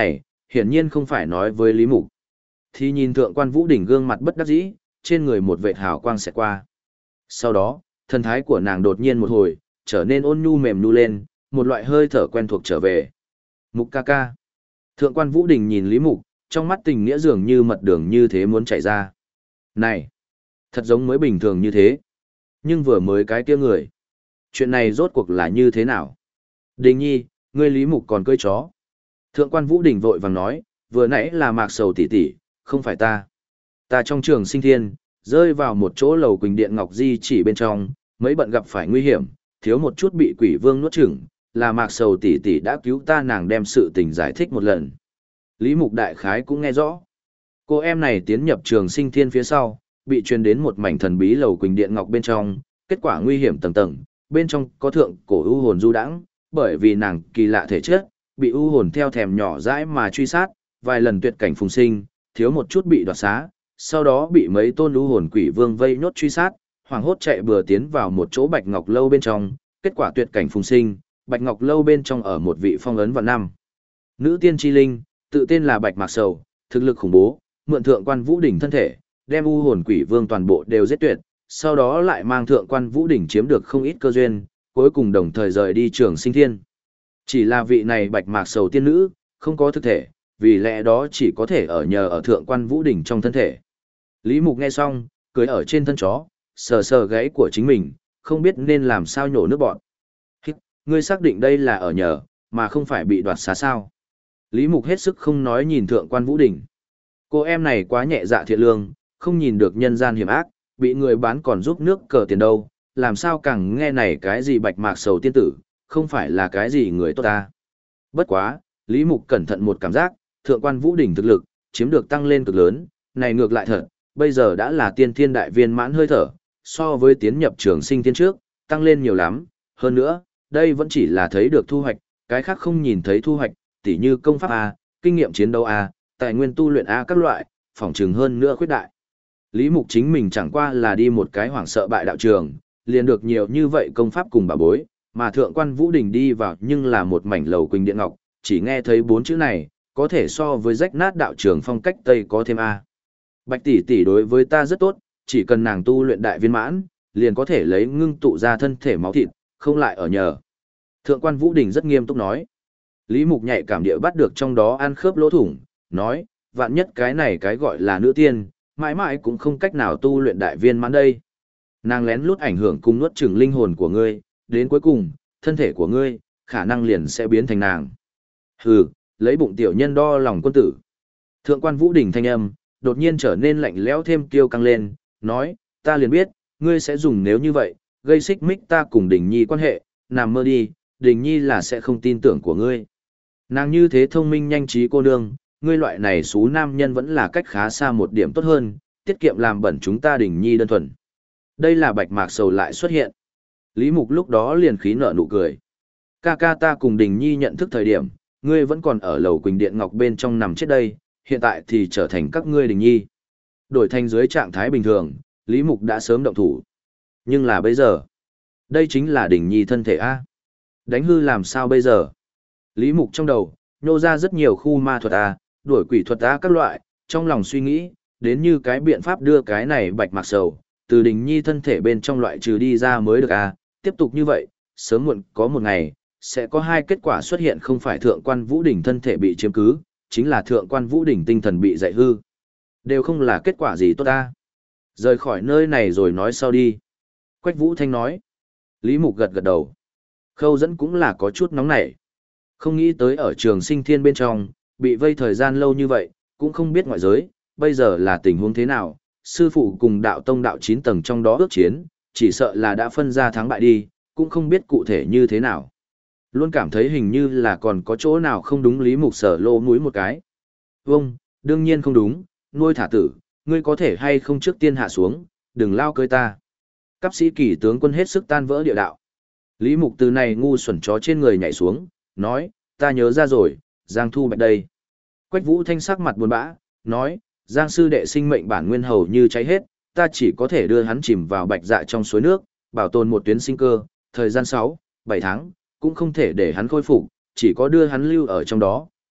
hiển nhiên không phải nói với Lý Mục. Thì nhìn Thượng quan Vũ Đình gương mặt bất đắc dĩ, trên người một vệt hào quang xẹt qua. Sau đó, thần thái của nàng đột nhiên một hồi, trở nên ôn nhu mềm nu lên, một loại hơi thở quen thuộc trở về. Mục ca ca. Thượng quan Vũ Đình nhìn Lý Mục, trong mắt tình nghĩa dường như mật đường như thế muốn chảy ra. Này, thật giống mới bình thường như thế. Nhưng vừa mới cái kia người. Chuyện này rốt cuộc là như thế nào? Đình nhi, ngươi Lý Mục còn cưỡi chó. Thượng quan Vũ Đình vội vàng nói, vừa nãy là Mạc Sầu tỷ tỷ, không phải ta. Ta trong trường sinh thiên, rơi vào một chỗ lầu quỳnh điện ngọc di chỉ bên trong, mấy bận gặp phải nguy hiểm, thiếu một chút bị quỷ vương nuốt chửng, là Mạc Sầu tỷ tỷ đã cứu ta, nàng đem sự tình giải thích một lần. Lý Mục đại khái cũng nghe rõ. Cô em này tiến nhập trường sinh thiên phía sau, bị truyền đến một mảnh thần bí lầu quỳnh điện ngọc bên trong, kết quả nguy hiểm tầng tầng, bên trong có thượng cổ u hồn du đãng, bởi vì nàng kỳ lạ thể chất, bị u hồn theo thèm nhỏ dãi mà truy sát, vài lần tuyệt cảnh phùng sinh, thiếu một chút bị đoạt xá, sau đó bị mấy tôn u hồn quỷ vương vây nhốt truy sát, hoảng hốt chạy bừa tiến vào một chỗ bạch ngọc lâu bên trong, kết quả tuyệt cảnh phùng sinh, bạch ngọc lâu bên trong ở một vị phong ấn vạn năm. Nữ tiên chi linh, tự tên là Bạch Mạc Sầu, thực lực khủng bố, mượn Thượng quan Vũ Đình thân thể, đem u hồn quỷ vương toàn bộ đều giết tuyệt, sau đó lại mang Thượng quan Vũ Đình chiếm được không ít cơ duyên, cuối cùng đồng thời rời đi trường sinh thiên. Chỉ là vị này Bạch Mạc Sầu tiên nữ, không có thực thể, vì lẽ đó chỉ có thể ở nhờ ở Thượng quan Vũ Đình trong thân thể. Lý Mục nghe xong, cưới ở trên thân chó, sờ sờ gáy của chính mình, không biết nên làm sao nhổ nước bọn. Ngươi xác định đây là ở nhờ, mà không phải bị đoạt xá sao? Lý Mục hết sức không nói nhìn Thượng quan Vũ Đình. Cô em này quá nhẹ dạ thiện lương, không nhìn được nhân gian hiểm ác, bị người bán còn giúp nước cờ tiền đâu, làm sao càng nghe này cái gì Bạch Mạc Sầu tiên tử, không phải là cái gì người tốt ta. Bất quá, Lý Mục cẩn thận một cảm giác, Thượng quan Vũ Đình thực lực, chiếm được tăng lên cực lớn, này ngược lại thật, bây giờ đã là tiên thiên đại viên mãn hơi thở, so với tiến nhập trường sinh thiên trước, tăng lên nhiều lắm, hơn nữa, đây vẫn chỉ là thấy được thu hoạch, cái khác không nhìn thấy thu hoạch, tỉ như công pháp A, kinh nghiệm chiến đấu A, tài nguyên tu luyện A các loại, phỏng chừng hơn nữa khuyết đại. Lý Mục chính mình chẳng qua là đi một cái hoảng sợ bại đạo trường, liền được nhiều như vậy công pháp cùng bà bối, mà Thượng quan Vũ Đình đi vào nhưng là một mảnh lầu quỳnh điện ngọc, chỉ nghe thấy 4 chữ này, có thể so với rách nát đạo trường phong cách Tây có thêm A. Bạch tỷ tỷ đối với ta rất tốt, chỉ cần nàng tu luyện đại viên mãn, liền có thể lấy ngưng tụ ra thân thể máu thịt, không lại ở nhờ. Thượng quan Vũ Đình rất nghiêm túc nói. Lý Mục nhạy cảm địa bắt được trong đó ăn khớp lỗ thủng, nói, vạn nhất cái này cái gọi là nữ tiên, mãi mãi cũng không cách nào tu luyện đại viên mãn đây. Nàng lén lút ảnh hưởng cùng nuốt chửng linh hồn của ngươi, đến cuối cùng, thân thể của ngươi, khả năng liền sẽ biến thành nàng. Hừ, lấy bụng tiểu nhân đo lòng quân tử. Thượng quan Vũ Đình thanh âm, đột nhiên trở nên lạnh lẽo thêm kiêu căng lên, nói, ta liền biết, ngươi sẽ dùng nếu như vậy, gây xích mích ta cùng Đình Nhi quan hệ, nằm mơ đi, Đình Nhi là sẽ không tin tưởng của ngươi. Nàng như thế thông minh nhanh trí cô nương, ngươi loại này xú nam nhân vẫn là cách khá xa một điểm tốt hơn, tiết kiệm làm bẩn chúng ta Đình Nhi đơn thuần. Đây là Bạch Mạc Sầu lại xuất hiện. Lý Mục lúc đó liền khí nở nụ cười. Ca ca ta cùng Đình Nhi nhận thức thời điểm, ngươi vẫn còn ở lầu quỳnh điện ngọc bên trong nằm chết đây, hiện tại thì trở thành các ngươi Đình Nhi. Đổi thành dưới trạng thái bình thường, Lý Mục đã sớm động thủ. Nhưng là bây giờ, đây chính là Đình Nhi thân thể A. Đánh hư làm sao bây giờ? Lý Mục trong đầu, nhô ra rất nhiều khu ma thuật A, đuổi quỷ thuật A các loại, trong lòng suy nghĩ, đến như cái biện pháp đưa cái này Bạch Mạc Sầu, từ Đình Nhi thân thể bên trong loại trừ đi ra mới được A, tiếp tục như vậy, sớm muộn có một ngày, sẽ có hai kết quả xuất hiện, không phải Thượng quan Vũ Đình thân thể bị chiếm cứ, chính là Thượng quan Vũ Đình tinh thần bị dạy hư. Đều không là kết quả gì tốt ta. Rời khỏi nơi này rồi nói sau đi. Quách Vũ Thanh nói. Lý Mục gật gật đầu. Khâu dẫn cũng là có chút nóng nảy. Không nghĩ tới ở trường sinh thiên bên trong, bị vây thời gian lâu như vậy, cũng không biết ngoại giới, bây giờ là tình huống thế nào. Sư phụ cùng đạo tông đạo 9 tầng trong đó ước chiến, chỉ sợ là đã phân ra thắng bại đi, cũng không biết cụ thể như thế nào. Luôn cảm thấy hình như là còn có chỗ nào không đúng. Lý Mục sở lô mũi một cái. Vâng, đương nhiên không đúng, nuôi thả tử, ngươi có thể hay không trước tiên hạ xuống, đừng lao cơi ta. Cấp sĩ kỳ tướng quân hết sức tan vỡ địa đạo. Lý Mục từ này ngu xuẩn chó trên người nhảy xuống, nói, ta nhớ ra rồi, Giang Thu Bạch đây. Quách Vũ Thanh sắc mặt buồn bã, nói, Giang sư đệ sinh mệnh bản nguyên hầu như cháy hết, ta chỉ có thể đưa hắn chìm vào bạch dạ trong suối nước, bảo tồn một tuyến sinh cơ, thời gian 6, 7 tháng, cũng không thể để hắn khôi phục, chỉ có đưa hắn lưu ở trong đó,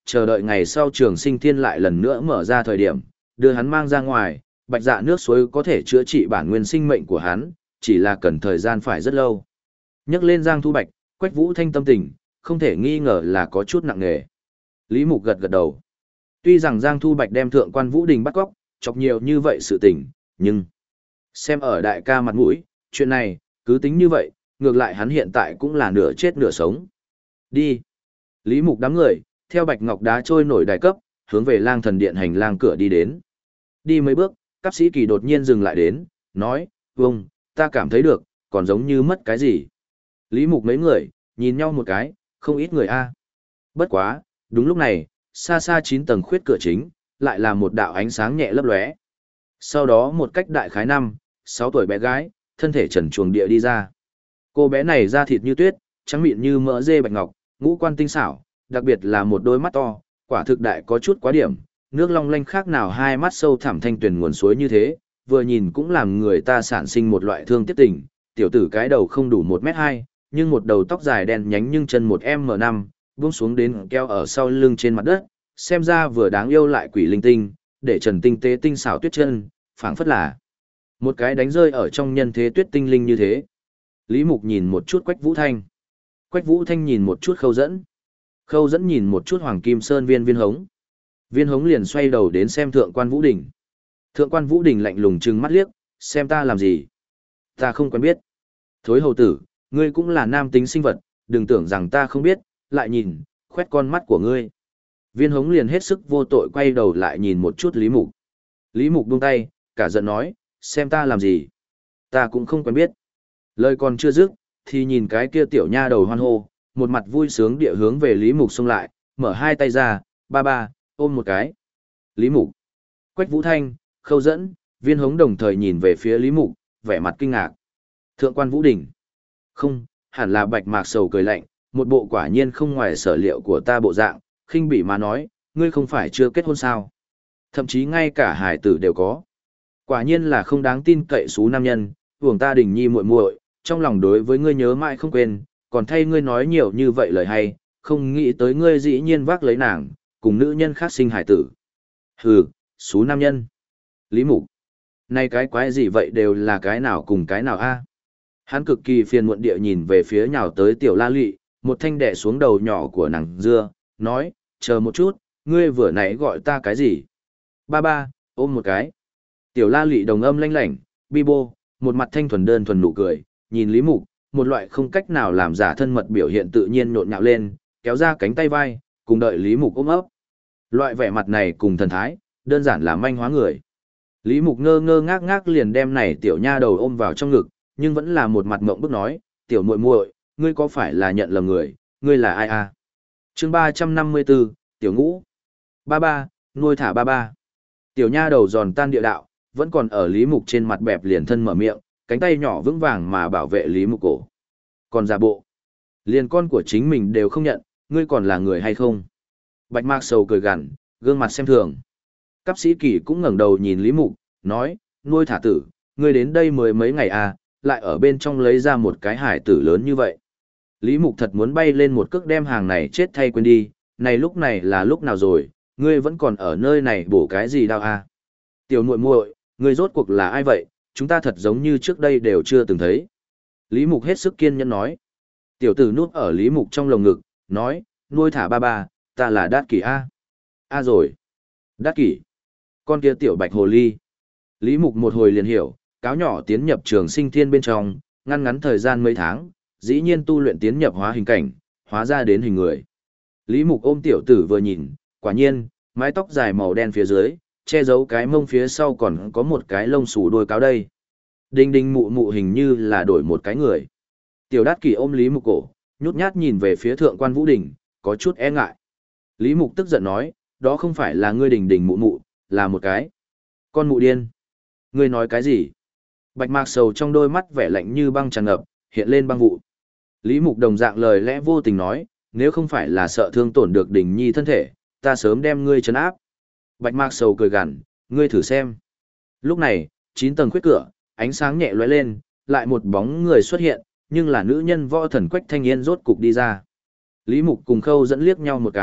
chờ đợi ngày sau Trường Sinh Thiên lại lần nữa mở ra thời điểm, đưa hắn mang ra ngoài, bạch dạ nước suối có thể chữa trị bản nguyên sinh mệnh của hắn, chỉ là cần thời gian phải rất lâu. Nhắc lên Giang Thu Bạch, Quách Vũ Thanh tâm tình, không thể nghi ngờ là có chút nặng nề. Lý Mục gật gật đầu. Tuy rằng Giang Thu Bạch đem Thượng Quan Vũ Đình bắt cóc, chọc nhiều như vậy sự tình, nhưng xem ở đại ca mặt mũi, chuyện này, cứ tính như vậy, ngược lại hắn hiện tại cũng là nửa chết nửa sống. Đi. Lý Mục đám người, theo bạch ngọc đá trôi nổi đài cấp, hướng về Lang Thần Điện hành lang cửa đi đến. Đi mấy bước, Cáp Sĩ Kỳ đột nhiên dừng lại đến, nói, vâng, ta cảm thấy được, còn giống như mất cái gì. Lý Mục mấy người, nhìn nhau một cái, không ít người a. Bất quá, đúng lúc này, xa xa 9 tầng khuyết cửa chính, lại là một đạo ánh sáng nhẹ lấp lóe. Sau đó một cách đại khái 6 tuổi bé gái, thân thể trần truồng địa đi ra. Cô bé này da thịt như tuyết, trắng mịn như mỡ dê bạch ngọc, ngũ quan tinh xảo, đặc biệt là một đôi mắt to, quả thực đại có chút quá điểm, nước long lanh khác nào hai mắt sâu thẳm thanh tuyền nguồn suối như thế, vừa nhìn cũng làm người ta sản sinh một loại thương tiếc tình. Tiểu tử cái đầu không đủ 1m2, nhưng một đầu tóc dài đen nhánh nhưng chân 1m5, buông xuống đến keo ở sau lưng trên mặt đất, xem ra vừa đáng yêu lại quỷ linh tinh, để trần tinh tế tinh xảo tuyết chân, phảng phất là một cái đánh rơi ở trong nhân thế tuyết tinh linh như thế. Lý Mục nhìn một chút Quách Vũ Thanh. Quách Vũ Thanh nhìn một chút Khâu Dẫn. Khâu Dẫn nhìn một chút Hoàng Kim Sơn Viên Hống. Viên Hống liền xoay đầu đến xem Thượng Quan Vũ Đình. Thượng Quan Vũ Đình lạnh lùng trừng mắt liếc, xem ta làm gì? Ta không quen biết. Thối hầu tử, ngươi cũng là nam tính sinh vật, đừng tưởng rằng ta không biết, lại nhìn, khoét con mắt của ngươi. Viên Hống liền hết sức vô tội quay đầu lại nhìn một chút Lý Mục. Lý Mục buông tay, cả giận nói, xem ta làm gì? Ta cũng không quen biết. Lời còn chưa dứt, thì nhìn cái kia tiểu nha đầu hoan hô, một mặt vui sướng địa hướng về Lý Mục xông lại, mở hai tay ra, ba ba, ôm một cái. Lý Mục, Quách Vũ Thanh, Khâu Dẫn, Viên Hống đồng thời nhìn về phía Lý Mục, vẻ mặt kinh ngạc. Thượng Quan Vũ Đình. Không, hẳn là Bạch Mạc Sầu cười lạnh, một bộ quả nhiên không ngoài sở liệu của ta bộ dạng, khinh bỉ mà nói, ngươi không phải chưa kết hôn sao? Thậm chí ngay cả hải tử đều có. Quả nhiên là không đáng tin cậy xú nam nhân, uổng ta Đình Nhi muội muội, trong lòng đối với ngươi nhớ mãi không quên, còn thay ngươi nói nhiều như vậy lời hay, không nghĩ tới ngươi dĩ nhiên vác lấy nàng, cùng nữ nhân khác sinh hải tử. Hừ, xú nam nhân. Lý Mục. Này cái quái gì vậy đều là cái nào cùng cái nào a? Hắn cực kỳ phiền muộn địa nhìn về phía nhào tới tiểu La Lụy, một thanh đẻ xuống đầu nhỏ của nàng dưa, nói, chờ một chút, ngươi vừa nãy gọi ta cái gì? Ba ba, ôm một cái. Tiểu La Lụy đồng âm lanh lảnh, bi bô, một mặt thanh thuần đơn thuần nụ cười, nhìn Lý Mục, một loại không cách nào làm giả thân mật biểu hiện tự nhiên nhộn nhạo lên, kéo ra cánh tay vai, cùng đợi Lý Mục ôm ấp. Loại vẻ mặt này cùng thần thái, đơn giản là manh hóa người. Lý Mục ngơ ngơ ngác ngác liền đem này tiểu nha đầu ôm vào trong ngực, nhưng vẫn là một mặt ngộng bức nói, tiểu muội muội, ngươi có phải là nhận lầm người, ngươi là ai à? Chương 354, tiểu ngũ. Ba ba, nuôi thả ba ba. Tiểu nha đầu giòn tan địa đạo, vẫn còn ở Lý Mục trên mặt bẹp liền thân mở miệng, cánh tay nhỏ vững vàng mà bảo vệ Lý Mục cổ. Còn giả bộ, liền con của chính mình đều không nhận, ngươi còn là người hay không? Bạch Mạc Sầu cười gằn, gương mặt xem thường. Cáp Sĩ Kỳ cũng ngẩng đầu nhìn Lý Mục, nói, nuôi thả tử, ngươi đến đây mười mấy ngày à, lại ở bên trong lấy ra một cái hải tử lớn như vậy. Lý Mục thật muốn bay lên một cước đem hàng này chết thay quên đi, này là lúc nào rồi, ngươi vẫn còn ở nơi này bổ cái gì đâu à? Tiểu muội muội, ngươi rốt cuộc là ai vậy, chúng ta thật giống như trước đây đều chưa từng thấy. Lý Mục hết sức kiên nhẫn nói. Tiểu tử núp ở Lý Mục trong lồng ngực, nói, nuôi thả ba ba, ta là Đát Kỷ A. A rồi. Đát Kỷ. Con kia tiểu bạch hồ ly. Lý Mục một hồi liền hiểu, cáo nhỏ tiến nhập Trường Sinh Thiên bên trong, ngăn ngắn thời gian mấy tháng, dĩ nhiên tu luyện tiến nhập hóa hình cảnh, hóa ra đến hình người. Lý Mục ôm tiểu tử vừa nhìn, quả nhiên, mái tóc dài màu đen phía dưới, che giấu cái mông phía sau còn có một cái lông xù đuôi cáo đây. Đinh đinh mụ mụ hình như là đổi một cái người. Tiểu Đát Kỷ ôm Lý Mục cổ, nhút nhát nhìn về phía Thượng Quan Vũ Đình, có chút e ngại. Lý Mục tức giận nói, đó không phải là ngươi đình đình mụ mụ, là một cái con mụ điên. Ngươi nói cái gì? Bạch Mạc Sầu trong đôi mắt vẻ lạnh như băng tràn ngập, hiện lên băng vụ. Lý Mục đồng dạng lời lẽ vô tình nói, nếu không phải là sợ thương tổn được Đình Nhi thân thể, ta sớm đem ngươi trấn áp. Bạch Mạc Sầu cười gằn, ngươi thử xem. Lúc này, 9 tầng khuyết cửa, ánh sáng nhẹ lóe lên, lại một bóng người xuất hiện, nhưng là nữ nhân võ thần Quách Thanh Yên rốt cục đi ra. Lý Mục cùng Khâu Dẫn liếc nhau một cái,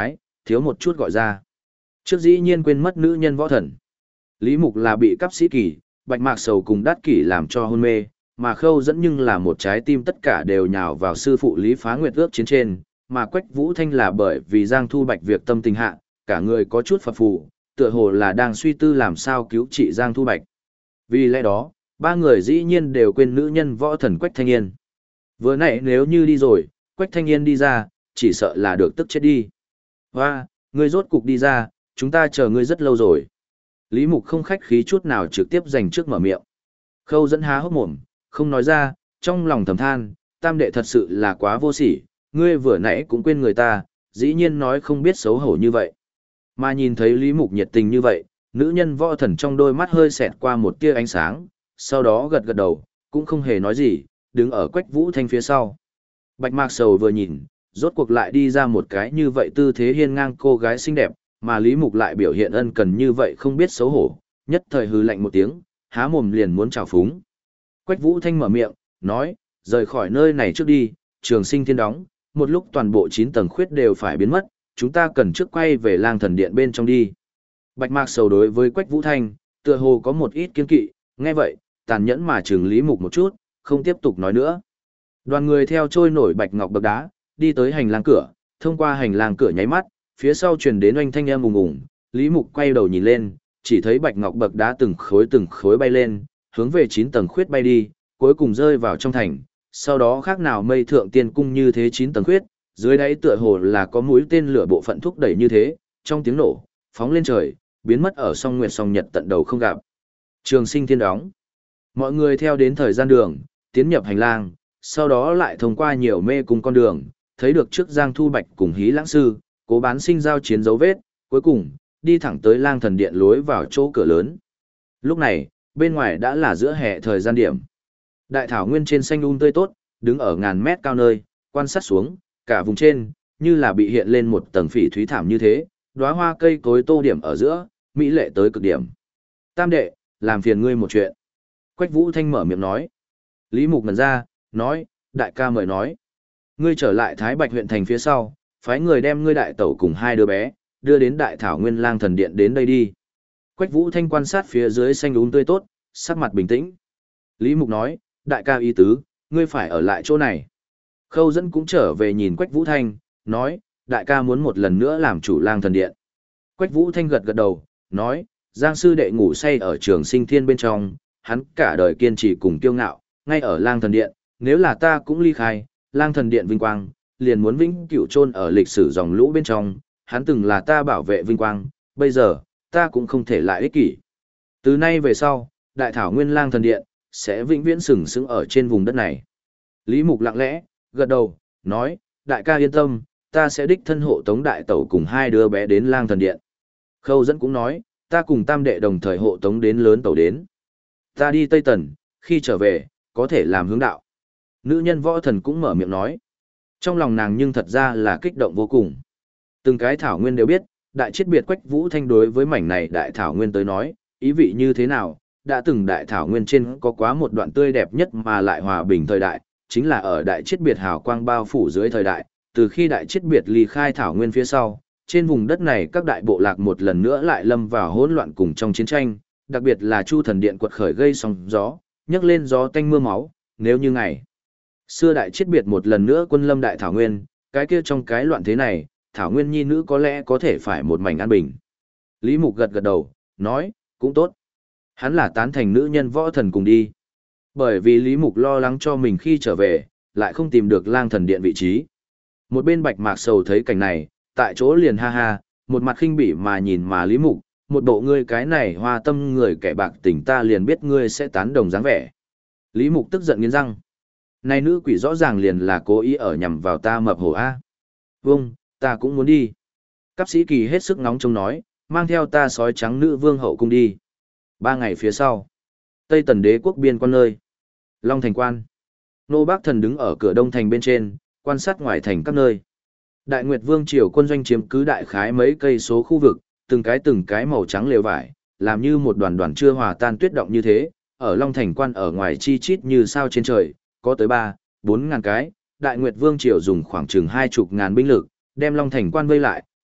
thiếu một chút gọi ra. Trước dĩ nhiên quên mất nữ nhân võ thần. Lý Mục là bị cấp sĩ kỳ, Bạch Mạc Sầu cùng Đát Kỷ làm cho hôn mê, mà Khâu Dẫn nhưng là một trái tim tất cả đều nhào vào sư phụ Lý Phá Nguyệt ước chiến trên, mà Quách Vũ Thanh là bởi vì Giang Thu Bạch việc tâm tình hạ, cả người có chút phập phù, tựa hồ là đang suy tư làm sao cứu trị Giang Thu Bạch. Vì lẽ đó, ba người dĩ nhiên đều quên nữ nhân võ thần Quách Thanh Yên. Vừa nãy nếu như đi rồi, Quách Thanh Yên đi ra, chỉ sợ là được tức chết đi. Hoa, ngươi rốt cục đi ra, chúng ta chờ ngươi rất lâu rồi. Lý Mục không khách khí chút nào trực tiếp giành trước mở miệng. Khâu Dẫn há hốc mồm, không nói ra, trong lòng thầm than, tam đệ thật sự là quá vô sỉ, ngươi vừa nãy cũng quên người ta, dĩ nhiên nói không biết xấu hổ như vậy. Mà nhìn thấy Lý Mục nhiệt tình như vậy, nữ nhân võ thần trong đôi mắt hơi xẹt qua một tia ánh sáng, sau đó gật gật đầu, cũng không hề nói gì, đứng ở Quách Vũ Thanh phía sau. Bạch Mạc Sầu vừa nhìn, rốt cuộc lại đi ra một cái như vậy tư thế hiên ngang cô gái xinh đẹp, mà Lý Mục lại biểu hiện ân cần như vậy không biết xấu hổ, nhất thời hừ lạnh một tiếng, há mồm liền muốn chào phúng. Quách Vũ Thanh mở miệng, nói, rời khỏi nơi này trước đi, Trường Sinh Thiên đóng, một lúc toàn bộ 9 tầng khuyết đều phải biến mất, chúng ta cần trước quay về Lang Thần Điện bên trong đi. Bạch Mạc Sầu đối với Quách Vũ Thanh, tựa hồ có một ít kiên kỵ, nghe vậy, tàn nhẫn mà trừng Lý Mục một chút, không tiếp tục nói nữa. Đoàn người theo trôi nổi bạch ngọc bậc đá, đi tới hành lang cửa, thông qua hành lang cửa nháy mắt, phía sau truyền đến oanh thanh âm ùng ùng, Lý Mục quay đầu nhìn lên, chỉ thấy bạch ngọc bậc đá từng khối bay lên, hướng về 9 tầng khuyết bay đi, cuối cùng rơi vào trong thành, sau đó khác nào mây thượng tiên cung như thế 9 tầng khuyết, dưới đáy tựa hồ là có mũi tên lửa bộ phận thúc đẩy như thế, trong tiếng nổ, phóng lên trời, biến mất ở song nguyệt song nhật tận đầu không gặp. Trường Sinh Thiên đóng. Mọi người theo đến thời gian đường, tiến nhập hành lang, sau đó lại thông qua nhiều mê cung con đường, thấy được trước Giang Thu Bạch cùng Hí Lãng Sư, Cố Bán Sinh giao chiến dấu vết, cuối cùng, đi thẳng tới Lang Thần Điện lối vào chỗ cửa lớn. Lúc này, bên ngoài đã là giữa hè thời gian điểm. Đại thảo nguyên trên xanh tươi tốt, đứng ở ngàn mét cao nơi, quan sát xuống, cả vùng trên, như là bị hiện lên một tầng phỉ thúy thảm như thế, đóa hoa cây cối tô điểm ở giữa, mỹ lệ tới cực điểm. Tam đệ, làm phiền ngươi một chuyện. Quách Vũ Thanh mở miệng nói. Lý Mục ngẩn ra, nói, đại ca mời nói. Ngươi trở lại Thái Bạch huyện thành phía sau, phái người đem ngươi đại tẩu cùng hai đứa bé, đưa đến đại thảo nguyên Lang Thần Điện đến đây đi. Quách Vũ Thanh quan sát phía dưới xanh tươi tốt, sắc mặt bình tĩnh. Lý Mục nói, đại ca ý tứ, ngươi phải ở lại chỗ này. Khâu Dẫn cũng trở về nhìn Quách Vũ Thanh, nói, đại ca muốn một lần nữa làm chủ Lang Thần Điện. Quách Vũ Thanh gật gật đầu, nói, Giang sư đệ ngủ say ở Trường Sinh Thiên bên trong, hắn cả đời kiên trì cùng kiêu ngạo, ngay ở Lang Thần Điện, nếu là ta cũng ly khai, Lang Thần Điện vinh quang, liền muốn vĩnh cửu chôn ở lịch sử dòng lũ bên trong, hắn từng là ta bảo vệ vinh quang, bây giờ, ta cũng không thể lại ích kỷ. Từ nay về sau, Đại Thảo Nguyên Lang Thần Điện, sẽ vĩnh viễn sừng sững ở trên vùng đất này. Lý Mục lặng lẽ, gật đầu, nói, đại ca yên tâm, ta sẽ đích thân hộ tống đại tẩu cùng hai đứa bé đến Lang Thần Điện. Khâu Dẫn cũng nói, ta cùng tam đệ đồng thời hộ tống đến lớn tẩu đến. Ta đi Tây Tần, khi trở về, có thể làm hướng đạo. Nữ nhân võ thần cũng mở miệng nói. Trong lòng nàng nhưng thật ra là kích động vô cùng. Từng cái thảo nguyên đều biết, đại chiết biệt Quách Vũ Thanh đối với mảnh này đại thảo nguyên tới nói, ý vị như thế nào, đã từng đại thảo nguyên trên có quá một đoạn tươi đẹp nhất mà lại hòa bình thời đại, chính là ở đại chiết biệt hào quang bao phủ dưới thời đại, từ khi đại chiết biệt ly khai thảo nguyên phía sau, trên vùng đất này các đại bộ lạc một lần nữa lại lâm vào hỗn loạn cùng trong chiến tranh, đặc biệt là Chu Thần Điện quật khởi gây sóng gió, nhấc lên gió tanh mưa máu, nếu như ngày xưa đại chiết biệt một lần nữa quân lâm đại thảo nguyên, cái kia trong cái loạn thế này, thảo nguyên nhi nữ có lẽ có thể phải một mảnh an bình. Lý Mục gật gật đầu, nói, cũng tốt. Hắn là tán thành nữ nhân võ thần cùng đi. Bởi vì Lý Mục lo lắng cho mình khi trở về, lại không tìm được Lang Thần Điện vị trí. Một bên Bạch Mạc Sầu thấy cảnh này, tại chỗ liền ha ha, một mặt khinh bỉ mà nhìn mà Lý Mục, một bộ ngươi cái này hoa tâm người kẻ bạc tình ta liền biết ngươi sẽ tán đồng dáng vẻ. Lý Mục tức giận nghiến răng. Này nữ quỷ rõ ràng liền là cố ý ở nhằm vào ta mập hổ A. Vâng, ta cũng muốn đi. Cáp sĩ kỳ hết sức nóng trông nói, mang theo ta sói trắng nữ vương hậu cung đi. 3 ngày phía sau, Tây Tần đế quốc biên quan nơi. Long Thành quan. Nô Bác Thần đứng ở cửa Đông Thành bên trên, quan sát ngoài thành các nơi. Đại Nguyệt Vương triều quân doanh chiếm cứ đại khái mấy cây số khu vực, từng cái màu trắng lều vải, làm như một đoàn đoàn chưa hòa tan tuyết động như thế, ở Long Thành quan ở ngoài chi chít như sao trên trời, có tới 3-4 ngàn cái. Đại Nguyệt Vương triều dùng khoảng chừng 20 ngàn binh lực, đem Long Thành quan vây lại,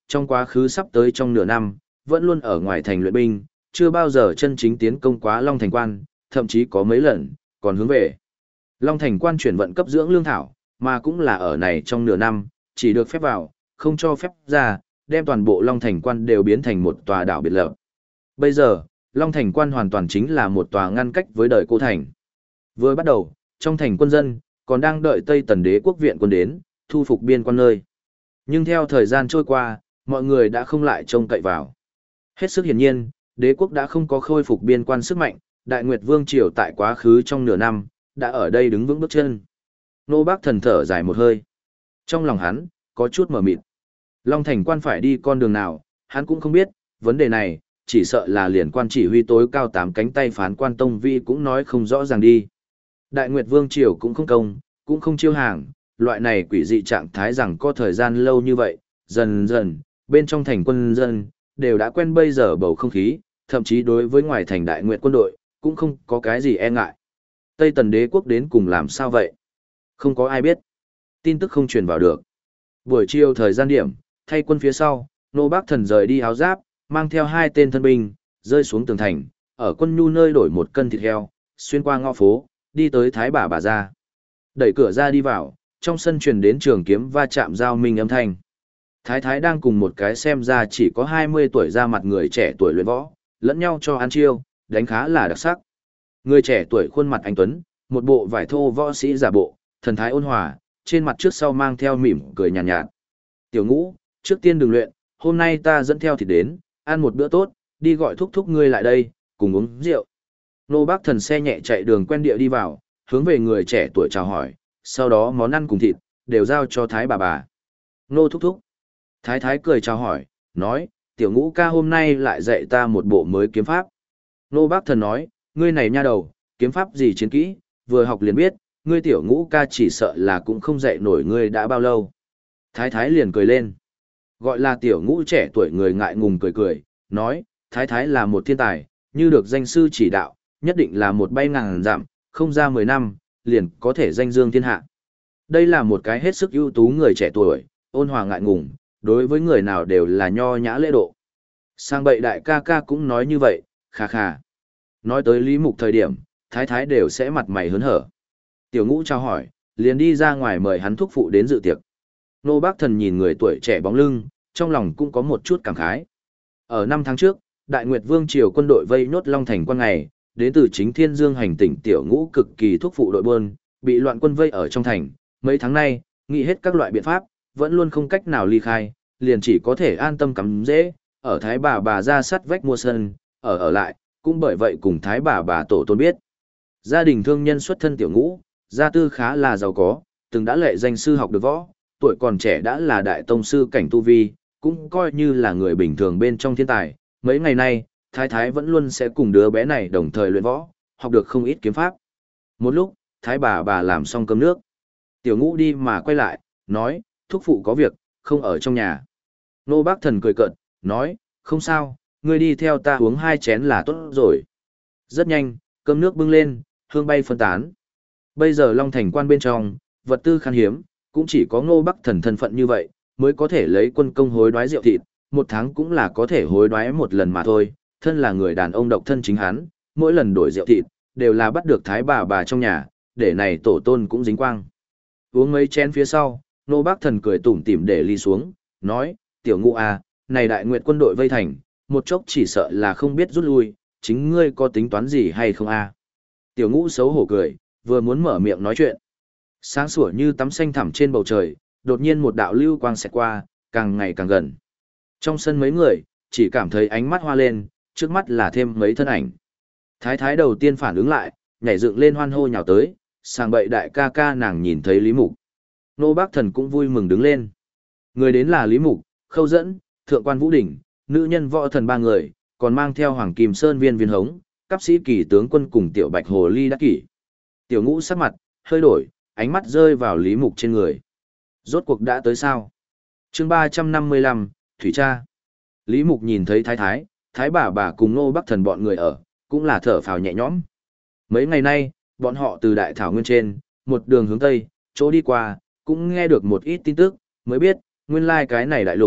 trong quá khứ sắp tới trong nửa năm, vẫn luôn ở ngoài thành luyện binh, chưa bao giờ chân chính tiến công quá Long Thành quan, thậm chí có mấy lần, còn hướng về. Long Thành quan chuyển vận cấp dưỡng lương thảo, mà cũng là ở này trong nửa năm, chỉ được phép vào, không cho phép ra, đem toàn bộ Long Thành quan đều biến thành một tòa đảo biệt lập. Bây giờ, Long Thành quan hoàn toàn chính là một tòa ngăn cách với đời cô thành. Vừa bắt đầu, trong thành quân dân, còn đang đợi Tây Tần đế quốc viện quân đến, thu phục biên quan nơi. Nhưng theo thời gian trôi qua, mọi người đã không lại trông cậy vào. Hết sức hiển nhiên, đế quốc đã không có khôi phục biên quan sức mạnh, Đại Nguyệt Vương Triều tại quá khứ trong nửa năm, đã ở đây đứng vững bước chân. Nô Bác Thần thở dài một hơi. Trong lòng hắn, có chút mờ mịt. Long Thành quan phải đi con đường nào, hắn cũng không biết, vấn đề này, chỉ sợ là liền quan chỉ huy tối cao 8 cánh tay phán quan Tông Vi cũng nói không rõ ràng đi. Đại Nguyệt Vương Triều cũng không công, cũng không chiêu hàng, loại này quỷ dị trạng thái rằng có thời gian lâu như vậy, dần dần, bên trong thành quân dân, đều đã quen bây giờ bầu không khí, thậm chí đối với ngoài thành Đại Nguyệt quân đội, cũng không có cái gì e ngại. Tây Tần đế quốc đến cùng làm sao vậy? Không có ai biết. Tin tức không truyền vào được. Buổi chiều thời gian điểm, thay quân phía sau, Nô Bác Thần rời đi áo giáp, mang theo 2 tên thân binh, rơi xuống tường thành, ở quân nhu nơi đổi 1 cân thịt heo, xuyên qua ngõ phố, đi tới Thái bà ra. Đẩy cửa ra đi vào, trong sân truyền đến trường kiếm va chạm giao minh âm thanh. Thái đang cùng một cái xem ra chỉ có 20 tuổi ra mặt người trẻ tuổi luyện võ, lẫn nhau cho ăn chiêu, đánh khá là đặc sắc. Người trẻ tuổi khuôn mặt anh tuấn, một bộ vải thô võ sĩ giả bộ, thần thái ôn hòa, trên mặt trước sau mang theo mỉm cười nhàn nhạt. Tiểu Ngũ, trước tiên đừng luyện, hôm nay ta dẫn theo thịt đến, ăn một bữa tốt, đi gọi thúc thúc ngươi lại đây, cùng uống rượu. Nô Bác Thần xe nhẹ chạy đường quen địa đi vào, hướng về người trẻ tuổi chào hỏi, sau đó món ăn cùng thịt, đều giao cho Thái bà. Nô thúc thúc. Thái cười chào hỏi, nói, Tiểu Ngũ ca hôm nay lại dạy ta một bộ mới kiếm pháp. Nô Bác Thần nói, ngươi này nha đầu, kiếm pháp gì chiến kỹ, vừa học liền biết, ngươi Tiểu Ngũ ca chỉ sợ là cũng không dạy nổi ngươi đã bao lâu. Thái liền cười lên. Gọi là Tiểu Ngũ trẻ tuổi người ngại ngùng cười, nói, Thái là một thiên tài, như được danh sư chỉ đạo, nhất định là một bay ngàn dặm, không ra 10 năm, liền có thể danh dương thiên hạ. Đây là một cái hết sức ưu tú người trẻ tuổi, ôn hòa ngại ngùng, đối với người nào đều là nho nhã lễ độ. Sang bậy đại ca ca cũng nói như vậy, khà khà. Nói tới Lý Mục thời điểm, Thái đều sẽ mặt mày hớn hở. Tiểu Ngũ chào hỏi, liền đi ra ngoài mời hắn thúc phụ đến dự tiệc. Nô Bác Thần nhìn người tuổi trẻ bóng lưng, trong lòng cũng có một chút cảm khái. Ở 5 tháng trước, Đại Nguyệt Vương Triều quân đội vây nốt Long Thành quan ngày, đến từ chính Thiên Dương hành tỉnh Tiểu Ngũ cực kỳ thúc phụ đội buôn, bị loạn quân vây ở trong thành. Mấy tháng nay, nghĩ hết các loại biện pháp, vẫn luôn không cách nào ly khai, liền chỉ có thể an tâm cắm dễ, ở Thái bà ra sát vách mua sân, ở lại, cũng bởi vậy cùng Thái bà tổ tôn biết. Gia đình thương nhân xuất thân Tiểu Ngũ, gia tư khá là giàu có, từng đã lệ danh sư học được võ, tuổi còn trẻ đã là đại tông sư cảnh tu vi, cũng coi như là người bình thường bên trong thiên tài. Mấy ngày nay, Thái vẫn luôn sẽ cùng đứa bé này đồng thời luyện võ, học được không ít kiếm pháp. Một lúc, Thái bà làm xong cơm nước. Tiểu Ngũ đi mà quay lại, nói, thúc phụ có việc, không ở trong nhà. Nô Bác Thần cười cợt, nói, không sao, ngươi đi theo ta uống 2 chén là tốt rồi. Rất nhanh, cơm nước bưng lên, hương bay phân tán. Bây giờ Long Thành quan bên trong, vật tư khan hiếm, cũng chỉ có Ngô Bắc Thần thân phận như vậy, mới có thể lấy quân công hối đoái rượu thịt, 1 tháng cũng là có thể hối đoái 1 lần mà thôi. Thân là người đàn ông độc thân chính hắn, mỗi lần đổi rượu thịt, đều là bắt được Thái bà trong nhà, để này tổ tôn cũng dính quang. Uống mấy chén phía sau, Nô Bác Thần cười tủm tỉm để ly xuống, nói, Tiểu Ngũ à, này Đại Nguyệt quân đội vây thành, một chốc chỉ sợ là không biết rút lui, chính ngươi có tính toán gì hay không à? Tiểu Ngũ xấu hổ cười, vừa muốn mở miệng nói chuyện. Sáng sủa như tắm xanh thẳm trên bầu trời, đột nhiên một đạo lưu quang xẹt qua, càng ngày càng gần. Trong sân mấy người, chỉ cảm thấy ánh mắt hoa lên, trước mắt là thêm mấy thân ảnh. Thái đầu tiên phản ứng lại, nhảy dựng lên hoan hô nhào tới, sang bậy đại ca ca nàng nhìn thấy Lý Mục. Nô Bác Thần cũng vui mừng đứng lên. Người đến là Lý Mục, Khâu Dẫn, Thượng quan Vũ Đỉnh, nữ nhân võ thần 3 người, còn mang theo Hoàng Kim Sơn viên hống, cấp sĩ kỳ tướng quân cùng tiểu Bạch Hồ Ly Đắc Kỷ. Tiểu Ngũ sắc mặt, hơi đổi, ánh mắt rơi vào Lý Mục trên người. Rốt cuộc đã tới sao? Chương 355, Thủy Tra. Lý Mục nhìn thấy Thái bà cùng Nô Bác Thần bọn người ở, cũng là thở phào nhẹ nhõm. Mấy ngày nay, bọn họ từ Đại Thảo Nguyên trên, một đường hướng Tây, chỗ đi qua, cũng nghe được một ít tin tức, mới biết, nguyên lai cái này đại lục,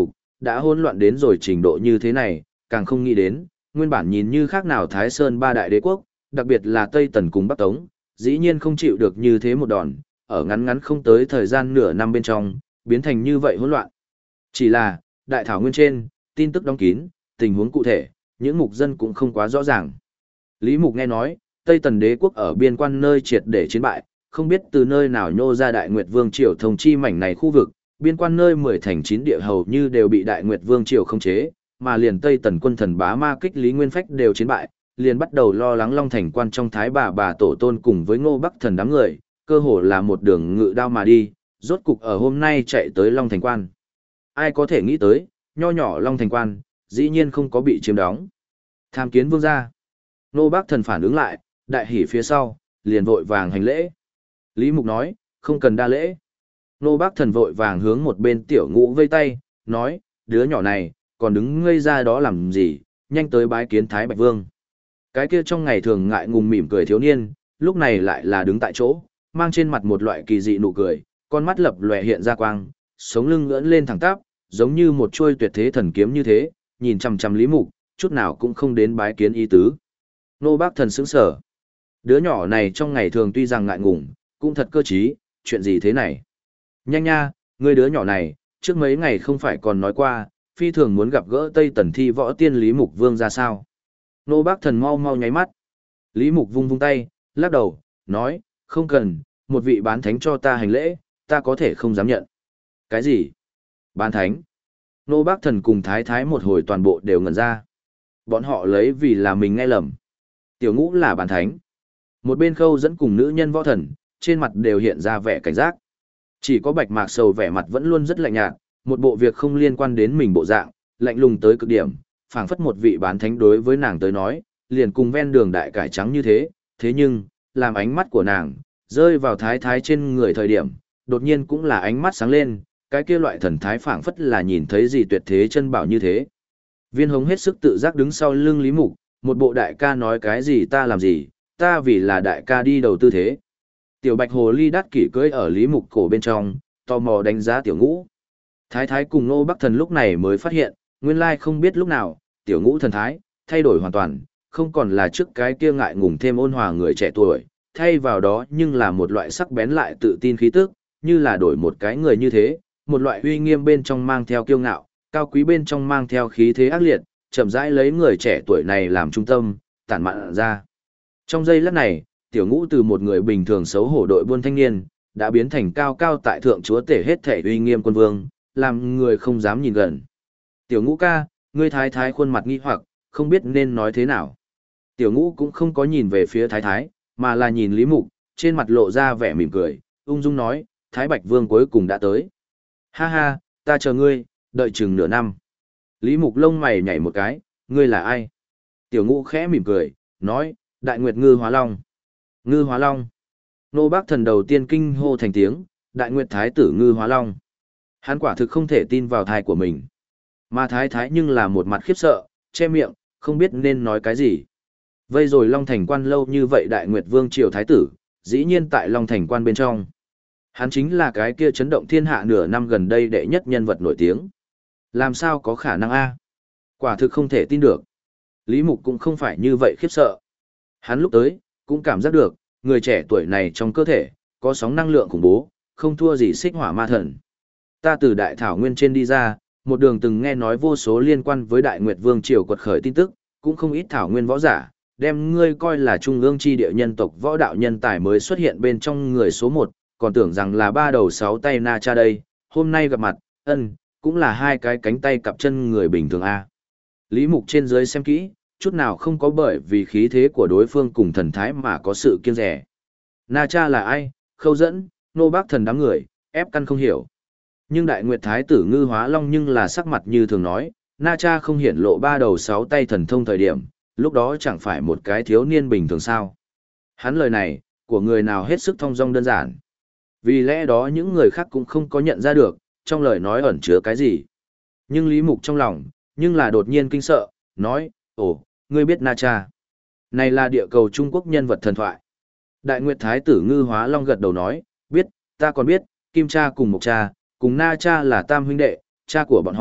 đã hỗn loạn đến rồi trình độ như thế này, càng không nghĩ đến, nguyên bản nhìn như khác nào Thái Sơn ba đại đế quốc, đặc biệt là Tây Tần cùng Bắc Tống, dĩ nhiên không chịu được như thế một đòn, ở ngắn ngắn không tới thời gian nửa năm bên trong, biến thành như vậy hỗn loạn. Chỉ là, đại thảo nguyên trên, tin tức đóng kín, tình huống cụ thể, những mục dân cũng không quá rõ ràng. Lý Mục nghe nói, Tây Tần đế quốc ở biên quan nơi triệt để chiến bại, không biết từ nơi nào nhô ra Đại Nguyệt Vương triều thông chi mảnh này khu vực, biên quan nơi 10 thành 9 địa hầu như đều bị Đại Nguyệt Vương triều khống chế, mà liền Tây Tần quân thần bá ma kích Lý Nguyên Phách đều chiến bại, liền bắt đầu lo lắng Long Thành quan trong thái bà tổ tôn cùng với Ngô Bắc Thần đám người, cơ hồ là một đường ngự đao mà đi, rốt cục ở hôm nay chạy tới Long Thành quan. Ai có thể nghĩ tới, nho nhỏ Long Thành quan, dĩ nhiên không có bị chiếm đóng. Tham kiến vương gia. Ngô Bắc Thần phản ứng lại, đại hỉ phía sau, liền vội vàng hành lễ. Lý Mục nói, không cần đa lễ. Ngô Bắc Thần vội vàng hướng một bên Tiểu Ngũ vây tay, nói, đứa nhỏ này, còn đứng ngây ra đó làm gì, nhanh tới bái kiến Thái Bạch Vương. Cái kia trong ngày thường ngại ngùng mỉm cười thiếu niên, lúc này lại là đứng tại chỗ, mang trên mặt một loại kỳ dị nụ cười, con mắt lập lòe hiện ra quang, sống lưng ngẩng lên thẳng tắp, giống như một chuôi tuyệt thế thần kiếm như thế, nhìn chằm chằm Lý Mục, chút nào cũng không đến bái kiến ý tứ. Ngô Bắc Thần sững sờ. Đứa nhỏ này trong ngày thường tuy rằng ngại ngùng, cũng thật cơ trí, chuyện gì thế này? Nhanh nha, ngươi đứa nhỏ này, trước mấy ngày không phải còn nói qua, phi thường muốn gặp gỡ Tây Tần thi võ tiên Lý Mục Vương ra sao? Ngô Bắc Thần mau mau nháy mắt. Lý Mục vung vung tay, lắc đầu, nói, không cần, một vị bán thánh cho ta hành lễ, ta có thể không dám nhận. Cái gì? Bán thánh? Ngô Bắc Thần cùng Thái Thái một hồi toàn bộ đều ngẩn ra. Bọn họ lấy vì là mình nghe lầm. Tiểu Ngũ là bán thánh. Một bên Khâu dẫn cùng nữ nhân võ thần, trên mặt đều hiện ra vẻ cảnh giác. Chỉ có Bạch Mạc Sầu vẻ mặt vẫn luôn rất lạnh nhạt, một bộ việc không liên quan đến mình bộ dạng, lạnh lùng tới cực điểm, phảng phất một vị bán thánh đối với nàng tới nói, liền cùng ven đường đại cải trắng như thế, thế nhưng, làm ánh mắt của nàng rơi vào Thái Thái trên người thời điểm, đột nhiên cũng là ánh mắt sáng lên, cái kia loại thần thái phảng phất là nhìn thấy gì tuyệt thế chân bảo như thế. Viên Hống hết sức tự giác đứng sau lưng Lý Mục, một bộ đại ca nói cái gì ta làm gì, ta vì là đại ca đi đầu tư thế. Tiểu Bạch Hồ Ly đắt kỷ cưỡi ở Lý Mục cổ bên trong, tò mò đánh giá Tiểu Ngũ. Thái Thái cùng Ngô Bắc Thần lúc này mới phát hiện, nguyên lai không biết lúc nào, Tiểu Ngũ thần thái, thay đổi hoàn toàn, không còn là trước cái kia ngại ngùng thêm ôn hòa người trẻ tuổi, thay vào đó nhưng là một loại sắc bén lại tự tin khí tức, như là đổi một cái người như thế, một loại uy nghiêm bên trong mang theo kiêu ngạo, cao quý bên trong mang theo khí thế ác liệt, chậm rãi lấy người trẻ tuổi này làm trung tâm, tản mạn ra. Trong giây lát này, Tiểu Ngũ từ một người bình thường xấu hổ đội buôn thanh niên, đã biến thành cao cao tại thượng chúa tể hết thể uy nghiêm quân vương, làm người không dám nhìn gần. Tiểu Ngũ ca, ngươi Thái Thái khuôn mặt nghi hoặc, không biết nên nói thế nào. Tiểu Ngũ cũng không có nhìn về phía Thái Thái, mà là nhìn Lý Mục, trên mặt lộ ra vẻ mỉm cười, ung dung nói, Thái Bạch Vương cuối cùng đã tới. Ha ha, ta chờ ngươi, đợi chừng nửa năm. Lý Mục lông mày nhảy một cái, ngươi là ai? Tiểu Ngũ khẽ mỉm cười, nói, Đại Nguyệt Ngư Hóa Long. Ngư Hóa Long. Nô Bác Thần đầu tiên kinh hô thành tiếng, Đại Nguyệt Thái tử Ngư Hóa Long. Hắn quả thực không thể tin vào thai của mình. Mà Thái Thái nhưng là một mặt khiếp sợ, che miệng, không biết nên nói cái gì. Vây rồi Long Thành quan lâu như vậy Đại Nguyệt Vương triều Thái tử, dĩ nhiên tại Long Thành quan bên trong. Hắn chính là cái kia chấn động thiên hạ nửa năm gần đây đệ nhất nhân vật nổi tiếng. Làm sao có khả năng a? Quả thực không thể tin được. Lý Mục cũng không phải như vậy khiếp sợ. Hắn lúc tới, cũng cảm giác được, người trẻ tuổi này trong cơ thể, có sóng năng lượng khủng bố, không thua gì xích hỏa ma thần. Ta từ Đại Thảo Nguyên trên đi ra, một đường từng nghe nói vô số liên quan với Đại Nguyệt Vương triều quật khởi tin tức, cũng không ít Thảo Nguyên võ giả, đem ngươi coi là trung ương chi địa nhân tộc võ đạo nhân tài mới xuất hiện bên trong người số 1, còn tưởng rằng là ba đầu sáu tay Na Cha đây, hôm nay gặp mặt, cũng là hai cái cánh tay cặp chân người bình thường a. Lý Mục trên dưới xem kỹ, chút nào không có bởi vì khí thế của đối phương cùng thần thái mà có sự kiêng rẻ. Na Cha là ai, Khâu dẫn, Nô Bác Thần đám người, ép căn không hiểu. Nhưng Đại Nguyệt Thái tử Ngư Hóa Long nhưng là sắc mặt như thường nói, Na Cha không hiển lộ ba đầu sáu tay thần thông thời điểm, lúc đó chẳng phải một cái thiếu niên bình thường sao. Hắn lời này, của người nào hết sức thong dong đơn giản. Vì lẽ đó những người khác cũng không có nhận ra được, trong lời nói ẩn chứa cái gì. Nhưng Lý Mục trong lòng, nhưng là đột nhiên kinh sợ, nói, ồ, ngươi biết Na Cha. Này là địa cầu Trung Quốc nhân vật thần thoại. Đại Nguyệt Thái tử Ngư Hóa Long gật đầu nói, biết, ta còn biết, Kim Cha cùng Mộc Cha, cùng Na Cha là tam huynh đệ, cha của bọn họ,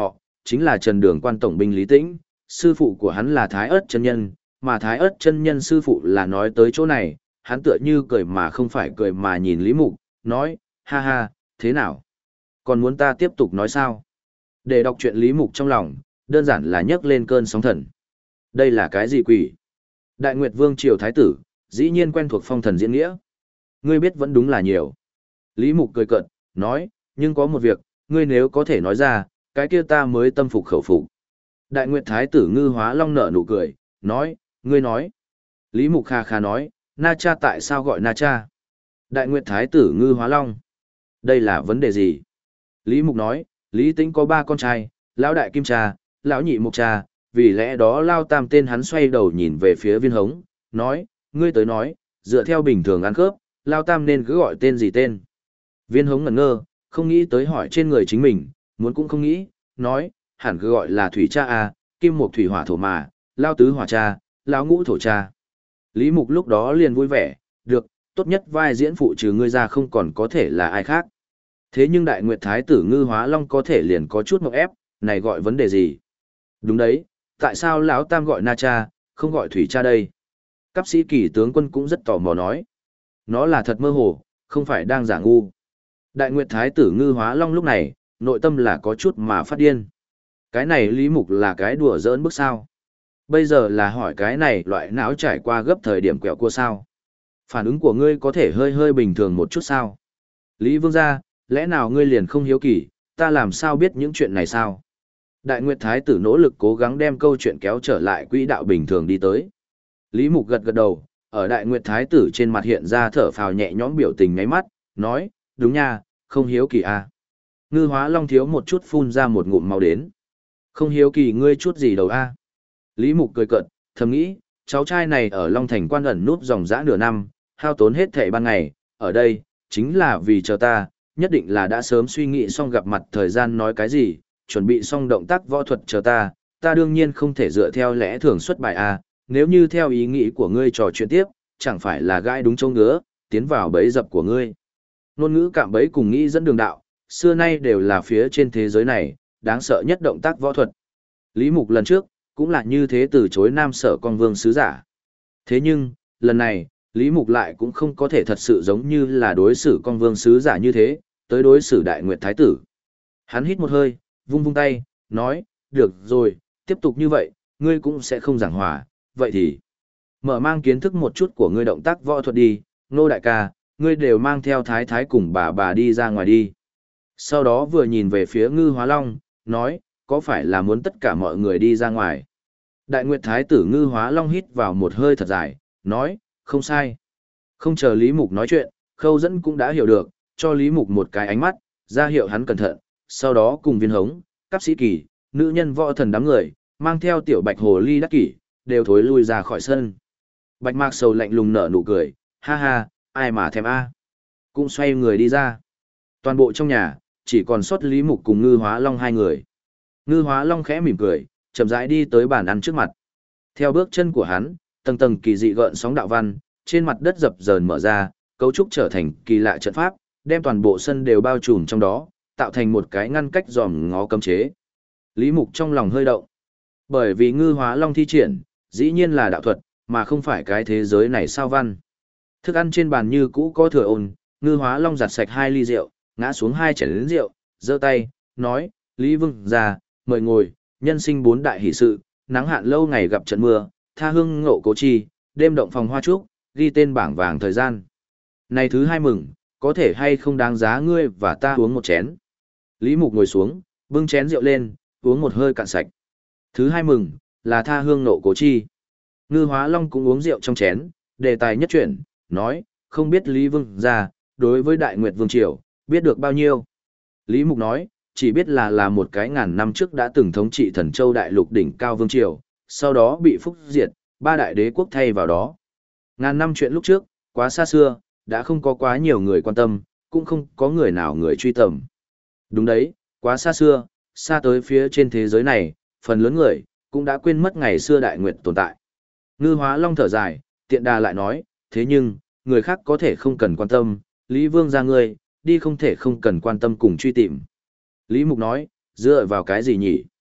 chính là Trần Đường quan tổng binh Lý Tĩnh, sư phụ của hắn là Thái Ức chân nhân, mà Thái Ức chân nhân sư phụ là nói tới chỗ này, hắn tựa như cười mà không phải cười mà nhìn Lý Mục, nói, ha ha, thế nào? Còn muốn ta tiếp tục nói sao? Để đọc chuyện Lý Mục trong lòng, đơn giản là nhấc lên cơn sóng thần. Đây là cái gì quỷ? Đại Nguyệt Vương triều thái tử, dĩ nhiên quen thuộc phong thần diễn nghĩa. Ngươi biết vẫn đúng là nhiều. Lý Mục cười cợt, nói, nhưng có một việc, ngươi nếu có thể nói ra, cái kia ta mới tâm phục khẩu phục. Đại Nguyệt thái tử Ngư Hóa Long nở nụ cười, nói, ngươi nói. Lý Mục kha kha nói, Na Cha tại sao gọi Na Cha? Đại Nguyệt thái tử Ngư Hóa Long. Đây là vấn đề gì? Lý Mục nói, Lý Tĩnh có 3 con trai, lão đại Kim Cha, lão nhị Mục Cha, vì lẽ đó Lao Tam tên hắn xoay đầu nhìn về phía Viên Hống, nói, ngươi tới nói, dựa theo bình thường ăn khớp, Lao Tam nên cứ gọi tên gì tên? Viên Hống ngẩn ngơ, không nghĩ tới hỏi trên người chính mình, muốn cũng không nghĩ, nói, hẳn cứ gọi là Thủy Cha à, Kim Mục Thủy Hỏa Thổ mà, Lao Tứ Hỏa Cha, Lao Ngũ Thổ Cha. Lý Mục lúc đó liền vui vẻ, được, tốt nhất vai diễn phụ trừ ngươi ra không còn có thể là ai khác. Thế nhưng Đại Nguyệt Thái tử Ngư Hóa Long có thể liền có chút mộng ép, này gọi vấn đề gì? Đúng đấy, tại sao lão Tam gọi Na Cha, không gọi Thủy Cha đây? Cáp sĩ Kỳ tướng quân cũng rất tò mò nói. Nó là thật mơ hồ, không phải đang giả ngu. Đại Nguyệt Thái tử Ngư Hóa Long lúc này, nội tâm là có chút mà phát điên. Cái này Lý Mục là cái đùa giỡn bức sao? Bây giờ là hỏi cái này loại não trải qua gấp thời điểm quẹo cua sao? Phản ứng của ngươi có thể hơi hơi bình thường một chút sao? Lý Vương gia, lẽ nào ngươi liền không hiếu kỳ, ta làm sao biết những chuyện này sao? Đại Nguyệt Thái tử nỗ lực cố gắng đem câu chuyện kéo trở lại quỹ đạo bình thường đi tới. Lý Mục gật gật đầu, ở Đại Nguyệt Thái tử trên mặt hiện ra thở phào nhẹ nhõm biểu tình ngáy mắt, nói, đúng nha, không hiếu kỳ à. Ngư Hóa Long thiếu một chút phun ra một ngụm máu đến. Không hiếu kỳ ngươi chút gì đâu a? Lý Mục cười cợt, thầm nghĩ, cháu trai này ở Long Thành quan ẩn núp dòng dã nửa năm, hao tốn hết thảy ban ngày, ở đây, chính là vì chờ ta, nhất định là đã sớm suy nghĩ xong gặp mặt thời gian nói cái gì, chuẩn bị xong động tác võ thuật chờ ta đương nhiên không thể dựa theo lẽ thường xuất bài a, nếu như theo ý nghĩ của ngươi trò chuyện tiếp, chẳng phải là gãi đúng chỗ ngứa, tiến vào bẫy dập của ngươi. Ngôn ngữ cạm bẫy cùng nghĩ dẫn đường đạo, xưa nay đều là phía trên thế giới này, đáng sợ nhất động tác võ thuật. Lý Mục lần trước, cũng là như thế từ chối Nam Sở Con Vương sứ giả. Thế nhưng, lần này, Lý Mục lại cũng không có thể thật sự giống như là đối xử Con Vương sứ giả như thế, tới đối xử Đại Nguyệt Thái tử. Hắn hít một hơi, vung vung tay, nói, được rồi, tiếp tục như vậy, ngươi cũng sẽ không giảng hòa, vậy thì mở mang kiến thức một chút của ngươi động tác võ thuật đi, Nô đại ca, ngươi đều mang theo thái thái cùng bà đi ra ngoài đi. Sau đó vừa nhìn về phía Ngư Hóa Long, nói, có phải là muốn tất cả mọi người đi ra ngoài? Đại Nguyệt Thái tử Ngư Hóa Long hít vào một hơi thật dài, nói, không sai. Không chờ Lý Mục nói chuyện, Khâu Dẫn cũng đã hiểu được, cho Lý Mục một cái ánh mắt, ra hiệu hắn cẩn thận, sau đó cùng Viên Hống, Cáp sĩ Kỳ, nữ nhân võ thần đám người, mang theo tiểu bạch hồ ly đắc kỷ, đều thối lui ra khỏi sân. Bạch Mạc Sầu lạnh lùng nở nụ cười, ha ha, ai mà thèm a. Cũng xoay người đi ra. Toàn bộ trong nhà, chỉ còn sót Lý Mục cùng Ngư Hóa Long 2 người. Ngư Hóa Long khẽ mỉm cười, chậm rãi đi tới bàn ăn trước mặt. Theo bước chân của hắn, tầng tầng kỳ dị gợn sóng đạo văn, trên mặt đất dập dờn mở ra, cấu trúc trở thành kỳ lạ trận pháp, đem toàn bộ sân đều bao trùm trong đó, tạo thành một cái ngăn cách dòm ngó cấm chế. Lý Mục trong lòng hơi động. Bởi vì Ngư Hóa Long thi triển, dĩ nhiên là đạo thuật, mà không phải cái thế giới này sao văn. Thức ăn trên bàn như cũ có thừa ôn, Ngư Hóa Long giặt sạch 2 ly rượu, ngã xuống 2 chén lớn rượu, giơ tay, nói, Lý Vương gia, mời ngồi, nhân sinh 4 đại hỷ sự, nắng hạn lâu ngày gặp trận mưa, tha hương ngộ cố chi, đêm động phòng hoa trúc, ghi tên bảng vàng thời gian. Này thứ 2 mừng, có thể hay không đáng giá ngươi và ta uống một chén. Lý Mục ngồi xuống, bưng chén rượu lên, uống một hơi cạn sạch. Thứ 2 mừng, là tha hương nộ cố chi. Ngư Hóa Long cũng uống rượu trong chén, đề tài nhất chuyển, nói, không biết Lý Vương gia, đối với Đại Nguyệt Vương Triều, biết được bao nhiêu. Lý Mục nói, chỉ biết là một cái ngàn năm trước đã từng thống trị Thần Châu Đại Lục đỉnh cao Vương Triều, sau đó bị phúc diệt, 3 đại đế quốc thay vào đó. Ngàn năm chuyện lúc trước, quá xa xưa, đã không có quá nhiều người quan tâm, cũng không có người nào người truy tầm. Đúng đấy, quá xa xưa, xa tới phía trên thế giới này, phần lớn người, cũng đã quên mất ngày xưa Đại Nguyệt tồn tại. Ngư Hóa Long thở dài, tiện đà lại nói, thế nhưng, người khác có thể không cần quan tâm, Lý Vương gia ngươi, đi không thể không cần quan tâm cùng truy tìm. Lý Mục nói, dựa vào cái gì nhỉ?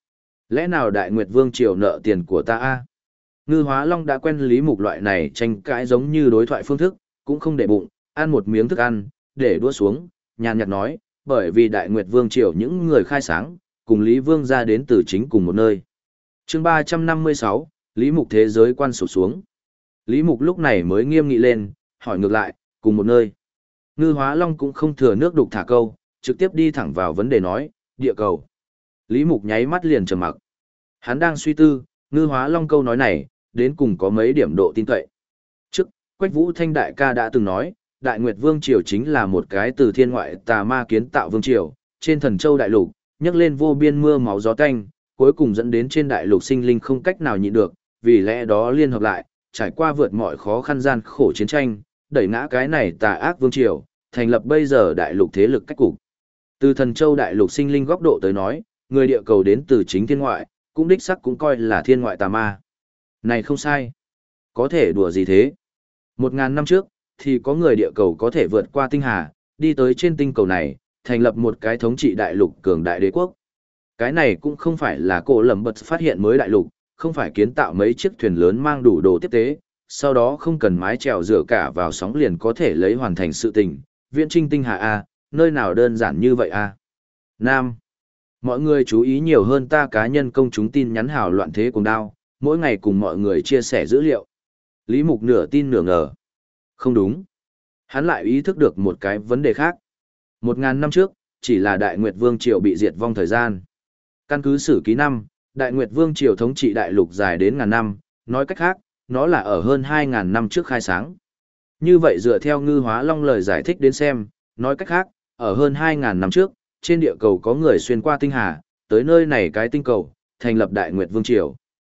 Lẽ nào Đại Nguyệt Vương triều nợ tiền của ta a? Ngư Hóa Long đã quen Lý Mục loại này tranh cãi giống như đối thoại phương thức, cũng không để bụng, ăn một miếng thức ăn, để đũa xuống, nhàn nhạt nói, bởi vì Đại Nguyệt Vương triều những người khai sáng, cùng Lý Vương ra đến từ chính cùng một nơi. Chương 356, Lý Mục thế giới quan sụp xuống. Lý Mục lúc này mới nghiêm nghị lên, hỏi ngược lại, cùng một nơi. Ngư Hóa Long cũng không thừa nước đục thả câu, trực tiếp đi thẳng vào vấn đề nói, địa cầu. Lý Mục nháy mắt liền trầm mặc. Hắn đang suy tư, Ngư Hóa Long câu nói này, đến cùng có mấy điểm độ tin cậy. Trước, Quách Vũ Thanh đại ca đã từng nói, Đại Nguyệt Vương triều chính là một cái từ thiên ngoại tà ma kiến tạo vương triều, trên Thần Châu đại lục, nhấc lên vô biên mưa máu gió tanh, cuối cùng dẫn đến trên đại lục sinh linh không cách nào nhịn được, vì lẽ đó liên hợp lại, trải qua vượt mọi khó khăn gian khổ chiến tranh, đẩy ngã cái này tà ác vương triều, thành lập bây giờ đại lục thế lực cách cục. Từ Thần Châu đại lục sinh linh góc độ tới nói, người địa cầu đến từ chính thiên ngoại, cũng đích sắc cũng coi là thiên ngoại tà ma. Này không sai. Có thể đùa gì thế? 1000 năm trước, thì có người địa cầu có thể vượt qua tinh hà, đi tới trên tinh cầu này, thành lập một cái thống trị đại lục cường đại đế quốc. Cái này cũng không phải là cô lầm bật phát hiện mới đại lục, không phải kiến tạo mấy chiếc thuyền lớn mang đủ đồ tiếp tế, sau đó không cần mái chèo dựa cả vào sóng liền có thể lấy hoàn thành sự tình. Viễn trinh tinh hà A, nơi nào đơn giản như vậy A? Nam. Mọi người chú ý nhiều hơn ta cá nhân công chúng tin nhắn hào loạn thế cùng đao, mỗi ngày cùng mọi người chia sẻ dữ liệu. Lý Mục nửa tin nửa ngờ. Không đúng. Hắn lại ý thức được một cái vấn đề khác. 1000 năm trước, chỉ là Đại Nguyệt Vương triều bị diệt vong thời gian. Căn cứ sử ký năm, Đại Nguyệt Vương triều thống trị đại lục dài đến ngàn năm, nói cách khác, nó là ở hơn 2000 năm trước khai sáng. Như vậy dựa theo Ngư Hóa Long lời giải thích đến xem, nói cách khác, ở hơn 2000 năm trước, trên địa cầu có người xuyên qua tinh hà, tới nơi này cái tinh cầu, thành lập Đại Nguyệt Vương triều.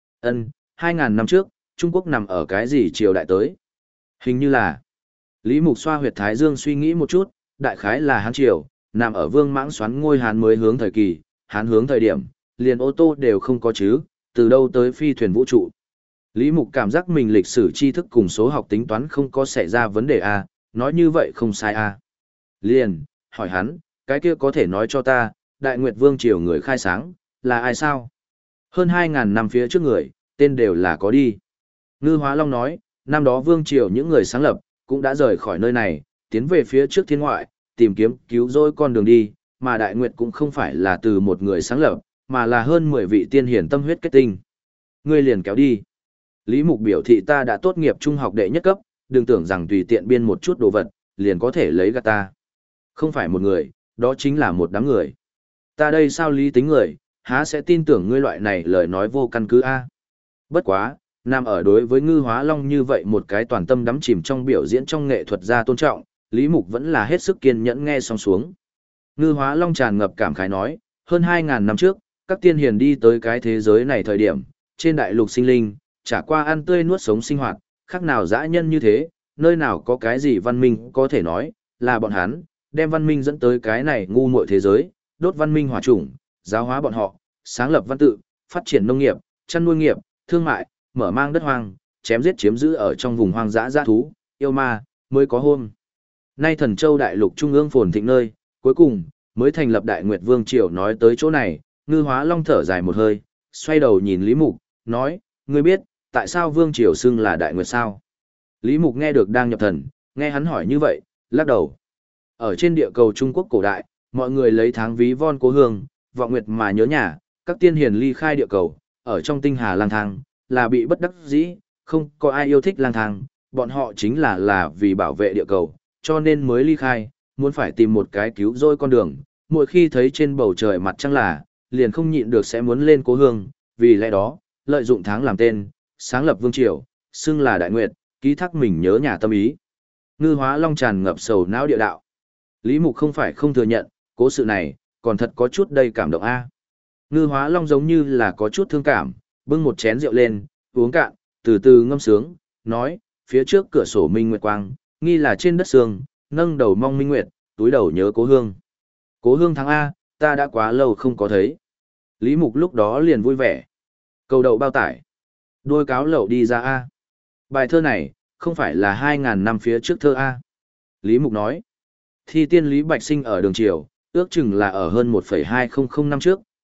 2000 năm trước, Trung Quốc nằm ở cái gì triều đại tới? Hình như là Lý Mục xoa huyệt thái dương suy nghĩ một chút, đại khái là Hán triều, nằm ở Vương Mãng xoắn ngôi Hán mới hướng thời kỳ, Hán hướng thời điểm, liền ô tô đều không có chứ, từ đâu tới phi thuyền vũ trụ. Lý Mục cảm giác mình lịch sử tri thức cùng số học tính toán không có xảy ra vấn đề a, nói như vậy không sai a. Liền, hỏi hắn, cái kia có thể nói cho ta, Đại Nguyệt Vương triều người khai sáng, là ai sao? Hơn 2000 năm phía trước người, tên đều là có đi. Ngư Hóa Long nói, năm đó Vương triều những người sáng lập, cũng đã rời khỏi nơi này, tiến về phía trước thiên ngoại, tìm kiếm cứu rỗi con đường đi, mà Đại Nguyệt cũng không phải là từ một người sáng lập, mà là hơn 10 vị tiên hiển tâm huyết kết tinh. Ngươi liền kéo đi. Lý Mục biểu thị ta đã tốt nghiệp trung học đệ nhất cấp, đừng tưởng rằng tùy tiện biên một chút đồ vật, liền có thể lấy gạt ta. Không phải một người, đó chính là một đám người. Ta đây sao lý tính người, há sẽ tin tưởng ngươi loại này lời nói vô căn cứ a? Bất quá, nằm ở đối với Ngư Hóa Long như vậy một cái toàn tâm đắm chìm trong biểu diễn trong nghệ thuật gia tôn trọng, Lý Mục vẫn là hết sức kiên nhẫn nghe xong xuống. Ngư Hóa Long tràn ngập cảm khái nói, hơn 2000 năm trước, các tiên hiền đi tới cái thế giới này thời điểm, trên đại lục sinh linh, trải qua ăn tươi nuốt sống sinh hoạt, khác nào dã nhân như thế, nơi nào có cái gì văn minh có thể nói, là bọn hắn, đem văn minh dẫn tới cái này ngu muội thế giới, đốt văn minh hỏa chủng, giáo hóa bọn họ, sáng lập văn tự, phát triển nông nghiệp, chăn nuôi nghiệp, thương mại, mở mang đất hoang, chém giết chiếm giữ ở trong vùng hoang dã dã thú, yêu ma, mới có hôm. Nay Thần Châu đại lục trung ương phồn thịnh nơi, cuối cùng, mới thành lập Đại Nguyệt Vương triều nói tới chỗ này, Ngư Hóa Long thở dài một hơi, xoay đầu nhìn Lý Mục, nói, ngươi biết, tại sao Vương triều xưng là Đại Nguyệt sao? Lý Mục nghe được đang nhập thần, nghe hắn hỏi như vậy, lắc đầu. Ở trên địa cầu Trung Quốc cổ đại, mọi người lấy tháng ví von cố hương, vọng nguyệt mà nhớ nhà, các tiên hiền ly khai địa cầu, ở trong tinh hà lang thang, là bị bất đắc dĩ, không có ai yêu thích lang thang, bọn họ chính là vì bảo vệ địa cầu, cho nên mới ly khai, muốn phải tìm một cái cứu rỗi con đường, mỗi khi thấy trên bầu trời mặt trăng là, liền không nhịn được sẽ muốn lên cố hương, vì lẽ đó, lợi dụng tháng làm tên, sáng lập vương triều, xưng là Đại Nguyệt, ký thác mình nhớ nhà tâm ý. Ngư Hóa Long tràn ngập sầu não địa đạo. Lý Mục không phải không thừa nhận, cố sự này, còn thật có chút đầy cảm động a. Ngư Hóa Long giống như là có chút thương cảm, bưng một chén rượu lên, uống cạn, từ từ ngâm sướng, nói, phía trước cửa sổ minh nguyệt quang, nghi là trên đất sương, nâng đầu mong minh nguyệt, túi đầu nhớ cố hương. Cố hương thắng A, ta đã quá lâu không có thấy. Lý Mục lúc đó liền vui vẻ. Cầu đậu bao tải. Đôi cáo lậu đi ra A. Bài thơ này, không phải là 2000 năm phía trước thơ A. Lý Mục nói. Thi tiên Lý Bạch Sinh ở đường triều, ước chừng là ở hơn 1,200 năm trước,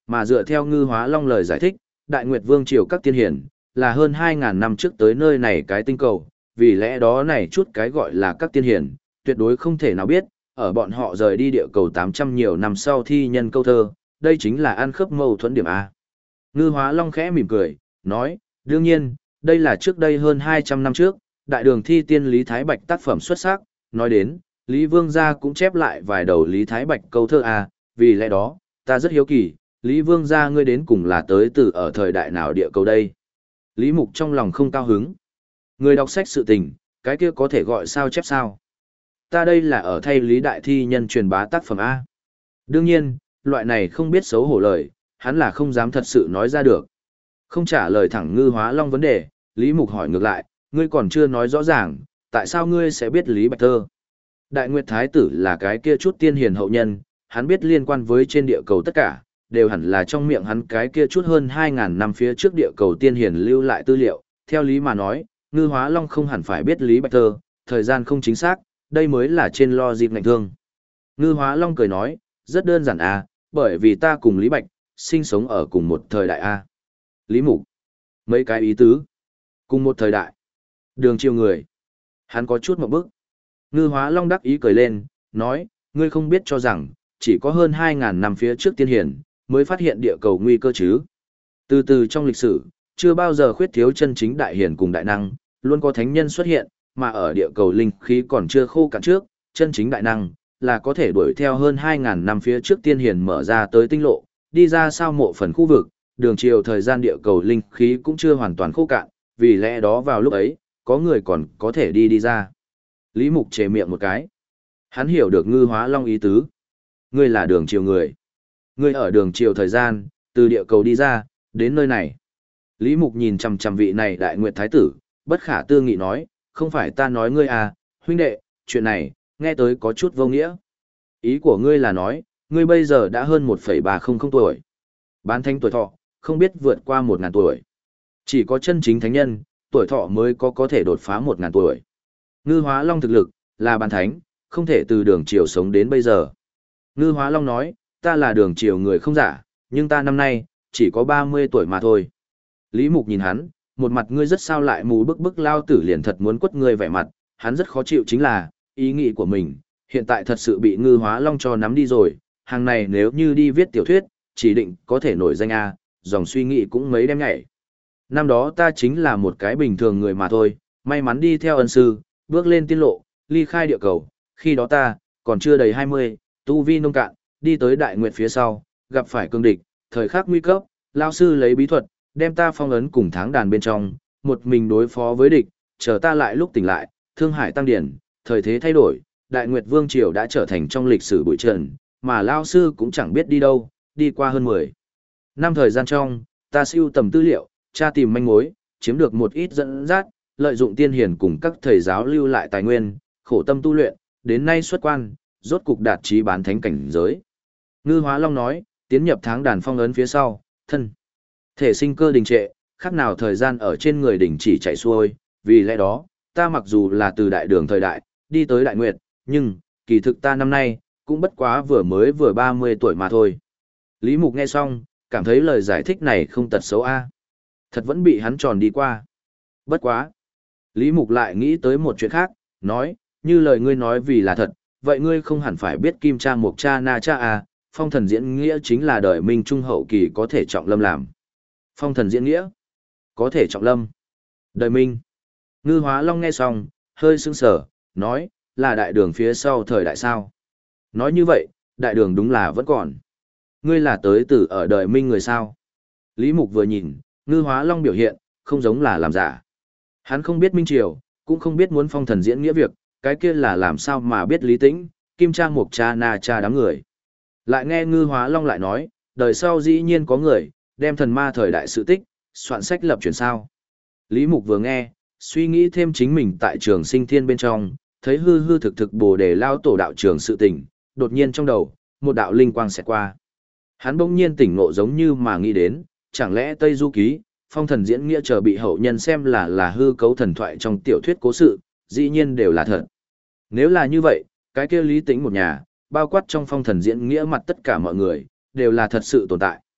mà dựa theo Ngư Hóa Long lời giải thích, Đại Nguyệt Vương triều các tiên hiển, là hơn 2.000 năm trước tới nơi này cái tinh cầu, vì lẽ đó này chút cái gọi là các tiên hiển, tuyệt đối không thể nào biết, ở bọn họ rời đi địa cầu 800 nhiều năm sau thi nhân câu thơ, đây chính là ăn khớp mâu thuẫn điểm A. Ngư Hóa Long khẽ mỉm cười, nói, đương nhiên, đây là trước đây hơn 200 năm trước, đại đường thi tiên Lý Thái Bạch tác phẩm xuất sắc, nói đến, Lý Vương gia cũng chép lại vài đầu Lý Thái Bạch câu thơ A, vì lẽ đó, ta rất hiếu kỳ, Lý Vương gia ngươi đến cùng là tới từ ở thời đại nào địa cầu đây. Lý Mục trong lòng không cao hứng. Người đọc sách sự tình, cái kia có thể gọi sao chép sao. Ta đây là ở thay Lý Đại Thi nhân truyền bá tác phẩm A. Đương nhiên, loại này không biết xấu hổ lời, hắn là không dám thật sự nói ra được. Không trả lời thẳng Ngư Hóa Long vấn đề, Lý Mục hỏi ngược lại, ngươi còn chưa nói rõ ràng, tại sao ngươi sẽ biết Lý Bạch Thơ? Đại Nguyệt Thái tử là cái kia chút tiên hiền hậu nhân, hắn biết liên quan với trên địa cầu tất cả, đều hẳn là trong miệng hắn cái kia chút hơn 2.000 năm phía trước địa cầu tiên hiền lưu lại tư liệu. Theo lý mà nói, Ngư Hóa Long không hẳn phải biết Lý Bạch Thơ, thời gian không chính xác, đây mới là trên lo dịp ngạnh thương. Ngư Hóa Long cười nói, rất đơn giản à, bởi vì ta cùng Lý Bạch, sinh sống ở cùng một thời đại a. Lý Mục. Mấy cái ý tứ. Cùng một thời đại. Đường chiều người. Hắn có chút một bức. Ngư Hóa Long đắc ý cười lên, nói, ngươi không biết cho rằng, chỉ có hơn 2.000 năm phía trước tiên hiển, mới phát hiện địa cầu nguy cơ chứ. Từ từ trong lịch sử, chưa bao giờ khuyết thiếu chân chính đại hiển cùng đại năng, luôn có thánh nhân xuất hiện, mà ở địa cầu linh khí còn chưa khô cạn trước, chân chính đại năng, là có thể đuổi theo hơn 2.000 năm phía trước tiên hiển mở ra tới tinh lộ, đi ra sao mộ phần khu vực, đường chiều thời gian địa cầu linh khí cũng chưa hoàn toàn khô cạn, vì lẽ đó vào lúc ấy, có người còn có thể đi ra. Lý Mục chề miệng một cái. Hắn hiểu được Ngư Hóa Long ý tứ. Ngươi là đường chiều người. Ngươi ở đường chiều thời gian, từ địa cầu đi ra, đến nơi này. Lý Mục nhìn chằm chằm vị này Đại Nguyệt Thái tử, bất khả tư nghị nói, không phải ta nói ngươi à, huynh đệ, chuyện này, nghe tới có chút vô nghĩa. Ý của ngươi là nói, ngươi bây giờ đã hơn 1,300 tuổi. Bán thánh tuổi thọ, không biết vượt qua 1.000 tuổi. Chỉ có chân chính thánh nhân, tuổi thọ mới có thể đột phá 1.000 tuổi. Ngư Hóa Long thực lực, là bán thánh, không thể từ đường chiều sống đến bây giờ. Ngư Hóa Long nói, ta là đường chiều người không giả, nhưng ta năm nay, chỉ có 30 tuổi mà thôi. Lý Mục nhìn hắn, một mặt ngươi rất sao lại mù bức bức lao tử liền thật muốn quất ngươi vẻ mặt, hắn rất khó chịu chính là, ý nghĩ của mình, hiện tại thật sự bị Ngư Hóa Long cho nắm đi rồi, hàng này nếu như đi viết tiểu thuyết, chỉ định có thể nổi danh A, dòng suy nghĩ cũng mấy đem nhảy. Năm đó ta chính là một cái bình thường người mà thôi, may mắn đi theo ân sư, bước lên tiên lộ, ly khai địa cầu, khi đó ta, còn chưa đầy 20, tu vi nông cạn, đi tới Đại Nguyệt phía sau, gặp phải cương địch, thời khắc nguy cấp, lao sư lấy bí thuật, đem ta phong ấn cùng tháng đàn bên trong, một mình đối phó với địch, chờ ta lại lúc tỉnh lại, thương hải tăng điển, thời thế thay đổi, Đại Nguyệt Vương Triều đã trở thành trong lịch sử bụi trần, mà lao sư cũng chẳng biết đi đâu, đi qua hơn 10 năm thời gian trong, ta siêu tầm tư liệu, tra tìm manh mối, chiếm được một ít dẫn dắt, lợi dụng tiên hiền cùng các thầy giáo lưu lại tài nguyên, khổ tâm tu luyện, đến nay xuất quan, rốt cục đạt chí bán thánh cảnh giới. Ngư Hóa Long nói, tiến nhập tháng đàn phong ấn phía sau, thân thể sinh cơ đình trệ, khác nào thời gian ở trên người đỉnh chỉ chạy xuôi, vì lẽ đó, ta mặc dù là từ đại đường thời đại, đi tới Đại Nguyệt, nhưng, kỳ thực ta năm nay, cũng bất quá vừa 30 tuổi mà thôi. Lý Mục nghe xong, cảm thấy lời giải thích này không tật xấu a. Thật vẫn bị hắn tròn đi qua. Bất quá. Lý Mục lại nghĩ tới một chuyện khác, nói, như lời ngươi nói vì là thật, vậy ngươi không hẳn phải biết Kim Cha Mộc Cha Na Cha a, phong thần diễn nghĩa chính là đời Minh Trung hậu kỳ có thể trọng lâm làm. Phong thần diễn nghĩa, có thể trọng lâm. Đời Minh. Ngư Hóa Long nghe xong, hơi sững sờ, nói, là đại đường phía sau thời đại sao. Nói như vậy, đại đường đúng là vẫn còn. Ngươi là tới từ ở đời Minh người sao. Lý Mục vừa nhìn, Ngư Hóa Long biểu hiện, không giống là làm giả. Hắn không biết Minh Triều, cũng không biết muốn phong thần diễn nghĩa việc, cái kia là làm sao mà biết Lý Tĩnh, Kim Trang Mộc Cha Na Cha đám người. Lại nghe Ngư Hóa Long lại nói, đời sau dĩ nhiên có người, đem thần ma thời đại sự tích, soạn sách lập truyền sao. Lý Mục vừa nghe, suy nghĩ thêm chính mình tại trường sinh thiên bên trong, thấy hư hư thực thực bồ đề lao tổ đạo trường sự tình, đột nhiên trong đầu, một đạo linh quang xẹt qua. Hắn bỗng nhiên tỉnh ngộ giống như mà nghĩ đến, chẳng lẽ Tây Du Ký, phong thần diễn nghĩa chờ bị hậu nhân xem là hư cấu thần thoại trong tiểu thuyết cố sự, dĩ nhiên đều là thật. Nếu là như vậy, cái kia Lý Tĩnh một nhà, bao quát trong phong thần diễn nghĩa mặt tất cả mọi người, đều là thật sự tồn tại.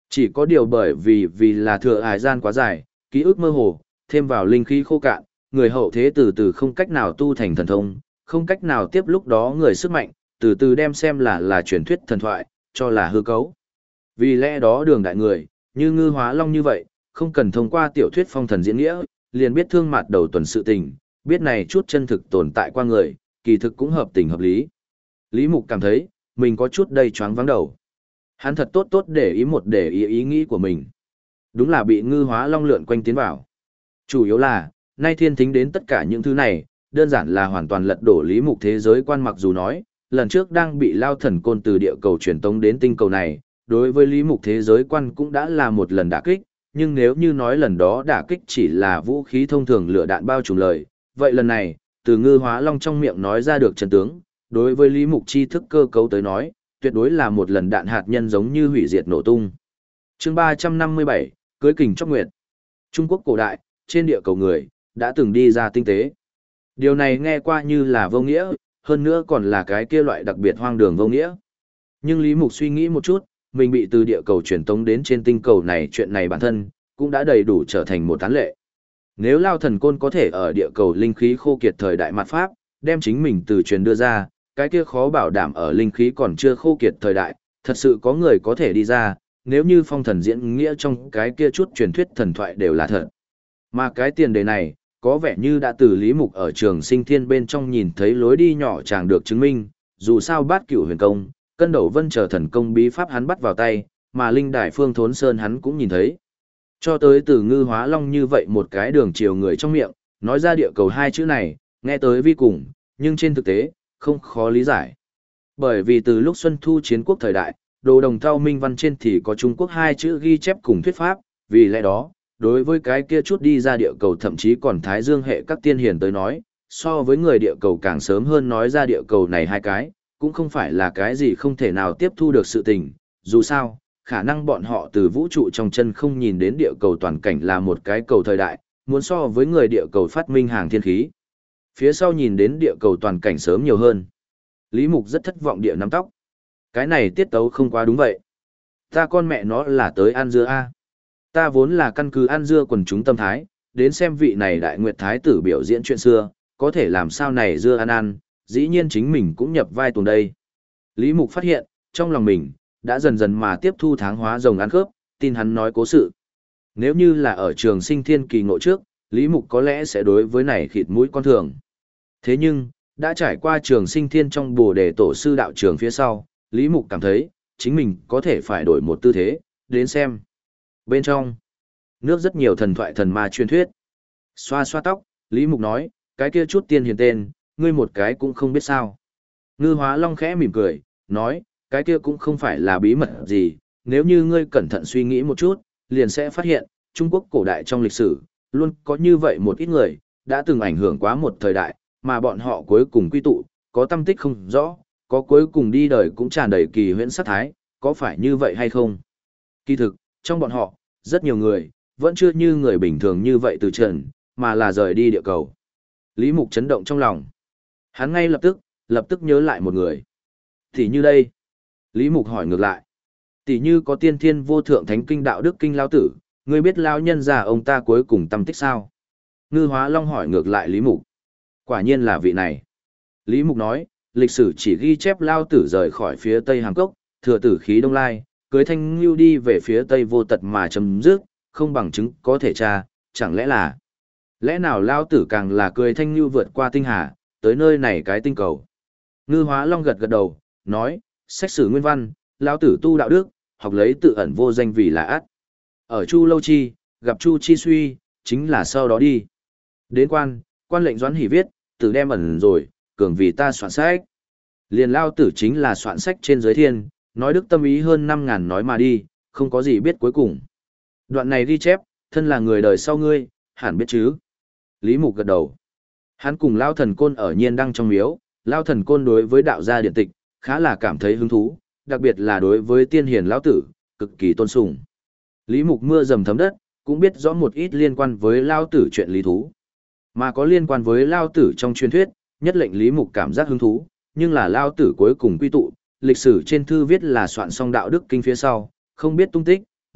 Chỉ có điều bởi vì là thừa hải gian quá dài, ký ức mơ hồ, thêm vào linh khí khô cạn, người hậu thế từ từ không cách nào tu thành thần thông, không cách nào tiếp lúc đó người sức mạnh, từ từ đem xem là truyền thuyết thần thoại, cho là hư cấu. Vì lẽ đó đường đại người, như Ngư Hóa Long như vậy, không cần thông qua tiểu thuyết phong thần diễn nghĩa, liền biết thương mặt đầu tuần sự tình, biết này chút chân thực tồn tại qua người, kỳ thực cũng hợp tình hợp lý. Lý Mục cảm thấy, mình có chút đầy choáng vắng đầu. Hắn thật tốt để ý ý nghĩ của mình. Đúng là bị Ngư Hóa Long lượn quanh tiến vào. Chủ yếu là, nay thiên thính đến tất cả những thứ này, đơn giản là hoàn toàn lật đổ Lý Mục thế giới quan, mặc dù nói, lần trước đang bị Lao Thần Côn từ địa cầu truyền tống đến tinh cầu này, đối với Lý Mục thế giới quan cũng đã là một lần đả kích, nhưng nếu như nói lần đó đả kích chỉ là vũ khí thông thường lửa đạn bao trùm lời, vậy lần này, từ Ngư Hóa Long trong miệng nói ra được chân tướng, đối với Lý Mục tri thức cơ cấu tới nói, tuyệt đối là một lần đạn hạt nhân giống như hủy diệt nổ tung. Chương 357, cưới kình chóc nguyệt. Trung Quốc cổ đại, trên địa cầu người, đã từng đi ra tinh tế. Điều này nghe qua như là vô nghĩa, hơn nữa còn là cái kia loại đặc biệt hoang đường vô nghĩa. Nhưng Lý Mục suy nghĩ một chút, mình bị từ địa cầu truyền tống đến trên tinh cầu này, chuyện này bản thân, cũng đã đầy đủ trở thành một tán lệ. Nếu Lao Thần Côn có thể ở địa cầu linh khí khô kiệt thời đại mặt Pháp, đem chính mình từ truyền đưa ra, cái kia khó bảo đảm ở linh khí còn chưa khô kiệt thời đại, thật sự có người có thể đi ra, nếu như phong thần diễn nghĩa trong cái kia chút truyền thuyết thần thoại đều là thật. Mà cái tiền đề này, có vẻ như đã từ Lý Mục ở Trường Sinh Thiên bên trong nhìn thấy lối đi nhỏ chàng được chứng minh, dù sao Bát Cửu Huyền Công, Cân Đầu Vân chờ thần công bí pháp hắn bắt vào tay, mà Linh Đài Phương Thốn Sơn hắn cũng nhìn thấy. Cho tới từ Ngư Hóa Long như vậy một cái đường chiều người trong miệng, nói ra địa cầu hai chữ này, nghe tới vi cùng, nhưng trên thực tế, không khó lý giải. Bởi vì từ lúc Xuân Thu chiến quốc thời đại, đồ đồng thau minh văn trên thì có Trung Quốc hai chữ ghi chép cùng thuyết pháp, vì lẽ đó, đối với cái kia chút đi ra địa cầu thậm chí còn Thái Dương hệ các tiên hiền tới nói, so với người địa cầu càng sớm hơn nói ra địa cầu này hai cái, cũng không phải là cái gì không thể nào tiếp thu được sự tình, dù sao, khả năng bọn họ từ vũ trụ trong chân không nhìn đến địa cầu toàn cảnh là một cái cầu thời đại, muốn so với người địa cầu phát minh hàng thiên khí. Phía sau nhìn đến địa cầu toàn cảnh sớm nhiều hơn. Lý Mục rất thất vọng địa nắm tóc. Cái này tiết tấu không quá đúng vậy. Ta con mẹ nó là tới ăn dưa a. Ta vốn là căn cứ ăn dưa quần chúng tâm thái, đến xem vị này đại nguyệt thái tử biểu diễn chuyện xưa, có thể làm sao này dưa ăn, dĩ nhiên chính mình cũng nhập vai tuồng đây. Lý Mục phát hiện, trong lòng mình, đã dần dần mà tiếp thu tháng hóa rồng ăn khớp, tin hắn nói cố sự. Nếu như là ở Trường Sinh Thiên kỳ ngộ trước, Lý Mục có lẽ sẽ đối với này khịt mũi con thường. Thế nhưng, đã trải qua Trường Sinh Thiên trong Bồ Đề tổ sư đạo trường phía sau, Lý Mục cảm thấy, chính mình có thể phải đổi một tư thế, đến xem. Bên trong, nước rất nhiều thần thoại thần ma truyền thuyết. Xoa xoa tóc, Lý Mục nói, cái kia chút tiên hiền tên, ngươi một cái cũng không biết sao. Ngư Hóa Long khẽ mỉm cười, nói, cái kia cũng không phải là bí mật gì, nếu như ngươi cẩn thận suy nghĩ một chút, liền sẽ phát hiện, Trung Quốc cổ đại trong lịch sử, luôn có như vậy một ít người, đã từng ảnh hưởng quá một thời đại, mà bọn họ cuối cùng quy tụ, có tâm tích không rõ, có cuối cùng đi đời cũng tràn đầy kỳ huyễn sắc thái, có phải như vậy hay không? Kỳ thực, trong bọn họ, rất nhiều người, vẫn chưa như người bình thường như vậy từ trần, mà là rời đi địa cầu. Lý Mục chấn động trong lòng. Hắn ngay lập tức nhớ lại một người. Thì như đây. Lý Mục hỏi ngược lại. Tỷ như có tiên thiên vô thượng thánh kinh đạo đức kinh lao tử, ngươi biết lao nhân già ông ta cuối cùng tâm tích sao? Ngư Hóa Long hỏi ngược lại Lý Mục. Quả nhiên là vị này. Lý Mục nói, lịch sử chỉ ghi chép lao tử rời khỏi phía tây Hàm Cốc, thừa tử khí đông lai, cưới thanh lưu đi về phía tây vô tật mà chấm dứt, không bằng chứng có thể tra, chẳng lẽ là... Lẽ nào lao tử càng là cưới thanh lưu vượt qua tinh hà, tới nơi này cái tinh cầu? Ngư Hóa Long gật gật đầu, nói, sách sử nguyên văn, lao tử tu đạo đức, học lấy tự ẩn vô danh vì là ác. Ở Chu Lâu Chi, gặp Chu Chi Suy, chính là sau đó đi. Đến quan lệnh Doãn Hỷ viết, tử đem ẩn rồi, cường vì ta soạn sách. Liền lao tử chính là soạn sách trên giới thiên, nói đức tâm ý hơn 5.000 nói mà đi, không có gì biết cuối cùng. Đoạn này ghi chép, thân là người đời sau ngươi, hẳn biết chứ. Lý Mục gật đầu. Hắn cùng Lao Thần Côn ở Nhiên Đăng trong miếu, Lao Thần Côn đối với đạo gia điện tịch, khá là cảm thấy hứng thú, đặc biệt là đối với tiên hiền lão tử, cực kỳ tôn sùng. Lý Mục mưa dầm thấm đất, cũng biết rõ một ít liên quan với Lao tử chuyện lý thú. Mà có liên quan với Lao tử trong truyền thuyết, nhất lệnh Lý Mục cảm giác hứng thú, nhưng là Lao tử cuối cùng quy tụ, lịch sử trên thư viết là soạn xong đạo đức kinh phía sau, không biết tung tích,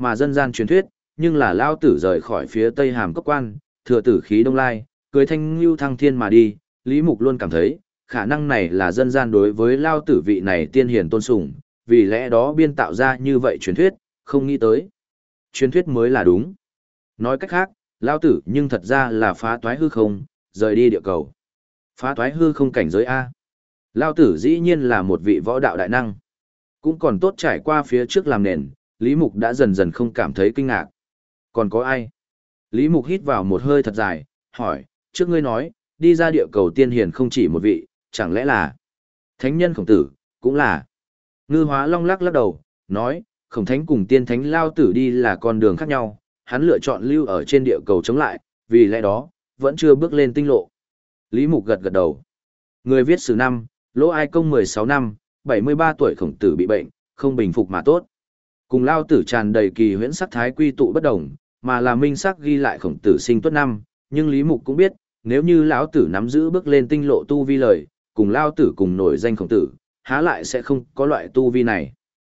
mà dân gian truyền thuyết, nhưng là lao tử rời khỏi phía Tây Hàm Cốc Quan, thừa tử khí Đông Lai, cưới thanh lưu thăng thiên mà đi, Lý Mục luôn cảm thấy, khả năng này là dân gian đối với lao tử vị này tiên hiền tôn sùng, vì lẽ đó biên tạo ra như vậy truyền thuyết, không nghĩ tới. Truyền thuyết mới là đúng. Nói cách khác, lao tử nhưng thật ra là phá toái hư không, rời đi địa cầu. Phá toái hư không cảnh giới A. Lao tử dĩ nhiên là một vị võ đạo đại năng. Cũng còn tốt trải qua phía trước làm nền, Lý Mục đã dần dần không cảm thấy kinh ngạc. Còn có ai? Lý Mục hít vào một hơi thật dài, hỏi, trước ngươi nói, đi ra địa cầu tiên hiền không chỉ một vị, chẳng lẽ là thánh nhân Khổng Tử, cũng là. Ngư Hóa Long lắc lắc đầu, nói, Khổng Thánh cùng tiên thánh lao tử đi là con đường khác nhau, hắn lựa chọn lưu ở trên địa cầu chống lại, vì lẽ đó, vẫn chưa bước lên tinh lộ. Lý Mục gật gật đầu. Người viết sử năm, Lỗ Ai Công 16 năm, 73 tuổi Khổng Tử bị bệnh, không bình phục mà tốt. Cùng lao tử tràn đầy kỳ huyễn sắc thái quy tụ bất đồng, mà là minh sắc ghi lại Khổng Tử sinh tuất năm, nhưng Lý Mục cũng biết, nếu như lão tử nắm giữ bước lên tinh lộ tu vi lời, cùng lao tử cùng nổi danh Khổng Tử, há lại sẽ không có loại tu vi này.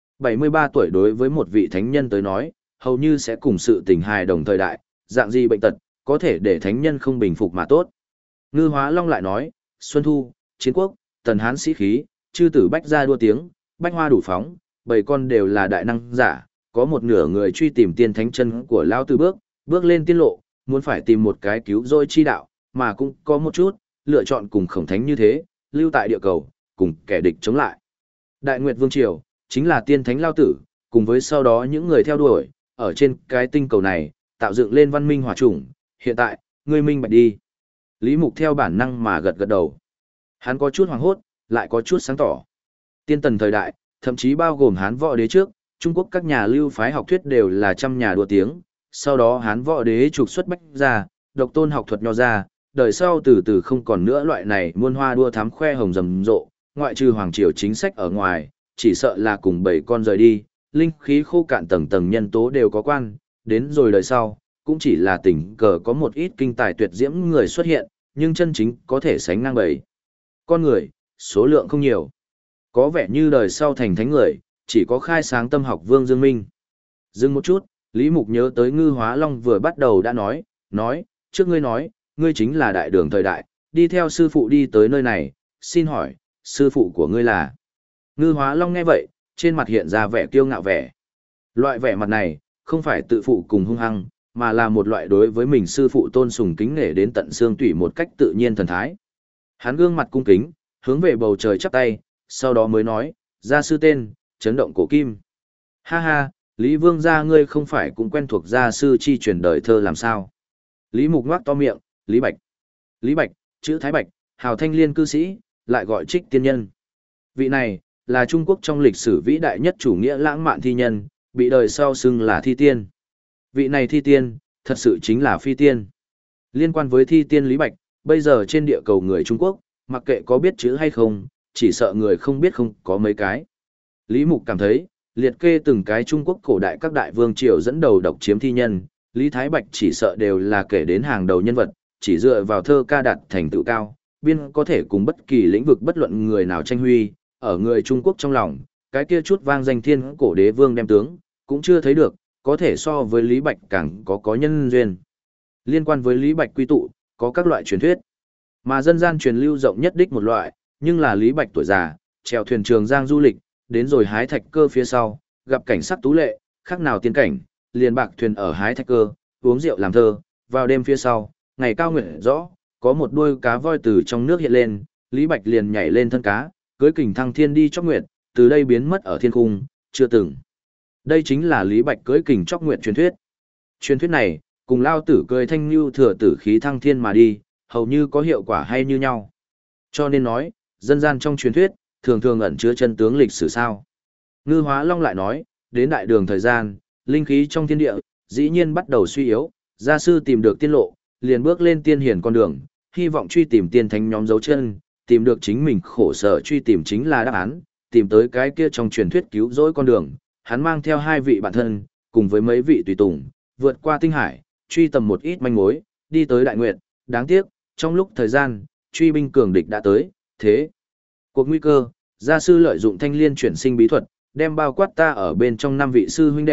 73 tuổi đối với một vị thánh nhân tới nói, hầu như sẽ cùng sự tình hài đồng thời đại, dạng gì bệnh tật, có thể để thánh nhân không bình phục mà tốt. Ngư Hóa Long lại nói, Xuân Thu, Chiến Quốc, Tần Hán sĩ khí, chư tử bách gia đua tiếng, bách hoa đủ phóng, bảy con đều là đại năng giả, có một nửa người truy tìm tiên thánh chân của lao tử bước lên tiên lộ, muốn phải tìm một cái cứu rỗi chi đạo, mà cũng có một chút, lựa chọn cùng Khổng Thánh như thế, lưu tại địa cầu, cùng kẻ địch chống lại. Đại Nguyệt Vương Triều, chính là tiên thánh lao tử, cùng với sau đó những người theo đuổi, ở trên cái tinh cầu này, tạo dựng lên văn minh hỏa chủng, hiện tại, ngươi minh bạch đi. Lý Mục theo bản năng mà gật gật đầu. Hắn có chút hoảng hốt, lại có chút sáng tỏ. Tiên tần thời đại, thậm chí bao gồm Hán võ đế trước, Trung Quốc các nhà lưu phái học thuyết đều là trăm nhà đua tiếng, sau đó Hán võ đế trục xuất bách gia, độc tôn học thuật nho ra, đời sau từ từ không còn nữa loại này muôn hoa đua thám khoe hồng rầm rộ, ngoại trừ hoàng triều chính sách ở ngoài, chỉ sợ là cùng bảy con rời đi, linh khí khô cạn tầng tầng nhân tố đều có quan, đến rồi đời sau, cũng chỉ là tình cờ có một ít kinh tài tuyệt diễm người xuất hiện, nhưng chân chính có thể sánh ngang bảy con người, số lượng không nhiều. Có vẻ như đời sau thành thánh người, chỉ có khai sáng tâm học Vương Dương Minh. Dừng một chút, Lý Mục nhớ tới Ngư Hóa Long vừa bắt đầu đã nói, trước ngươi nói, ngươi chính là đại đường thời đại, đi theo sư phụ đi tới nơi này, xin hỏi, sư phụ của ngươi là? Ngư Hóa Long nghe vậy, trên mặt hiện ra vẻ kiêu ngạo vẻ. Loại vẻ mặt này, không phải tự phụ cùng hung hăng, mà là một loại đối với mình sư phụ tôn sùng kính nể đến tận xương tủy một cách tự nhiên thần thái. Hắn gương mặt cung kính, hướng về bầu trời chắp tay, sau đó mới nói, gia sư tên, chấn động cổ kim. Ha ha, Lý Vương gia ngươi không phải cũng quen thuộc gia sư chi truyền đời thơ làm sao? Lý Mục ngoác to miệng, Lý Bạch. Lý Bạch, chữ Thái Bạch, hào thanh liên cư sĩ, lại gọi Trích tiên nhân. Vị này, là Trung Quốc trong lịch sử vĩ đại nhất chủ nghĩa lãng mạn thi nhân, bị đời sau xưng là thi tiên. Vị này thi tiên, thật sự chính là phi tiên. Liên quan với thi tiên Lý Bạch, bây giờ trên địa cầu người Trung Quốc, mặc kệ có biết chữ hay không, chỉ sợ người không biết không có mấy cái. Lý Mục cảm thấy, liệt kê từng cái Trung Quốc cổ đại các đại vương triều dẫn đầu độc chiếm thi nhân, Lý Thái Bạch chỉ sợ đều là kể đến hàng đầu nhân vật, chỉ dựa vào thơ ca đạt thành tựu cao, biên có thể cùng bất kỳ lĩnh vực bất luận người nào tranh huy, ở người Trung Quốc trong lòng, cái kia chút vang danh thiên cổ đế vương đem tướng, cũng chưa thấy được, có thể so với Lý Bạch càng có nhân duyên. Liên quan với Lý Bạch quy tụ, có các loại truyền thuyết, mà dân gian truyền lưu rộng nhất đích một loại, nhưng là Lý Bạch tuổi già, chèo thuyền Trường Giang du lịch, đến rồi hái thạch cơ phía sau, gặp cảnh sắc tú lệ, khác nào tiên cảnh, liền bạc thuyền ở hái thạch cơ, uống rượu làm thơ, vào đêm phía sau, ngày cao nguyện rõ, có một đuôi cá voi từ trong nước hiện lên, Lý Bạch liền nhảy lên thân cá, cưới kình thăng thiên đi chóc nguyệt, từ đây biến mất ở thiên cung, chưa từng. Đây chính là Lý Bạch cưới kình chóc nguyệt truyền thuyết. Truyền thuyết này, cùng lao tử cưới thanh lưu thừa tử khí thăng thiên mà đi, hầu như có hiệu quả hay như nhau. Cho nên nói, dân gian trong truyền thuyết, thường thường ẩn chứa chân tướng lịch sử sao. Ngư Hóa Long lại nói, đến đại đường thời gian, linh khí trong thiên địa, dĩ nhiên bắt đầu suy yếu, gia sư tìm được tiên lộ, liền bước lên tiên hiển con đường, hy vọng truy tìm tiên thánh nhóm dấu chân, tìm được chính mình khổ sở truy tìm chính là đáp án, tìm tới cái kia trong truyền thuyết cứu rỗi con đường, hắn mang theo 2 vị bạn thân, cùng với mấy vị tùy tùng, vượt qua tinh hải, truy tầm một ít manh mối, đi tới Đại Nguyệt, đáng tiếc, trong lúc thời gian, truy binh cường địch đã tới, thế. Cuộc nguy cơ, gia sư lợi dụng thanh liên chuyển sinh bí thuật, đem bao quát ta ở bên trong 5 vị sư huynh đệ,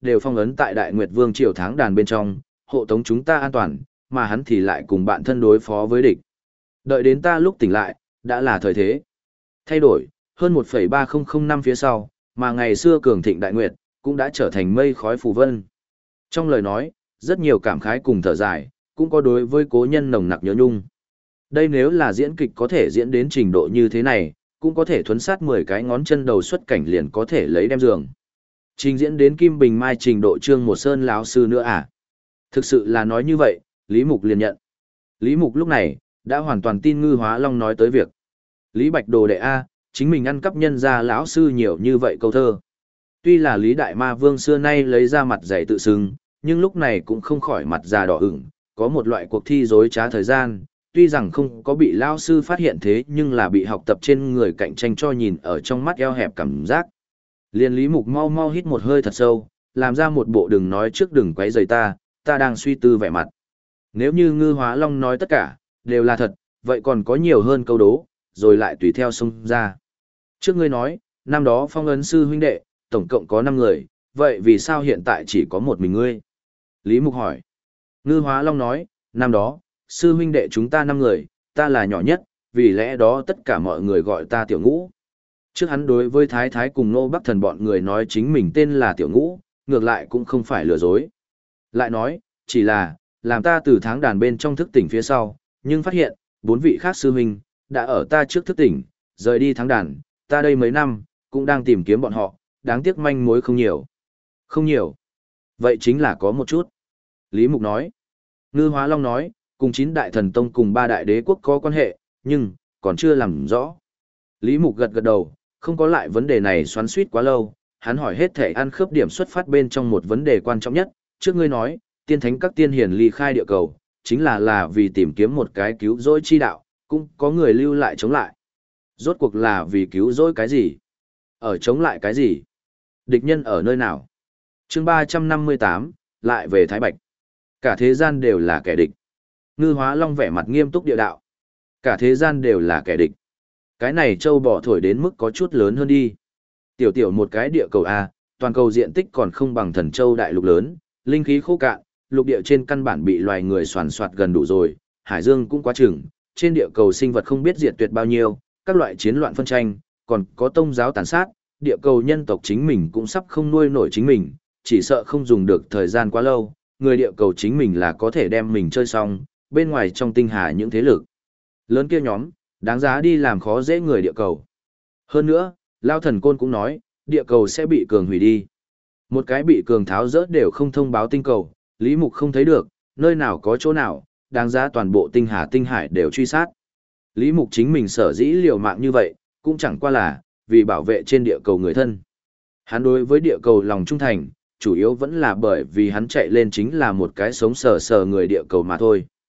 đều phong ấn tại Đại Nguyệt Vương triều tháng đàn bên trong, hộ tống chúng ta an toàn, mà hắn thì lại cùng bạn thân đối phó với địch. Đợi đến ta lúc tỉnh lại, đã là thời thế. Thay đổi, hơn 1,3005 năm phía sau, mà ngày xưa cường thịnh Đại Nguyệt, cũng đã trở thành mây khói phù vân. Trong lời nói, rất nhiều cảm khái cùng thở dài, cũng có đối với cố nhân nồng nặc nhớ nhung. Đây nếu là diễn kịch có thể diễn đến trình độ như thế này, cũng có thể thuấn sát 10 cái ngón chân đầu xuất cảnh liền có thể lấy đem giường. Trình diễn đến Kim Bình Mai trình độ Trương Một Sơn lão sư nữa à? Thực sự là nói như vậy, Lý Mục liền nhận. Lý Mục lúc này, đã hoàn toàn tin Ngư Hóa Long nói tới việc. Lý Bạch đồ đệ A, chính mình ăn cắp nhân ra lão sư nhiều như vậy câu thơ. Tuy là Lý Đại Ma Vương xưa nay lấy ra mặt dày tự xưng, nhưng lúc này cũng không khỏi mặt già đỏ ửng, có một loại cuộc thi dối trá thời gian, tuy rằng không có bị lao sư phát hiện thế nhưng là bị học tập trên người cạnh tranh cho nhìn ở trong mắt eo hẹp cảm giác. Liên Lý Mục mau mau hít một hơi thật sâu, làm ra một bộ đừng nói trước đừng quấy rầy ta đang suy tư vẻ mặt. Nếu như Ngư Hóa Long nói tất cả, đều là thật, vậy còn có nhiều hơn câu đố, rồi lại tùy theo xông ra. Trước ngươi nói, năm đó phong ấn sư huynh đệ, tổng cộng có 5 người, vậy vì sao hiện tại chỉ có một mình ngươi? Lý Mục hỏi. Ngư Hóa Long nói, năm đó, sư huynh đệ chúng ta 5 người, ta là nhỏ nhất, vì lẽ đó tất cả mọi người gọi ta Tiểu Ngũ. Trước hắn đối với Thái Thái cùng Nô Bắc Thần bọn người nói chính mình tên là Tiểu Ngũ, ngược lại cũng không phải lừa dối. Lại nói, chỉ là, làm ta từ tháng đàn bên trong thức tỉnh phía sau, nhưng phát hiện, 4 vị khác sư huynh, đã ở ta trước thức tỉnh, rời đi tháng đàn, ta đây mấy năm, cũng đang tìm kiếm bọn họ, đáng tiếc manh mối không nhiều. Không nhiều. Vậy chính là có một chút. Lý Mục nói. Ngư Hóa Long nói, cùng 9 đại thần tông cùng 3 đại đế quốc có quan hệ, nhưng, còn chưa làm rõ. Lý Mục gật gật đầu, không có lại vấn đề này xoắn suýt quá lâu, hắn hỏi hết thể ăn khớp điểm xuất phát bên trong một vấn đề quan trọng nhất, trước ngươi nói, tiên thánh các tiên hiền ly khai địa cầu, chính là vì tìm kiếm một cái cứu rỗi chi đạo, cũng có người lưu lại chống lại. Rốt cuộc là vì cứu rỗi cái gì? Ở chống lại cái gì? Địch nhân ở nơi nào? Chương 358, lại về Thái Bạch. Cả thế gian đều là kẻ địch. Ngư Hóa Long vẻ mặt nghiêm túc địa đạo. Cả thế gian đều là kẻ địch. Cái này châu bò thổi đến mức có chút lớn hơn đi. Tiểu tiểu một cái địa cầu A, toàn cầu diện tích còn không bằng Thần Châu đại lục lớn, linh khí khô cạn, lục địa trên căn bản bị loài người soàn soạt gần đủ rồi, hải dương cũng quá chừng, trên địa cầu sinh vật không biết diệt tuyệt bao nhiêu, các loại chiến loạn phân tranh, còn có tôn giáo tàn sát, địa cầu nhân tộc chính mình cũng sắp không nuôi nổi chính mình, chỉ sợ không dùng được thời gian quá lâu, người địa cầu chính mình là có thể đem mình chơi xong, bên ngoài trong tinh hà những thế lực lớn kia nhóm, đáng giá đi làm khó dễ người địa cầu. Hơn nữa, Lao Thần Côn cũng nói, địa cầu sẽ bị cường hủy đi. Một cái bị cường tháo rỡ đều không thông báo tinh cầu, Lý Mục không thấy được, nơi nào có chỗ nào, đáng giá toàn bộ tinh hà tinh hải đều truy sát. Lý Mục chính mình sở dĩ liều mạng như vậy, cũng chẳng qua là, vì bảo vệ trên địa cầu người thân. Hắn đối với địa cầu lòng trung thành, chủ yếu vẫn là bởi vì hắn chạy lên chính là một cái sống sờ sờ người địa cầu mà thôi.